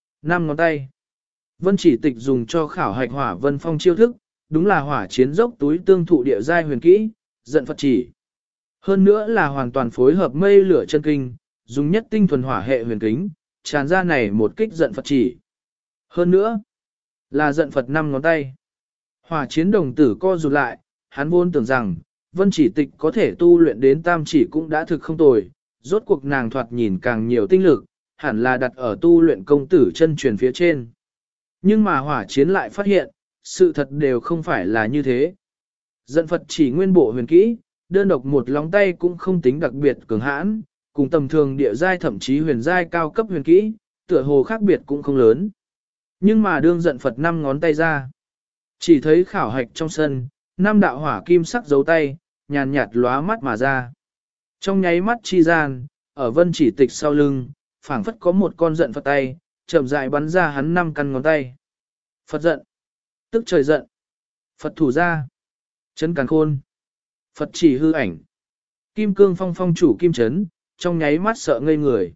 5 ngón tay. Vân Chỉ Tịch dùng cho khảo hạch Hỏa Vân Phong chiêu thức, đúng là hỏa chiến dốc túi tương thụ địa giai huyền kỹ, giận Phật chỉ. Hơn nữa là hoàn toàn phối hợp mây lửa chân kinh, dùng nhất tinh thuần hỏa hệ huyền kính, tràn ra này một kích giận Phật chỉ. Hơn nữa, là giận Phật 5 ngón tay. Hỏa chiến đồng tử co rụt lại, hắn vốn tưởng rằng, Vân Chỉ Tịch có thể tu luyện đến tam chỉ cũng đã thực không tồi, rốt cuộc nàng thoạt nhìn càng nhiều tinh lực, hẳn là đặt ở tu luyện công tử chân truyền phía trên. Nhưng mà hỏa chiến lại phát hiện, sự thật đều không phải là như thế. Giận Phật chỉ nguyên bộ huyền kỹ, đơn độc một lóng tay cũng không tính đặc biệt cường hãn, cùng tầm thường địa giai thậm chí huyền giai cao cấp huyền kỹ, tựa hồ khác biệt cũng không lớn. Nhưng mà đương giận Phật 5 ngón tay ra, chỉ thấy khảo hạch trong sân, 5 đạo hỏa kim sắc dấu tay, nhàn nhạt lóa mắt mà ra. Trong nháy mắt chi gian, ở Vân Chỉ Tịch sau lưng, phảng phất có một con giận Phật tay, chậm rãi bắn ra hắn 5 căn ngón tay. Phật giận, tức trời giận. Phật thủ ra, chấn càn khôn. Phật chỉ hư ảnh. Kim cương phong phong chủ kim chấn, trong nháy mắt sợ ngây người.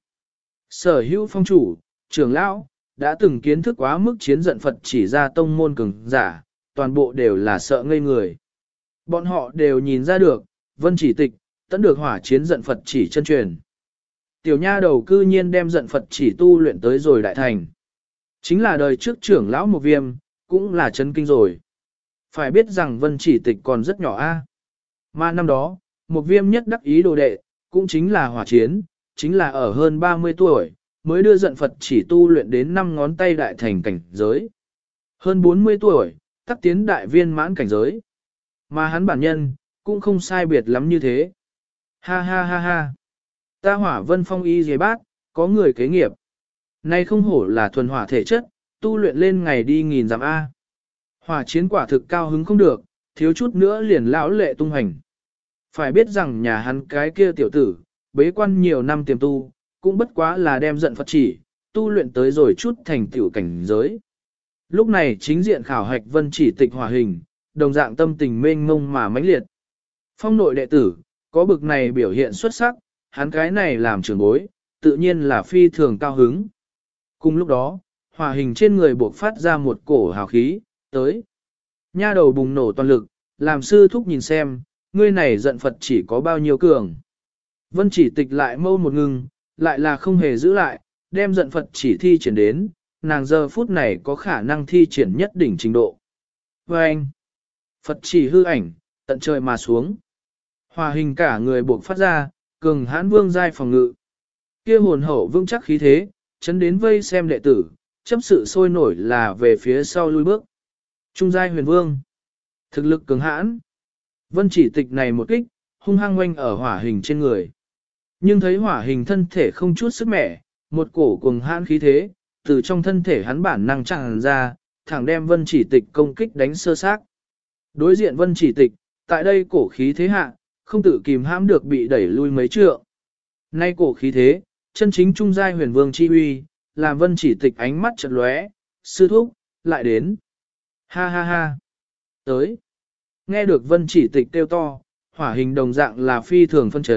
Sở hữu phong chủ, trưởng lão, đã từng kiến thức quá mức chiến giận Phật chỉ ra tông môn cường giả, toàn bộ đều là sợ ngây người. Bọn họ đều nhìn ra được, Vân Chỉ Tịch, tận được hỏa chiến giận Phật chỉ chân truyền. Tiểu nha đầu cư nhiên đem giận Phật chỉ tu luyện tới rồi đại thành. Chính là đời trước trưởng lão một viêm, cũng là chấn kinh rồi. Phải biết rằng Vân Chỉ Tịch còn rất nhỏ a. Mà năm đó, một viêm nhất đắc ý đồ đệ, cũng chính là hỏa chiến, chính là ở hơn 30 tuổi, mới đưa giận Phật chỉ tu luyện đến 5 ngón tay đại thành cảnh giới. Hơn 40 tuổi, tắc tiến đại viên mãn cảnh giới. Mà hắn bản nhân, cũng không sai biệt lắm như thế. Ha ha ha ha. Ta Hỏa Vân Phong y dề bát, có người kế nghiệp. Nay không hổ là thuần hỏa thể chất, tu luyện lên ngày đi nghìn dặm A. Hỏa chiến quả thực cao hứng không được, thiếu chút nữa liền lão lệ tung hành. Phải biết rằng nhà hắn cái kia tiểu tử, bế quan nhiều năm tiềm tu, cũng bất quá là đem giận Phật chỉ, tu luyện tới rồi chút thành tiểu cảnh giới. Lúc này chính diện khảo hạch Vân Chỉ Tịch hỏa hình, đồng dạng tâm tình mênh mông mà mãnh liệt. Phong nội đệ tử, có bực này biểu hiện xuất sắc, hắn cái này làm trưởng bối, tự nhiên là phi thường cao hứng. Cùng lúc đó, hỏa hình trên người buộc phát ra một cổ hào khí, tới. Nha đầu bùng nổ toàn lực, làm sư thúc nhìn xem, ngươi này giận Phật chỉ có bao nhiêu cường. Vân Chỉ Tịch lại mâu một ngừng, lại là không hề giữ lại, đem giận Phật chỉ thi triển đến, nàng giờ phút này có khả năng thi triển nhất đỉnh trình độ. Và anh, Phật chỉ hư ảnh, tận trời mà xuống. Hòa hình cả người buộc phát ra, cường hãn vương giai phòng ngự. Kia hồn hậu vương chắc khí thế, chấn đến vây xem đệ tử, chấp sự sôi nổi là về phía sau lui bước. Trung giai huyền vương, thực lực cường hãn. Vân Chỉ Tịch này một kích, hung hăng oanh ở hỏa hình trên người. Nhưng thấy hỏa hình thân thể không chút sức mẻ, một cổ cuồng hãn khí thế, từ trong thân thể hắn bản năng tràn ra, thẳng đem Vân Chỉ Tịch công kích đánh sơ xác. Đối diện Vân Chỉ Tịch, tại đây cổ khí thế hạ, không tự kìm hãm được bị đẩy lui mấy trượng. Nay cổ khí thế, chân chính trung giai huyền vương chi uy, làm Vân Chỉ Tịch ánh mắt chợt lóe, sư thúc, lại đến. Ha ha ha. Tới. Nghe được Vân Chỉ Tịch kêu to, hỏa hình đồng dạng là phi thường phân chấn,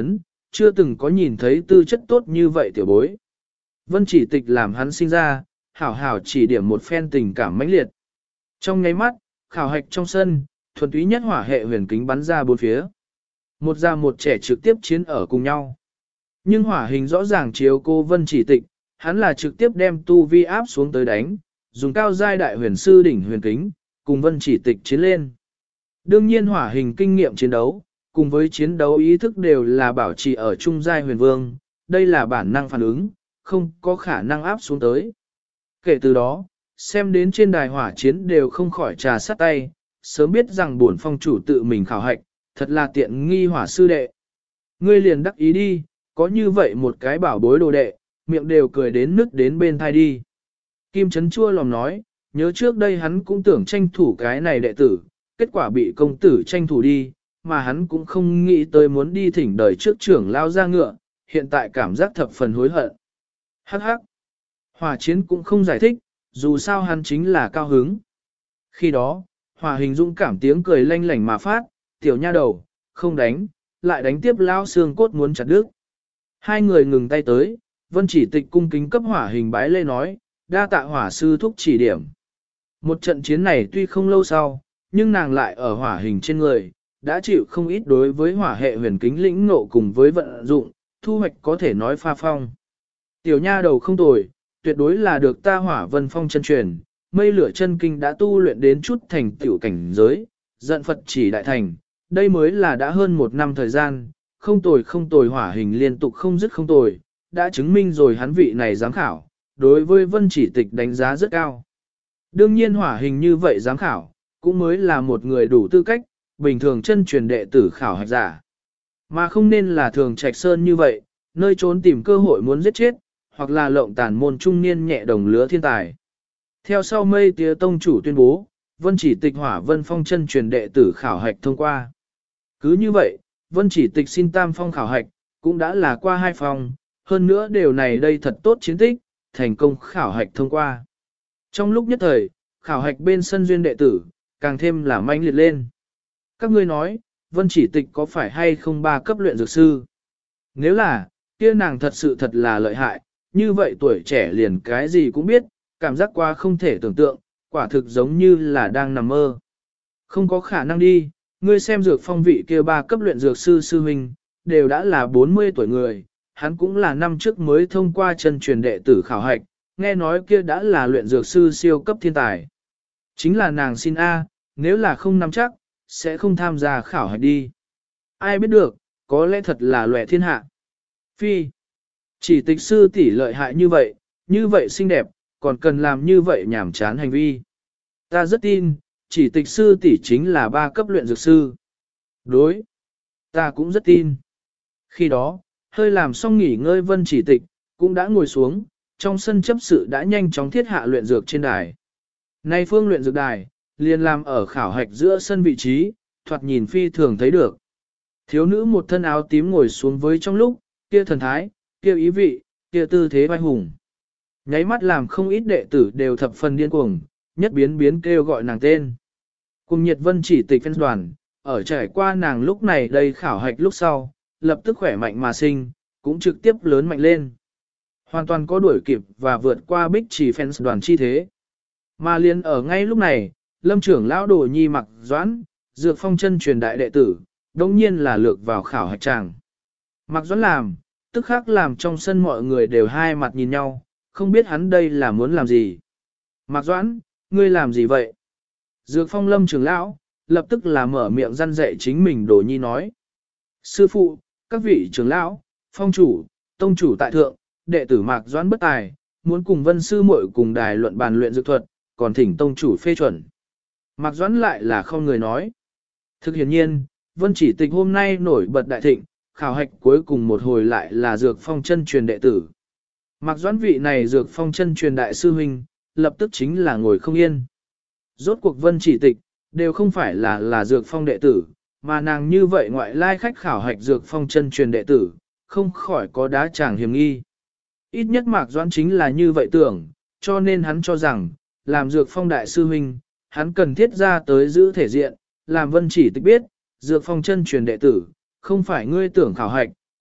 chưa từng có nhìn thấy tư chất tốt như vậy tiểu bối. Vân chỉ tịch làm hắn sinh ra, hảo hảo chỉ điểm một phen tình cảm mãnh liệt. Trong nháy mắt, khảo hạch trong sân, thuần túy nhất hỏa hệ huyền kính bắn ra bốn phía. Một già một trẻ trực tiếp chiến ở cùng nhau. Nhưng hỏa hình rõ ràng chiếu cô Vân chỉ tịch, hắn là trực tiếp đem tu vi áp xuống tới đánh, dùng cao giai đại huyền sư đỉnh huyền kính, cùng Vân chỉ tịch chiến lên. Đương nhiên hỏa hình kinh nghiệm chiến đấu, cùng với chiến đấu ý thức đều là bảo trì ở trung giai huyền vương, đây là bản năng phản ứng, không có khả năng áp xuống tới. Kể từ đó, xem đến trên đài hỏa chiến đều không khỏi trà sắt tay, sớm biết rằng bổn phong chủ tự mình khảo hạch, thật là tiện nghi hỏa sư đệ. Ngươi liền đắc ý đi, có như vậy một cái bảo bối đồ đệ, miệng đều cười đến nứt đến bên thai đi. Kim Chấn chua lòng nói, nhớ trước đây hắn cũng tưởng tranh thủ cái này đệ tử, kết quả bị công tử tranh thủ đi, mà hắn cũng không nghĩ tới muốn đi thỉnh đời trước trưởng lao ra ngựa, hiện tại cảm giác thập phần hối hận. Hắc hắc. Hỏa chiến cũng không giải thích, dù sao hắn chính là cao hứng. Khi đó, hỏa hình dũng cảm tiếng cười lanh lảnh mà phát, tiểu nha đầu, không đánh, lại đánh tiếp lao xương cốt muốn chặt đứt. Hai người ngừng tay tới, Vân chỉ tịch cung kính cấp hỏa hình bái lê nói, đa tạ hỏa sư thúc chỉ điểm. Một trận chiến này tuy không lâu sau, nhưng nàng lại ở hỏa hình trên người, đã chịu không ít đối với hỏa hệ huyền kính lĩnh ngộ cùng với vận dụng, thu hoạch có thể nói pha phong. Tiểu nha đầu không tồi, tuyệt đối là được ta hỏa vân phong chân truyền, mây lửa chân kinh đã tu luyện đến chút thành tiểu cảnh giới, giận Phật chỉ đại thành, đây mới là đã hơn một năm thời gian, không tồi hỏa hình liên tục không dứt không tồi, đã chứng minh rồi hắn vị này giám khảo, đối với Vân chỉ tịch đánh giá rất cao. Đương nhiên hỏa hình như vậy giám khảo, cũng mới là một người đủ tư cách, bình thường chân truyền đệ tử khảo hạch giả. Mà không nên là thường trạch sơn như vậy, nơi trốn tìm cơ hội muốn giết chết, hoặc là lộng tàn môn trung niên nhẹ đồng lứa thiên tài. Theo sau mây tía tông chủ tuyên bố, Vân chỉ tịch hỏa vân phong chân truyền đệ tử khảo hạch thông qua. Cứ như vậy, Vân chỉ tịch xin tam phong khảo hạch, cũng đã là qua hai phong, hơn nữa điều này đây thật tốt chiến tích, thành công khảo hạch thông qua. Trong lúc nhất thời, khảo hạch bên sân duyên đệ tử, càng thêm là manh liệt lên. Các ngươi nói, Vân chỉ tịch có phải hay không ba cấp luyện dược sư? Nếu là, kia nàng thật sự thật là lợi hại, như vậy tuổi trẻ liền cái gì cũng biết, cảm giác qua không thể tưởng tượng, quả thực giống như là đang nằm mơ. Không có khả năng đi, ngươi xem dược phong vị kia ba cấp luyện dược sư sư huynh, đều đã là 40 tuổi người, hắn cũng là năm trước mới thông qua chân truyền đệ tử khảo hạch, nghe nói kia đã là luyện dược sư siêu cấp thiên tài. Chính là nàng xin A, nếu là không nắm chắc, sẽ không tham gia khảo hạch đi. Ai biết được, có lẽ thật là lòe thiên hạ. Phi, chỉ tịch sư tỷ lợi hại như vậy xinh đẹp, còn cần làm như vậy nhảm chán hành vi. Ta rất tin, chỉ tịch sư tỷ chính là ba cấp luyện dược sư. Đối, ta cũng rất tin. Khi đó, hơi làm xong nghỉ ngơi Vân chỉ tịch, cũng đã ngồi xuống, trong sân chấp sự đã nhanh chóng thiết hạ luyện dược trên đài. Nay phương luyện dược đài, liền làm ở khảo hạch giữa sân vị trí, thoạt nhìn phi thường thấy được. Thiếu nữ một thân áo tím ngồi xuống với trong lúc, kia thần thái, kia ý vị, kia tư thế vai hùng. Nháy mắt làm không ít đệ tử đều thập phần điên cuồng, nhất biến kêu gọi nàng tên. Cùng nhiệt Vân chỉ tịch fan đoàn, ở trải qua nàng lúc này đây khảo hạch lúc sau, lập tức khỏe mạnh mà sinh, cũng trực tiếp lớn mạnh lên. Hoàn toàn có đuổi kịp và vượt qua bích chỉ fans đoàn chi thế. Mà liền ở ngay lúc này, lâm trưởng lão đồ nhi mặc doãn, dược phong chân truyền đại đệ tử, đồng nhiên là lược vào khảo hạch tràng. Mặc doãn làm, tức khắc làm trong sân mọi người đều hai mặt nhìn nhau, không biết hắn đây là muốn làm gì. Mặc doãn, ngươi làm gì vậy? Dược phong lâm trưởng lão, lập tức là mở miệng răn dạy chính mình đồ nhi nói. Sư phụ, các vị trưởng lão, phong chủ, tông chủ tại thượng, đệ tử Mạc Doãn bất tài, muốn cùng Vân sư muội cùng đài luận bàn luyện dược thuật, còn thỉnh tông chủ phê chuẩn. Mạc Doãn lại là không người nói. Thực hiện nhiên, Vân chỉ tịch hôm nay nổi bật đại thịnh, khảo hạch cuối cùng một hồi lại là dược phong chân truyền đệ tử. Mạc Doãn vị này dược phong chân truyền đại sư huynh, lập tức chính là ngồi không yên. Rốt cuộc Vân chỉ tịch, đều không phải là dược phong đệ tử, mà nàng như vậy ngoại lai khách khảo hạch dược phong chân truyền đệ tử, không khỏi có đá chàng hiểm nghi. Ít nhất Mạc Doãn chính là như vậy tưởng, cho nên hắn cho rằng, làm dược phong đại sư huynh, hắn cần thiết ra tới giữ thể diện, làm Vân chỉ tịch biết, dược phong chân truyền đệ tử, không phải ngươi tưởng khảo hạch,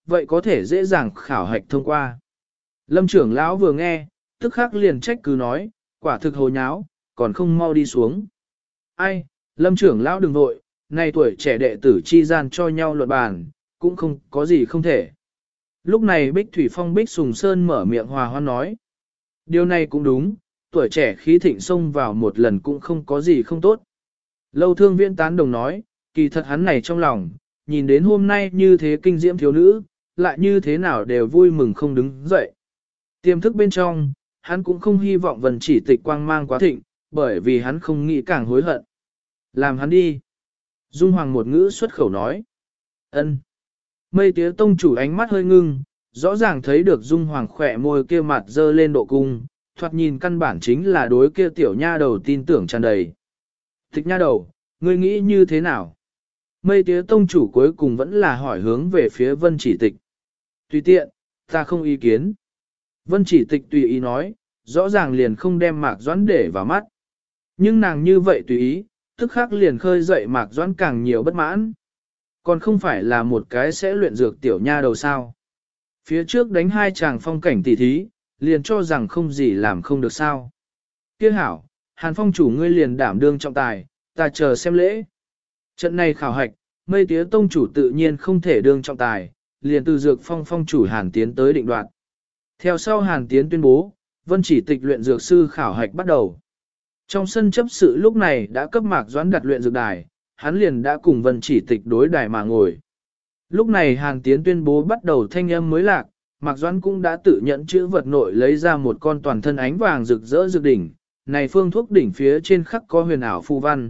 vậy có thể dễ dàng khảo hạch thông qua. Lâm trưởng lão vừa nghe, tức khắc liền trách cứ nói, quả thực hồ nháo, còn không mau đi xuống. Ai, Lâm trưởng lão đừng vội, này tuổi trẻ đệ tử chi gian cho nhau luận bàn, cũng không có gì không thể. Lúc này Bích Thủy Phong Bích Sùng Sơn mở miệng hòa hoan nói. Điều này cũng đúng, tuổi trẻ khí thịnh xông vào một lần cũng không có gì không tốt. Lâu Thương Viễn tán đồng nói, kỳ thật hắn này trong lòng, nhìn đến hôm nay như thế kinh diễm thiếu nữ, lại như thế nào đều vui mừng không đứng dậy. Tiềm thức bên trong, hắn cũng không hy vọng Vân Chỉ Tịch quang mang quá thịnh, bởi vì hắn không nghĩ càng hối hận. Làm hắn đi. Dung Hoàng một ngữ xuất khẩu nói. Ân. Mây Tía Tông chủ ánh mắt hơi ngưng, rõ ràng thấy được Dung Hoàng khỏe môi kia mặt dơ lên độ cung, thoạt nhìn căn bản chính là đối kia tiểu nha đầu tin tưởng tràn đầy. Tịch nha đầu, ngươi nghĩ như thế nào? Mây Tía Tông chủ cuối cùng vẫn là hỏi hướng về phía Vân Chỉ Tịch. Tùy tiện, ta không ý kiến. Vân Chỉ Tịch tùy ý nói, rõ ràng liền không đem Mạc Doãn để vào mắt. Nhưng nàng như vậy tùy ý, tức khắc liền khơi dậy Mạc Doãn càng nhiều bất mãn. Còn không phải là một cái sẽ luyện dược tiểu nha đầu sao. Phía trước đánh hai chàng phong cảnh tỉ thí, liền cho rằng không gì làm không được sao. Kia hảo, Hàn Phong chủ ngươi liền đảm đương trọng tài, ta chờ xem lễ. Trận này khảo hạch, Mây Tía Tông chủ tự nhiên không thể đương trọng tài, liền từ dược phong phong chủ Hàn Tiến tới định đoạt. Theo sau Hàn Tiến tuyên bố, Vân Chỉ Tịch luyện dược sư khảo hạch bắt đầu. Trong sân chấp sự lúc này đã cấp Mạc Doãn đặt luyện dược đài, hắn liền đã cùng Vân Chỉ Tịch đối đài mà ngồi. Lúc này Hàn Tiến tuyên bố bắt đầu thanh âm mới lạc, Mạc Doãn cũng đã tự nhận chữ vật nội lấy ra một con toàn thân ánh vàng rực rỡ dược đỉnh. Này phương thuốc đỉnh phía trên khắc có huyền ảo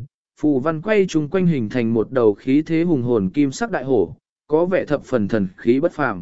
phù văn quay chung quanh hình thành một đầu khí thế hùng hồn kim sắc đại hổ, có vẻ thập phần thần khí bất phàm.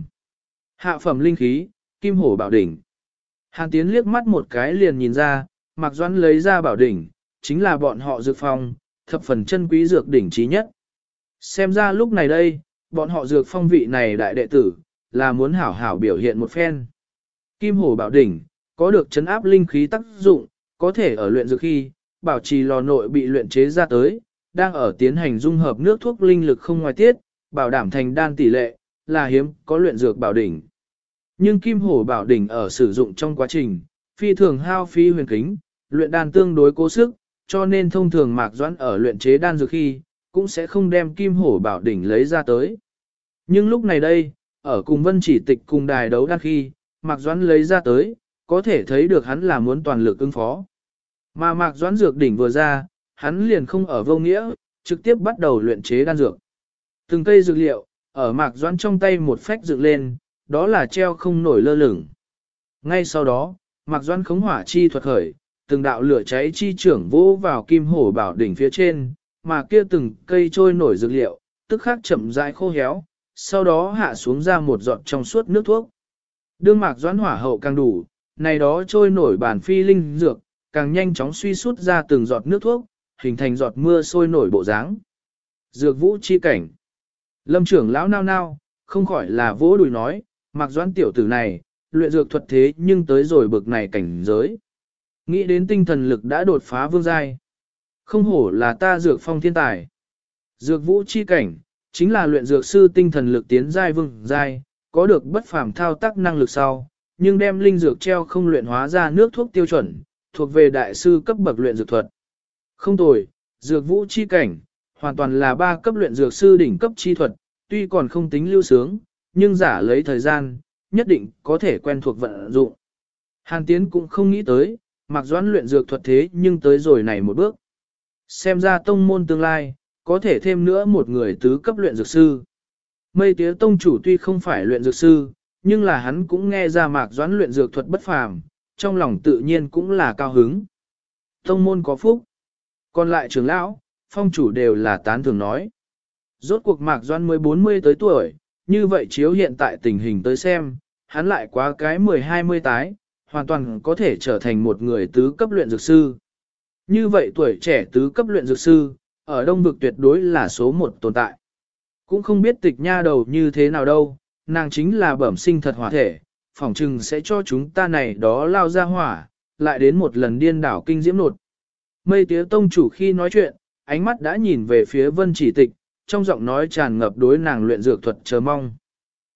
Hạ phẩm linh khí, kim hổ bảo đỉnh. Hàn Tiến liếc mắt một cái liền nhìn ra, Mạc Doãn lấy ra bảo đỉnh, chính là bọn họ dược phong, thập phần chân quý dược đỉnh chí nhất. Xem ra lúc này đây, bọn họ dược phong vị này đại đệ tử, là muốn hảo hảo biểu hiện một phen. Kim hổ bảo đỉnh, có được chấn áp linh khí tác dụng, có thể ở luyện dược khi, bảo trì lò nội bị luyện chế ra tới, đang ở tiến hành dung hợp nước thuốc linh lực không ngoài tiết, bảo đảm thành đan tỷ lệ, là hiếm có luyện dược bảo đỉnh. Nhưng kim hổ bảo đỉnh ở sử dụng trong quá trình, phi thường hao phí huyền kính, luyện đan tương đối cố sức, cho nên thông thường Mạc Doãn ở luyện chế đan dược khi, cũng sẽ không đem kim hổ bảo đỉnh lấy ra tới. Nhưng lúc này đây, ở cùng Vân Chỉ Tịch cùng đài đấu đan khi, Mạc Doãn lấy ra tới, có thể thấy được hắn là muốn toàn lực ứng phó. Mà Mạc Doãn dược đỉnh vừa ra, hắn liền không ở vô nghĩa, trực tiếp bắt đầu luyện chế đan dược. Từng cây dược liệu, ở Mạc Doãn trong tay một phách dựng lên, đó là treo không nổi lơ lửng. Ngay sau đó, Mạc Doãn khống hỏa chi thuật khởi, từng đạo lửa cháy chi trưởng vỗ vào kim hổ bảo đỉnh phía trên, mà kia từng cây trôi nổi dược liệu, tức khắc chậm rãi khô héo, sau đó hạ xuống ra một giọt trong suốt nước thuốc. Đương Mạc Doãn hỏa hậu càng đủ, này đó trôi nổi bản phi linh dược, càng nhanh chóng suy sút ra từng giọt nước thuốc, hình thành giọt mưa sôi nổi bộ dáng. Dược vũ chi cảnh. Lâm trưởng lão nao nao, không khỏi là vỗ đùi nói, Mạc Doãn tiểu tử này, luyện dược thuật thế nhưng tới rồi bực này cảnh giới. Nghĩ đến tinh thần lực đã đột phá vương giai. Không hổ là ta dược phong thiên tài. Dược vũ chi cảnh, chính là luyện dược sư tinh thần lực tiến giai vương giai, có được bất phàm thao tác năng lực sau, nhưng đem linh dược treo không luyện hóa ra nước thuốc tiêu chuẩn, thuộc về đại sư cấp bậc luyện dược thuật. Không tồi, dược vũ chi cảnh, hoàn toàn là 3 cấp luyện dược sư đỉnh cấp chi thuật, tuy còn không tính lưu sướng, nhưng giả lấy thời gian, nhất định có thể quen thuộc vận dụng. Hàn Tiến cũng không nghĩ tới, Mạc Doãn luyện dược thuật thế nhưng tới rồi này một bước. Xem ra tông môn tương lai, có thể thêm nữa một người tứ cấp luyện dược sư. Mây Tía Tông chủ tuy không phải luyện dược sư, nhưng là hắn cũng nghe ra Mạc Doãn luyện dược thuật bất phàm, trong lòng tự nhiên cũng là cao hứng. Tông môn có phúc. Còn lại trưởng lão, phong chủ đều là tán thường nói. Rốt cuộc Mạc Doãn mới 40 tới tuổi, như vậy chiếu hiện tại tình hình tới xem, hắn lại quá cái 10-20 tái, hoàn toàn có thể trở thành một người tứ cấp luyện dược sư. Như vậy tuổi trẻ tứ cấp luyện dược sư, ở Đông Vực tuyệt đối là số 1 tồn tại. Cũng không biết tịch nha đầu như thế nào đâu, nàng chính là bẩm sinh thật hỏa thể, phỏng chừng sẽ cho chúng ta này đó lao ra hỏa, lại đến một lần điên đảo kinh diễm nột. Mây Tía Tông chủ khi nói chuyện, ánh mắt đã nhìn về phía Vân Chỉ Tịch, trong giọng nói tràn ngập đối nàng luyện dược thuật chờ mong.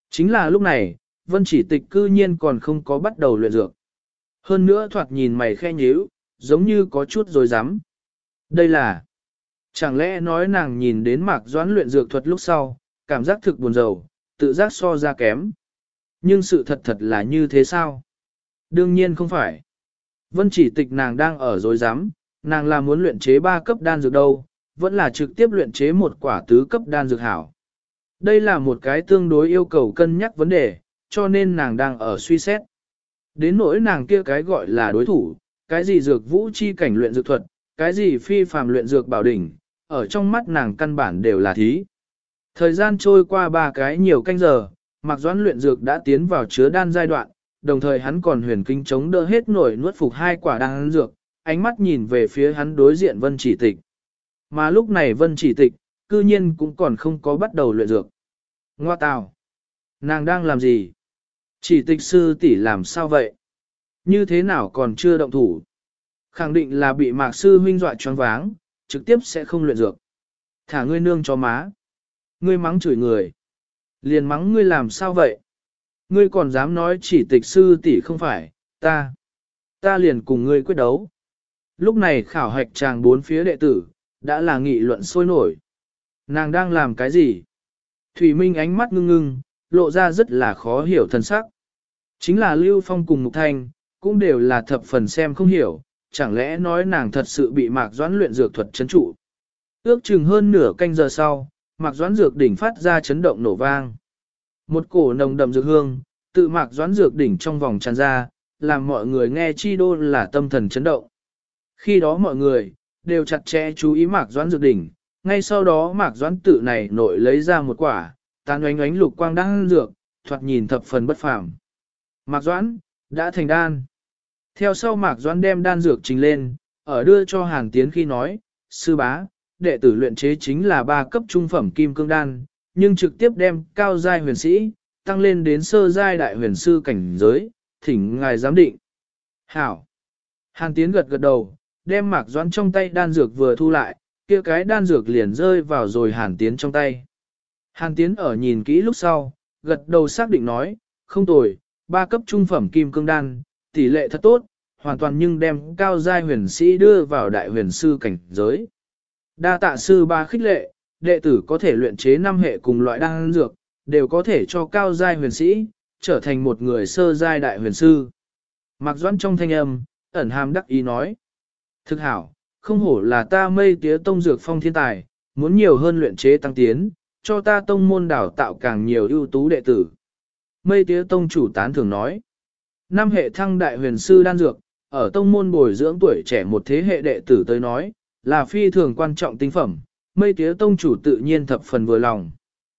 Chính là lúc này, Vân Chỉ Tịch cư nhiên còn không có bắt đầu luyện dược. Hơn nữa thoạt nhìn mày khe nhíu, giống như có chút rồi dám. Đây là... Chẳng lẽ nói nàng nhìn đến Mạc Doãn luyện dược thuật lúc sau, cảm giác thực buồn rầu, tự giác so ra kém. Nhưng sự thật thật là như thế sao? Đương nhiên không phải. Vân Chỉ Tịch nàng đang ở dối dám, nàng là muốn luyện chế 3 cấp đan dược đâu, vẫn là trực tiếp luyện chế một quả tứ cấp đan dược hảo. Đây là một cái tương đối yêu cầu cân nhắc vấn đề, cho nên nàng đang ở suy xét. Đến nỗi nàng kia cái gọi là đối thủ, cái gì dược vũ chi cảnh luyện dược thuật, cái gì phi phàm luyện dược bảo đỉnh, ở trong mắt nàng căn bản đều là thí. Thời gian trôi qua 3 cái nhiều canh giờ, Mạc Doãn luyện dược đã tiến vào chứa đan giai đoạn, đồng thời hắn còn huyền kinh chống đỡ hết nổi nuốt phục 2 quả đan dược, ánh mắt nhìn về phía hắn đối diện Vân Chỉ Tịch. Mà lúc này Vân Chỉ Tịch, cư nhiên cũng còn không có bắt đầu luyện dược. Ngoa tào! Nàng đang làm gì? Chỉ Tịch sư tỷ làm sao vậy? Như thế nào còn chưa động thủ? Khẳng định là bị Mạc sư huynh dọa choáng váng, trực tiếp sẽ không luyện dược. Thả ngươi nương cho má. Ngươi mắng chửi người. Liền mắng ngươi làm sao vậy? Ngươi còn dám nói Chỉ Tịch sư tỷ không phải, ta liền cùng ngươi quyết đấu. Lúc này khảo hạch tràng 4 phía đệ tử, đã là nghị luận sôi nổi. Nàng đang làm cái gì? Thủy Minh ánh mắt ngưng ngưng, lộ ra rất là khó hiểu thân sắc. Chính là Lưu Phong cùng Mục Thanh, cũng đều là thập phần xem không hiểu, chẳng lẽ nói nàng thật sự bị Mạc Doãn luyện dược thuật chấn trụ. Ước chừng hơn nửa canh giờ sau, Mạc Doãn dược đỉnh phát ra chấn động nổ vang. Một cổ nồng đậm dược hương, tự Mạc Doãn dược đỉnh trong vòng tràn ra, làm mọi người nghe chi đô là tâm thần chấn động. Khi đó mọi người, đều chặt chẽ chú ý Mạc Doãn dược đỉnh, ngay sau đó Mạc Doãn tự này nội lấy ra một quả, tán oánh oánh lục quang đan dược, thoạt nhìn thập phần bất phàm. Mạc Doãn, đã thành đan. Theo sau Mạc Doãn đem đan dược trình lên, ở đưa cho Hàn Tiến khi nói, sư bá, đệ tử luyện chế chính là 3 cấp trung phẩm kim cương đan, nhưng trực tiếp đem cao giai huyền sĩ, tăng lên đến sơ giai đại huyền sư cảnh giới, thỉnh ngài giám định. Hảo. Hàn Tiến gật gật đầu, đem Mạc Doãn trong tay đan dược vừa thu lại, kia cái đan dược liền rơi vào rồi Hàn Tiến trong tay. Hàn Tiến ở nhìn kỹ lúc sau, gật đầu xác định nói, không tồi, 3 cấp trung phẩm kim cương đan, tỷ lệ thật tốt, hoàn toàn nhưng đem cao giai huyền sĩ đưa vào đại huyền sư cảnh giới. Đa tạ sư ba khích lệ, đệ tử có thể luyện chế 5 hệ cùng loại đan dược, đều có thể cho cao giai huyền sĩ, trở thành một người sơ giai đại huyền sư. Mạc Doãn trong thanh âm, ẩn hàm đắc ý nói. Thực hảo, không hổ là ta Mây Tía Tông dược phong thiên tài, muốn nhiều hơn luyện chế tăng tiến, cho ta tông môn đào tạo càng nhiều ưu tú đệ tử. Mây Tía Tông chủ tán thường nói. 5 hệ thăng đại huyền sư đan dược, ở tông môn bồi dưỡng tuổi trẻ một thế hệ đệ tử tới nói, là phi thường quan trọng tinh phẩm, Mây Tía Tông chủ tự nhiên thập phần vừa lòng.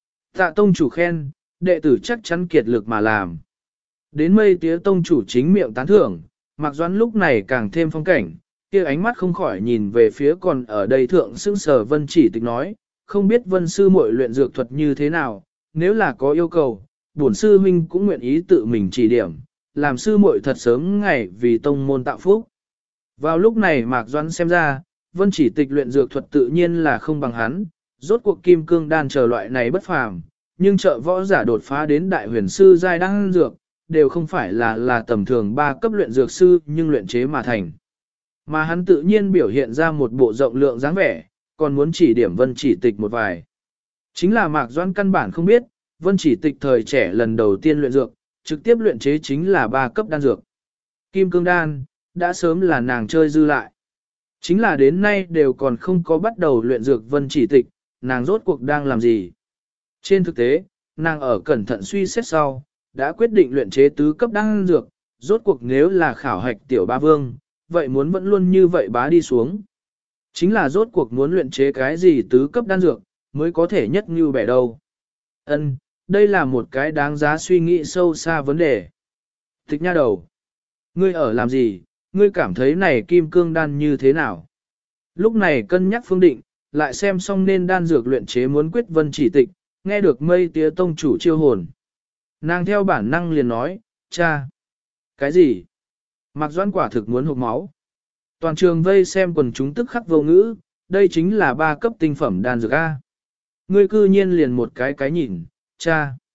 Tạ Tông chủ khen, đệ tử chắc chắn kiệt lực mà làm. Đến Mây Tía Tông chủ chính miệng tán thưởng, Mạc Doãn lúc này càng thêm phong cảnh, kia ánh mắt không khỏi nhìn về phía còn ở đây thượng xưng sở Vân Chỉ Tịch nói, không biết Vân sư muội luyện dược thuật như thế nào, nếu là có yêu cầu, bổn sư huynh cũng nguyện ý tự mình chỉ điểm, làm sư muội thật sớm ngày vì tông môn tạo phúc. Vào lúc này Mạc Doãn xem ra, Vân Chỉ Tịch luyện dược thuật tự nhiên là không bằng hắn, rốt cuộc kim cương đan chờ loại này bất phàm, nhưng trợ võ giả đột phá đến đại huyền sư giai đan dược, đều không phải là tầm thường 3 cấp luyện dược sư nhưng luyện chế mà thành. Mà hắn tự nhiên biểu hiện ra một bộ rộng lượng dáng vẻ, còn muốn chỉ điểm Vân Chỉ Tịch một vài. Chính là Mạc Doãn căn bản không biết, Vân Chỉ Tịch thời trẻ lần đầu tiên luyện dược, trực tiếp luyện chế chính là 3 cấp đan dược. Kim cương đan, đã sớm là nàng chơi dư lại. Chính là đến nay đều còn không có bắt đầu luyện dược Vân Chỉ Tịch, nàng rốt cuộc đang làm gì. Trên thực tế, nàng ở cẩn thận suy xét sau, đã quyết định luyện chế tứ cấp đan dược, rốt cuộc nếu là khảo hạch tiểu ba vương, vậy muốn vẫn luôn như vậy bá đi xuống. Chính là rốt cuộc muốn luyện chế cái gì tứ cấp đan dược, mới có thể nhất như bẻ đâu. Ân, đây là một cái đáng giá suy nghĩ sâu xa vấn đề. Tịch nha đầu, ngươi ở làm gì, ngươi cảm thấy này kim cương đan như thế nào? Lúc này cân nhắc phương định, lại xem xong nên đan dược luyện chế muốn quyết Vân Chỉ Tịch, nghe được Mây Tía Tông chủ chiêu hồn. Nàng theo bản năng liền nói, cha. Cái gì? Mạc Doãn quả thực muốn hộc máu. Toàn trường vây xem quần chúng tức khắc vô ngữ, đây chính là 3 cấp tinh phẩm đan dược A. Ngươi cư nhiên liền một cái nhìn, cha.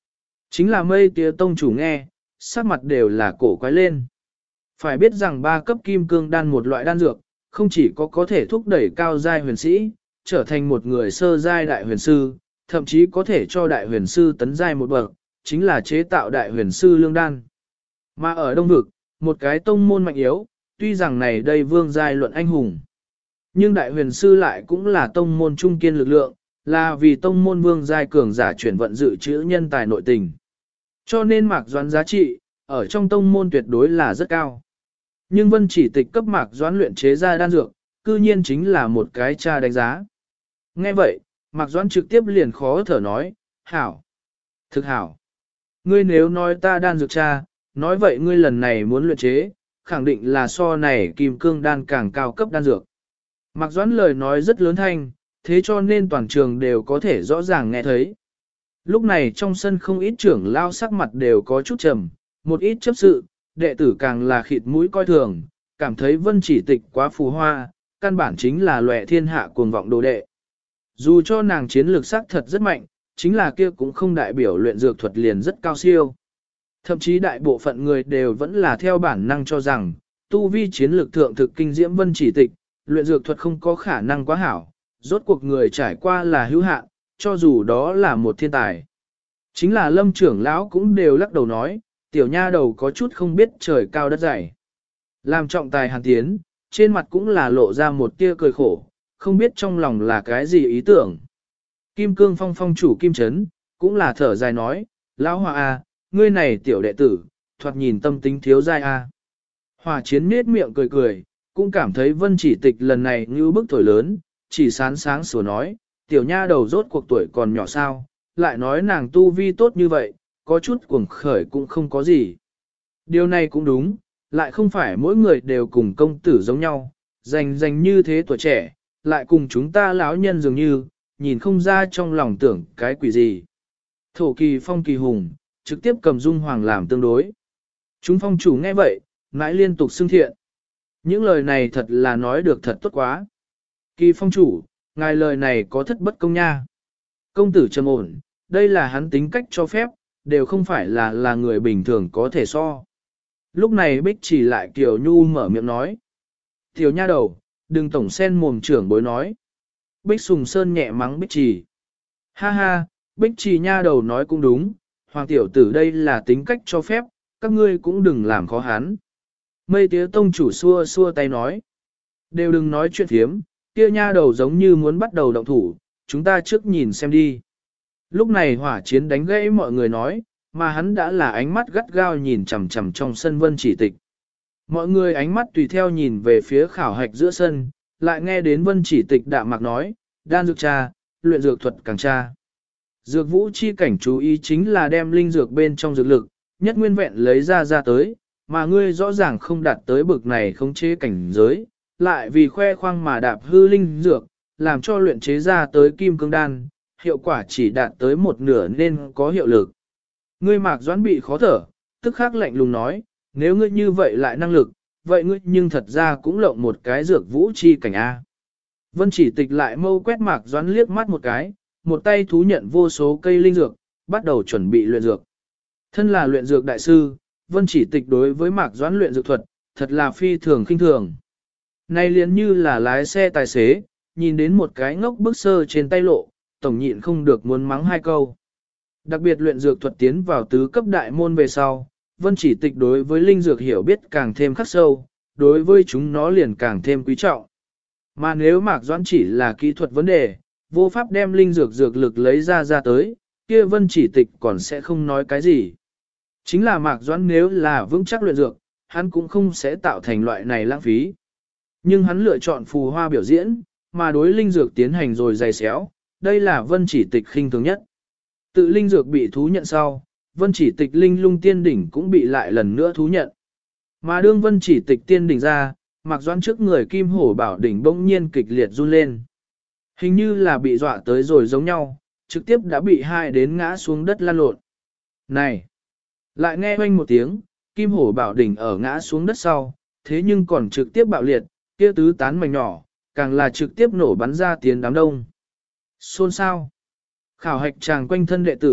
Chính là mây tía tông chủ nghe, sắc mặt đều là cổ quái lên. Phải biết rằng 3 cấp kim cương đan một loại đan dược, không chỉ có thể thúc đẩy cao giai huyền sĩ, trở thành một người sơ giai đại huyền sư, thậm chí có thể cho đại huyền sư tấn giai một bậc, chính là chế tạo đại huyền sư lương đan. Mà ở Đông Vực, một cái tông môn mạnh yếu, tuy rằng này đây vương giai luận anh hùng, nhưng đại huyền sư lại cũng là tông môn trung kiên lực lượng, là vì tông môn vương giai cường giả chuyển vận dự trữ nhân tài nội tình. Cho nên Mạc Doãn giá trị, ở trong tông môn tuyệt đối là rất cao. Nhưng Vân Chỉ Tịch cấp Mạc Doãn luyện chế ra đan dược, cư nhiên chính là một cái tra đánh giá. Nghe vậy, Mạc Doãn trực tiếp liền khó thở nói, hảo, thực hảo. Ngươi nếu nói ta đan dược tra, nói vậy ngươi lần này muốn luyện chế, khẳng định là so này kim cương đan càng cao cấp đan dược. Mạc Doãn lời nói rất lớn thanh, thế cho nên toàn trường đều có thể rõ ràng nghe thấy. Lúc này trong sân không ít trưởng lao sắc mặt đều có chút trầm, một ít chấp sự, đệ tử càng là khịt mũi coi thường, cảm thấy Vân Chỉ Tịch quá phù hoa, căn bản chính là lòe thiên hạ cuồng vọng đồ đệ. Dù cho nàng chiến lược sắc thật rất mạnh, chính là kia cũng không đại biểu luyện dược thuật liền rất cao siêu. Thậm chí đại bộ phận người đều vẫn là theo bản năng cho rằng, tu vi chiến lược thượng thực kinh diễm Vân Chỉ Tịch, luyện dược thuật không có khả năng quá hảo, rốt cuộc người trải qua là hữu hạn, cho dù đó là một thiên tài. Chính là Lâm trưởng lão cũng đều lắc đầu nói, tiểu nha đầu có chút không biết trời cao đất dày. Làm trọng tài hàn tiến, trên mặt cũng là lộ ra một tia cười khổ, không biết trong lòng là cái gì ý tưởng. Kim Cương Phong phong chủ Kim Trấn, cũng là thở dài nói, lão Hòa a, ngươi này tiểu đệ tử, thoạt nhìn tâm tính thiếu dai a. Hòa Chiến nết miệng cười cười, cũng cảm thấy Vân Chỉ Tịch lần này như bức tuổi lớn, chỉ sáng sáng sủa nói, tiểu nha đầu rốt cuộc tuổi còn nhỏ sao, lại nói nàng tu vi tốt như vậy, có chút cuồng khởi cũng không có gì. Điều này cũng đúng, lại không phải mỗi người đều cùng công tử giống nhau, dành như thế tuổi trẻ, lại cùng chúng ta lão nhân dường như, nhìn không ra trong lòng tưởng cái quỷ gì. Thổ Kỳ Phong kỳ hùng, trực tiếp cầm Dung Hoàng làm tương đối. Chúng phong chủ nghe vậy, mãi liên tục xưng thiện. Những lời này thật là nói được thật tốt quá. Kỳ Phong chủ, ngài lời này có thất bất công nha. Công tử trầm ổn, đây là hắn tính cách cho phép, đều không phải là người bình thường có thể so. Lúc này Bích Chỉ lại Kiều Nhu mở miệng nói. Tiểu nha đầu, đừng tổng sen mồm trưởng bối nói. Bích Sùng Sơn nhẹ mắng Bích Chỉ. Ha ha, Bích Chỉ nha đầu nói cũng đúng, hoàng tiểu tử đây là tính cách cho phép, các ngươi cũng đừng làm khó hắn. Mây tía tông chủ xua xua tay nói. Đều đừng nói chuyện thiếm, kia nha đầu giống như muốn bắt đầu động thủ, chúng ta trước nhìn xem đi. Lúc này Hỏa Chiến đánh gãy mọi người nói, mà hắn đã là ánh mắt gắt gao nhìn chằm chằm trong sân Vân Chỉ Tịch. Mọi người ánh mắt tùy theo nhìn về phía khảo hạch giữa sân, lại nghe đến Vân Chỉ Tịch đạm mạc nói, đan dược cha, luyện dược thuật càng cha. Dược vũ chi cảnh chú ý chính là đem linh dược bên trong dược lực, nhất nguyên vẹn lấy ra tới, mà ngươi rõ ràng không đạt tới bực này khống chế cảnh giới, lại vì khoe khoang mà đạp hư linh dược, làm cho luyện chế ra tới kim cương đan, hiệu quả chỉ đạt tới một nửa nên có hiệu lực. Ngươi Mạc Doãn bị khó thở, tức khắc lạnh lùng nói, nếu ngươi như vậy lại năng lực, vậy ngươi nhưng thật ra cũng lộng một cái dược vũ chi cảnh A. Vân Chỉ Tịch lại mâu quét Mạc Doãn liếc mắt một cái, một tay thú nhận vô số cây linh dược, bắt đầu chuẩn bị luyện dược. Thân là luyện dược đại sư, Vân Chỉ Tịch đối với Mạc Doãn luyện dược thuật, thật là phi thường khinh thường. Nay liền như là lái xe tài xế, nhìn đến một cái ngốc bức sơ trên tay lộ, tổng nhịn không được muốn mắng hai câu. Đặc biệt luyện dược thuật tiến vào tứ cấp đại môn về sau, Vân Chỉ Tịch đối với linh dược hiểu biết càng thêm khắc sâu, đối với chúng nó liền càng thêm quý trọng. Mà nếu Mạc Doãn chỉ là kỹ thuật vấn đề, vô pháp đem linh dược dược lực lấy ra tới, kia Vân Chỉ Tịch còn sẽ không nói cái gì. Chính là Mạc Doãn nếu là vững chắc luyện dược, hắn cũng không sẽ tạo thành loại này lãng phí. Nhưng hắn lựa chọn phù hoa biểu diễn, mà đối linh dược tiến hành rồi dày xéo, đây là Vân Chỉ Tịch khinh thường nhất. Tự linh dược bị thú nhận sau, Vân Chỉ Tịch linh lung tiên đỉnh cũng bị lại lần nữa thú nhận. Mà đương Vân Chỉ Tịch tiên đỉnh ra, Mạc Doãn trước người Kim Hổ Bảo đỉnh bỗng nhiên kịch liệt run lên. Hình như là bị dọa tới rồi giống nhau, trực tiếp đã bị hai đến ngã xuống đất lăn lộn. Này! Lại nghe oanh một tiếng, Kim Hổ Bảo đỉnh ở ngã xuống đất sau, thế nhưng còn trực tiếp bạo liệt, kia tứ tán mảnh nhỏ, càng là trực tiếp nổ bắn ra tiến đám đông. Xôn sao? Khảo hạch chàng quanh thân đệ tử,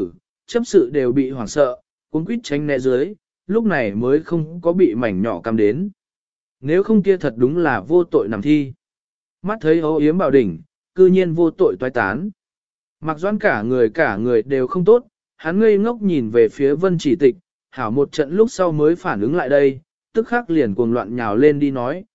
chấp sự đều bị hoảng sợ, cuốn quýt tránh né dưới, lúc này mới không có bị mảnh nhỏ cầm đến. Nếu không kia thật đúng là vô tội nằm thi. Mắt thấy âu yếm bảo đỉnh, cư nhiên vô tội toái tán. Mặc Doãn cả người đều không tốt, hắn ngây ngốc nhìn về phía Vân Chỉ Tịch, hảo một trận lúc sau mới phản ứng lại đây, tức khắc liền cuồng loạn nhào lên đi nói,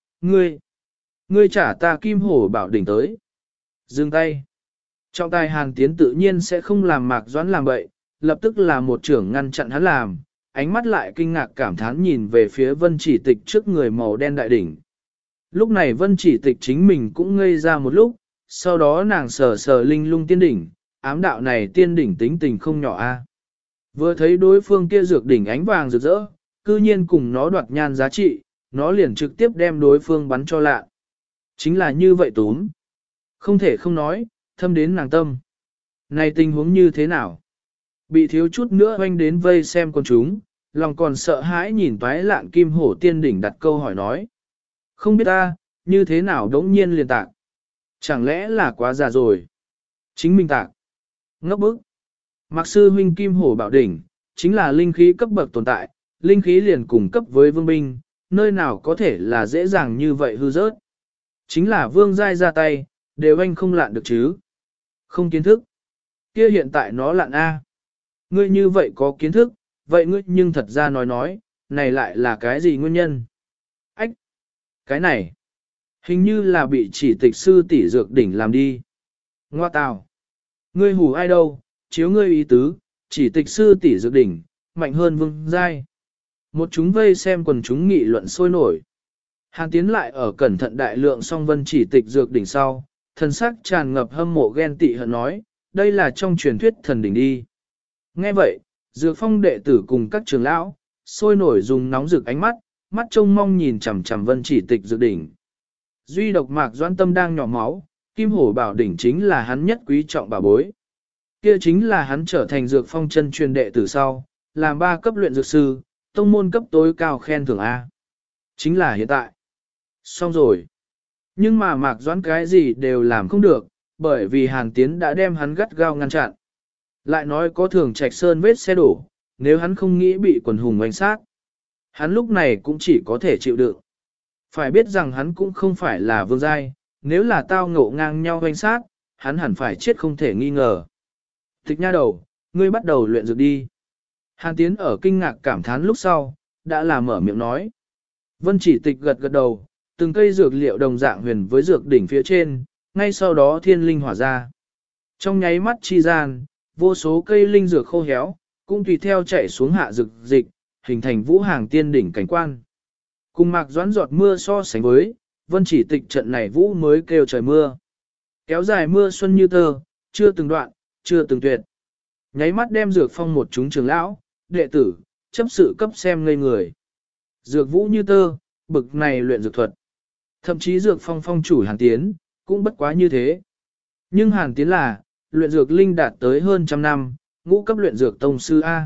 ngươi trả ta kim hổ bảo đỉnh tới. Dừng tay. Trọng tài Hàn Tiến tự nhiên sẽ không làm Mạc Doãn làm bậy, lập tức là một trưởng ngăn chặn hắn làm, ánh mắt lại kinh ngạc cảm thán nhìn về phía Vân Chỉ Tịch trước người màu đen đại đỉnh. Lúc này Vân Chỉ Tịch chính mình cũng ngây ra một lúc, sau đó nàng sờ sờ linh lung tiên đỉnh, ám đạo này tiên đỉnh tính tình không nhỏ a. Vừa thấy đối phương kia dược đỉnh ánh vàng rực rỡ, cư nhiên cùng nó đoạt nhan giá trị, nó liền trực tiếp đem đối phương bắn cho lạ. Chính là như vậy túm. Không thể không nói, thâm đến nàng tâm. Này tình huống như thế nào? Bị thiếu chút nữa hoanh đến vây xem con chúng, lòng còn sợ hãi nhìn toái lạn kim hổ tiên đỉnh đặt câu hỏi nói. Không biết ta, như thế nào đống nhiên liền tạc. Chẳng lẽ là quá già rồi? Chính mình tạc. Ngốc bức. Mạc sư huynh kim hổ bảo đỉnh, chính là linh khí cấp bậc tồn tại, linh khí liền cùng cấp với vương binh, nơi nào có thể là dễ dàng như vậy hư rớt. Chính là vương giai ra tay, đều anh không lạn được chứ. Không kiến thức. Kia hiện tại nó lạn A. Ngươi như vậy có kiến thức, vậy ngươi nhưng thật ra nói, này lại là cái gì nguyên nhân? Ách! Cái này, hình như là bị chỉ tịch sư tỷ dược đỉnh làm đi. Ngoa tào! Ngươi hù ai đâu, chiếu ngươi ý tứ, chỉ tịch sư tỷ dược đỉnh, mạnh hơn vương giai. Một chúng vây xem quần chúng nghị luận sôi nổi. Hàn Tiến lại ở cẩn thận đại lượng song vân chỉ tịch dược đỉnh sau, thần sắc tràn ngập hâm mộ ghen tị hận nói, đây là trong truyền thuyết thần đỉnh đi. Nghe vậy, dược phong đệ tử cùng các trường lão, sôi nổi dùng nóng rực ánh mắt, mắt trông mong nhìn chằm chằm vân chỉ tịch dược đỉnh. Duy độc Mạc Doãn tâm đang nhỏ máu, kim hổ bảo đỉnh chính là hắn nhất quý trọng bảo bối. Kia chính là hắn trở thành dược phong chân truyền đệ tử sau, làm 3 cấp luyện dược sư, tông môn cấp tối cao khen thưởng A. Chính là hiện tại. Xong rồi. Nhưng mà Mạc Doãn cái gì đều làm không được, bởi vì Hàn Tiến đã đem hắn gắt gao ngăn chặn. Lại nói có thường Trạch Sơn vết xe đổ, nếu hắn không nghĩ bị quần hùng oanh sát, hắn lúc này cũng chỉ có thể chịu đựng. Phải biết rằng hắn cũng không phải là vương giai, nếu là tao ngộ ngang nhau oanh sát, hắn hẳn phải chết không thể nghi ngờ. Tịch nha đầu, ngươi bắt đầu luyện dược đi. Hàn Tiến ở kinh ngạc cảm thán lúc sau, đã là mở miệng nói. Vân Chỉ Tịch gật gật đầu, từng cây dược liệu đồng dạng huyền với dược đỉnh phía trên, ngay sau đó thiên linh hỏa ra. Trong nháy mắt chi gian, vô số cây linh dược khô héo, cũng tùy theo chạy xuống hạ dược dịch, hình thành vũ hàng tiên đỉnh cảnh quan. Cùng Mạc Doãn giọt mưa so sánh với, Vân Chỉ Tịch trận này vũ mới kêu trời mưa. Kéo dài mưa xuân như tơ, chưa từng đoạn, chưa từng tuyệt. Nháy mắt đem dược phong một chúng trưởng lão, đệ tử, chấp sự cấp xem ngây người. Dược vũ như tơ, bực này luyện dược thuật. Thậm chí dược phong phong chủ Hàn Tiến, cũng bất quá như thế. Nhưng Hàn Tiến là, luyện dược linh đạt tới hơn trăm năm, ngũ cấp luyện dược tông sư A.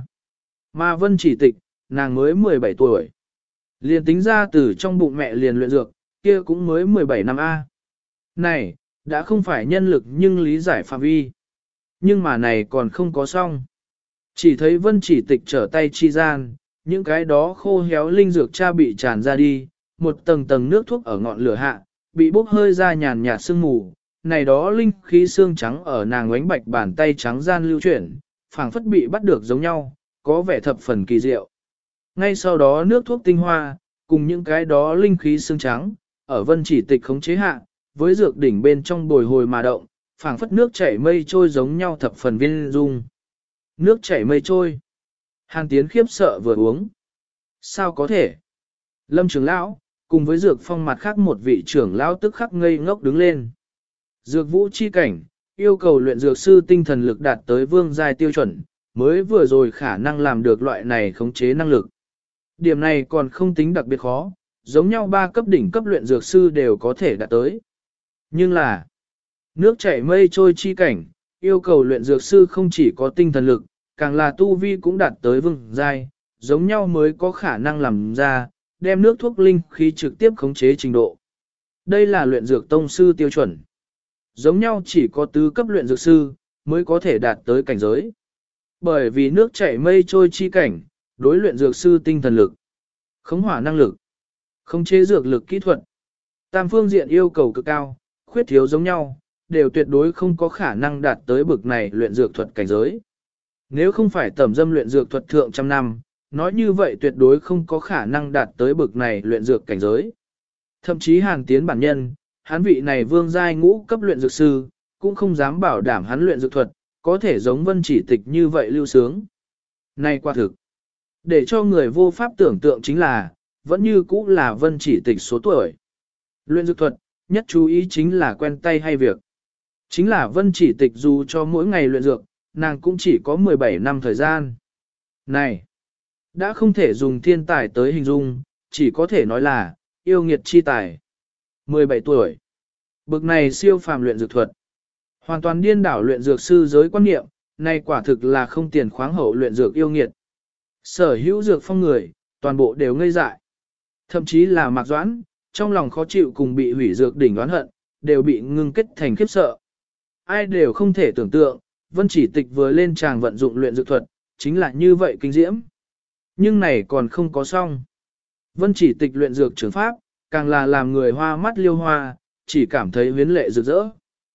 Mà Vân Chỉ Tịch, nàng mới 17 tuổi. Liền tính ra từ trong bụng mẹ liền luyện dược, kia cũng mới 17 năm A. Này, đã không phải nhân lực nhưng lý giải phạm vi. Nhưng mà này còn không có xong. Chỉ thấy Vân Chỉ Tịch trở tay chi gian, những cái đó khô héo linh dược cha bị tràn ra đi, một tầng tầng nước thuốc ở ngọn lửa hạ, bị bốc hơi ra nhàn nhạt sương mù, này đó linh khí xương trắng ở nàng ánh bạch bàn tay trắng gian lưu chuyển, phảng phất bị bắt được giống nhau, có vẻ thập phần kỳ diệu. Ngay sau đó nước thuốc tinh hoa, cùng những cái đó linh khí xương trắng, ở Vân Chỉ Tịch khống chế hạ, với dược đỉnh bên trong bồi hồi mà động, phảng phất nước chảy mây trôi giống nhau thập phần viên dung. Nước chảy mây trôi. Hàn Tiến khiếp sợ vừa uống. Sao có thể? Lâm trưởng lão, cùng với dược phong mặt khác một vị trưởng lão tức khắc ngây ngốc đứng lên. Dược vũ chi cảnh, yêu cầu luyện dược sư tinh thần lực đạt tới vương giai tiêu chuẩn, mới vừa rồi khả năng làm được loại này khống chế năng lực. Điểm này còn không tính đặc biệt khó, giống nhau 3 cấp đỉnh cấp luyện dược sư đều có thể đạt tới. Nhưng là, nước chảy mây trôi chi cảnh, yêu cầu luyện dược sư không chỉ có tinh thần lực, càng là tu vi cũng đạt tới vương giai, giống nhau mới có khả năng làm ra, đem nước thuốc linh khí trực tiếp khống chế trình độ. Đây là luyện dược tông sư tiêu chuẩn. Giống nhau chỉ có tứ cấp luyện dược sư, mới có thể đạt tới cảnh giới. Bởi vì nước chảy mây trôi chi cảnh, đối luyện dược sư tinh thần lực, khống hỏa năng lực, khống chế dược lực kỹ thuật, tam phương diện yêu cầu cực cao, khuyết thiếu giống nhau, đều tuyệt đối không có khả năng đạt tới bực này luyện dược thuật cảnh giới. Nếu không phải tẩm dâm luyện dược thuật thượng trăm năm, nói như vậy tuyệt đối không có khả năng đạt tới bực này luyện dược cảnh giới. Thậm chí Hàn Tiến bản nhân, hắn vị này vương giai ngũ cấp luyện dược sư, cũng không dám bảo đảm hắn luyện dược thuật, có thể giống Vân Chỉ Tịch như vậy lưu sướng. Này quả thực, để cho người vô pháp tưởng tượng chính là, vẫn như cũ là Vân Chỉ Tịch số tuổi. Luyện dược thuật, nhất chú ý chính là quen tay hay việc. Chính là Vân Chỉ Tịch dù cho mỗi ngày luyện dược, nàng cũng chỉ có 17 năm thời gian. Này, đã không thể dùng thiên tài tới hình dung, chỉ có thể nói là, yêu nghiệt chi tài. 17 tuổi. Bực này siêu phàm luyện dược thuật. Hoàn toàn điên đảo luyện dược sư giới quan niệm, này quả thực là không tiền khoáng hậu luyện dược yêu nghiệt. Sở hữu dược phong người, toàn bộ đều ngây dại. Thậm chí là Mạc Doãn, trong lòng khó chịu cùng bị hủy dược đỉnh oán hận, đều bị ngưng kết thành khiếp sợ. Ai đều không thể tưởng tượng, Vân Chỉ Tịch vừa lên tràng vận dụng luyện dược thuật, chính là như vậy kinh diễm. Nhưng này còn không có xong. Vân Chỉ Tịch luyện dược trường pháp, càng là làm người hoa mắt liêu hoa, chỉ cảm thấy huyến lệ rực rỡ.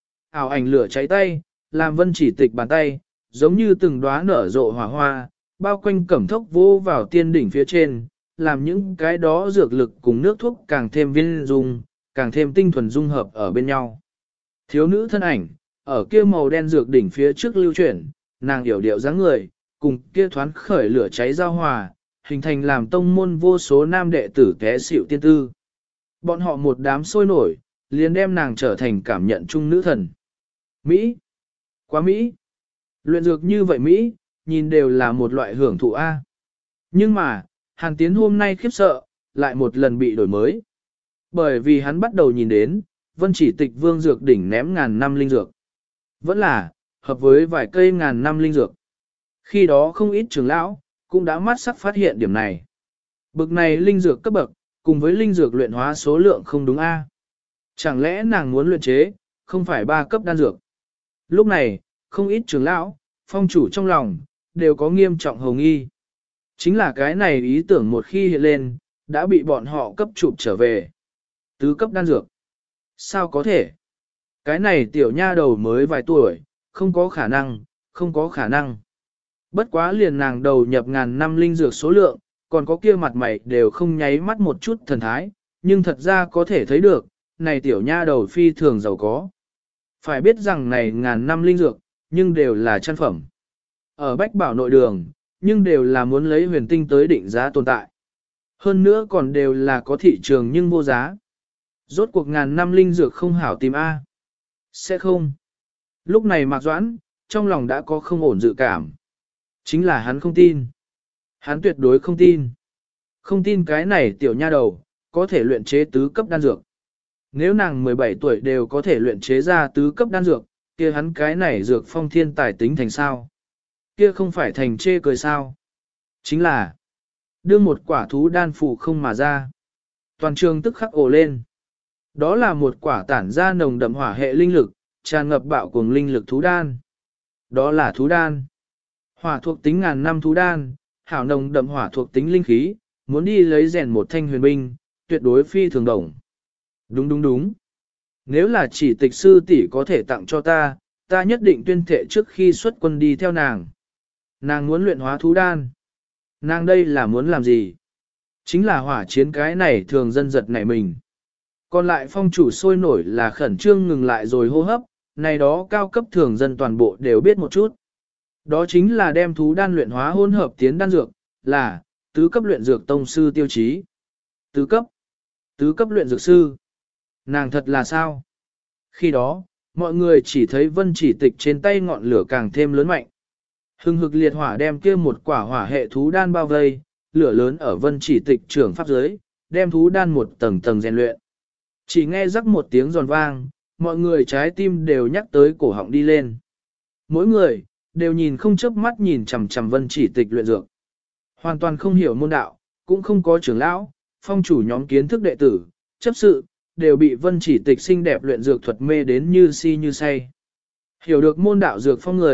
Ảo ảnh lửa cháy tay, làm Vân Chỉ Tịch bàn tay, giống như từng đóa nở rộ hỏa hoa, bao quanh cẩm thốc vô vào tiên đỉnh phía trên, làm những cái đó dược lực cùng nước thuốc càng thêm viên dung, càng thêm tinh thuần dung hợp ở bên nhau. Thiếu nữ thân ảnh, ở kia màu đen dược đỉnh phía trước lưu chuyển, nàng yểu điệu dáng người, cùng kia thoáng khởi lửa cháy giao hòa, hình thành làm tông môn vô số nam đệ tử té xỉu tiên tư. Bọn họ một đám sôi nổi, liền đem nàng trở thành cảm nhận chung nữ thần. Mỹ! Quá Mỹ! Luyện dược như vậy Mỹ, nhìn đều là một loại hưởng thụ A. Nhưng mà, Hàn Tiến hôm nay khiếp sợ, lại một lần bị đổi mới. Bởi vì hắn bắt đầu nhìn đến, Vân Chỉ Tịch vương dược đỉnh ném ngàn năm linh dược. Vẫn là, hợp với vài cây ngàn năm linh dược. Khi đó không ít trưởng lão, cũng đã mắt sắc phát hiện điểm này. Bực này linh dược cấp bậc, cùng với linh dược luyện hóa số lượng không đúng A. Chẳng lẽ nàng muốn luyện chế, không phải 3 cấp đan dược. Lúc này, không ít trưởng lão, phong chủ trong lòng, đều có nghiêm trọng hồng nghi. Chính là cái này ý tưởng một khi hiện lên, đã bị bọn họ cấp chụp trở về. Tứ cấp đan dược. Sao có thể? Cái này tiểu nha đầu mới vài tuổi, không có khả năng, không có khả năng. Bất quá liền nàng đầu nhập ngàn năm linh dược số lượng, còn có kia mặt mày đều không nháy mắt một chút thần thái, nhưng thật ra có thể thấy được, này tiểu nha đầu phi thường giàu có. Phải biết rằng này ngàn năm linh dược, nhưng đều là chân phẩm. Ở Bách Bảo nội đường, nhưng đều là muốn lấy huyền tinh tới định giá tồn tại. Hơn nữa còn đều là có thị trường nhưng vô giá. Rốt cuộc ngàn năm linh dược không hảo tìm A. Sẽ không. Lúc này Mạc Doãn, trong lòng đã có không ổn dự cảm. Chính là hắn không tin. Hắn tuyệt đối không tin. Không tin cái này tiểu nha đầu, có thể luyện chế tứ cấp đan dược. Nếu nàng 17 tuổi đều có thể luyện chế ra tứ cấp đan dược, kia hắn cái này dược phong thiên tài tính thành sao? Kia không phải thành chê cười sao? Chính là đưa một quả thú đan phụ không mà ra. Toàn trường tức khắc ồ lên. Đó là một quả tản ra nồng đậm hỏa hệ linh lực, tràn ngập bạo cuồng linh lực thú đan. Đó là thú đan. Hỏa thuộc tính ngàn năm thú đan, hảo nồng đậm hỏa thuộc tính linh khí, muốn đi lấy rèn một thanh huyền binh, tuyệt đối phi thường đồng. Đúng đúng đúng. Nếu là chỉ tịch sư tỷ có thể tặng cho ta, ta nhất định tuyên thệ trước khi xuất quân đi theo nàng. Nàng muốn luyện hóa thú đan. Nàng đây là muốn làm gì? Chính là hỏa chiến cái này thường dân giật nảy mình. Còn lại phong chủ sôi nổi là khẩn trương ngừng lại rồi hô hấp, này đó cao cấp thường dân toàn bộ đều biết một chút. Đó chính là đem thú đan luyện hóa hỗn hợp tiến đan dược, là tứ cấp luyện dược tông sư tiêu chí. Tứ cấp luyện dược sư. Nàng thật là sao? Khi đó, mọi người chỉ thấy Vân Chỉ Tịch trên tay ngọn lửa càng thêm lớn mạnh. Hừng hực liệt hỏa đem kia một quả hỏa hệ thú đan bao vây, lửa lớn ở Vân Chỉ Tịch trưởng pháp giới, đem thú đan một tầng tầng rèn luyện. Chỉ nghe rắc một tiếng giòn vang, mọi người trái tim đều nhắc tới cổ họng đi lên. Mỗi người, đều nhìn không chớp mắt nhìn chằm chằm Vân Chỉ Tịch luyện dược. Hoàn toàn không hiểu môn đạo, cũng không có trưởng lão, phong chủ nhóm kiến thức đệ tử, chấp sự, đều bị Vân Chỉ Tịch xinh đẹp luyện dược thuật mê đến như si như say. Hiểu được môn đạo dược phong người,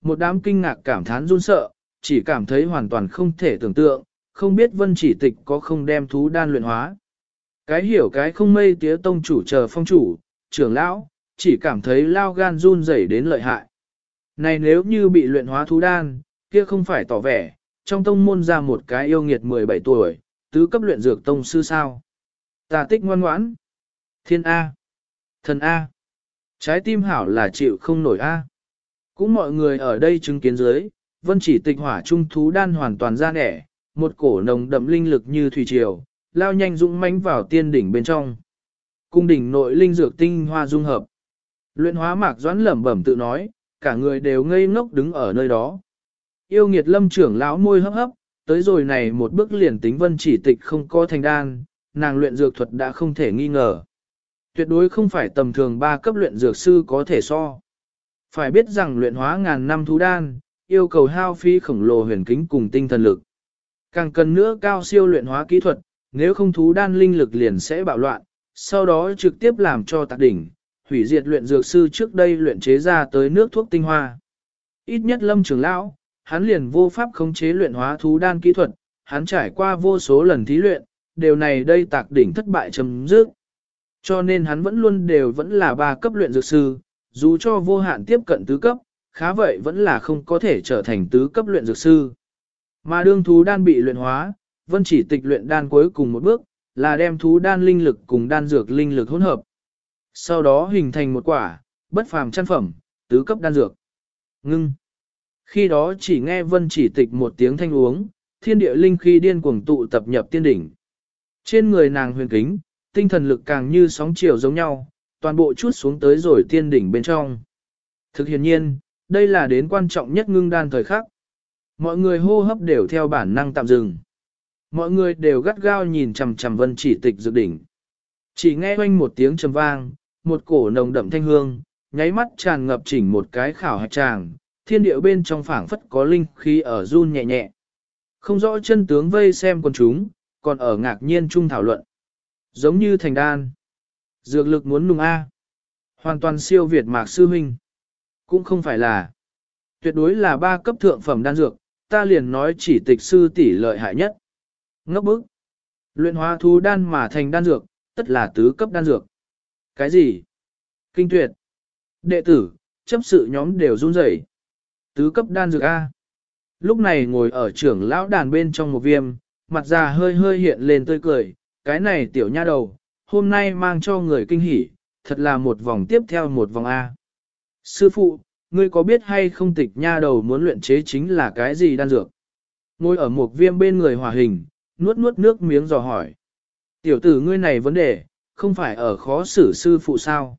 một đám kinh ngạc cảm thán run sợ, chỉ cảm thấy hoàn toàn không thể tưởng tượng, không biết Vân Chỉ Tịch có không đem thú đan luyện hóa. Cái hiểu cái không mây tía tông chủ chờ phong chủ, trưởng lão, chỉ cảm thấy lao gan run rẩy đến lợi hại. Này nếu như bị luyện hóa thú đan, kia không phải tỏ vẻ, trong tông môn ra một cái yêu nghiệt 17 tuổi, tứ cấp luyện dược tông sư sao. Tà tích ngoan ngoãn. Thiên A. Thần A. Trái tim hảo là chịu không nổi A. Cũng mọi người ở đây chứng kiến dưới, Vân Chỉ Tịch hỏa trung thú đan hoàn toàn ra nẻ, một cổ nồng đậm linh lực như thủy triều, lao nhanh dũng mãnh vào tiên đỉnh bên trong. Cung đỉnh nội linh dược tinh hoa dung hợp. Luyện hóa Mạc Doãn lẩm bẩm tự nói, cả người đều ngây ngốc đứng ở nơi đó. Yêu nghiệt Lâm trưởng lão môi hấp hấp, tới rồi này một bước liền tính Vân Chỉ Tịch không có thành đan, nàng luyện dược thuật đã không thể nghi ngờ. Tuyệt đối không phải tầm thường 3 cấp luyện dược sư có thể so. Phải biết rằng luyện hóa ngàn năm thú đan, yêu cầu hao phí khổng lồ huyền kính cùng tinh thần lực. Càng cần nữa cao siêu luyện hóa kỹ thuật, nếu không thú đan linh lực liền sẽ bạo loạn, sau đó trực tiếp làm cho tạc đỉnh, hủy diệt luyện dược sư trước đây luyện chế ra tới nước thuốc tinh hoa. Ít nhất Lâm trưởng lão, hắn liền vô pháp khống chế luyện hóa thú đan kỹ thuật, hắn trải qua vô số lần thí luyện, điều này đây tạc đỉnh thất bại chấm dứt. Cho nên hắn vẫn là 3 cấp luyện dược sư, dù cho vô hạn tiếp cận tứ cấp, khá vậy vẫn là không có thể trở thành tứ cấp luyện dược sư. Mà đương thú đan bị luyện hóa, Vân Chỉ Tịch luyện đan cuối cùng một bước, là đem thú đan linh lực cùng đan dược linh lực hỗn hợp. Sau đó hình thành một quả, bất phàm chân phẩm, tứ cấp đan dược. Ngưng. Khi đó chỉ nghe Vân Chỉ Tịch một tiếng thanh uống, thiên địa linh khí điên cuồng tụ tập nhập tiên đỉnh. Trên người nàng huyền kính, tinh thần lực càng như sóng chiều giống nhau, toàn bộ chút xuống tới rồi tiên đỉnh bên trong. Thực hiện nhiên, đây là đến quan trọng nhất ngưng đan thời khắc. Mọi người hô hấp đều theo bản năng tạm dừng. Mọi người đều gắt gao nhìn chằm chằm Vân Chỉ Tịch dược đỉnh. Chỉ nghe oanh một tiếng trầm vang, một cổ nồng đậm thanh hương, nháy mắt tràn ngập chỉnh một cái khảo hạch tràng, thiên địa bên trong phảng phất có linh khí ở run nhẹ nhẹ. Không rõ chân tướng vây xem quần chúng, còn ở ngạc nhiên chung thảo luận. Giống như thành đan. Dược lực muốn nung A. Hoàn toàn siêu việt Mạc sư huynh. Cũng không phải là. Tuyệt đối là 3 cấp thượng phẩm đan dược, ta liền nói Chỉ Tịch sư tỷ lợi hại nhất. Ngốc bức. Luyện hóa thú đan mà thành đan dược, tất là tứ cấp đan dược. Cái gì? Kinh tuyệt. Đệ tử, chấp sự nhóm đều run rẩy. Tứ cấp đan dược A. Lúc này ngồi ở trưởng lão đàn bên trong một viêm, mặt già hơi hơi hiện lên tươi cười, cái này tiểu nha đầu, hôm nay mang cho người kinh hỉ, thật là một vòng tiếp theo một vòng A. Sư phụ, ngươi có biết hay không Tịch nha đầu muốn luyện chế chính là cái gì đan dược? Ngồi ở một viêm bên người hòa hình, nuốt nuốt nước miếng dò hỏi. Tiểu tử ngươi này vấn đề, không phải ở khó xử sư phụ sao?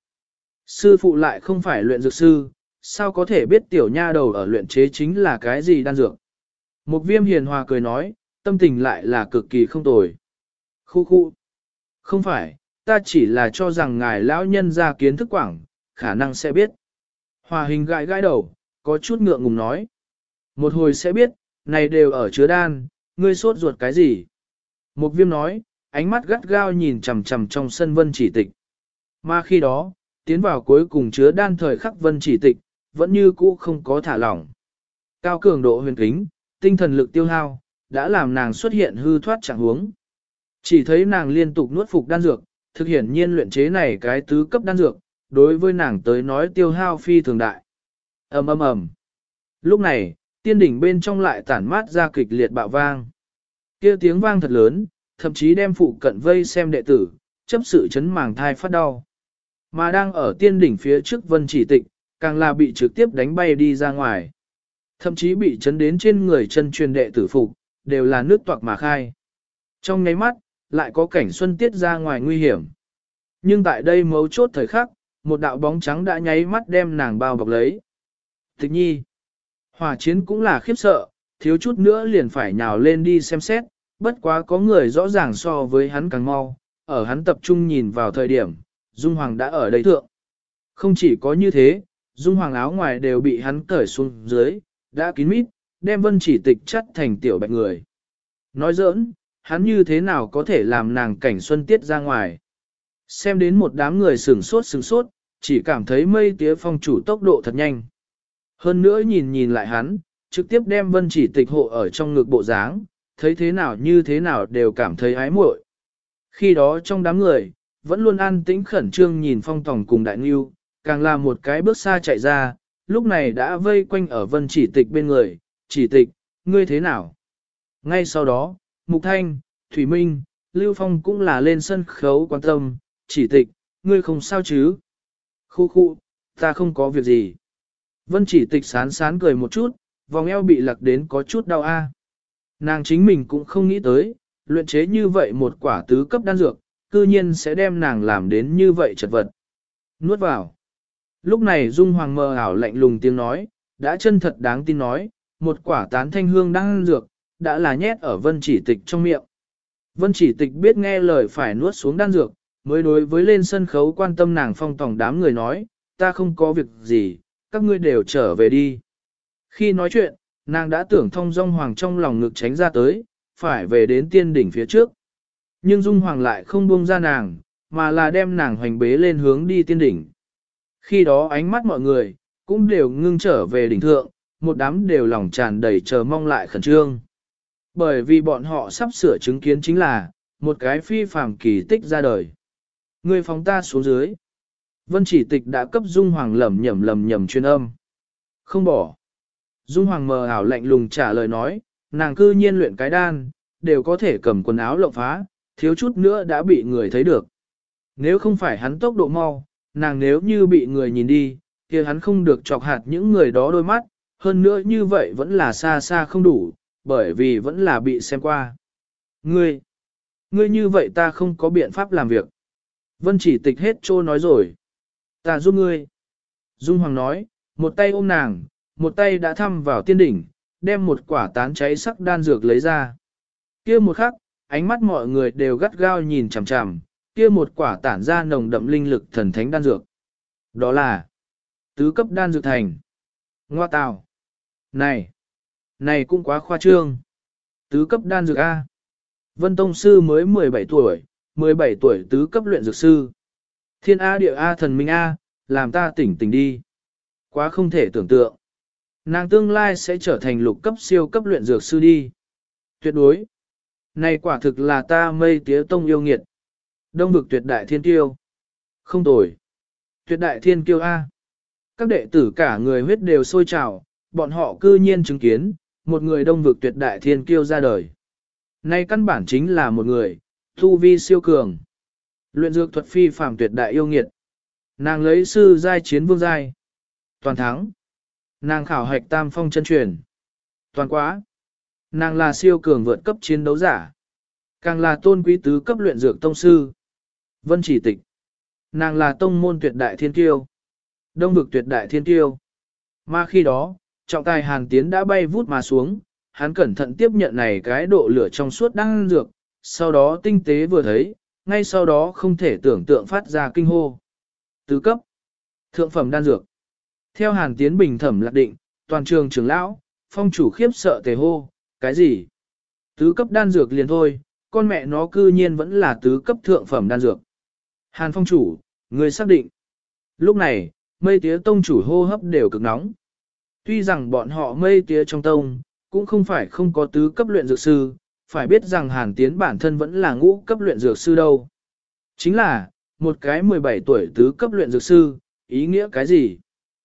Sư phụ lại không phải luyện dược sư, sao có thể biết tiểu nha đầu ở luyện chế chính là cái gì đan dược? Một viêm hiền hòa cười nói, tâm tình lại là cực kỳ không tồi. Khu khu. Không phải, ta chỉ là cho rằng ngài lão nhân ra kiến thức quảng, khả năng sẽ biết. Hòa hình gãi gãi đầu, có chút ngượng ngùng nói. Một hồi sẽ biết, này đều ở chứa đan, ngươi sốt ruột cái gì? Một viêm nói, ánh mắt gắt gao nhìn chằm chằm trong sân Vân Chỉ Tịch. Mà khi đó, tiến vào cuối cùng chứa đan thời khắc Vân Chỉ Tịch, vẫn như cũ không có thả lỏng. Cao cường độ huyền kính, tinh thần lực tiêu hao, đã làm nàng xuất hiện hư thoát trạng huống. Chỉ thấy nàng liên tục nuốt phục đan dược, thực hiện nhiên luyện chế này cái tứ cấp đan dược, đối với nàng tới nói tiêu hao phi thường đại. Ầm ầm ầm. Lúc này, tiên đỉnh bên trong lại tản mát ra kịch liệt bạo vang. Kia tiếng vang thật lớn, thậm chí đem phụ cận vây xem đệ tử, chấp sự chấn màng thai phát đau. Mà đang ở tiên đỉnh phía trước Vân Chỉ Tịch, càng là bị trực tiếp đánh bay đi ra ngoài. Thậm chí bị chấn đến trên người chân truyền đệ tử phục, đều là nước toạc mà khai. Trong nháy mắt, lại có cảnh xuân tiết ra ngoài nguy hiểm. Nhưng tại đây mấu chốt thời khắc, một đạo bóng trắng đã nháy mắt đem nàng bao bọc lấy. Tịch nhi. Hỏa chiến cũng là khiếp sợ, thiếu chút nữa liền phải nhào lên đi xem xét, bất quá có người rõ ràng so với hắn càng mau, ở hắn tập trung nhìn vào thời điểm, Dung Hoàng đã ở đây thượng. Không chỉ có như thế, Dung Hoàng áo ngoài đều bị hắn cởi xuống dưới, đã kín mít, đem Vân Chỉ Tịch chắt thành tiểu bạch người. Nói giỡn, hắn như thế nào có thể làm nàng cảnh xuân tiết ra ngoài. Xem đến một đám người sửng sốt, chỉ cảm thấy mây tía phong chủ tốc độ thật nhanh. Hơn nữa nhìn nhìn lại hắn, trực tiếp đem Vân Chỉ Tịch hộ ở trong ngực bộ dáng, thấy thế nào như thế nào đều cảm thấy ái muội. Khi đó trong đám người, vẫn luôn an tĩnh khẩn trương nhìn Phong Tòng cùng Đại Ngưu, càng là một cái bước xa chạy ra, lúc này đã vây quanh ở Vân Chỉ Tịch bên người, Chỉ Tịch, ngươi thế nào? Ngay sau đó, Mục Thanh, Thủy Minh, Lưu Phong cũng là lên sân khấu quan tâm, Chỉ Tịch, ngươi không sao chứ? Khu khu, ta không có việc gì. Vân Chỉ Tịch sán sán cười một chút, vòng eo bị lặc đến có chút đau a. Nàng chính mình cũng không nghĩ tới, luyện chế như vậy một quả tứ cấp đan dược, cư nhiên sẽ đem nàng làm đến như vậy chật vật. Nuốt vào. Lúc này Dung Hoàng mờ ảo lạnh lùng tiếng nói, đã chân thật đáng tin nói, một quả tán thanh hương đan dược, đã là nhét ở Vân Chỉ Tịch trong miệng. Vân Chỉ Tịch biết nghe lời phải nuốt xuống đan dược, mới đối với lên sân khấu quan tâm nàng Phong Tòng đám người nói, ta không có việc gì, các ngươi đều trở về đi. Khi nói chuyện, nàng đã tưởng thông Dung Hoàng trong lòng ngực tránh ra tới, phải về đến tiên đỉnh phía trước. Nhưng Dung Hoàng lại không buông ra nàng, mà là đem nàng hoành bế lên hướng đi tiên đỉnh. Khi đó ánh mắt mọi người, cũng đều ngưng trở về đỉnh thượng, một đám đều lòng tràn đầy chờ mong lại khẩn trương. Bởi vì bọn họ sắp sửa chứng kiến chính là, một cái phi phàm kỳ tích ra đời. Người phóng ta xuống dưới. Vân Chỉ Tịch đã cấp Dung Hoàng lẩm nhẩm truyền âm. Không bỏ. Dung Hoàng mờ ảo lạnh lùng trả lời nói, nàng cư nhiên luyện cái đan, đều có thể cầm quần áo lộng phá, thiếu chút nữa đã bị người thấy được. Nếu không phải hắn tốc độ mau, nàng nếu như bị người nhìn đi, kia hắn không được chọc hạt những người đó đôi mắt, hơn nữa như vậy vẫn là xa xa không đủ, bởi vì vẫn là bị xem qua. Ngươi như vậy ta không có biện pháp làm việc. Vân Chỉ Tịch hết trô nói rồi. Ta giúp ngươi. Dung Hoàng nói, một tay ôm nàng, một tay đã thăm vào tiên đỉnh, đem một quả tán cháy sắc đan dược lấy ra. Kia một khắc, ánh mắt mọi người đều gắt gao nhìn chằm chằm, kia một quả tản ra nồng đậm linh lực thần thánh đan dược. Đó là tứ cấp đan dược thành. Ngoa tào. Này cũng quá khoa trương. Tứ cấp đan dược A. Vân Tông Sư mới 17 tuổi tứ cấp luyện dược sư. Thiên A địa A thần minh A, làm ta tỉnh đi. Quá không thể tưởng tượng. Nàng tương lai sẽ trở thành lục cấp siêu cấp luyện dược sư đi. Tuyệt đối. Này quả thực là ta Mây Tía Tông yêu nghiệt. Đông vực tuyệt đại thiên kiêu. Không tồi. Tuyệt đại thiên kiêu A. Các đệ tử cả người huyết đều sôi trào, bọn họ cư nhiên chứng kiến, một người đông vực tuyệt đại thiên kiêu ra đời. Này căn bản chính là một người, tu vi siêu cường. Luyện dược thuật phi phàm tuyệt đại yêu nghiệt. Nàng lấy sư giai chiến vương giai. Toàn thắng. Nàng khảo hạch tam phong chân truyền. Toàn quá. Nàng là siêu cường vượt cấp chiến đấu giả. Càng là tôn quý tứ cấp luyện dược tông sư. Vân Chỉ Tịch. Nàng là tông môn tuyệt đại thiên kiêu. Đông vực tuyệt đại thiên kiêu. Mà khi đó, trọng tài Hàn Tiến đã bay vút mà xuống, hắn cẩn thận tiếp nhận này cái độ lửa trong suốt đan dược, sau đó tinh tế vừa thấy, ngay sau đó không thể tưởng tượng phát ra kinh hô. Tứ cấp. Thượng phẩm đan dược. Theo Hàn Tiến bình thẩm lạc định, toàn trường trưởng lão, phong chủ khiếp sợ tề hô, cái gì? Tứ cấp đan dược liền thôi, con mẹ nó cư nhiên vẫn là tứ cấp thượng phẩm đan dược. Hàn phong chủ, người xác định. Lúc này, Mây Tía Tông chủ hô hấp đều cực nóng. Tuy rằng bọn họ Mây Tía trong tông, cũng không phải không có tứ cấp luyện dược sư, phải biết rằng Hàn Tiến bản thân vẫn là ngũ cấp luyện dược sư đâu. Chính là, một cái 17 tuổi tứ cấp luyện dược sư, ý nghĩa cái gì?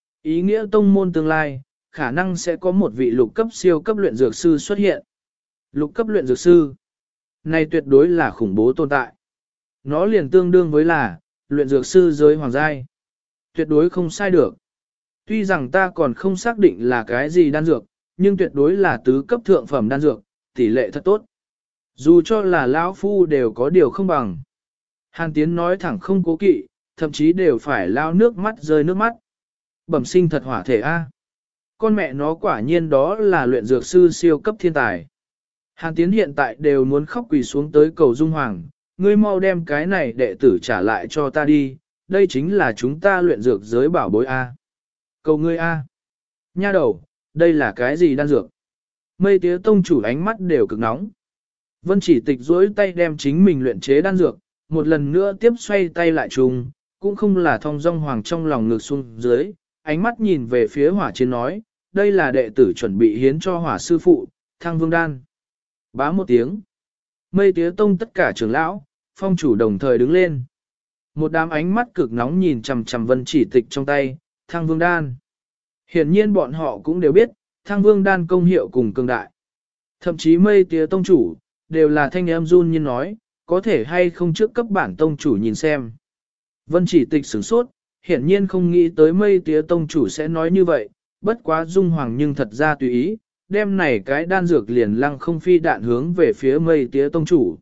Ý nghĩa tông môn tương lai, khả năng sẽ có một vị lục cấp siêu cấp luyện dược sư xuất hiện. Lục cấp luyện dược sư, này tuyệt đối là khủng bố tồn tại. Nó liền tương đương với là, luyện dược sư giới hoàng giai. Tuyệt đối không sai được. Tuy rằng ta còn không xác định là cái gì đan dược, nhưng tuyệt đối là tứ cấp thượng phẩm đan dược, tỷ lệ thật tốt. Dù cho là lão phu đều có điều không bằng. Hàn Tiến nói thẳng không cố kỵ, thậm chí đều phải lao nước mắt rơi nước mắt. Bẩm sinh thật hỏa thể A. Con mẹ nó quả nhiên đó là luyện dược sư siêu cấp thiên tài. Hàn Tiến hiện tại đều muốn khóc quỳ xuống tới cầu Dung Hoàng, ngươi mau đem cái này đệ tử trả lại cho ta đi, đây chính là chúng ta luyện dược giới bảo bối A. Cầu ngươi A. Nha đầu, đây là cái gì đan dược? Mây Tía Tông chủ ánh mắt đều cực nóng. Vân Chỉ Tịch duỗi tay đem chính mình luyện chế đan dược, một lần nữa tiếp xoay tay lại trùng, cũng không là thong dong hoàng trong lòng ngược xuống dưới, ánh mắt nhìn về phía hỏa chiến nói, đây là đệ tử chuẩn bị hiến cho hỏa sư phụ, Thăng Vương Đan. Bá một tiếng. Mây Tía Tông tất cả trưởng lão, phong chủ đồng thời đứng lên. Một đám ánh mắt cực nóng nhìn chằm chằm Vân Chỉ Tịch trong tay, Thăng Vương Đan. Hiển nhiên bọn họ cũng đều biết, Thăng Vương Đan công hiệu cùng cường đại. Thậm chí Mây Tía Tông chủ, đều là thanh em run nhiên nói, có thể hay không trước cấp bản tông chủ nhìn xem. Vân Chỉ Tịch sửng sốt, hiển nhiên không nghĩ tới Mây Tía Tông chủ sẽ nói như vậy, bất quá Dung Hoàng nhưng thật ra tùy ý, đem này cái đan dược liền lăng không phi đạn hướng về phía Mây Tía Tông chủ.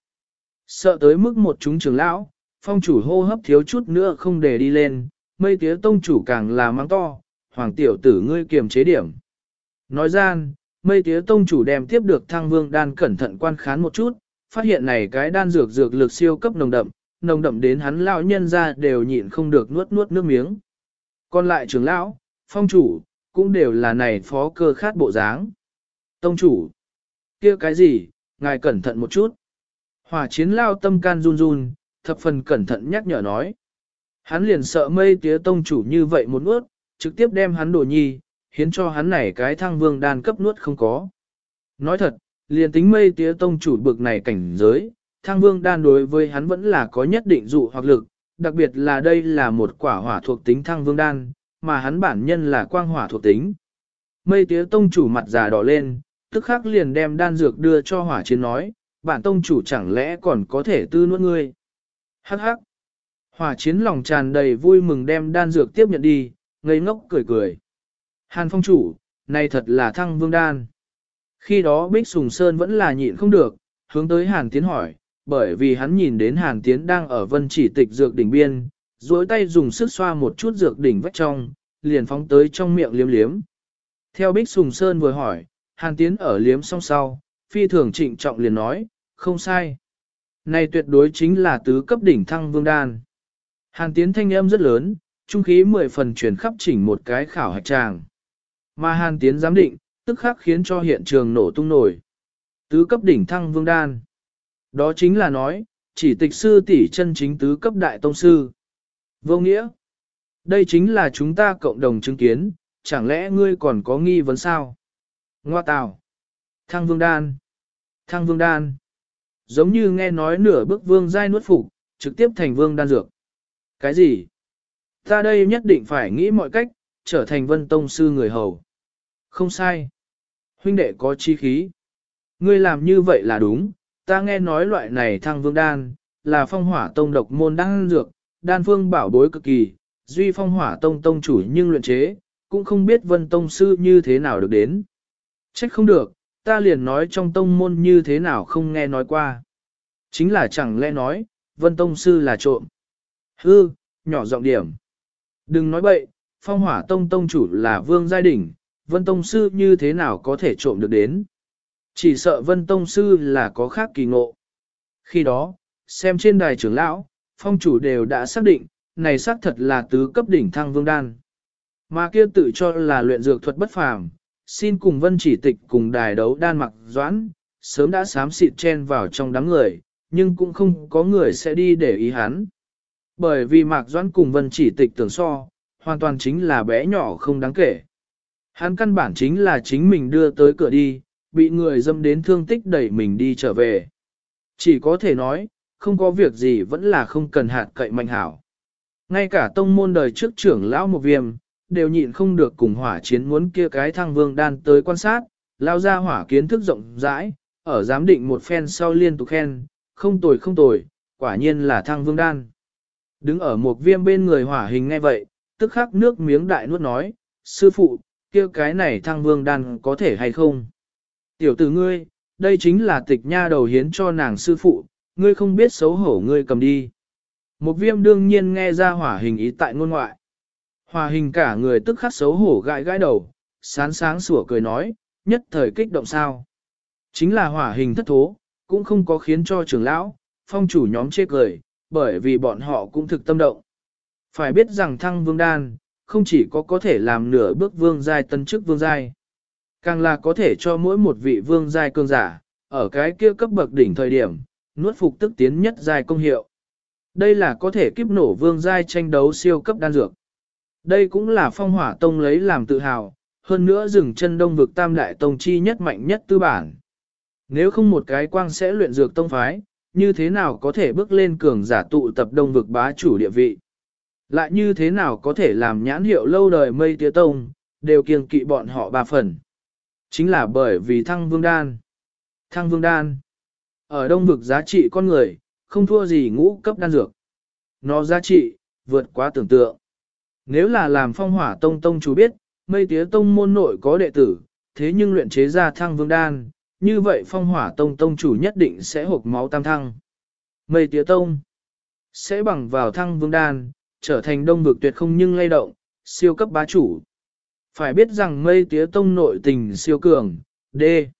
Sợ tới mức một chúng trưởng lão, phong chủ hô hấp thiếu chút nữa không để đi lên, Mây Tía Tông chủ càng là mắng to, Hoàng tiểu tử ngươi kiềm chế điểm. Nói gian, Mây Tía Tông chủ đem tiếp được Thăng Vương Đan cẩn thận quan khán một chút, phát hiện này cái đan dược dược lực siêu cấp nồng đậm đến hắn lão nhân ra đều nhịn không được nuốt nước miếng. Còn lại trưởng lão, phong chủ, cũng đều là này phó cơ khát bộ dáng. Tông chủ, kia cái gì, ngài cẩn thận một chút. Hỏa Chiến lao tâm can run run, thập phần cẩn thận nhắc nhở nói. Hắn liền sợ Mây Tía Tông chủ như vậy một nuốt, trực tiếp đem hắn đồ nhi, hiến cho hắn này cái Thăng Vương Đan cấp nuốt không có. Nói thật, liền tính Mây Tía Tông chủ bực này cảnh giới, Thăng Vương Đan đối với hắn vẫn là có nhất định dụ hoặc lực, đặc biệt là đây là một quả hỏa thuộc tính Thăng Vương Đan, mà hắn bản nhân là quang hỏa thuộc tính. Mây Tía Tông chủ mặt già đỏ lên, tức khắc liền đem đan dược đưa cho Hỏa Chiến nói, bản tông chủ chẳng lẽ còn có thể tư nuốt ngươi. Hắc hắc. Hỏa Chiến lòng tràn đầy vui mừng đem đan dược tiếp nhận đi, ngây ngốc cười cười. Hàn phong chủ, này thật là Thăng Vương Đan. Khi đó Bích Sùng Sơn vẫn là nhịn không được, hướng tới Hàn Tiến hỏi, bởi vì hắn nhìn đến Hàn Tiến đang ở Vân Chỉ Tịch dược đỉnh biên, duỗi tay dùng sức xoa một chút dược đỉnh vách trong, liền phóng tới trong miệng liếm liếm. Theo Bích Sùng Sơn vừa hỏi, Hàn Tiến ở liếm xong sau, phi thường trịnh trọng liền nói, không sai. Này tuyệt đối chính là tứ cấp đỉnh Thăng Vương Đan. Hàn Tiến thanh âm rất lớn, trung khí 10 phần truyền khắp chỉnh một cái khảo hạch tràng. Mà Hàn Tiến giám định, tức khắc khiến cho hiện trường nổ tung nổi. Tứ cấp đỉnh Thăng Vương Đan. Đó chính là nói, chỉ tịch sư tỷ chân chính tứ cấp đại tông sư. Vô nghĩa. Đây chính là chúng ta cộng đồng chứng kiến, chẳng lẽ ngươi còn có nghi vấn sao? Ngoa tào. Thăng Vương Đan. Thăng Vương Đan. Giống như nghe nói nửa bước vương giai nuốt phục, trực tiếp thành vương đan dược. Cái gì? Ta đây nhất định phải nghĩ mọi cách, trở thành Vân Tông sư người hầu. Không sai. Huynh đệ có chi khí. Ngươi làm như vậy là đúng, ta nghe nói loại này Thăng Vương Đan, là phong hỏa tông độc môn đan dược, đan phương bảo bối cực kỳ, duy phong hỏa tông tông chủ nhưng luyện chế, cũng không biết Vân Tông sư như thế nào được đến. Trách không được, ta liền nói trong tông môn như thế nào không nghe nói qua. Chính là chẳng lẽ nói, Vân Tông sư là trộm. Hư, nhỏ giọng điểm. Đừng nói bậy, phong hỏa tông tông chủ là vương giai đỉnh, Vân Tông sư như thế nào có thể trộm được đến. Chỉ sợ Vân Tông sư là có khác kỳ ngộ. Khi đó, xem trên đài trưởng lão, phong chủ đều đã xác định, này xác thật là tứ cấp đỉnh Thăng Vương Đan. Mà kia tự cho là luyện dược thuật bất phàm, xin cùng Vân Chỉ Tịch cùng đài đấu đan mặc doãn, sớm đã xám xịt chen vào trong đám người, nhưng cũng không có người sẽ đi để ý hắn. Bởi vì Mạc Doãn cùng Vân Chỉ Tịch tưởng so, hoàn toàn chính là bé nhỏ không đáng kể. Hắn căn bản chính là chính mình đưa tới cửa đi, bị người dâm đến thương tích đẩy mình đi trở về. Chỉ có thể nói, không có việc gì vẫn là không cần hạt cậy mạnh hảo. Ngay cả tông môn đời trước trưởng lão một viêm, đều nhịn không được cùng Hỏa Chiến muốn kia cái Thăng Vương Đan tới quan sát, lao ra hỏa kiến thức rộng rãi, ở giám định một phen sau liên tục khen, không tồi, quả nhiên là Thăng Vương Đan. Đứng ở một viêm bên người Hỏa Hình nghe vậy, tức khắc nước miếng đại nuốt nói, sư phụ, kia cái này Thăng Vương Đan có thể hay không? Tiểu tử ngươi, đây chính là Tịch nha đầu hiến cho nàng sư phụ, ngươi không biết xấu hổ ngươi cầm đi. Một viêm đương nhiên nghe ra Hỏa Hình ý tại ngôn ngoại. Hỏa Hình cả người tức khắc xấu hổ gãi gãi đầu, sáng sủa cười nói, nhất thời kích động sao. Chính là Hỏa Hình thất thố, cũng không có khiến cho trưởng lão, phong chủ nhóm chê cười, bởi vì bọn họ cũng thực tâm động. Phải biết rằng Thăng Vương Đan, không chỉ có thể làm nửa bước vương giai tân chức vương giai, càng là có thể cho mỗi một vị vương giai cương giả, ở cái kia cấp bậc đỉnh thời điểm, nuốt phục tức tiến nhất giai công hiệu. Đây là có thể kiếp nổ vương giai tranh đấu siêu cấp đan dược. Đây cũng là phong hỏa tông lấy làm tự hào, Hơn nữa dừng chân đông vực tam đại tông chi nhất mạnh nhất tư bản. Nếu không một cái quang sẽ luyện dược tông phái, như thế nào có thể bước lên cường giả tụ tập đông vực bá chủ địa vị? Lại như thế nào có thể làm nhãn hiệu lâu đời mây tía tông, đều kiêng kỵ bọn họ ba phần. Chính là bởi vì thăng vương đan. Thăng vương đan. Ở đông vực giá trị con người, không thua gì ngũ cấp đan dược. Nó giá trị, vượt quá tưởng tượng. Nếu là làm phong hỏa tông tông chủ biết, mây tía tông môn nội có đệ tử, thế nhưng luyện chế ra thăng vương đan, như vậy phong hỏa tông tông chủ nhất định sẽ hộp máu tam thăng. Mây tía tông sẽ bằng vào thăng vương đan, trở thành đông vực tuyệt không nhưng lay động, siêu cấp bá chủ. Phải biết rằng mây tía tông nội tình siêu cường, D.